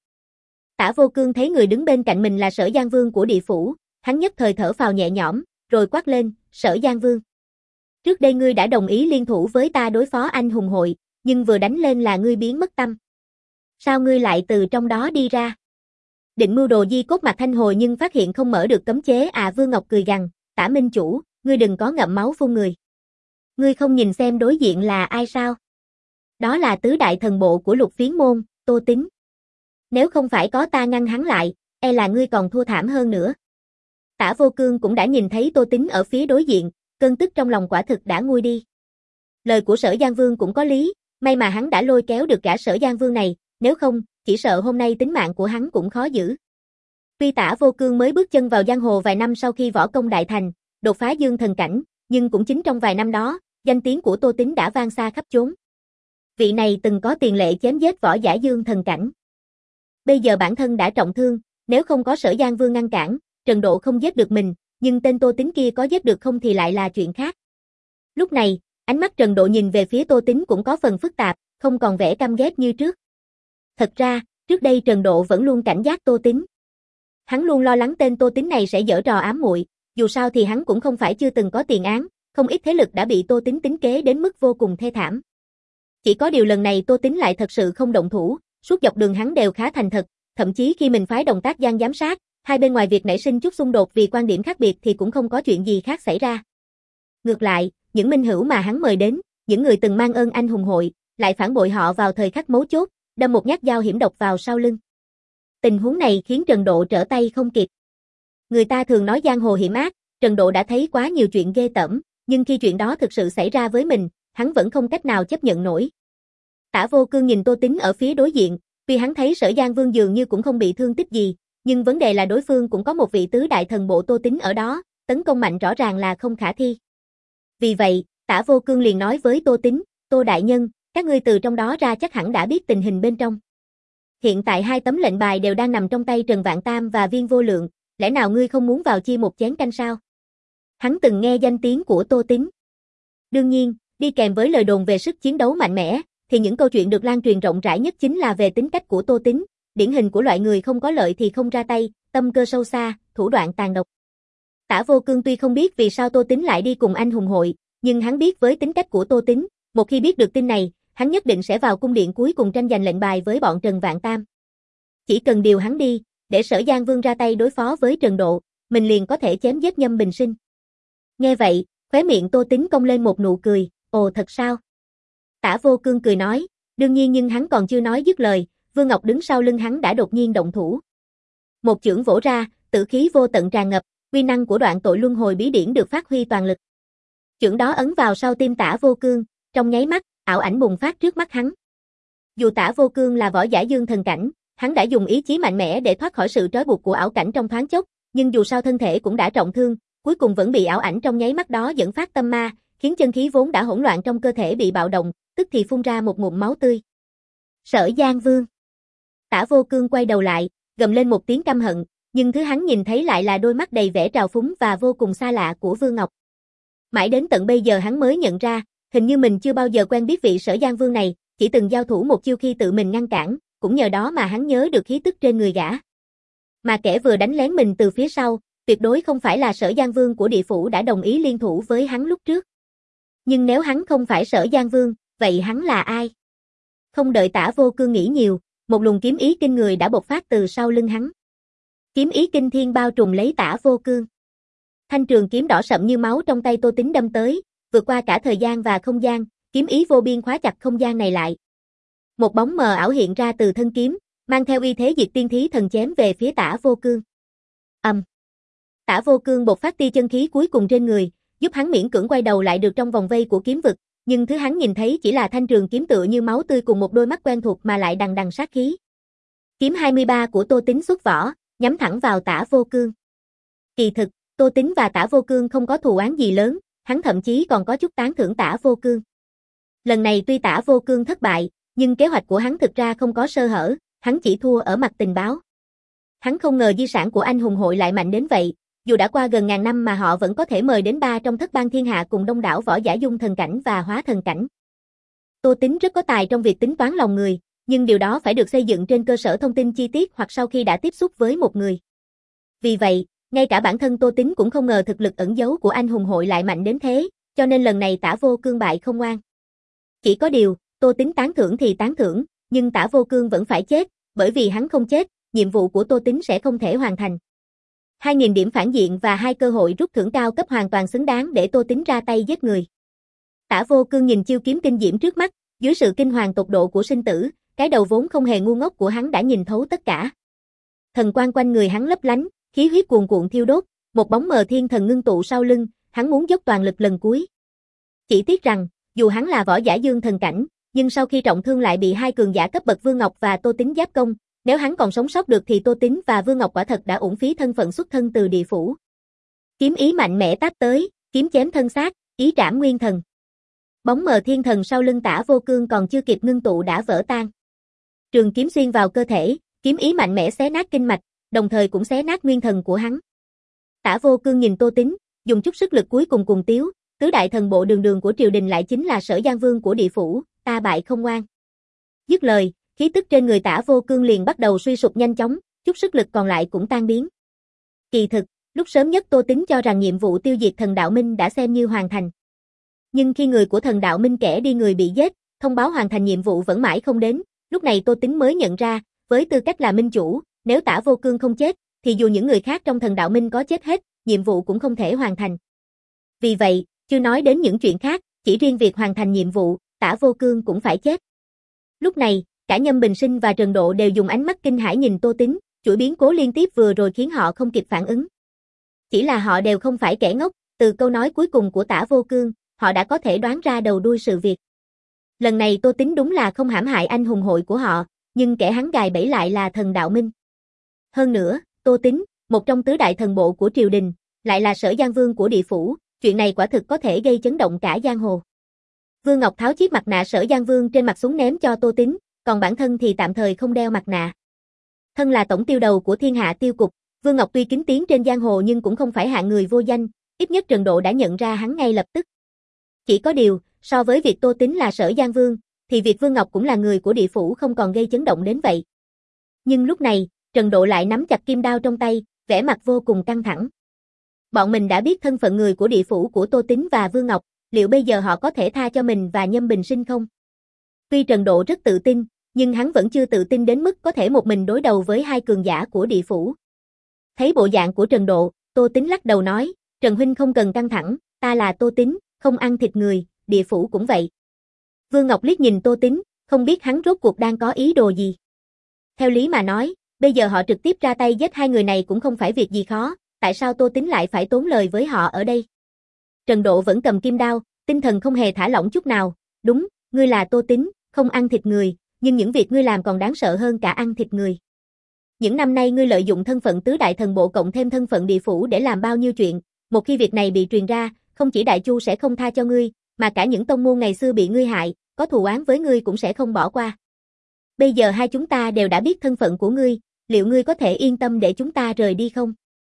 Tả Vô Cương thấy người đứng bên cạnh mình là Sở Giang Vương của địa phủ, hắn nhất thời thở phào nhẹ nhõm, rồi quát lên, Sở Giang Vương. Trước đây ngươi đã đồng ý liên thủ với ta đối phó anh hùng hội, nhưng vừa đánh lên là ngươi biến mất tâm. Sao ngươi lại từ trong đó đi ra? Định mưu đồ di cốt mặt thanh hồi nhưng phát hiện không mở được cấm chế à? Vương Ngọc cười gằn, Tả Minh Chủ, ngươi đừng có ngậm máu phun người. Ngươi không nhìn xem đối diện là ai sao? Đó là tứ đại thần bộ của Lục Phiến môn, Tô Tính. Nếu không phải có ta ngăn hắn lại, e là ngươi còn thua thảm hơn nữa. Tả Vô Cương cũng đã nhìn thấy Tô Tính ở phía đối diện, cơn tức trong lòng quả thực đã nguôi đi. Lời của Sở Giang Vương cũng có lý, may mà hắn đã lôi kéo được cả Sở Giang Vương này, nếu không, chỉ sợ hôm nay tính mạng của hắn cũng khó giữ. Tuy Tả Vô Cương mới bước chân vào giang hồ vài năm sau khi võ công đại thành, đột phá dương thần cảnh, nhưng cũng chính trong vài năm đó, danh tiếng của Tô Tính đã vang xa khắp chốn. Vị này từng có tiền lệ chém giết võ giả dương thần cảnh. Bây giờ bản thân đã trọng thương, nếu không có Sở Giang Vương ngăn cản, Trần Độ không giết được mình, nhưng tên Tô Tính kia có giết được không thì lại là chuyện khác. Lúc này, ánh mắt Trần Độ nhìn về phía Tô Tính cũng có phần phức tạp, không còn vẻ căm ghét như trước. Thật ra, trước đây Trần Độ vẫn luôn cảnh giác Tô Tính. Hắn luôn lo lắng tên Tô Tính này sẽ giở trò ám muội, dù sao thì hắn cũng không phải chưa từng có tiền án, không ít thế lực đã bị Tô Tính tính kế đến mức vô cùng thê thảm. Chỉ có điều lần này Tô Tính lại thật sự không động thủ, suốt dọc đường hắn đều khá thành thật, thậm chí khi mình phái Đồng Tác Giang giám sát, hai bên ngoài việc nảy sinh chút xung đột vì quan điểm khác biệt thì cũng không có chuyện gì khác xảy ra. Ngược lại, những minh hữu mà hắn mời đến, những người từng mang ơn anh hùng hội, lại phản bội họ vào thời khắc mấu chốt, đâm một nhát dao hiểm độc vào sau lưng. Tình huống này khiến Trần Độ trở tay không kịp. Người ta thường nói giang hồ hiểm ác, Trần Độ đã thấy quá nhiều chuyện ghê tởm, nhưng khi chuyện đó thực sự xảy ra với mình, hắn vẫn không cách nào chấp nhận nổi. Tả Vô Cương nhìn Tô Tín ở phía đối diện, vì hắn thấy Sở Giang Vương dường như cũng không bị thương tích gì, nhưng vấn đề là đối phương cũng có một vị tứ đại thần bộ Tô Tín ở đó, tấn công mạnh rõ ràng là không khả thi. Vì vậy, Tả Vô Cương liền nói với Tô Tín, Tô Đại Nhân, các ngươi từ trong đó ra chắc hẳn đã biết tình hình bên trong. Hiện tại hai tấm lệnh bài đều đang nằm trong tay Trần Vạn Tam và Viên Vô Lượng, lẽ nào ngươi không muốn vào chia một chén canh sao? Hắn từng nghe danh tiếng của Tô Tín. Đương nhiên, đi kèm với lời đồn về sức chiến đấu mạnh mẽ, thì những câu chuyện được lan truyền rộng rãi nhất chính là về tính cách của Tô Tín, điển hình của loại người không có lợi thì không ra tay, tâm cơ sâu xa, thủ đoạn tàn độc. Tả Vô Cương tuy không biết vì sao Tô Tín lại đi cùng anh hùng hội, nhưng hắn biết với tính cách của Tô Tín, một khi biết được tin này, hắn nhất định sẽ vào cung điện cuối cùng tranh giành lệnh bài với bọn Trần Vạn Tam. Chỉ cần điều hắn đi, để Sở Giang Vương ra tay đối phó với Trần Độ, mình liền có thể chém giết Nhâm Bình Sinh. Nghe vậy, khóe miệng Tô Tín cong lên một nụ cười, ồ thật sao? Tả Vô Cương cười nói, đương nhiên nhưng hắn còn chưa nói dứt lời, Vương Ngọc đứng sau lưng hắn đã đột nhiên động thủ. Một chưởng vỗ ra, tử khí vô tận tràn ngập, uy năng của đoạn tội luân hồi bí điển được phát huy toàn lực. Chưởng đó ấn vào sau tim Tả Vô Cương, trong nháy mắt, ảo ảnh bùng phát trước mắt hắn. Dù Tả Vô Cương là võ giả dương thần cảnh, hắn đã dùng ý chí mạnh mẽ để thoát khỏi sự trói buộc của ảo cảnh trong thoáng chốc, nhưng dù sao thân thể cũng đã trọng thương, cuối cùng vẫn bị ảo ảnh trong nháy mắt đó dẫn phát tâm ma, khiến chân khí vốn đã hỗn loạn trong cơ thể bị bạo động, tức thì phun ra một ngụm máu tươi. Sở Giang Vương. Tả Vô Cương quay đầu lại, gầm lên một tiếng căm hận, nhưng thứ hắn nhìn thấy lại là đôi mắt đầy vẻ trào phúng và vô cùng xa lạ của Vương Ngọc. Mãi đến tận bây giờ hắn mới nhận ra, hình như mình chưa bao giờ quen biết vị Sở Giang Vương này, chỉ từng giao thủ một chiêu khi tự mình ngăn cản, cũng nhờ đó mà hắn nhớ được khí tức trên người gã. Mà kẻ vừa đánh lén mình từ phía sau, tuyệt đối không phải là Sở Giang Vương của địa phủ đã đồng ý liên thủ với hắn lúc trước. Nhưng nếu hắn không phải Sở Giang Vương, vậy hắn là ai? Không đợi Tả Vô Cương nghĩ nhiều, một luồng kiếm ý kinh người đã bộc phát từ sau lưng hắn. Kiếm ý kinh thiên bao trùm lấy Tả Vô Cương. Thanh trường kiếm đỏ sậm như máu trong tay Tô Tín đâm tới, vượt qua cả thời gian và không gian, kiếm ý vô biên khóa chặt không gian này lại. Một bóng mờ ảo hiện ra từ thân kiếm, mang theo uy thế diệt tiên thí thần chém về phía Tả Vô Cương. Ầm. Um. Tả Vô Cương bộc phát tia chân khí cuối cùng trên người, giúp hắn miễn cưỡng quay đầu lại được trong vòng vây của kiếm vực, nhưng thứ hắn nhìn thấy chỉ là thanh trường kiếm tựa như máu tươi cùng một đôi mắt quen thuộc mà lại đằng đằng sát khí. Kiếm hai mươi ba của Tô Tín xuất vỏ, nhắm thẳng vào Tả Vô Cương. Kỳ thực, Tô Tín và Tả Vô Cương không có thù oán gì lớn, hắn thậm chí còn có chút tán thưởng Tả Vô Cương. Lần này tuy Tả Vô Cương thất bại, nhưng kế hoạch của hắn thực ra không có sơ hở, hắn chỉ thua ở mặt tình báo. Hắn không ngờ di sản của anh hùng hội lại mạnh đến vậy, dù đã qua gần ngàn năm mà họ vẫn có thể mời đến ba trong thất bang thiên hạ cùng đông đảo võ giả dung thần cảnh và hóa thần cảnh. Tô Tín rất có tài trong việc tính toán lòng người, nhưng điều đó phải được xây dựng trên cơ sở thông tin chi tiết hoặc sau khi đã tiếp xúc với một người. Vì vậy, ngay cả bản thân Tô Tín cũng không ngờ thực lực ẩn giấu của anh hùng hội lại mạnh đến thế, cho nên lần này Tả Vô Cương bại không oan. Chỉ có điều, Tô Tín tán thưởng thì tán thưởng, nhưng Tả Vô Cương vẫn phải chết, bởi vì hắn không chết, nhiệm vụ của Tô Tín sẽ không thể hoàn thành. hai nghìn điểm phản diện và hai cơ hội rút thưởng cao cấp hoàn toàn xứng đáng để Tô Tín ra tay giết người. Tả Vô Cương nhìn chiêu kiếm kinh diễm trước mắt, dưới sự kinh hoàng tột độ của sinh tử, cái đầu vốn không hề ngu ngốc của hắn đã nhìn thấu tất cả. Thần quang quanh người hắn lấp lánh, khí huyết cuồn cuộn thiêu đốt, một bóng mờ thiên thần ngưng tụ sau lưng, hắn muốn dốc toàn lực lần cuối. Chỉ tiếc rằng, dù hắn là võ giả dương thần cảnh, nhưng sau khi trọng thương lại bị hai cường giả cấp bậc Vương Ngọc và Tô Tín giáp công, nếu hắn còn sống sót được thì Tô Tín và Vương Ngọc quả thật đã uổng phí thân phận xuất thân từ địa phủ. Kiếm ý mạnh mẽ táp tới, kiếm chém thân xác, ý trảm nguyên thần. Bóng mờ thiên thần sau lưng Tả Vô Cương còn chưa kịp ngưng tụ đã vỡ tan. Trường kiếm xuyên vào cơ thể, kiếm ý mạnh mẽ xé nát kinh mạch, đồng thời cũng xé nát nguyên thần của hắn. Tả Vô Cương nhìn Tô Tín, dùng chút sức lực cuối cùng cùng tiếu, tứ đại thần bộ đường đường của triều đình lại chính là Sở Giang Vương của địa phủ, ta bại không oan. Dứt lời, khí tức trên người Tả Vô Cương liền bắt đầu suy sụp nhanh chóng, chút sức lực còn lại cũng tan biến. Kỳ thực, lúc sớm nhất Tô Tín cho rằng nhiệm vụ tiêu diệt thần đạo minh đã xem như hoàn thành. Nhưng khi người của thần đạo minh kẻ đi người bị giết, thông báo hoàn thành nhiệm vụ vẫn mãi không đến, lúc này Tô Tín mới nhận ra, với tư cách là minh chủ, nếu Tả Vô Cương không chết, thì dù những người khác trong thần đạo minh có chết hết, nhiệm vụ cũng không thể hoàn thành. Vì vậy, Chưa nói đến những chuyện khác, chỉ riêng việc hoàn thành nhiệm vụ, Tả Vô Cương cũng phải chết. Lúc này, cả Nhâm Bình Sinh và Trần Độ đều dùng ánh mắt kinh hãi nhìn Tô Tín, chuỗi biến cố liên tiếp vừa rồi khiến họ không kịp phản ứng. Chỉ là họ đều không phải kẻ ngốc, từ câu nói cuối cùng của Tả Vô Cương, họ đã có thể đoán ra đầu đuôi sự việc. Lần này Tô Tín đúng là không hãm hại anh hùng hội của họ, nhưng kẻ hắn gài bẫy lại là Thần Đạo Minh. Hơn nữa, Tô Tín, một trong tứ đại thần bộ của triều đình, lại là Sở Giang Vương của địa phủ, chuyện này quả thực có thể gây chấn động cả giang hồ. Vương Ngọc tháo chiếc mặt nạ Sở Giang Vương trên mặt xuống ném cho Tô Tín, còn bản thân thì tạm thời không đeo mặt nạ. Thân là tổng tiêu đầu của Thiên Hạ Tiêu Cục, Vương Ngọc tuy kính tiếng trên giang hồ nhưng cũng không phải hạng người vô danh, ít nhất Trần Độ đã nhận ra hắn ngay lập tức. Chỉ có điều, so với việc Tô Tín là Sở Giang Vương, thì việc Vương Ngọc cũng là người của địa phủ không còn gây chấn động đến vậy. Nhưng lúc này, Trần Độ lại nắm chặt kim đao trong tay, vẻ mặt vô cùng căng thẳng. Bọn mình đã biết thân phận người của địa phủ của Tô Tín và Vương Ngọc, liệu bây giờ họ có thể tha cho mình và Nhâm Bình Sinh không? Tuy Trần Độ rất tự tin, nhưng hắn vẫn chưa tự tin đến mức có thể một mình đối đầu với hai cường giả của địa phủ. Thấy bộ dạng của Trần Độ, Tô Tín lắc đầu nói, Trần huynh không cần căng thẳng, ta là Tô Tín, không ăn thịt người, địa phủ cũng vậy. Vương Ngọc liếc nhìn Tô Tín, không biết hắn rốt cuộc đang có ý đồ gì. Theo lý mà nói, bây giờ họ trực tiếp ra tay giết hai người này cũng không phải việc gì khó, tại sao Tô Tín lại phải tốn lời với họ ở đây? Trần Độ vẫn cầm kim đao, tinh thần không hề thả lỏng chút nào, đúng, ngươi là Tô Tín, không ăn thịt người, nhưng những việc ngươi làm còn đáng sợ hơn cả ăn thịt người. Những năm nay ngươi lợi dụng thân phận tứ đại thần bộ cộng thêm thân phận địa phủ để làm bao nhiêu chuyện, một khi việc này bị truyền ra, không chỉ Đại Chu sẽ không tha cho ngươi, mà cả những tông môn ngày xưa bị ngươi hại, có thù oán với ngươi cũng sẽ không bỏ qua. Bây giờ hai chúng ta đều đã biết thân phận của ngươi, liệu ngươi có thể yên tâm để chúng ta rời đi không?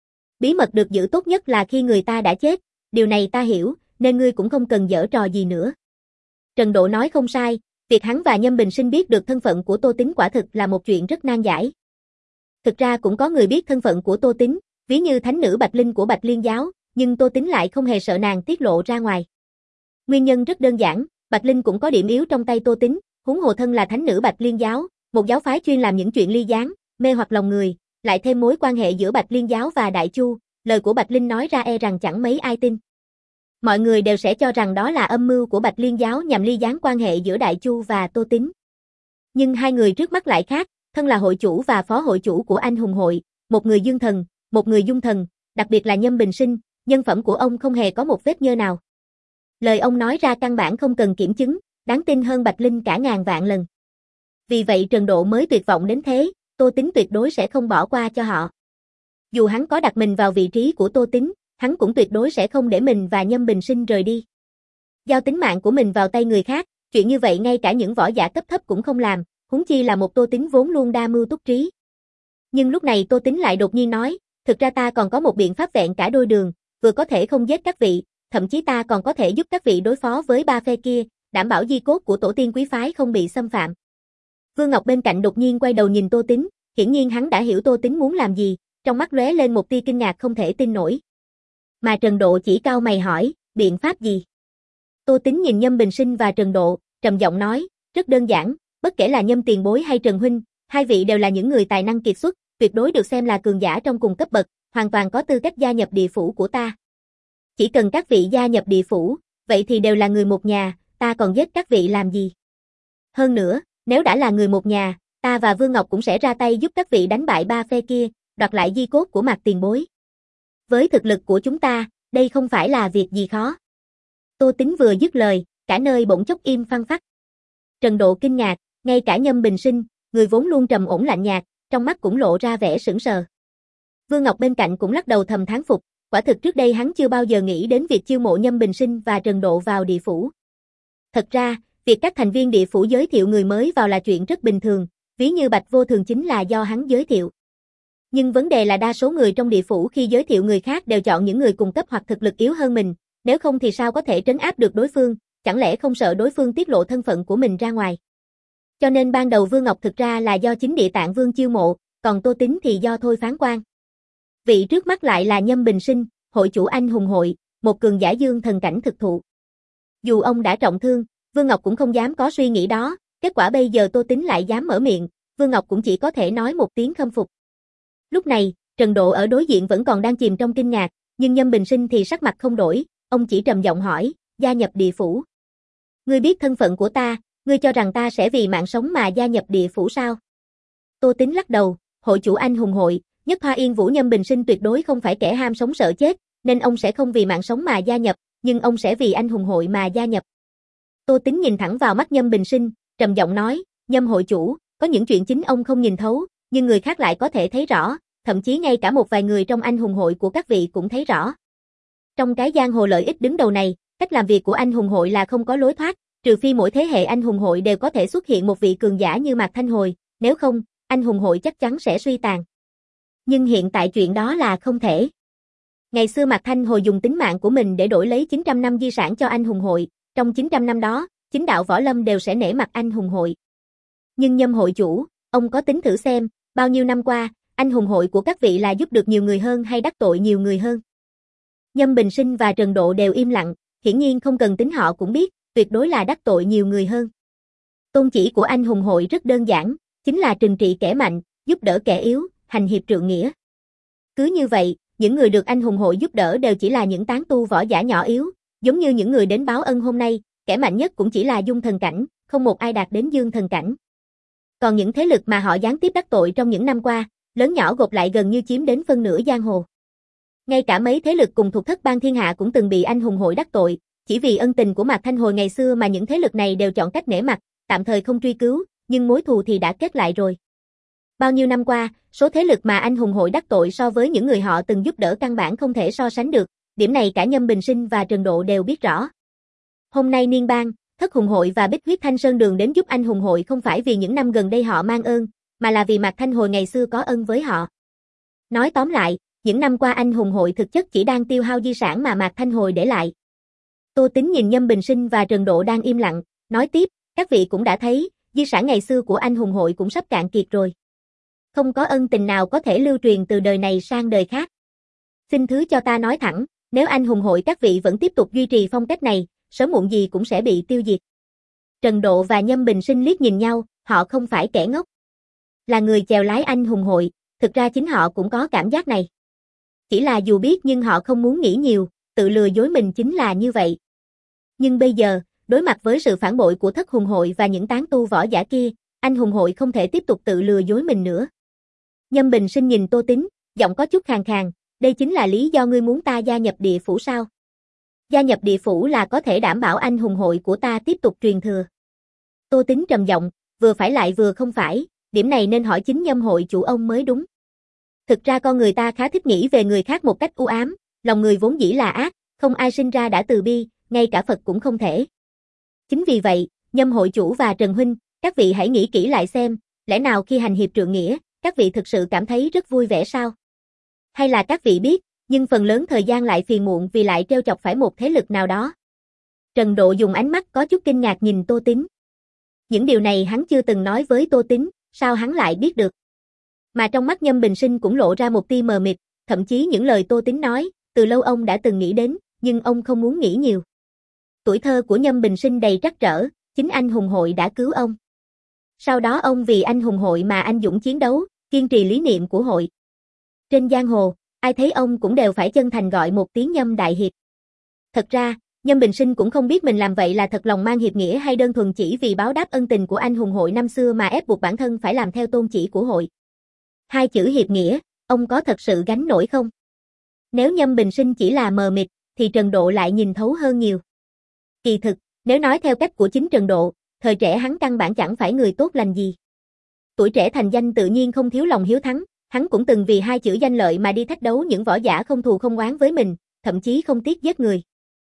Bí mật được giữ tốt nhất là khi người ta đã chết, điều này ta hiểu, nên ngươi cũng không cần giở trò gì nữa. Trần Độ nói không sai, việc hắn và Nhâm Bình Sinh biết được thân phận của Tô Tín quả thực là một chuyện rất nan giải. Thực ra cũng có người biết thân phận của Tô Tín, ví như thánh nữ Bạch Linh của Bạch Liên giáo, nhưng Tô Tín lại không hề sợ nàng tiết lộ ra ngoài. Nguyên nhân rất đơn giản, Bạch Linh cũng có điểm yếu trong tay Tô Tín, huống hồ thân là thánh nữ Bạch Liên giáo, một giáo phái chuyên làm những chuyện ly gián, mê hoặc lòng người, lại thêm mối quan hệ giữa Bạch Liên giáo và Đại Chu, lời của Bạch Linh nói ra e rằng chẳng mấy ai tin. Mọi người đều sẽ cho rằng đó là âm mưu của Bạch Liên giáo nhằm ly gián quan hệ giữa Đại Chu và Tô Tín. Nhưng hai người trước mắt lại khác, thân là hội chủ và phó hội chủ của Anh Hùng hội, một người dương thần, một người dung thần, đặc biệt là Nhâm Bình Sinh, nhân phẩm của ông không hề có một vết nhơ nào. Lời ông nói ra căn bản không cần kiểm chứng, đáng tin hơn Bạch Linh cả ngàn vạn lần. Vì vậy Trần Độ mới tuyệt vọng đến thế, Tô Tín tuyệt đối sẽ không bỏ qua cho họ. Dù hắn có đặt mình vào vị trí của Tô Tín, hắn cũng tuyệt đối sẽ không để mình và Nhâm Bình Sinh rời đi. Giao tính mạng của mình vào tay người khác, chuyện như vậy ngay cả những võ giả cấp thấp cũng không làm, huống chi là một Tô Tín vốn luôn đa mưu túc trí. Nhưng lúc này Tô Tín lại đột nhiên nói, thực ra ta còn có một biện pháp vẹn cả đôi đường, vừa có thể không giết các vị, thậm chí ta còn có thể giúp các vị đối phó với ba phe kia, đảm bảo di cốt của tổ tiên quý phái không bị xâm phạm. Vương Ngọc bên cạnh đột nhiên quay đầu nhìn Tô Tín, hiển nhiên hắn đã hiểu Tô Tín muốn làm gì, trong mắt lóe lên một tia kinh ngạc không thể tin nổi. Mà Trần Độ chỉ cau mày hỏi, biện pháp gì? Tô Tín nhìn Nhâm Bình Sinh và Trần Độ, trầm giọng nói, rất đơn giản, bất kể là Nhâm tiền bối hay Trần huynh, hai vị đều là những người tài năng kiệt xuất, tuyệt đối được xem là cường giả trong cùng cấp bậc, hoàn toàn có tư cách gia nhập địa phủ của ta. Chỉ cần các vị gia nhập địa phủ, vậy thì đều là người một nhà, ta còn giết các vị làm gì? Hơn nữa, nếu đã là người một nhà, ta và Vương Ngọc cũng sẽ ra tay giúp các vị đánh bại ba phe kia, đoạt lại di cốt của Mạc tiền bối. Với thực lực của chúng ta, đây không phải là việc gì khó. Tô Tín vừa dứt lời, cả nơi bỗng chốc im phăng phắc. Trần Độ kinh ngạc, ngay cả Nhâm Bình Sinh, người vốn luôn trầm ổn lạnh nhạt, trong mắt cũng lộ ra vẻ sững sờ. Vương Ngọc bên cạnh cũng lắc đầu thầm thán phục, quả thực trước đây hắn chưa bao giờ nghĩ đến việc chiêu mộ Nhâm Bình Sinh và Trần Độ vào địa phủ. Thật ra, việc các thành viên địa phủ giới thiệu người mới vào là chuyện rất bình thường, ví như Bạch Vô Thường chính là do hắn giới thiệu. Nhưng vấn đề là đa số người trong địa phủ khi giới thiệu người khác đều chọn những người cùng cấp hoặc thực lực yếu hơn mình, nếu không thì sao có thể trấn áp được đối phương, chẳng lẽ không sợ đối phương tiết lộ thân phận của mình ra ngoài. Cho nên ban đầu Vương Ngọc thực ra là do chính Địa Tạng Vương chiêu mộ, còn Tô Tín thì do thôi phán quan. Vị trước mắt lại là Nhâm Bình Sinh, hội chủ Anh Hùng hội, một cường giả dương thần cảnh thực thụ. Dù ông đã trọng thương, Vương Ngọc cũng không dám có suy nghĩ đó, kết quả bây giờ Tô Tín lại dám mở miệng, Vương Ngọc cũng chỉ có thể nói một tiếng khâm phục. Lúc này, Trần Độ ở đối diện vẫn còn đang chìm trong kinh ngạc, nhưng Nhâm Bình Sinh thì sắc mặt không đổi, ông chỉ trầm giọng hỏi, gia nhập địa phủ. Ngươi biết thân phận của ta, ngươi cho rằng ta sẽ vì mạng sống mà gia nhập địa phủ sao? Tô Tính lắc đầu, hội chủ anh hùng hội, Nhất Hoa Yên Vũ Nhâm Bình Sinh tuyệt đối không phải kẻ ham sống sợ chết, nên ông sẽ không vì mạng sống mà gia nhập, nhưng ông sẽ vì anh hùng hội mà gia nhập. Tô Tính nhìn thẳng vào mắt Nhâm Bình Sinh, trầm giọng nói, Nhâm hội chủ, có những chuyện chính ông không nhìn thấu, nhưng người khác lại có thể thấy rõ, thậm chí ngay cả một vài người trong anh hùng hội của các vị cũng thấy rõ. Trong cái giang hồ lợi ích đứng đầu này, cách làm việc của anh hùng hội là không có lối thoát, trừ phi mỗi thế hệ anh hùng hội đều có thể xuất hiện một vị cường giả như Mạc Thanh Hồi, nếu không, anh hùng hội chắc chắn sẽ suy tàn. Nhưng hiện tại chuyện đó là không thể. Ngày xưa Mạc Thanh Hồi dùng tính mạng của mình để đổi lấy chín trăm năm di sản cho anh hùng hội, trong chín trăm năm đó, chính đạo võ lâm đều sẽ nể mặt anh hùng hội. Nhưng Nhâm hội chủ, ông có tính thử xem, bao nhiêu năm qua, anh hùng hội của các vị là giúp được nhiều người hơn hay đắc tội nhiều người hơn? Nhâm Bình Sinh và Trần Độ đều im lặng, hiển nhiên không cần tính họ cũng biết, tuyệt đối là đắc tội nhiều người hơn. Tôn chỉ của anh hùng hội rất đơn giản, chính là trừng trị kẻ mạnh, giúp đỡ kẻ yếu, hành hiệp trượng nghĩa. Cứ như vậy, những người được anh hùng hội giúp đỡ đều chỉ là những tán tu võ giả nhỏ yếu, giống như những người đến báo ân hôm nay, kẻ mạnh nhất cũng chỉ là dung thần cảnh, không một ai đạt đến dương thần cảnh. Còn những thế lực mà họ gián tiếp đắc tội trong những năm qua, lớn nhỏ gộp lại gần như chiếm đến phân nửa giang hồ. Ngay cả mấy thế lực cùng thuộc thất bang thiên hạ cũng từng bị anh hùng hội đắc tội, chỉ vì ân tình của Mạc Thanh Hồi ngày xưa mà những thế lực này đều chọn cách nể mặt, tạm thời không truy cứu, nhưng mối thù thì đã kết lại rồi. Bao nhiêu năm qua, số thế lực mà anh hùng hội đắc tội so với những người họ từng giúp đỡ căn bản không thể so sánh được, điểm này cả Nhâm Bình Sinh và Trần Độ đều biết rõ. Hôm nay Niên Bang, Thất Hùng hội và Bích Huyết Thanh Sơn Đường đến giúp anh hùng hội không phải vì những năm gần đây họ mang ơn, mà là vì Mạc Thanh Hồi ngày xưa có ân với họ. Nói tóm lại, những năm qua anh hùng hội thực chất chỉ đang tiêu hao di sản mà Mạc Thanh Hồi để lại. Tô Tính nhìn Nhâm Bình Sinh và Trần Độ đang im lặng, nói tiếp, các vị cũng đã thấy, di sản ngày xưa của anh hùng hội cũng sắp cạn kiệt rồi. Không có ân tình nào có thể lưu truyền từ đời này sang đời khác. Xin thứ cho ta nói thẳng, nếu anh hùng hội các vị vẫn tiếp tục duy trì phong cách này, sớm muộn gì cũng sẽ bị tiêu diệt. Trần Độ và Nhâm Bình Sinh liếc nhìn nhau, họ không phải kẻ ngốc. Là người chèo lái anh hùng hội, thực ra chính họ cũng có cảm giác này. Chỉ là dù biết nhưng họ không muốn nghĩ nhiều, tự lừa dối mình chính là như vậy. Nhưng bây giờ, đối mặt với sự phản bội của Thất Hùng hội và những tán tu võ giả kia, anh hùng hội không thể tiếp tục tự lừa dối mình nữa. Nhâm Bình Sinh nhìn Tô Tính, giọng có chút khàn khàn, đây chính là lý do ngươi muốn ta gia nhập địa phủ sao? Gia nhập địa phủ là có thể đảm bảo anh hùng hội của ta tiếp tục truyền thừa. Tô Tính trầm giọng, vừa phải lại vừa không phải, điểm này nên hỏi chính Nhâm hội chủ ông mới đúng. Thực ra con người ta khá thích nghĩ về người khác một cách u ám, lòng người vốn dĩ là ác, không ai sinh ra đã từ bi, ngay cả Phật cũng không thể. Chính vì vậy, Nhâm hội chủ và Trần huynh, các vị hãy nghĩ kỹ lại xem, lẽ nào khi hành hiệp trượng nghĩa, các vị thực sự cảm thấy rất vui vẻ sao? Hay là các vị biết, nhưng phần lớn thời gian lại phiền muộn vì lại trêu chọc phải một thế lực nào đó? Trần Độ dùng ánh mắt có chút kinh ngạc nhìn Tô Tính. Những điều này hắn chưa từng nói với Tô Tính, sao hắn lại biết được? Mà trong mắt Nhâm Bình Sinh cũng lộ ra một tia mờ mịt, thậm chí những lời Tô Tính nói, từ lâu ông đã từng nghĩ đến, nhưng ông không muốn nghĩ nhiều. Tuổi thơ của Nhâm Bình Sinh đầy trắc trở, chính anh hùng hội đã cứu ông. Sau đó ông vì anh hùng hội mà anh dũng chiến đấu, kiên trì lý niệm của hội. Trên giang hồ, ai thấy ông cũng đều phải chân thành gọi một tiếng Nhâm đại hiệp. Thật ra, Nhâm Bình Sinh cũng không biết mình làm vậy là thật lòng mang hiệp nghĩa hay đơn thuần chỉ vì báo đáp ân tình của anh hùng hội năm xưa mà ép buộc bản thân phải làm theo tôn chỉ của hội. Hai chữ hiệp nghĩa, ông có thật sự gánh nổi không? Nếu Nhâm Bình Sinh chỉ là mờ mịt, thì Trần Độ lại nhìn thấu hơn nhiều. Kỳ thực, nếu nói theo cách của chính Trần Độ, thời trẻ hắn căn bản chẳng phải người tốt lành gì. Tuổi trẻ thành danh tự nhiên không thiếu lòng hiếu thắng, hắn cũng từng vì hai chữ danh lợi mà đi thách đấu những võ giả không thù không oán với mình, thậm chí không tiếc giết người.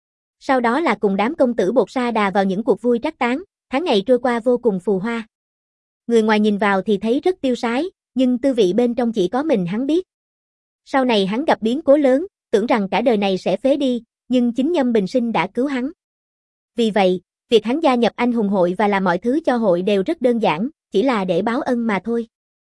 Sau đó là cùng đám công tử bột sa đà vào những cuộc vui trác táng, tháng ngày trôi qua vô cùng phù hoa. Người ngoài nhìn vào thì thấy rất tiêu sái, nhưng tư vị bên trong chỉ có mình hắn biết. Sau này hắn gặp biến cố lớn, tưởng rằng cả đời này sẽ phế đi, nhưng chính Nhâm Bình Sinh đã cứu hắn. Vì vậy, việc hắn gia nhập anh hùng hội và làm mọi thứ cho hội đều rất đơn giản, chỉ là để báo ân mà thôi.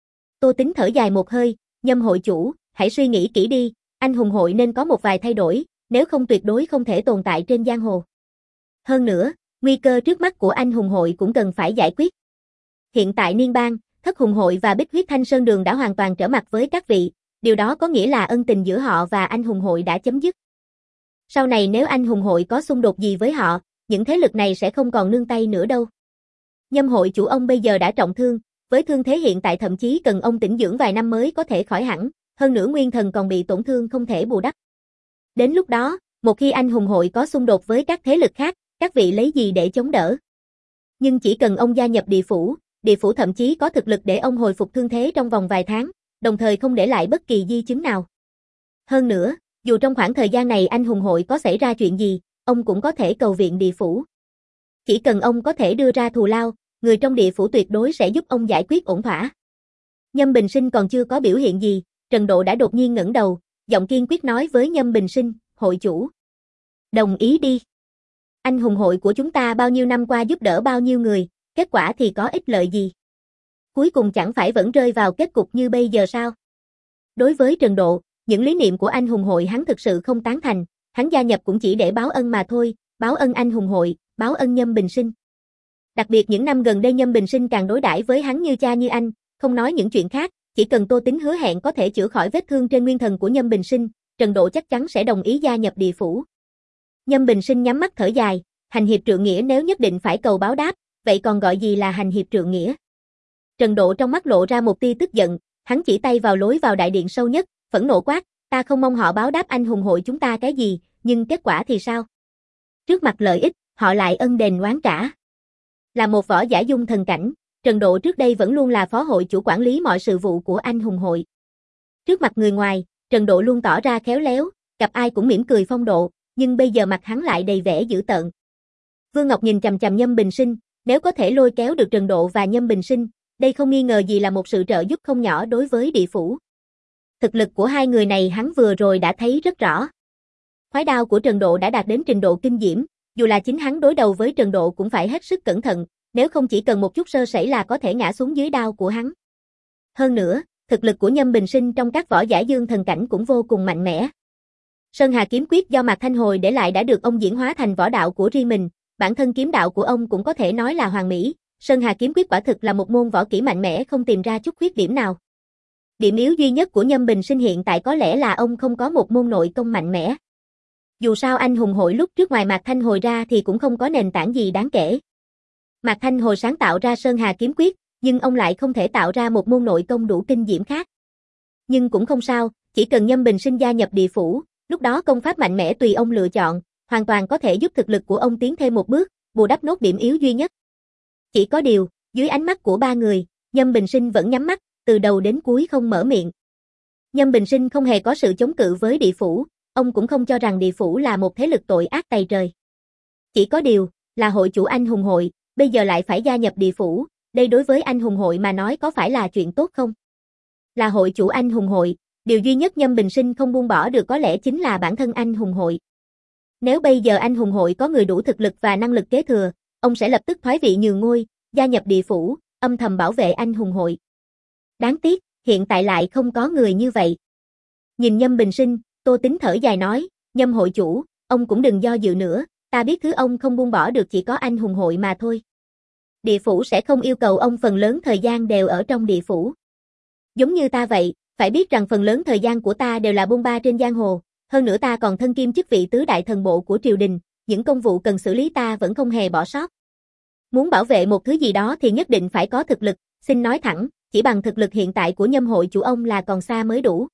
Tô Tính thở dài một hơi, Nhâm hội chủ, hãy suy nghĩ kỹ đi, anh hùng hội nên có một vài thay đổi, nếu không tuyệt đối không thể tồn tại trên giang hồ. Hơn nữa, nguy cơ trước mắt của anh hùng hội cũng cần phải giải quyết. Hiện tại Niên Bang, Thất Hùng hội và Bích Huyết Thanh Sơn Đường đã hoàn toàn trở mặt với các vị, điều đó có nghĩa là ân tình giữa họ và anh hùng hội đã chấm dứt. Sau này nếu anh hùng hội có xung đột gì với họ, những thế lực này sẽ không còn nương tay nữa đâu. Nhâm hội chủ ông bây giờ đã trọng thương, với thương thế hiện tại thậm chí cần ông tĩnh dưỡng vài năm mới có thể khỏi hẳn, hơn nữa nguyên thần còn bị tổn thương không thể bù đắp. Đến lúc đó, một khi anh hùng hội có xung đột với các thế lực khác, các vị lấy gì để chống đỡ? Nhưng chỉ cần ông gia nhập địa phủ, địa phủ thậm chí có thực lực để ông hồi phục thương thế trong vòng vài tháng, đồng thời không để lại bất kỳ di chứng nào. Hơn nữa, dù trong khoảng thời gian này anh hùng hội có xảy ra chuyện gì, ông cũng có thể cầu viện địa phủ. Chỉ cần ông có thể đưa ra thù lao, người trong địa phủ tuyệt đối sẽ giúp ông giải quyết ổn thỏa. Nhâm Bình Sinh còn chưa có biểu hiện gì, Trần Độ đã đột nhiên ngẩng đầu, giọng kiên quyết nói với Nhâm Bình Sinh, hội chủ. Đồng ý đi. Anh hùng hội của chúng ta bao nhiêu năm qua giúp đỡ bao nhiêu người, kết quả thì có ích lợi gì? Cuối cùng chẳng phải vẫn rơi vào kết cục như bây giờ sao? Đối với Trần Độ, những lý niệm của anh hùng hội hắn thực sự không tán thành, hắn gia nhập cũng chỉ để báo ân mà thôi, báo ân anh hùng hội, báo ân Nhâm Bình Sinh. Đặc biệt những năm gần đây Nhâm Bình Sinh càng đối đãi với hắn như cha như anh, không nói những chuyện khác, chỉ cần Tô Tính hứa hẹn có thể chữa khỏi vết thương trên nguyên thần của Nhâm Bình Sinh, Trần Độ chắc chắn sẽ đồng ý gia nhập địa phủ. Nhâm Bình Sinh nhắm mắt thở dài, hành hiệp trượng nghĩa nếu nhất định phải cầu báo đáp, vậy còn gọi gì là hành hiệp trượng nghĩa? Trần Độ trong mắt lộ ra một tia tức giận, hắn chỉ tay vào lối vào đại điện sâu nhất, phẫn nộ quát, ta không mong họ báo đáp anh hùng hội chúng ta cái gì, nhưng kết quả thì sao? Trước mặt lợi ích, họ lại ân đền oán trả. Là một võ giả dung thần cảnh, Trần Độ trước đây vẫn luôn là phó hội chủ quản lý mọi sự vụ của anh hùng hội. Trước mặt người ngoài, Trần Độ luôn tỏ ra khéo léo, gặp ai cũng mỉm cười phong độ, nhưng bây giờ mặt hắn lại đầy vẻ dữ tợn. Vương Ngọc nhìn chằm chằm Nhâm Bình Sinh, nếu có thể lôi kéo được Trần Độ và Nhâm Bình Sinh, đây không nghi ngờ gì là một sự trợ giúp không nhỏ đối với địa phủ. Thực lực của hai người này hắn vừa rồi đã thấy rất rõ. Khoái đao của Trần Độ đã đạt đến trình độ kinh diễm, dù là chính hắn đối đầu với Trần Độ cũng phải hết sức cẩn thận, nếu không chỉ cần một chút sơ sẩy là có thể ngã xuống dưới đao của hắn. Hơn nữa, thực lực của Nhâm Bình Sinh trong các võ giả dương thần cảnh cũng vô cùng mạnh mẽ. Sơn Hà kiếm quyết do Mạc Thanh Hồi để lại đã được ông diễn hóa thành võ đạo của riêng mình, bản thân kiếm đạo của ông cũng có thể nói là hoàn mỹ, Sơn Hà kiếm quyết quả thực là một môn võ kỹ mạnh mẽ không tìm ra chút khuyết điểm nào. Điểm yếu duy nhất của Nhâm Bình Sinh hiện tại có lẽ là ông không có một môn nội công mạnh mẽ. Dù sao anh hùng hội lúc trước ngoài Mạc Thanh Hồi ra thì cũng không có nền tảng gì đáng kể. Mạc Thanh Hồi sáng tạo ra Sơn Hà kiếm quyết, nhưng ông lại không thể tạo ra một môn nội công đủ kinh diễm khác. Nhưng cũng không sao, chỉ cần Nhâm Bình Sinh gia nhập địa phủ, lúc đó công pháp mạnh mẽ tùy ông lựa chọn, hoàn toàn có thể giúp thực lực của ông tiến thêm một bước, bù đắp nốt điểm yếu duy nhất. Chỉ có điều, dưới ánh mắt của ba người, Nhâm Bình Sinh vẫn nhắm mắt, từ đầu đến cuối không mở miệng. Nhâm Bình Sinh không hề có sự chống cự với địa phủ, ông cũng không cho rằng địa phủ là một thế lực tội ác tày trời. Chỉ có điều, là hội chủ anh hùng hội, bây giờ lại phải gia nhập địa phủ, đây đối với anh hùng hội mà nói có phải là chuyện tốt không? Là hội chủ anh hùng hội, điều duy nhất Nhâm Bình Sinh không buông bỏ được có lẽ chính là bản thân anh hùng hội. Nếu bây giờ anh hùng hội có người đủ thực lực và năng lực kế thừa, ông sẽ lập tức thoái vị nhường ngôi, gia nhập địa phủ, âm thầm bảo vệ anh hùng hội. Đáng tiếc, hiện tại lại không có người như vậy. Nhìn Nhâm Bình Sinh, Tô Tính thở dài nói, Nhâm hội chủ, ông cũng đừng do dự nữa, ta biết thứ ông không buông bỏ được chỉ có anh hùng hội mà thôi. Địa phủ sẽ không yêu cầu ông phần lớn thời gian đều ở trong địa phủ. Giống như ta vậy, phải biết rằng phần lớn thời gian của ta đều là bôn ba trên giang hồ, hơn nữa ta còn thân kiêm chức vị tứ đại thần bộ của triều đình, những công vụ cần xử lý ta vẫn không hề bỏ sót. Muốn bảo vệ một thứ gì đó thì nhất định phải có thực lực, xin nói thẳng, chỉ bằng thực lực hiện tại của Nhâm hội chủ ông là còn xa mới đủ.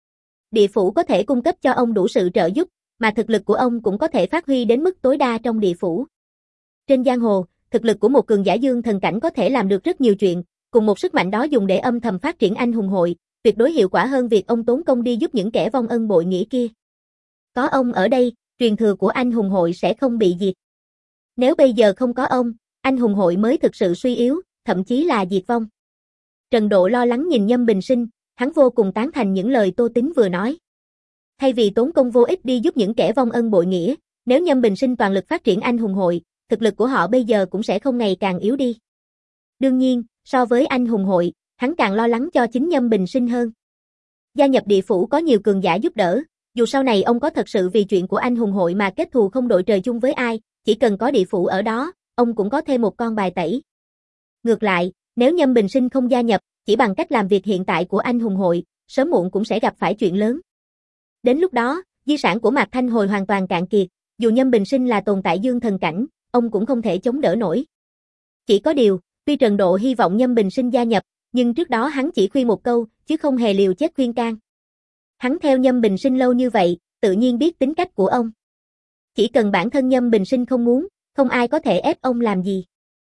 Địa phủ có thể cung cấp cho ông đủ sự trợ giúp, mà thực lực của ông cũng có thể phát huy đến mức tối đa trong địa phủ. Trên giang hồ, thực lực của một cường giả dương thần cảnh có thể làm được rất nhiều chuyện, cùng một sức mạnh đó dùng để âm thầm phát triển anh hùng hội, tuyệt đối hiệu quả hơn việc ông tốn công đi giúp những kẻ vong ân bội nghĩa kia. Có ông ở đây, truyền thừa của anh hùng hội sẽ không bị diệt. Nếu bây giờ không có ông, anh hùng hội mới thực sự suy yếu, thậm chí là diệt vong. Trần Độ lo lắng nhìn Nhâm Bình Sinh, hắn vô cùng tán thành những lời Tô Tính vừa nói. Thay vì tốn công vô ích đi giúp những kẻ vong ân bội nghĩa, nếu Nhâm Bình Sinh toàn lực phát triển anh hùng hội, thực lực của họ bây giờ cũng sẽ không ngày càng yếu đi. Đương nhiên, so với anh hùng hội, hắn càng lo lắng cho chính Nhâm Bình Sinh hơn. Gia nhập địa phủ có nhiều cường giả giúp đỡ, dù sau này ông có thật sự vì chuyện của anh hùng hội mà kết thù không đội trời chung với ai, chỉ cần có địa phủ ở đó, ông cũng có thêm một con bài tẩy. Ngược lại, nếu Nhâm Bình Sinh không gia nhập, chỉ bằng cách làm việc hiện tại của anh hùng hội, sớm muộn cũng sẽ gặp phải chuyện lớn. Đến lúc đó, di sản của Mạc Thanh Hồi hoàn toàn cạn kiệt, dù Nhâm Bình Sinh là tồn tại dương thần cảnh, ông cũng không thể chống đỡ nổi. Chỉ có điều, tuy Trần Độ hy vọng Nhâm Bình Sinh gia nhập, nhưng trước đó hắn chỉ khuyên một câu, chứ không hề liều chết khuyên can. Hắn theo Nhâm Bình Sinh lâu như vậy, tự nhiên biết tính cách của ông. Chỉ cần bản thân Nhâm Bình Sinh không muốn, không ai có thể ép ông làm gì.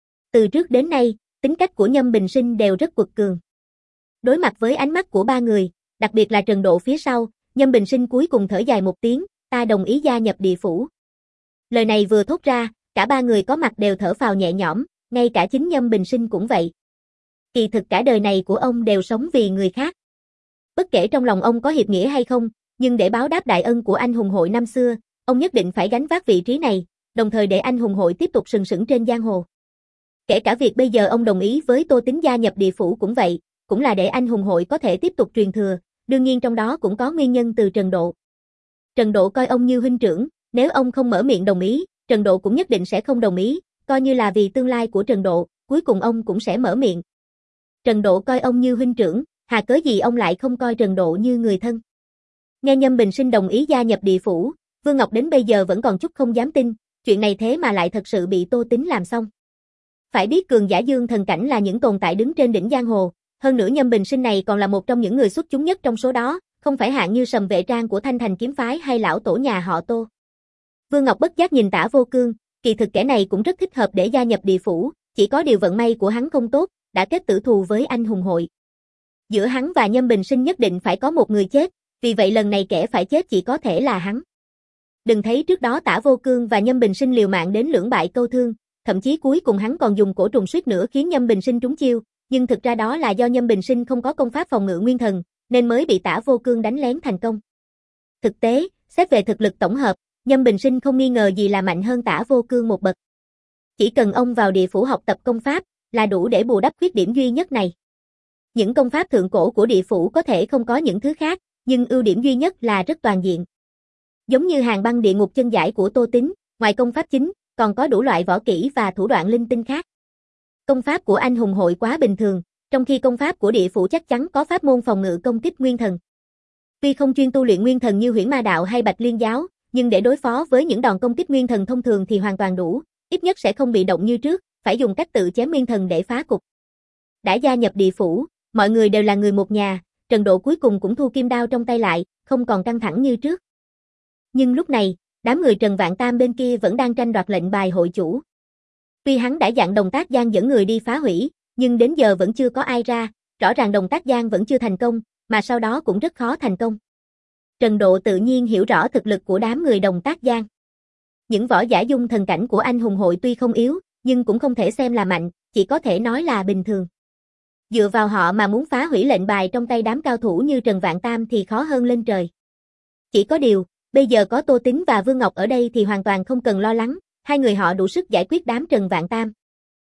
Từ trước đến nay, tính cách của Nhâm Bình Sinh đều rất quật cường. Đối mặt với ánh mắt của ba người, đặc biệt là Trần Độ phía sau, Nhâm Bình Sinh cuối cùng thở dài một tiếng, ta đồng ý gia nhập địa phủ. Lời này vừa thốt ra, cả ba người có mặt đều thở phào nhẹ nhõm, ngay cả chính Nhâm Bình Sinh cũng vậy. Kỳ thực cả đời này của ông đều sống vì người khác. Bất kể trong lòng ông có hiệp nghĩa hay không, nhưng để báo đáp đại ân của anh hùng hội năm xưa, ông nhất định phải gánh vác vị trí này, đồng thời để anh hùng hội tiếp tục sừng sững trên giang hồ. Kể cả việc bây giờ ông đồng ý với Tô Tín gia nhập địa phủ cũng vậy, cũng là để anh hùng hội có thể tiếp tục truyền thừa, đương nhiên trong đó cũng có nguyên nhân từ Trần Độ. Trần Độ coi ông như huynh trưởng, nếu ông không mở miệng đồng ý, Trần Độ cũng nhất định sẽ không đồng ý, coi như là vì tương lai của Trần Độ, cuối cùng ông cũng sẽ mở miệng. Trần Độ coi ông như huynh trưởng, hà cớ gì ông lại không coi Trần Độ như người thân. Nghe Nhâm Bình Sinh đồng ý gia nhập địa phủ, Vương Ngọc đến bây giờ vẫn còn chút không dám tin, chuyện này thế mà lại thật sự bị Tô Tín làm xong. Phải biết cường giả dương thần cảnh là những tồn tại đứng trên đỉnh giang hồ, hơn nữa Nhâm Bình Sinh này còn là một trong những người xuất chúng nhất trong số đó, không phải hạng như Sầm Vệ Trang của Thanh Thành kiếm phái hay lão tổ nhà họ Tô. Vương Ngọc bất giác nhìn Tả Vô Cương, kỳ thực kẻ này cũng rất thích hợp để gia nhập địa phủ, chỉ có điều vận may của hắn không tốt, đã kết tử thù với anh hùng hội. Giữa hắn và Nhâm Bình Sinh nhất định phải có một người chết, vì vậy lần này kẻ phải chết chỉ có thể là hắn. Đừng thấy trước đó Tả Vô Cương và Nhâm Bình Sinh liều mạng đến lưỡng bại câu thương, thậm chí cuối cùng hắn còn dùng cổ trùng suýt nữa khiến Nhâm Bình Sinh trúng chiêu, nhưng thực ra đó là do Nhâm Bình Sinh không có công pháp phòng ngự nguyên thần, nên mới bị Tả Vô Cương đánh lén thành công. Thực tế, xét về thực lực tổng hợp, Nhâm Bình Sinh không nghi ngờ gì là mạnh hơn Tả Vô Cương một bậc. Chỉ cần ông vào địa phủ học tập công pháp, là đủ để bù đắp khuyết điểm duy nhất này. Những công pháp thượng cổ của địa phủ có thể không có những thứ khác, nhưng ưu điểm duy nhất là rất toàn diện. Giống như Hàng Băng Địa Ngục Chân Giải của Tô Tín, ngoài công pháp chính, còn có đủ loại võ kỹ và thủ đoạn linh tinh khác. Công pháp của anh hùng hội quá bình thường, trong khi công pháp của địa phủ chắc chắn có pháp môn phòng ngự công kích nguyên thần. Tuy không chuyên tu luyện nguyên thần như Huyễn Ma Đạo hay Bạch Liên Giáo, nhưng để đối phó với những đòn công kích nguyên thần thông thường thì hoàn toàn đủ, ít nhất sẽ không bị động như trước, phải dùng cách tự chém nguyên thần để phá cục. Đã gia nhập địa phủ, mọi người đều là người một nhà, Trần Độ cuối cùng cũng thu kim đao trong tay lại, không còn căng thẳng như trước. Nhưng lúc này, đám người Trần Vạn Tam bên kia vẫn đang tranh đoạt lệnh bài hội chủ. Tuy hắn đã dặn Đồng Tác Giang dẫn người đi phá hủy, nhưng đến giờ vẫn chưa có ai ra, rõ ràng Đồng Tác Giang vẫn chưa thành công, mà sau đó cũng rất khó thành công. Trần Độ tự nhiên hiểu rõ thực lực của đám người Đồng Tác Giang. Những võ giả dung thần cảnh của anh hùng hội tuy không yếu, nhưng cũng không thể xem là mạnh, chỉ có thể nói là bình thường. Dựa vào họ mà muốn phá hủy lệnh bài trong tay đám cao thủ như Trần Vạn Tam thì khó hơn lên trời. Chỉ có điều, bây giờ có Tô Tín và Vương Ngọc ở đây thì hoàn toàn không cần lo lắng, hai người họ đủ sức giải quyết đám Trần Vạn Tam.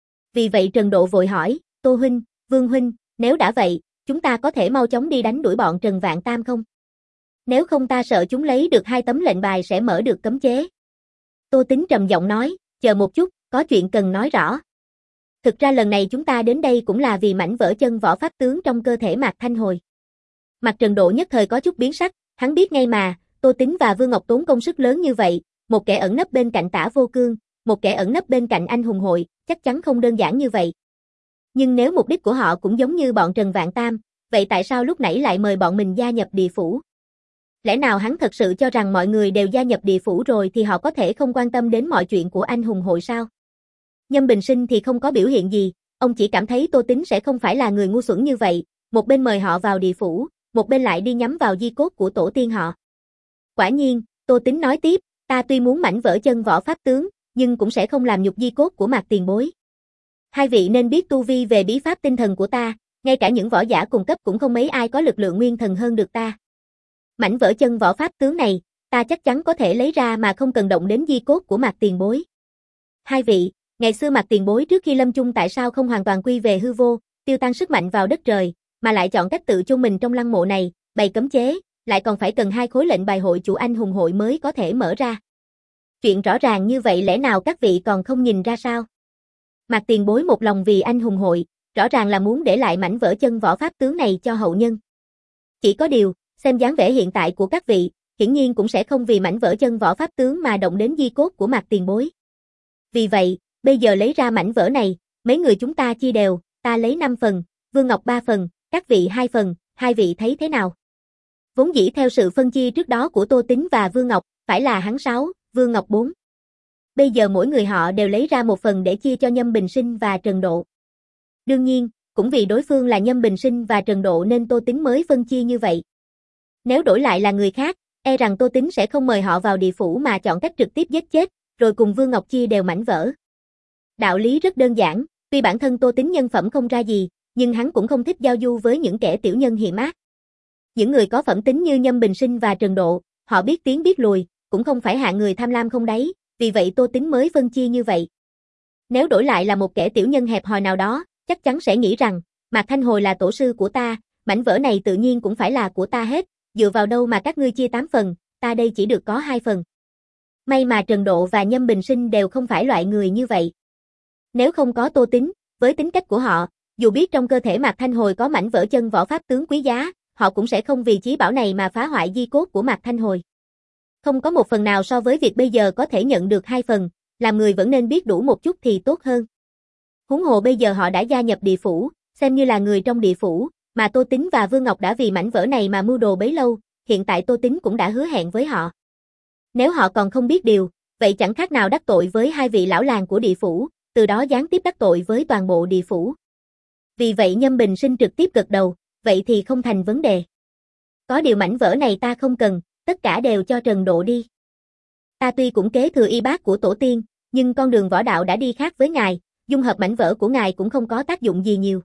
Vì vậy Trần Độ vội hỏi, Tô huynh, Vương huynh, nếu đã vậy, chúng ta có thể mau chóng đi đánh đuổi bọn Trần Vạn Tam không? Nếu không ta sợ chúng lấy được hai tấm lệnh bài sẽ mở được cấm chế. Tô Tín trầm giọng nói, chờ một chút, có chuyện cần nói rõ. Thực ra lần này chúng ta đến đây cũng là vì mảnh vỡ chân võ pháp tướng trong cơ thể Mạc Thanh Hồi. Mặt Trần Độ nhất thời có chút biến sắc, hắn biết ngay mà, Tô Tín và Vương Ngọc tốn công sức lớn như vậy, một kẻ ẩn nấp bên cạnh Tả Vô Cương, một kẻ ẩn nấp bên cạnh anh hùng hội, chắc chắn không đơn giản như vậy. Nhưng nếu mục đích của họ cũng giống như bọn Trần Vạn Tam, vậy tại sao lúc nãy lại mời bọn mình gia nhập địa phủ? Lẽ nào hắn thật sự cho rằng mọi người đều gia nhập địa phủ rồi thì họ có thể không quan tâm đến mọi chuyện của anh hùng hội sao? Nhâm Bình Sinh thì không có biểu hiện gì, ông chỉ cảm thấy Tô Tín sẽ không phải là người ngu xuẩn như vậy, một bên mời họ vào địa phủ, một bên lại đi nhắm vào di cốt của tổ tiên họ. Quả nhiên, Tô Tín nói tiếp, ta tuy muốn mảnh vỡ chân võ pháp tướng, nhưng cũng sẽ không làm nhục di cốt của Mạc tiền bối. Hai vị nên biết tu vi về bí pháp tinh thần của ta, ngay cả những võ giả cùng cấp cũng không mấy ai có lực lượng nguyên thần hơn được ta. Mảnh vỡ chân võ pháp tướng này, ta chắc chắn có thể lấy ra mà không cần động đến di cốt của Mạc tiền bối. Hai vị, ngày xưa Mạc tiền bối trước khi lâm chung tại sao không hoàn toàn quy về hư vô, tiêu tan sức mạnh vào đất trời, mà lại chọn cách tự chôn mình trong lăng mộ này, bày cấm chế, lại còn phải cần hai khối lệnh bài hội chủ anh hùng hội mới có thể mở ra. Chuyện rõ ràng như vậy lẽ nào các vị còn không nhìn ra sao? Mạc tiền bối một lòng vì anh hùng hội, rõ ràng là muốn để lại mảnh vỡ chân võ pháp tướng này cho hậu nhân. Chỉ có điều, xem dáng vẻ hiện tại của các vị, hiển nhiên cũng sẽ không vì mảnh vỡ chân võ pháp tướng mà động đến di cốt của Mạc tiền bối. Vì vậy, bây giờ lấy ra mảnh vỡ này, mấy người chúng ta chia đều, ta lấy năm phần, Vương Ngọc ba phần, các vị hai phần, hai vị thấy thế nào? Vốn dĩ theo sự phân chia trước đó của Tô Tín và Vương Ngọc, phải là hắn sáu, Vương Ngọc bốn. Bây giờ mỗi người họ đều lấy ra một phần để chia cho Nhâm Bình Sinh và Trần Độ. Đương nhiên, cũng vì đối phương là Nhâm Bình Sinh và Trần Độ nên Tô Tín mới phân chia như vậy. Nếu đổi lại là người khác, e rằng Tô Tín sẽ không mời họ vào địa phủ mà chọn cách trực tiếp giết chết, rồi cùng Vương Ngọc chia đều mảnh vỡ. Đạo lý rất đơn giản, tuy bản thân Tô Tín nhân phẩm không ra gì, nhưng hắn cũng không thích giao du với những kẻ tiểu nhân hiểm ác. Những người có phẩm tính như Nhâm Bình Sinh và Trần Độ, họ biết tiến biết lùi, cũng không phải hạng người tham lam không đáy, vì vậy Tô Tín mới phân chia như vậy. Nếu đổi lại là một kẻ tiểu nhân hẹp hòi nào đó, chắc chắn sẽ nghĩ rằng, Mạc Thanh Hồi là tổ sư của ta, mảnh vỡ này tự nhiên cũng phải là của ta hết, dựa vào đâu mà các ngươi chia tám phần, ta đây chỉ được có hai phần. May mà Trần Độ và Nhâm Bình Sinh đều không phải loại người như vậy. Nếu không có Tô Tín, với tính cách của họ, dù biết trong cơ thể Mạc Thanh Hồi có mảnh vỡ chân võ pháp tướng quý giá, họ cũng sẽ không vì chí bảo này mà phá hoại di cốt của Mạc Thanh Hồi. Không có một phần nào so với việc bây giờ có thể nhận được hai phần, làm người vẫn nên biết đủ một chút thì tốt hơn. Huống hồ bây giờ họ đã gia nhập địa phủ, xem như là người trong địa phủ, mà Tô Tín và Vương Ngọc đã vì mảnh vỡ này mà mưu đồ bấy lâu, hiện tại Tô Tín cũng đã hứa hẹn với họ. Nếu họ còn không biết điều, vậy chẳng khác nào đắc tội với hai vị lão làng của địa phủ, từ đó gián tiếp đắc tội với toàn bộ địa phủ. Vì vậy Nhâm Bình Sinh trực tiếp gật đầu, vậy thì không thành vấn đề. Có điều mảnh vỡ này ta không cần, tất cả đều cho Trần Độ đi. Ta tuy cũng kế thừa y bát của tổ tiên, nhưng con đường võ đạo đã đi khác với ngài, dung hợp mảnh vỡ của ngài cũng không có tác dụng gì nhiều.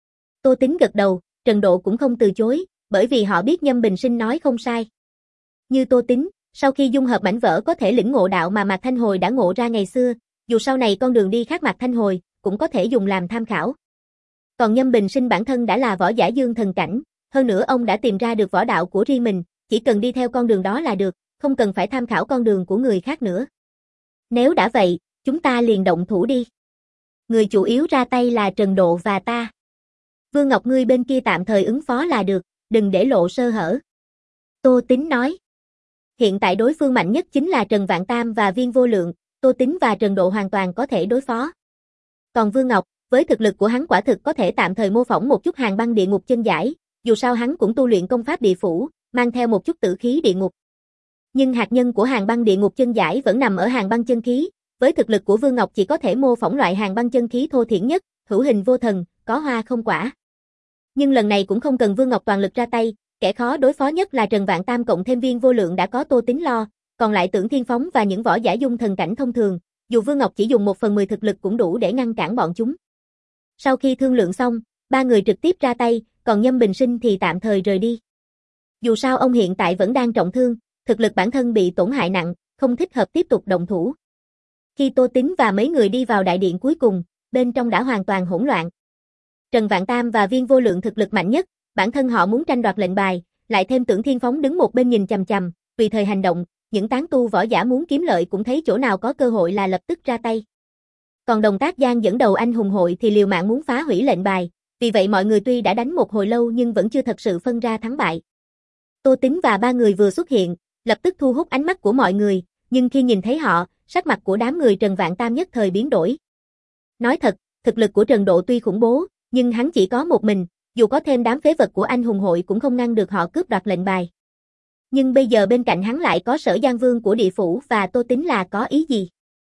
Tô Tín gật đầu, Trần Độ cũng không từ chối, bởi vì họ biết Nhâm Bình Sinh nói không sai. Như Tô Tín, sau khi dung hợp mảnh vỡ có thể lĩnh ngộ đạo mà Mạc Thanh Hồi đã ngộ ra ngày xưa, dù sau này con đường đi khác Mạc Thanh Hồi, cũng có thể dùng làm tham khảo. Còn Nhâm Bình Sinh bản thân đã là võ giả dương thần cảnh, hơn nữa ông đã tìm ra được võ đạo của riêng mình, chỉ cần đi theo con đường đó là được, không cần phải tham khảo con đường của người khác nữa. Nếu đã vậy, chúng ta liền động thủ đi. Người chủ yếu ra tay là Trần Độ và ta. Vương Ngọc ngươi bên kia tạm thời ứng phó là được, đừng để lộ sơ hở. Tô Tín nói. Hiện tại đối phương mạnh nhất chính là Trần Vạn Tam và Viên Vô Lượng, Tô Tín và Trần Độ hoàn toàn có thể đối phó. Còn Vương Ngọc, với thực lực của hắn quả thực có thể tạm thời mô phỏng một chút Hàn Băng Địa Ngục chân giải, dù sao hắn cũng tu luyện công pháp địa phủ, mang theo một chút tử khí địa ngục. Nhưng hạt nhân của Hàn Băng Địa Ngục chân giải vẫn nằm ở Hàn Băng chân khí, với thực lực của Vương Ngọc chỉ có thể mô phỏng loại Hàn Băng chân khí thô thiển nhất, hữu hình vô thần, có hoa không quả. Nhưng lần này cũng không cần Vương Ngọc toàn lực ra tay, kẻ khó đối phó nhất là Trần Vạn Tam cộng thêm Viên Vô Lượng đã có Tô Tín lo, còn lại Tưởng Thiên Phóng và những võ giả dung thần cảnh thông thường, dù Vương Ngọc chỉ dùng một phần mười thực lực cũng đủ để ngăn cản bọn chúng. Sau khi thương lượng xong, ba người trực tiếp ra tay, còn Nhâm Bình Sinh thì tạm thời rời đi. Dù sao ông hiện tại vẫn đang trọng thương, thực lực bản thân bị tổn hại nặng, không thích hợp tiếp tục động thủ. Khi Tô Tín và mấy người đi vào đại điện cuối cùng, bên trong đã hoàn toàn hỗn loạn. Trần Vạn Tam và Viên Vô Lượng thực lực mạnh nhất, bản thân họ muốn tranh đoạt lệnh bài, lại thêm Tưởng Thiên Phóng đứng một bên nhìn chằm chằm, tùy thời hành động, những tán tu võ giả muốn kiếm lợi cũng thấy chỗ nào có cơ hội là lập tức ra tay. Còn Đồng Tác Giang dẫn đầu anh hùng hội thì liều mạng muốn phá hủy lệnh bài, vì vậy mọi người tuy đã đánh một hồi lâu nhưng vẫn chưa thật sự phân ra thắng bại. Tô Tín và ba người vừa xuất hiện, lập tức thu hút ánh mắt của mọi người, nhưng khi nhìn thấy họ, sắc mặt của đám người Trần Vạn Tam nhất thời biến đổi. Nói thật, thực lực của Trần Độ tuy khủng bố, nhưng hắn chỉ có một mình, dù có thêm đám phế vật của anh hùng hội cũng không ngăn được họ cướp đoạt lệnh bài. Nhưng bây giờ bên cạnh hắn lại có Sở Giang Vương của địa phủ và Tô Tín là có ý gì?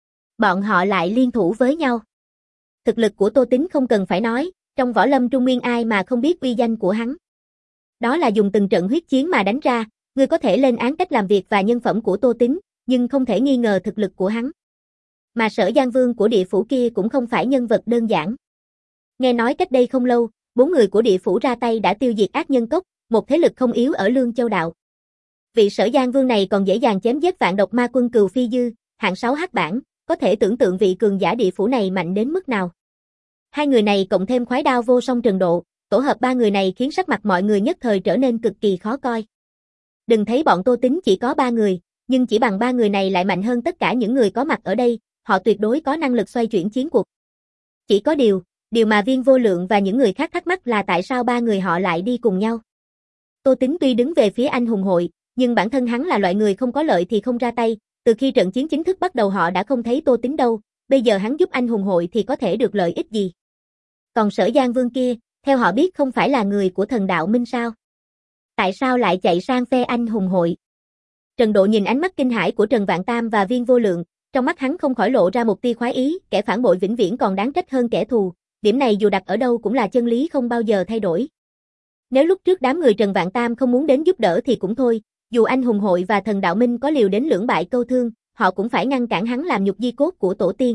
Bọn họ lại liên thủ với nhau. Thực lực của Tô Tín không cần phải nói, trong võ lâm Trung Nguyên ai mà không biết uy danh của hắn. Đó là dùng từng trận huyết chiến mà đánh ra, ngươi có thể lên án cách làm việc và nhân phẩm của Tô Tín, nhưng không thể nghi ngờ thực lực của hắn. Mà Sở Giang Vương của địa phủ kia cũng không phải nhân vật đơn giản. Nghe nói cách đây không lâu, bốn người của địa phủ ra tay đã tiêu diệt ác nhân cốc, một thế lực không yếu ở Lương Châu Đạo. Vị Sở Giang Vương này còn dễ dàng chém giết vạn độc ma quân Cừu Phi Dư, hạng sáu hắc bản, có thể tưởng tượng vị cường giả địa phủ này mạnh đến mức nào. Hai người này cộng thêm khoái đao vô song Trần Độ, tổ hợp ba người này khiến sắc mặt mọi người nhất thời trở nên cực kỳ khó coi. Đừng thấy bọn Tô Tín chỉ có ba người, nhưng chỉ bằng ba người này lại mạnh hơn tất cả những người có mặt ở đây, họ tuyệt đối có năng lực xoay chuyển chiến cuộc. Chỉ có điều, điều mà Viên Vô Lượng và những người khác thắc mắc là tại sao ba người họ lại đi cùng nhau. Tô Tín tuy đứng về phía anh hùng hội, nhưng bản thân hắn là loại người không có lợi thì không ra tay, từ khi trận chiến chính thức bắt đầu họ đã không thấy Tô Tín đâu, bây giờ hắn giúp anh hùng hội thì có thể được lợi ích gì. Còn Sở Giang Vương kia, theo họ biết không phải là người của Thần Đạo Minh sao? Tại sao lại chạy sang phe anh hùng hội? Trần Độ nhìn ánh mắt kinh hãi của Trần Vạn Tam và Viên Vô Lượng, trong mắt hắn không khỏi lộ ra một tia khoái ý, kẻ phản bội vĩnh viễn còn đáng trách hơn kẻ thù, điểm này dù đặt ở đâu cũng là chân lý không bao giờ thay đổi. Nếu lúc trước đám người Trần Vạn Tam không muốn đến giúp đỡ thì cũng thôi, dù anh hùng hội và Thần Đạo Minh có liều đến lưỡng bại câu thương, họ cũng phải ngăn cản hắn làm nhục di cốt của tổ tiên.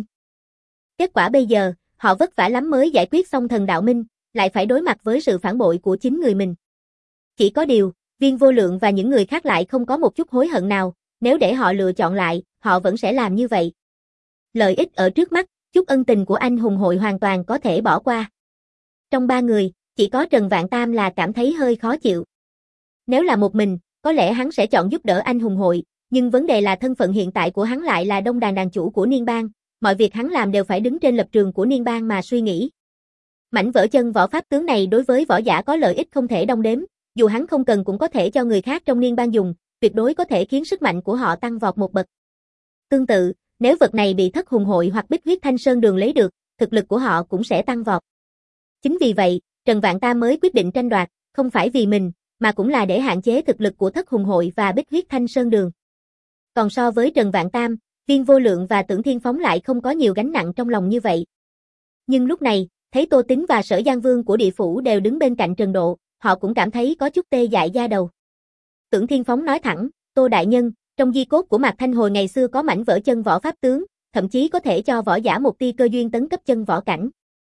Kết quả bây giờ, họ vất vả lắm mới giải quyết xong Thần Đạo Minh, lại phải đối mặt với sự phản bội của chính người mình. Chỉ có điều, Viên Vô Lượng và những người khác lại không có một chút hối hận nào, nếu để họ lựa chọn lại, họ vẫn sẽ làm như vậy. Lợi ích ở trước mắt, chút ân tình của anh hùng hội hoàn toàn có thể bỏ qua. Trong ba người, chỉ có Trần Vạn Tam là cảm thấy hơi khó chịu. Nếu là một mình, có lẽ hắn sẽ chọn giúp đỡ anh hùng hội, nhưng vấn đề là thân phận hiện tại của hắn lại là đông đàn đàn chủ của Niên Bang, mọi việc hắn làm đều phải đứng trên lập trường của Niên Bang mà suy nghĩ. Mảnh vỡ chân võ pháp tướng này đối với võ giả có lợi ích không thể đong đếm, dù hắn không cần cũng có thể cho người khác trong Niên Bang dùng, tuyệt đối có thể khiến sức mạnh của họ tăng vọt một bậc. Tương tự, nếu vật này bị Thất Hùng hội hoặc Bích Huyết Thanh Sơn Đường lấy được, thực lực của họ cũng sẽ tăng vọt. Chính vì vậy, Trần Vạn Tam mới quyết định tranh đoạt, không phải vì mình, mà cũng là để hạn chế thực lực của Thất Hùng hội và Bích Huyết Thanh Sơn Đường. Còn so với Trần Vạn Tam, Viên Vô Lượng và Tưởng Thiên Phóng lại không có nhiều gánh nặng trong lòng như vậy. Nhưng lúc này, thấy Tô Tín và Sở Giang Vương của địa phủ đều đứng bên cạnh Trần Độ, họ cũng cảm thấy có chút tê dại da đầu. Tưởng Thiên Phóng nói thẳng, Tô đại nhân, trong di cốt của Mạc Thanh Hồi ngày xưa có mảnh vỡ chân võ pháp tướng, thậm chí có thể cho võ giả một tia cơ duyên tấn cấp chân võ cảnh.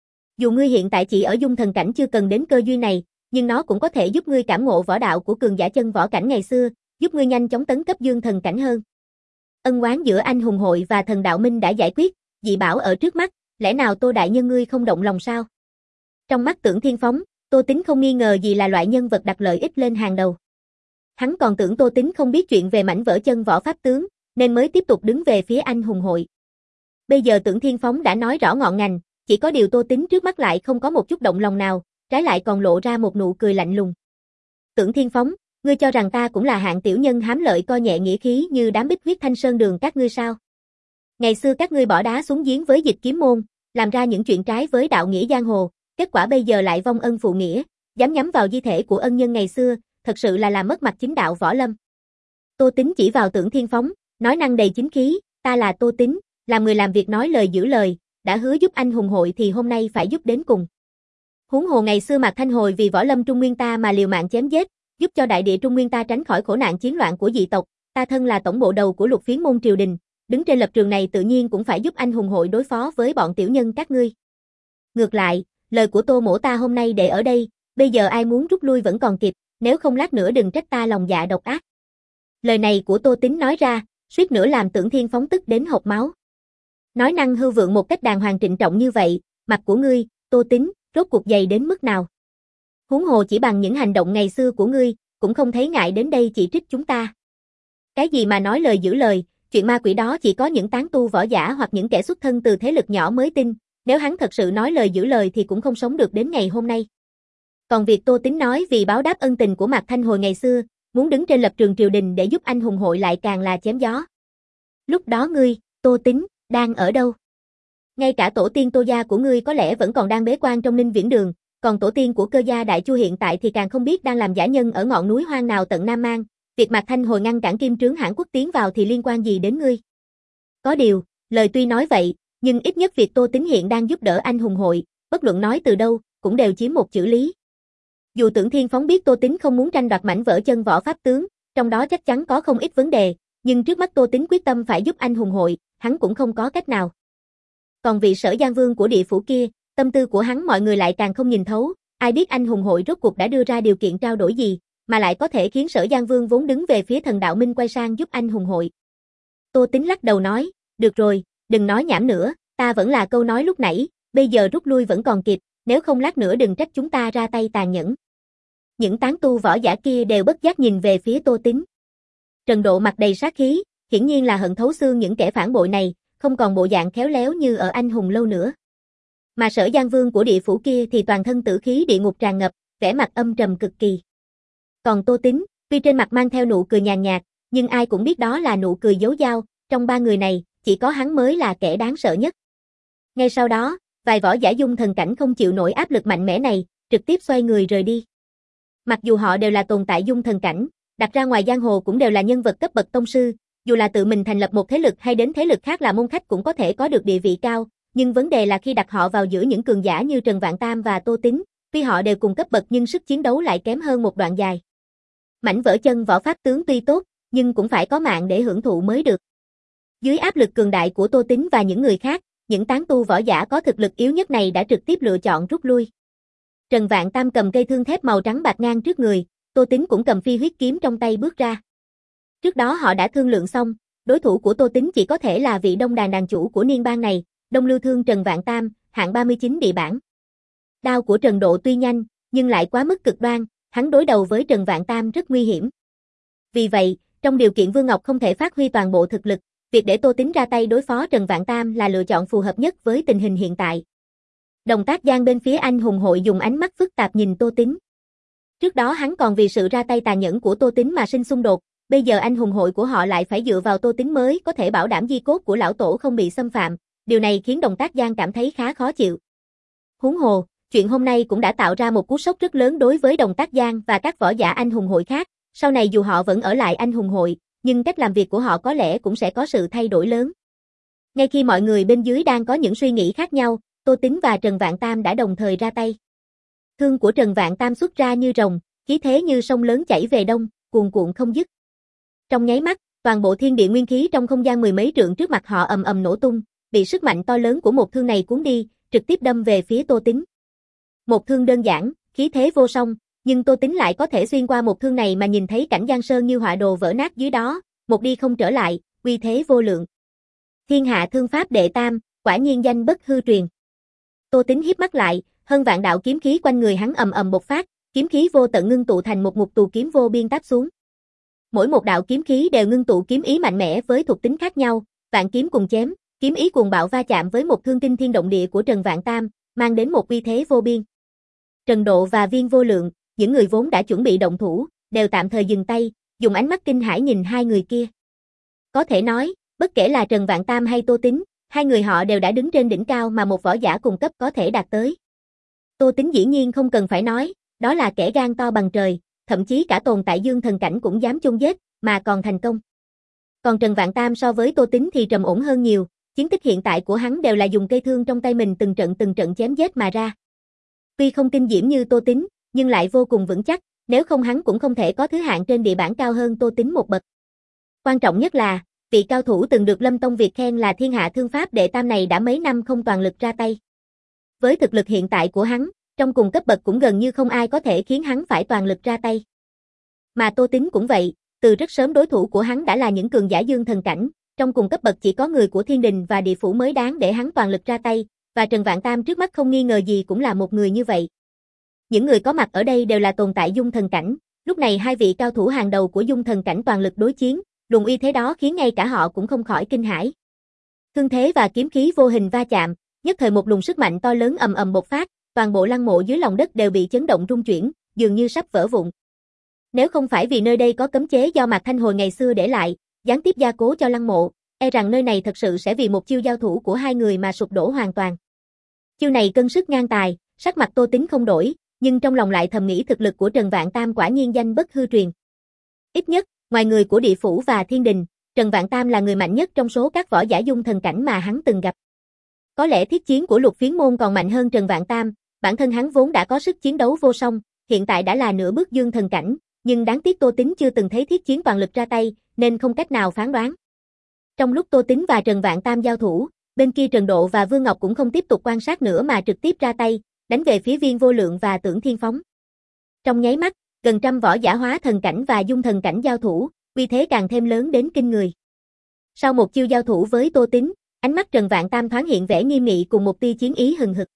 Dù ngươi hiện tại chỉ ở dung thần cảnh chưa cần đến cơ duyên này, nhưng nó cũng có thể giúp ngươi cảm ngộ võ đạo của cường giả chân võ cảnh ngày xưa, giúp ngươi nhanh chóng tấn cấp dương thần cảnh hơn. Ân oán giữa anh hùng hội và Thần Đạo Minh đã giải quyết, dị bảo ở trước mắt, lẽ nào Tô đại nhân ngươi không động lòng sao? Trong mắt Tưởng Thiên Phóng, Tô Tín không nghi ngờ gì là loại nhân vật đặt lợi ích lên hàng đầu. Hắn còn tưởng Tô Tín không biết chuyện về mảnh vỡ chân võ pháp tướng, nên mới tiếp tục đứng về phía anh hùng hội. Bây giờ Tưởng Thiên Phóng đã nói rõ ngọn ngành, chỉ có điều Tô Tín trước mắt lại không có một chút động lòng nào, trái lại còn lộ ra một nụ cười lạnh lùng. Tưởng Thiên Phóng, ngươi cho rằng ta cũng là hạng tiểu nhân hám lợi coi nhẹ nghĩa khí như đám Bích Huyết Thanh Sơn Đường các ngươi sao? Ngày xưa các ngươi bỏ đá xuống giếng với Dịch Kiếm môn, làm ra những chuyện trái với đạo nghĩa giang hồ, kết quả bây giờ lại vong ân phụ nghĩa, dám nhắm vào di thể của ân nhân ngày xưa, thật sự là làm mất mặt chính đạo võ lâm. Tô Tín chỉ vào Tưởng Thiên Phóng, nói năng đầy chính khí, ta là Tô Tín, làm người làm việc nói lời giữ lời, đã hứa giúp anh hùng hội thì hôm nay phải giúp đến cùng. Huống hồ ngày xưa Mạc Thanh Hồi vì võ lâm Trung Nguyên ta mà liều mạng chém giết, giúp cho đại địa Trung Nguyên ta tránh khỏi khổ nạn chiến loạn của dị tộc, ta thân là tổng bộ đầu của Lục Phiến môn triều đình, đứng trên lập trường này tự nhiên cũng phải giúp anh hùng hội đối phó với bọn tiểu nhân các ngươi. Ngược lại, lời của Tô mỗ ta hôm nay để ở đây, bây giờ ai muốn rút lui vẫn còn kịp, nếu không lát nữa đừng trách ta lòng dạ độc ác. Lời này của Tô Tín nói ra, suýt nữa làm Tưởng Thiên Phóng tức đến hộc máu. Nói năng hư vượng một cách đàng hoàng trịnh trọng như vậy, mặt của ngươi, Tô Tín, rốt cuộc dày đến mức nào? Huống hồ chỉ bằng những hành động ngày xưa của ngươi, cũng không thấy ngại đến đây chỉ trích chúng ta. Cái gì mà nói lời giữ lời, chuyện ma quỷ đó chỉ có những tán tu võ giả hoặc những kẻ xuất thân từ thế lực nhỏ mới tin, nếu hắn thật sự nói lời giữ lời thì cũng không sống được đến ngày hôm nay. Còn việc Tô Tín nói vì báo đáp ân tình của Mạc Thanh Hồi ngày xưa, muốn đứng trên lập trường triều đình để giúp anh hùng hội lại càng là chém gió. Lúc đó ngươi, Tô Tín, đang ở đâu? Ngay cả tổ tiên Tô gia của ngươi có lẽ vẫn còn đang bế quan trong Ninh Viễn Đường, còn tổ tiên của Cơ gia Đại Chu hiện tại thì càng không biết đang làm giả nhân ở ngọn núi hoang nào tận Nam Mang, việc Mạc Thanh Hồi ngăn cản Kim Trướng Hãn Quốc tiến vào thì liên quan gì đến ngươi? Có điều, lời tuy nói vậy, nhưng ít nhất việc Tô Tín hiện đang giúp đỡ anh hùng hội, bất luận nói từ đâu, cũng đều chiếm một chữ lý. Dù Tưởng Thiên Phóng biết Tô Tín không muốn tranh đoạt mảnh vỡ chân võ pháp tướng, trong đó chắc chắn có không ít vấn đề, nhưng trước mắt Tô Tín quyết tâm phải giúp anh hùng hội, hắn cũng không có cách nào. Còn vị Sở Giang Vương của địa phủ kia, tâm tư của hắn mọi người lại càng không nhìn thấu, ai biết anh hùng hội rốt cuộc đã đưa ra điều kiện trao đổi gì, mà lại có thể khiến Sở Giang Vương vốn đứng về phía Thần Đạo Minh quay sang giúp anh hùng hội. Tô Tín lắc đầu nói, được rồi, đừng nói nhảm nữa, ta vẫn là câu nói lúc nãy, bây giờ rút lui vẫn còn kịp, nếu không lát nữa đừng trách chúng ta ra tay tàn nhẫn. Những tán tu võ giả kia đều bất giác nhìn về phía Tô Tín. Trần Độ mặt đầy sát khí, hiển nhiên là hận thấu xương những kẻ phản bội này, không còn bộ dạng khéo léo như ở anh hùng lâu nữa. Mà Sở Giang Vương của địa phủ kia thì toàn thân tử khí địa ngục tràn ngập, vẻ mặt âm trầm cực kỳ. Còn Tô Tín, Tuy trên mặt mang theo nụ cười nhàn nhạt, nhưng ai cũng biết đó là nụ cười giấu dao, trong ba người này, chỉ có hắn mới là kẻ đáng sợ nhất. Ngay sau đó, vài võ giả dung thần cảnh không chịu nổi áp lực mạnh mẽ này, trực tiếp xoay người rời đi. Mặc dù họ đều là tồn tại dung thần cảnh, đặt ra ngoài giang hồ cũng đều là nhân vật cấp bậc tông sư, dù là tự mình thành lập một thế lực hay đến thế lực khác là môn khách cũng có thể có được địa vị cao, nhưng vấn đề là khi đặt họ vào giữa những cường giả như Trần Vạn Tam và Tô Tín, tuy họ đều cùng cấp bậc nhưng sức chiến đấu lại kém hơn một đoạn dài. Mảnh vỡ chân võ pháp tướng tuy tốt, nhưng cũng phải có mạng để hưởng thụ mới được. Dưới áp lực cường đại của Tô Tín và những người khác, những tán tu võ giả có thực lực yếu nhất này đã trực tiếp lựa chọn rút lui. Trần Vạn Tam cầm cây thương thép màu trắng bạc ngang trước người, Tô Tín cũng cầm phi huyết kiếm trong tay bước ra. Trước đó họ đã thương lượng xong, đối thủ của Tô Tín chỉ có thể là vị Đông Đàn đàn chủ của niên bang này, Đông Lưu Thương Trần Vạn Tam, hạng ba mươi chín địa bảng. Đao của Trần Độ tuy nhanh, nhưng lại quá mức cực đoan, hắn đối đầu với Trần Vạn Tam rất nguy hiểm. Vì vậy, trong điều kiện Vương Ngọc không thể phát huy toàn bộ thực lực, việc để Tô Tín ra tay đối phó Trần Vạn Tam là lựa chọn phù hợp nhất với tình hình hiện tại. Đồng Tác Giang bên phía anh hùng hội dùng ánh mắt phức tạp nhìn Tô Tín. Trước đó hắn còn vì sự ra tay tàn nhẫn của Tô Tín mà sinh xung đột, bây giờ anh hùng hội của họ lại phải dựa vào Tô Tín mới có thể bảo đảm di cốt của lão tổ không bị xâm phạm, điều này khiến Đồng Tác Giang cảm thấy khá khó chịu. Huống hồ, chuyện hôm nay cũng đã tạo ra một cú sốc rất lớn đối với Đồng Tác Giang và các võ giả anh hùng hội khác, sau này dù họ vẫn ở lại anh hùng hội, nhưng cách làm việc của họ có lẽ cũng sẽ có sự thay đổi lớn. Ngay khi mọi người bên dưới đang có những suy nghĩ khác nhau, Tô Tín và Trần Vạn Tam đã đồng thời ra tay. Thương của Trần Vạn Tam xuất ra như rồng, khí thế như sông lớn chảy về đông, cuồn cuộn không dứt. Trong nháy mắt, toàn bộ thiên địa nguyên khí trong không gian mười mấy trượng trước mặt họ ầm ầm nổ tung, bị sức mạnh to lớn của một thương này cuốn đi, trực tiếp đâm về phía Tô Tín. Một thương đơn giản, khí thế vô song, nhưng Tô Tín lại có thể xuyên qua một thương này mà nhìn thấy cảnh Giang Sơn như họa đồ vỡ nát dưới đó, một đi không trở lại, uy thế vô lượng. Thiên hạ thương pháp đệ tam, quả nhiên danh bất hư truyền. Tô Tín híp mắt lại, hơn vạn đạo kiếm khí quanh người hắn ầm ầm bộc phát, kiếm khí vô tận ngưng tụ thành một ngục tù kiếm vô biên táp xuống. Mỗi một đạo kiếm khí đều ngưng tụ kiếm ý mạnh mẽ với thuộc tính khác nhau, vạn kiếm cùng chém, kiếm ý cuồng bạo va chạm với một thương kinh thiên động địa của Trần Vạn Tam, mang đến một uy thế vô biên. Trần Độ và Viên Vô Lượng, những người vốn đã chuẩn bị động thủ, đều tạm thời dừng tay, dùng ánh mắt kinh hãi nhìn hai người kia. Có thể nói, bất kể là Trần Vạn Tam hay Tô Tín, hai người họ đều đã đứng trên đỉnh cao mà một võ giả cùng cấp có thể đạt tới. Tô Tín dĩ nhiên không cần phải nói, đó là kẻ gan to bằng trời, thậm chí cả tồn tại dương thần cảnh cũng dám chung giết, mà còn thành công. Còn Trần Vạn Tam so với Tô Tín thì trầm ổn hơn nhiều, chiến tích hiện tại của hắn đều là dùng cây thương trong tay mình từng trận từng trận chém giết mà ra. Tuy không kinh diễm như Tô Tín, nhưng lại vô cùng vững chắc, nếu không hắn cũng không thể có thứ hạng trên địa bảng cao hơn Tô Tín một bậc. Quan trọng nhất là, vị cao thủ từng được Lâm Tông Việt khen là thiên hạ thương pháp đệ tam này đã mấy năm không toàn lực ra tay. Với thực lực hiện tại của hắn, trong cùng cấp bậc cũng gần như không ai có thể khiến hắn phải toàn lực ra tay. Mà Tô Tín cũng vậy, từ rất sớm đối thủ của hắn đã là những cường giả dương thần cảnh, trong cùng cấp bậc chỉ có người của thiên đình và địa phủ mới đáng để hắn toàn lực ra tay, và Trần Vạn Tam trước mắt không nghi ngờ gì cũng là một người như vậy. Những người có mặt ở đây đều là tồn tại dung thần cảnh, lúc này hai vị cao thủ hàng đầu của dung thần cảnh toàn lực đối chiến, luồng uy thế đó khiến ngay cả họ cũng không khỏi kinh hãi. Thương thế và kiếm khí vô hình va chạm, nhất thời một luồng sức mạnh to lớn ầm ầm bộc phát, toàn bộ lăng mộ dưới lòng đất đều bị chấn động rung chuyển, dường như sắp vỡ vụn. Nếu không phải vì nơi đây có cấm chế do Mạc Thanh hồi ngày xưa để lại, gián tiếp gia cố cho lăng mộ, e rằng nơi này thật sự sẽ vì một chiêu giao thủ của hai người mà sụp đổ hoàn toàn. Chiêu này cân sức ngang tài, sắc mặt Tô Tín không đổi, nhưng trong lòng lại thầm nghĩ thực lực của Trần Vạn Tam quả nhiên danh bất hư truyền. Ít nhất, ngoài người của địa phủ và thiên đình, Trần Vạn Tam là người mạnh nhất trong số các võ giả dung thần cảnh mà hắn từng gặp. Có lẽ thiết chiến của Lục Phiến Môn còn mạnh hơn Trần Vạn Tam, bản thân hắn vốn đã có sức chiến đấu vô song, hiện tại đã là nửa bước dương thần cảnh, nhưng đáng tiếc Tô Tín chưa từng thấy thiết chiến toàn lực ra tay, nên không cách nào phán đoán. Trong lúc Tô Tín và Trần Vạn Tam giao thủ, bên kia Trần Độ và Vương Ngọc cũng không tiếp tục quan sát nữa mà trực tiếp ra tay, đánh về phía Viên Vô Lượng và Tưởng Thiên Phóng. Trong nháy mắt, gần trăm võ giả hóa thần cảnh và dung thần cảnh giao thủ, uy thế càng thêm lớn đến kinh người. Sau một chiêu giao thủ với Tô Tín, ánh mắt Trần Vạn Tam thoáng hiện vẻ nghiêm nghị cùng một tia chiến ý hừng hực.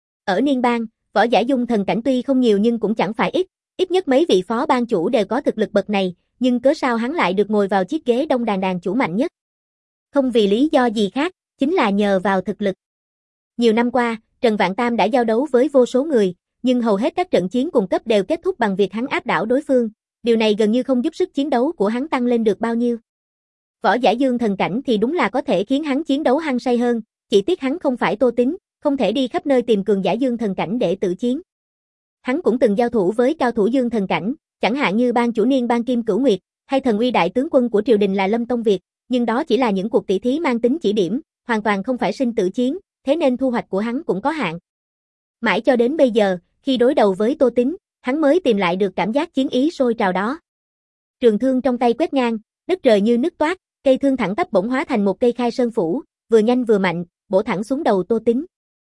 Ở Niên Bang, võ giả dung thần cảnh tuy không nhiều nhưng cũng chẳng phải ít, ít nhất mấy vị phó ban chủ đều có thực lực bậc này, nhưng cớ sao hắn lại được ngồi vào chiếc ghế Đông Đàn đàn chủ mạnh nhất? Không vì lý do gì khác, chính là nhờ vào thực lực. Nhiều năm qua, Trần Vạn Tam đã giao đấu với vô số người, nhưng hầu hết các trận chiến cùng cấp đều kết thúc bằng việc hắn áp đảo đối phương. điều này gần như không giúp sức chiến đấu của hắn tăng lên được bao nhiêu. Võ giả dương thần cảnh thì đúng là có thể khiến hắn chiến đấu hăng say hơn, chỉ tiếc hắn không phải Tô Tín, không thể đi khắp nơi tìm cường giả dương thần cảnh để tự chiến. Hắn cũng từng giao thủ với cao thủ dương thần cảnh, chẳng hạn như ban chủ niên ban Kim Cửu Nguyệt, hay thần uy đại tướng quân của triều đình là Lâm Tông Việt, nhưng đó chỉ là những cuộc tỷ thí mang tính chỉ điểm, hoàn toàn không phải sinh tử chiến, thế nên thu hoạch của hắn cũng có hạn. Mãi cho đến bây giờ, khi đối đầu với Tô Tín, hắn mới tìm lại được cảm giác chiến ý sôi trào đó. Trường thương trong tay quét ngang, đất trời như nứt toát, cây thương thẳng tắp bỗng hóa thành một cây khai sơn phủ, vừa nhanh vừa mạnh, bổ thẳng xuống đầu Tô Tín.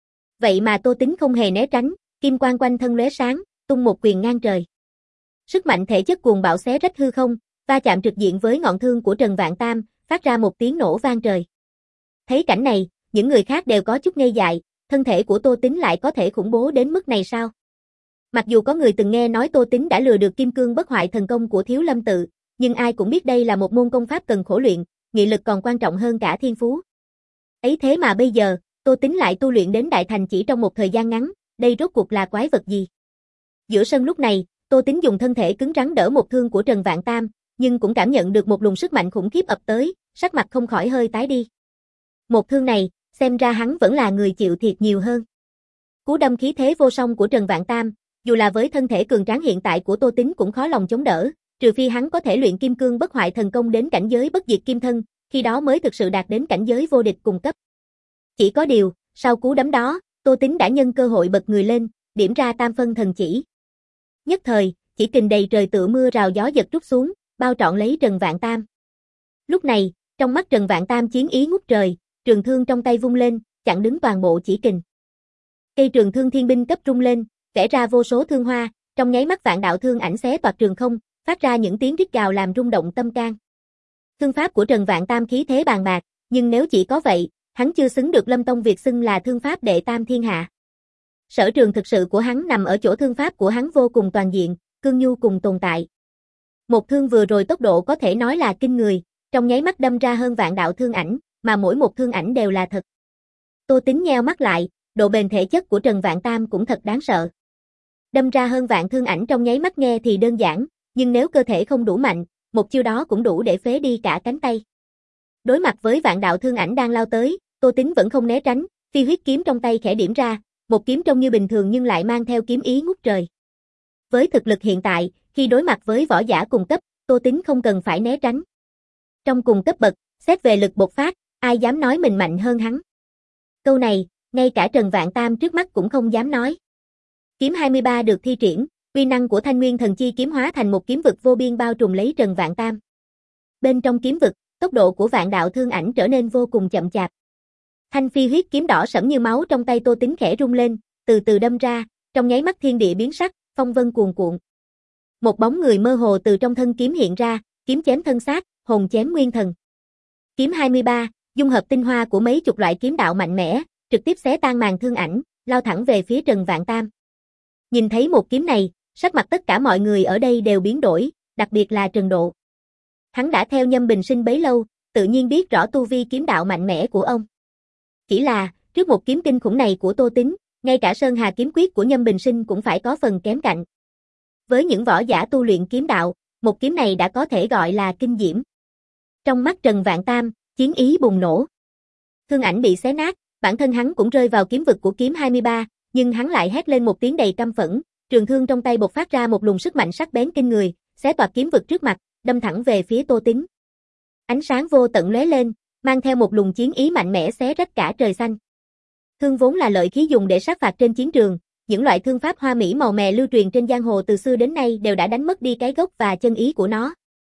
Vậy mà Tô Tín không hề né tránh, kim quang quanh thân lóe sáng, tung một quyền ngang trời. Sức mạnh thể chất cuồng bạo xé rách hư không, va chạm trực diện với ngọn thương của Trần Vạn Tam, phát ra một tiếng nổ vang trời. Thấy cảnh này, những người khác đều có chút ngây dại, thân thể của Tô Tín lại có thể khủng bố đến mức này sao? Mặc dù có người từng nghe nói Tô Tín đã lừa được kim cương bất hoại thần công của Thiếu Lâm Tự, nhưng ai cũng biết đây là một môn công pháp cần khổ luyện, nghị lực còn quan trọng hơn cả thiên phú. Ấy thế mà bây giờ, Tô Tín lại tu luyện đến đại thành chỉ trong một thời gian ngắn, đây rốt cuộc là quái vật gì? Giữa sân lúc này, Tô Tín dùng thân thể cứng rắn đỡ một thương của Trần Vạn Tam, nhưng cũng cảm nhận được một luồng sức mạnh khủng khiếp ập tới, sắc mặt không khỏi hơi tái đi. Một thương này, xem ra hắn vẫn là người chịu thiệt nhiều hơn. Cú đâm khí thế vô song của Trần Vạn Tam, dù là với thân thể cường tráng hiện tại của Tô Tín cũng khó lòng chống đỡ, trừ phi hắn có thể luyện kim cương bất hoại thần công đến cảnh giới bất diệt kim thân, khi đó mới thực sự đạt đến cảnh giới vô địch cùng cấp. Chỉ có điều, sau cú đấm đó, Tô Tín đã nhân cơ hội bật người lên, điểm ra tam phân thần chỉ. Nhất thời, chỉ kình đầy trời tựa mưa rào gió giật trút xuống, bao trọn lấy Trần Vạn Tam. Lúc này, trong mắt Trần Vạn Tam chiến ý ngút trời, trường thương trong tay vung lên, chặn đứng toàn bộ chỉ kình. Cây trường thương thiên binh cấp rung lên, vẽ ra vô số thương hoa, trong nháy mắt vạn đạo thương ảnh xé toạc trường không, phát ra những tiếng rít gào làm rung động tâm can. Thương pháp của Trần Vạn Tam khí thế bàn bạc, nhưng nếu chỉ có vậy, hắn chưa xứng được Lâm Tông Việt xưng là thương pháp đệ tam thiên hạ. Sở trường thực sự của hắn nằm ở chỗ thương pháp của hắn vô cùng toàn diện, cương nhu cùng tồn tại. Một thương vừa rồi tốc độ có thể nói là kinh người, trong nháy mắt đâm ra hơn vạn đạo thương ảnh, mà mỗi một thương ảnh đều là thật. Tô Tín nheo mắt lại, độ bền thể chất của Trần Vạn Tam cũng thật đáng sợ. Đâm ra hơn vạn thương ảnh trong nháy mắt nghe thì đơn giản, nhưng nếu cơ thể không đủ mạnh, một chiêu đó cũng đủ để phế đi cả cánh tay. Đối mặt với vạn đạo thương ảnh đang lao tới, Tô Tín vẫn không né tránh, phi huyết kiếm trong tay khẽ điểm ra, một kiếm trông như bình thường nhưng lại mang theo kiếm ý ngút trời. Với thực lực hiện tại, khi đối mặt với võ giả cùng cấp, Tô Tín không cần phải né tránh. Trong cùng cấp bậc, xét về lực bộc phát, ai dám nói mình mạnh hơn hắn. Câu này, ngay cả Trần Vạn Tam trước mắt cũng không dám nói. Kiếm hai mươi ba được thi triển, uy năng của Thanh Nguyên Thần Chi kiếm hóa thành một kiếm vực vô biên bao trùm lấy Trần Vạn Tam. Bên trong kiếm vực, tốc độ của vạn đạo thương ảnh trở nên vô cùng chậm chạp. Thanh phi huyết kiếm đỏ sẫm như máu trong tay Tô Tín khẽ rung lên, từ từ đâm ra, trong nháy mắt thiên địa biến sắc, phong vân cuồn cuộn. Một bóng người mơ hồ từ trong thân kiếm hiện ra, kiếm chém thân xác, hồn chém nguyên thần. Kiếm hai mươi ba, dung hợp tinh hoa của mấy chục loại kiếm đạo mạnh mẽ, trực tiếp xé tan màn thương ảnh, lao thẳng về phía Trần Vạn Tam. Nhìn thấy một kiếm này, sắc mặt tất cả mọi người ở đây đều biến đổi, đặc biệt là Trần Độ. Hắn đã theo Nhâm Bình Sinh bấy lâu, tự nhiên biết rõ tu vi kiếm đạo mạnh mẽ của ông. Chỉ là, trước một kiếm kinh khủng này của Tô Tín, ngay cả Sơn Hà kiếm quyết của Nhâm Bình Sinh cũng phải có phần kém cạnh. Với những võ giả tu luyện kiếm đạo, một kiếm này đã có thể gọi là kinh diễm. Trong mắt Trần Vạn Tam, chiến ý bùng nổ. Thương ảnh bị xé nát, bản thân hắn cũng rơi vào kiếm vực của kiếm hai mươi ba, nhưng hắn lại hét lên một tiếng đầy căm phẫn, trường thương trong tay bộc phát ra một luồng sức mạnh sắc bén kinh người, xé toạc kiếm vực trước mặt, đâm thẳng về phía Tô Tín. Ánh sáng vô tận lóe lên, mang theo một luồng chiến ý mạnh mẽ xé rách cả trời xanh. Thương vốn là lợi khí dùng để sát phạt trên chiến trường, những loại thương pháp hoa mỹ màu mè lưu truyền trên giang hồ từ xưa đến nay đều đã đánh mất đi cái gốc và chân ý của nó.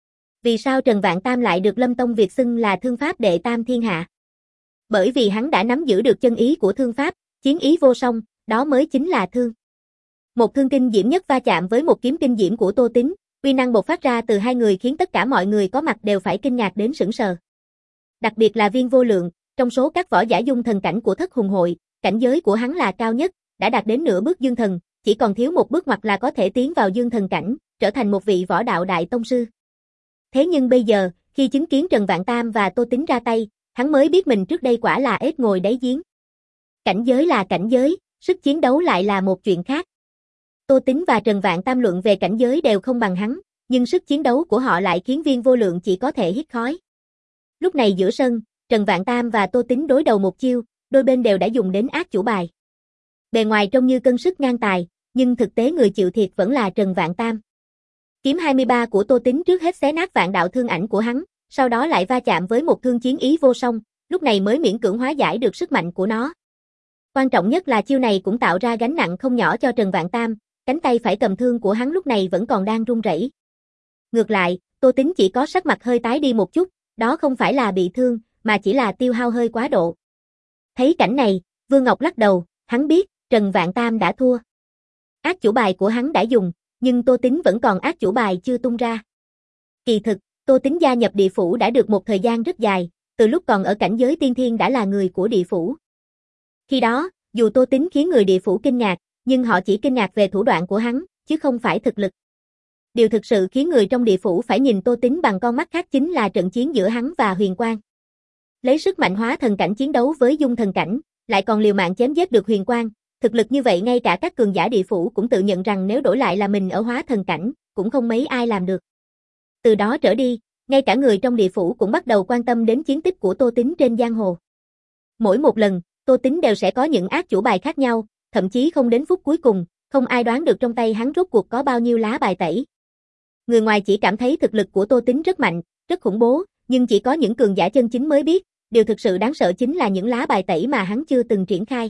Vì sao Trần Vạn Tam lại được Lâm Tông Việt xưng là thương pháp đệ tam thiên hạ? Bởi vì hắn đã nắm giữ được chân ý của thương pháp, chiến ý vô song, đó mới chính là thương. Một thương kinh diễm nhất va chạm với một kiếm kinh diễm của Tô Tín, uy năng bộc phát ra từ hai người khiến tất cả mọi người có mặt đều phải kinh ngạc đến sững sờ. Đặc biệt là Viên Vô Lượng, trong số các võ giả dung thần cảnh của Thất Hùng Hội, cảnh giới của hắn là cao nhất, đã đạt đến nửa bước dương thần, chỉ còn thiếu một bước ngoặt là có thể tiến vào dương thần cảnh, trở thành một vị võ đạo đại tông sư. Thế nhưng bây giờ, khi chứng kiến Trần Vạn Tam và Tô Tín ra tay, hắn mới biết mình trước đây quả là ếch ngồi đáy giếng. Cảnh giới là cảnh giới, sức chiến đấu lại là một chuyện khác. Tô Tín và Trần Vạn Tam luận về cảnh giới đều không bằng hắn, nhưng sức chiến đấu của họ lại khiến Viên Vô Lượng chỉ có thể hít khói. Lúc này giữa sân, Trần Vạn Tam và Tô Tính đối đầu một chiêu, đôi bên đều đã dùng đến ác chủ bài. Bề ngoài trông như cân sức ngang tài, nhưng thực tế người chịu thiệt vẫn là Trần Vạn Tam. Kiếm hai mươi ba của Tô Tính trước hết xé nát vạn đạo thương ảnh của hắn, sau đó lại va chạm với một thương chiến ý vô song, lúc này mới miễn cưỡng hóa giải được sức mạnh của nó. Quan trọng nhất là chiêu này cũng tạo ra gánh nặng không nhỏ cho Trần Vạn Tam, cánh tay phải cầm thương của hắn lúc này vẫn còn đang run rẩy. Ngược lại, Tô Tính chỉ có sắc mặt hơi tái đi một chút, đó không phải là bị thương, mà chỉ là tiêu hao hơi quá độ. Thấy cảnh này, Vương Ngọc lắc đầu, hắn biết, Trần Vạn Tam đã thua. Ác chủ bài của hắn đã dùng, nhưng Tô Tính vẫn còn ác chủ bài chưa tung ra. Kỳ thực, Tô Tính gia nhập địa phủ đã được một thời gian rất dài, từ lúc còn ở cảnh giới tiên thiên đã là người của địa phủ. Khi đó, dù Tô Tính khiến người địa phủ kinh ngạc, nhưng họ chỉ kinh ngạc về thủ đoạn của hắn, chứ không phải thực lực. Điều thực sự khiến người trong địa phủ phải nhìn Tô Tính bằng con mắt khác chính là trận chiến giữa hắn và Huyền Quang. Lấy sức mạnh hóa thần cảnh chiến đấu với dung thần cảnh, lại còn liều mạng chém giết được Huyền Quang, thực lực như vậy ngay cả các cường giả địa phủ cũng tự nhận rằng nếu đổi lại là mình ở hóa thần cảnh, cũng không mấy ai làm được. Từ đó trở đi, ngay cả người trong địa phủ cũng bắt đầu quan tâm đến chiến tích của Tô Tính trên giang hồ. Mỗi một lần, Tô Tính đều sẽ có những ác chủ bài khác nhau, thậm chí không đến phút cuối cùng, không ai đoán được trong tay hắn rốt cuộc có bao nhiêu lá bài tẩy. Người ngoài chỉ cảm thấy thực lực của Tô Tính rất mạnh, rất khủng bố, nhưng chỉ có những cường giả chân chính mới biết, điều thực sự đáng sợ chính là những lá bài tẩy mà hắn chưa từng triển khai.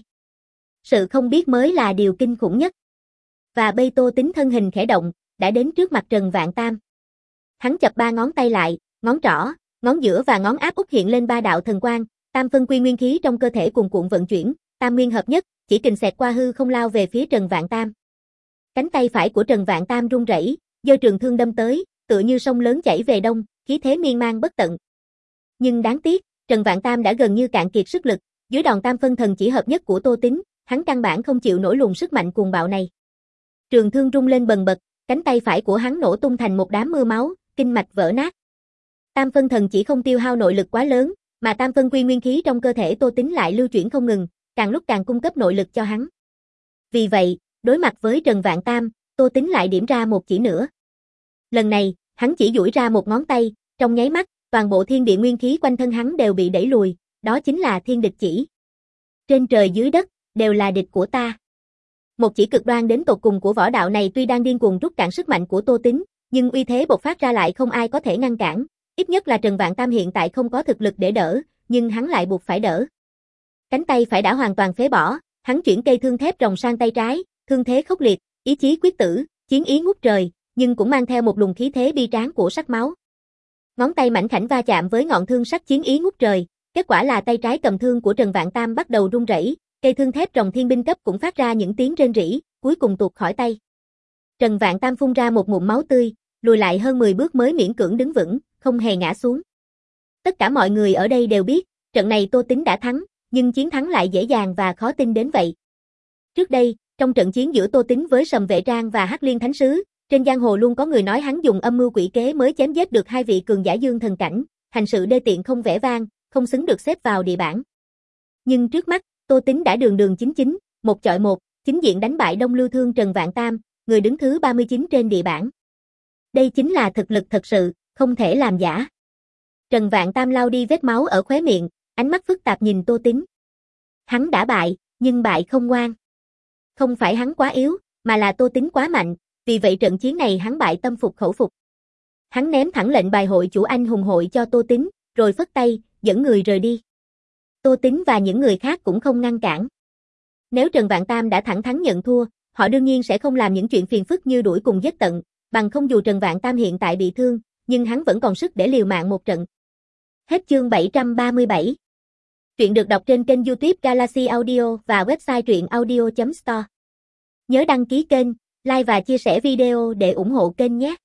Sự không biết mới là điều kinh khủng nhất. Và bây Tô Tính thân hình khẽ động, đã đến trước mặt Trần Vạn Tam. Hắn chập ba ngón tay lại, ngón trỏ, ngón giữa và ngón áp út hiện lên ba đạo thần quang, tam phân quy nguyên khí trong cơ thể cuồn cuộn vận chuyển, tam nguyên hợp nhất, chỉ kình xẹt qua hư không lao về phía Trần Vạn Tam. Cánh tay phải của Trần Vạn Tam run rẩy, giơ trường thương đâm tới, tựa như sông lớn chảy về đông, khí thế miên man bất tận. Nhưng đáng tiếc, Trần Vạn Tam đã gần như cạn kiệt sức lực, dưới đòn tam phân thần chỉ hợp nhất của Tô Tính, hắn căn bản không chịu nổi luồng sức mạnh cuồng bạo này. Trường thương rung lên bần bật, cánh tay phải của hắn nổ tung thành một đám mưa máu, kinh mạch vỡ nát. Tam phân thần chỉ không tiêu hao nội lực quá lớn, mà tam phân quy nguyên khí trong cơ thể Tô Tính lại lưu chuyển không ngừng, càng lúc càng cung cấp nội lực cho hắn. Vì vậy, đối mặt với Trần Vạn Tam, Tô Tính lại điểm ra một chỉ nữa. Lần này, hắn chỉ duỗi ra một ngón tay, trong nháy mắt, toàn bộ thiên địa nguyên khí quanh thân hắn đều bị đẩy lùi, đó chính là thiên địch chỉ. Trên trời dưới đất, đều là địch của ta. Một chỉ cực đoan đến tột cùng của võ đạo này tuy đang điên cuồng rút cạn sức mạnh của Tô Tính, nhưng uy thế bộc phát ra lại không ai có thể ngăn cản, ít nhất là Trần Vạn Tam hiện tại không có thực lực để đỡ, nhưng hắn lại buộc phải đỡ. Cánh tay phải đã hoàn toàn phế bỏ, hắn chuyển cây thương thép rồng sang tay trái, thương thế khốc liệt, ý chí quyết tử, chiến ý ngút trời, nhưng cũng mang theo một luồng khí thế bi tráng của sắc máu. Ngón tay mảnh khảnh va chạm với ngọn thương sắc chiến ý ngút trời, kết quả là tay trái cầm thương của Trần Vạn Tam bắt đầu run rẩy, cây thương thép rồng thiên binh cấp cũng phát ra những tiếng rên rỉ, cuối cùng tuột khỏi tay. Trần Vạn Tam phun ra một ngụm máu tươi, lùi lại hơn mười bước mới miễn cưỡng đứng vững, không hề ngã xuống. Tất cả mọi người ở đây đều biết, trận này Tô Tính đã thắng, nhưng chiến thắng lại dễ dàng và khó tin đến vậy. Trước đây, trong trận chiến giữa Tô Tính với Sầm Vệ Trang và Hắc Liên Thánh Sứ, trên giang hồ luôn có người nói hắn dùng âm mưu quỷ kế mới chém giết được hai vị cường giả dương thần cảnh, hành sự đê tiện không vẻ vang, không xứng được xếp vào địa bảng. Nhưng trước mắt, Tô Tính đã đường đường chính chính, một chọi một, chính diện đánh bại Đông Lưu Thương Trần Vạn Tam, người đứng thứ ba mươi chín trên địa bảng. Đây chính là thực lực thật sự, không thể làm giả. Trần Vạn Tam lau đi vết máu ở khóe miệng, ánh mắt phức tạp nhìn Tô Tính. Hắn đã bại, nhưng bại không ngoan. Không phải hắn quá yếu, mà là Tô Tính quá mạnh, vì vậy trận chiến này hắn bại tâm phục khẩu phục. Hắn ném thẳng lệnh bài hội chủ anh hùng hội cho Tô Tính, rồi phất tay, dẫn người rời đi. Tô Tính và những người khác cũng không ngăn cản. Nếu Trần Vạn Tam đã thẳng thắn nhận thua, họ đương nhiên sẽ không làm những chuyện phiền phức như đuổi cùng giết tận, bằng không dù Trần Vạn Tam hiện tại bị thương, nhưng hắn vẫn còn sức để liều mạng một trận. Hết chương bảy trăm ba mươi bảy. Truyện được đọc trên kênh YouTube Galaxy Audio và website truyện audio chấm store. Nhớ đăng ký kênh, like và chia sẻ video để ủng hộ kênh nhé.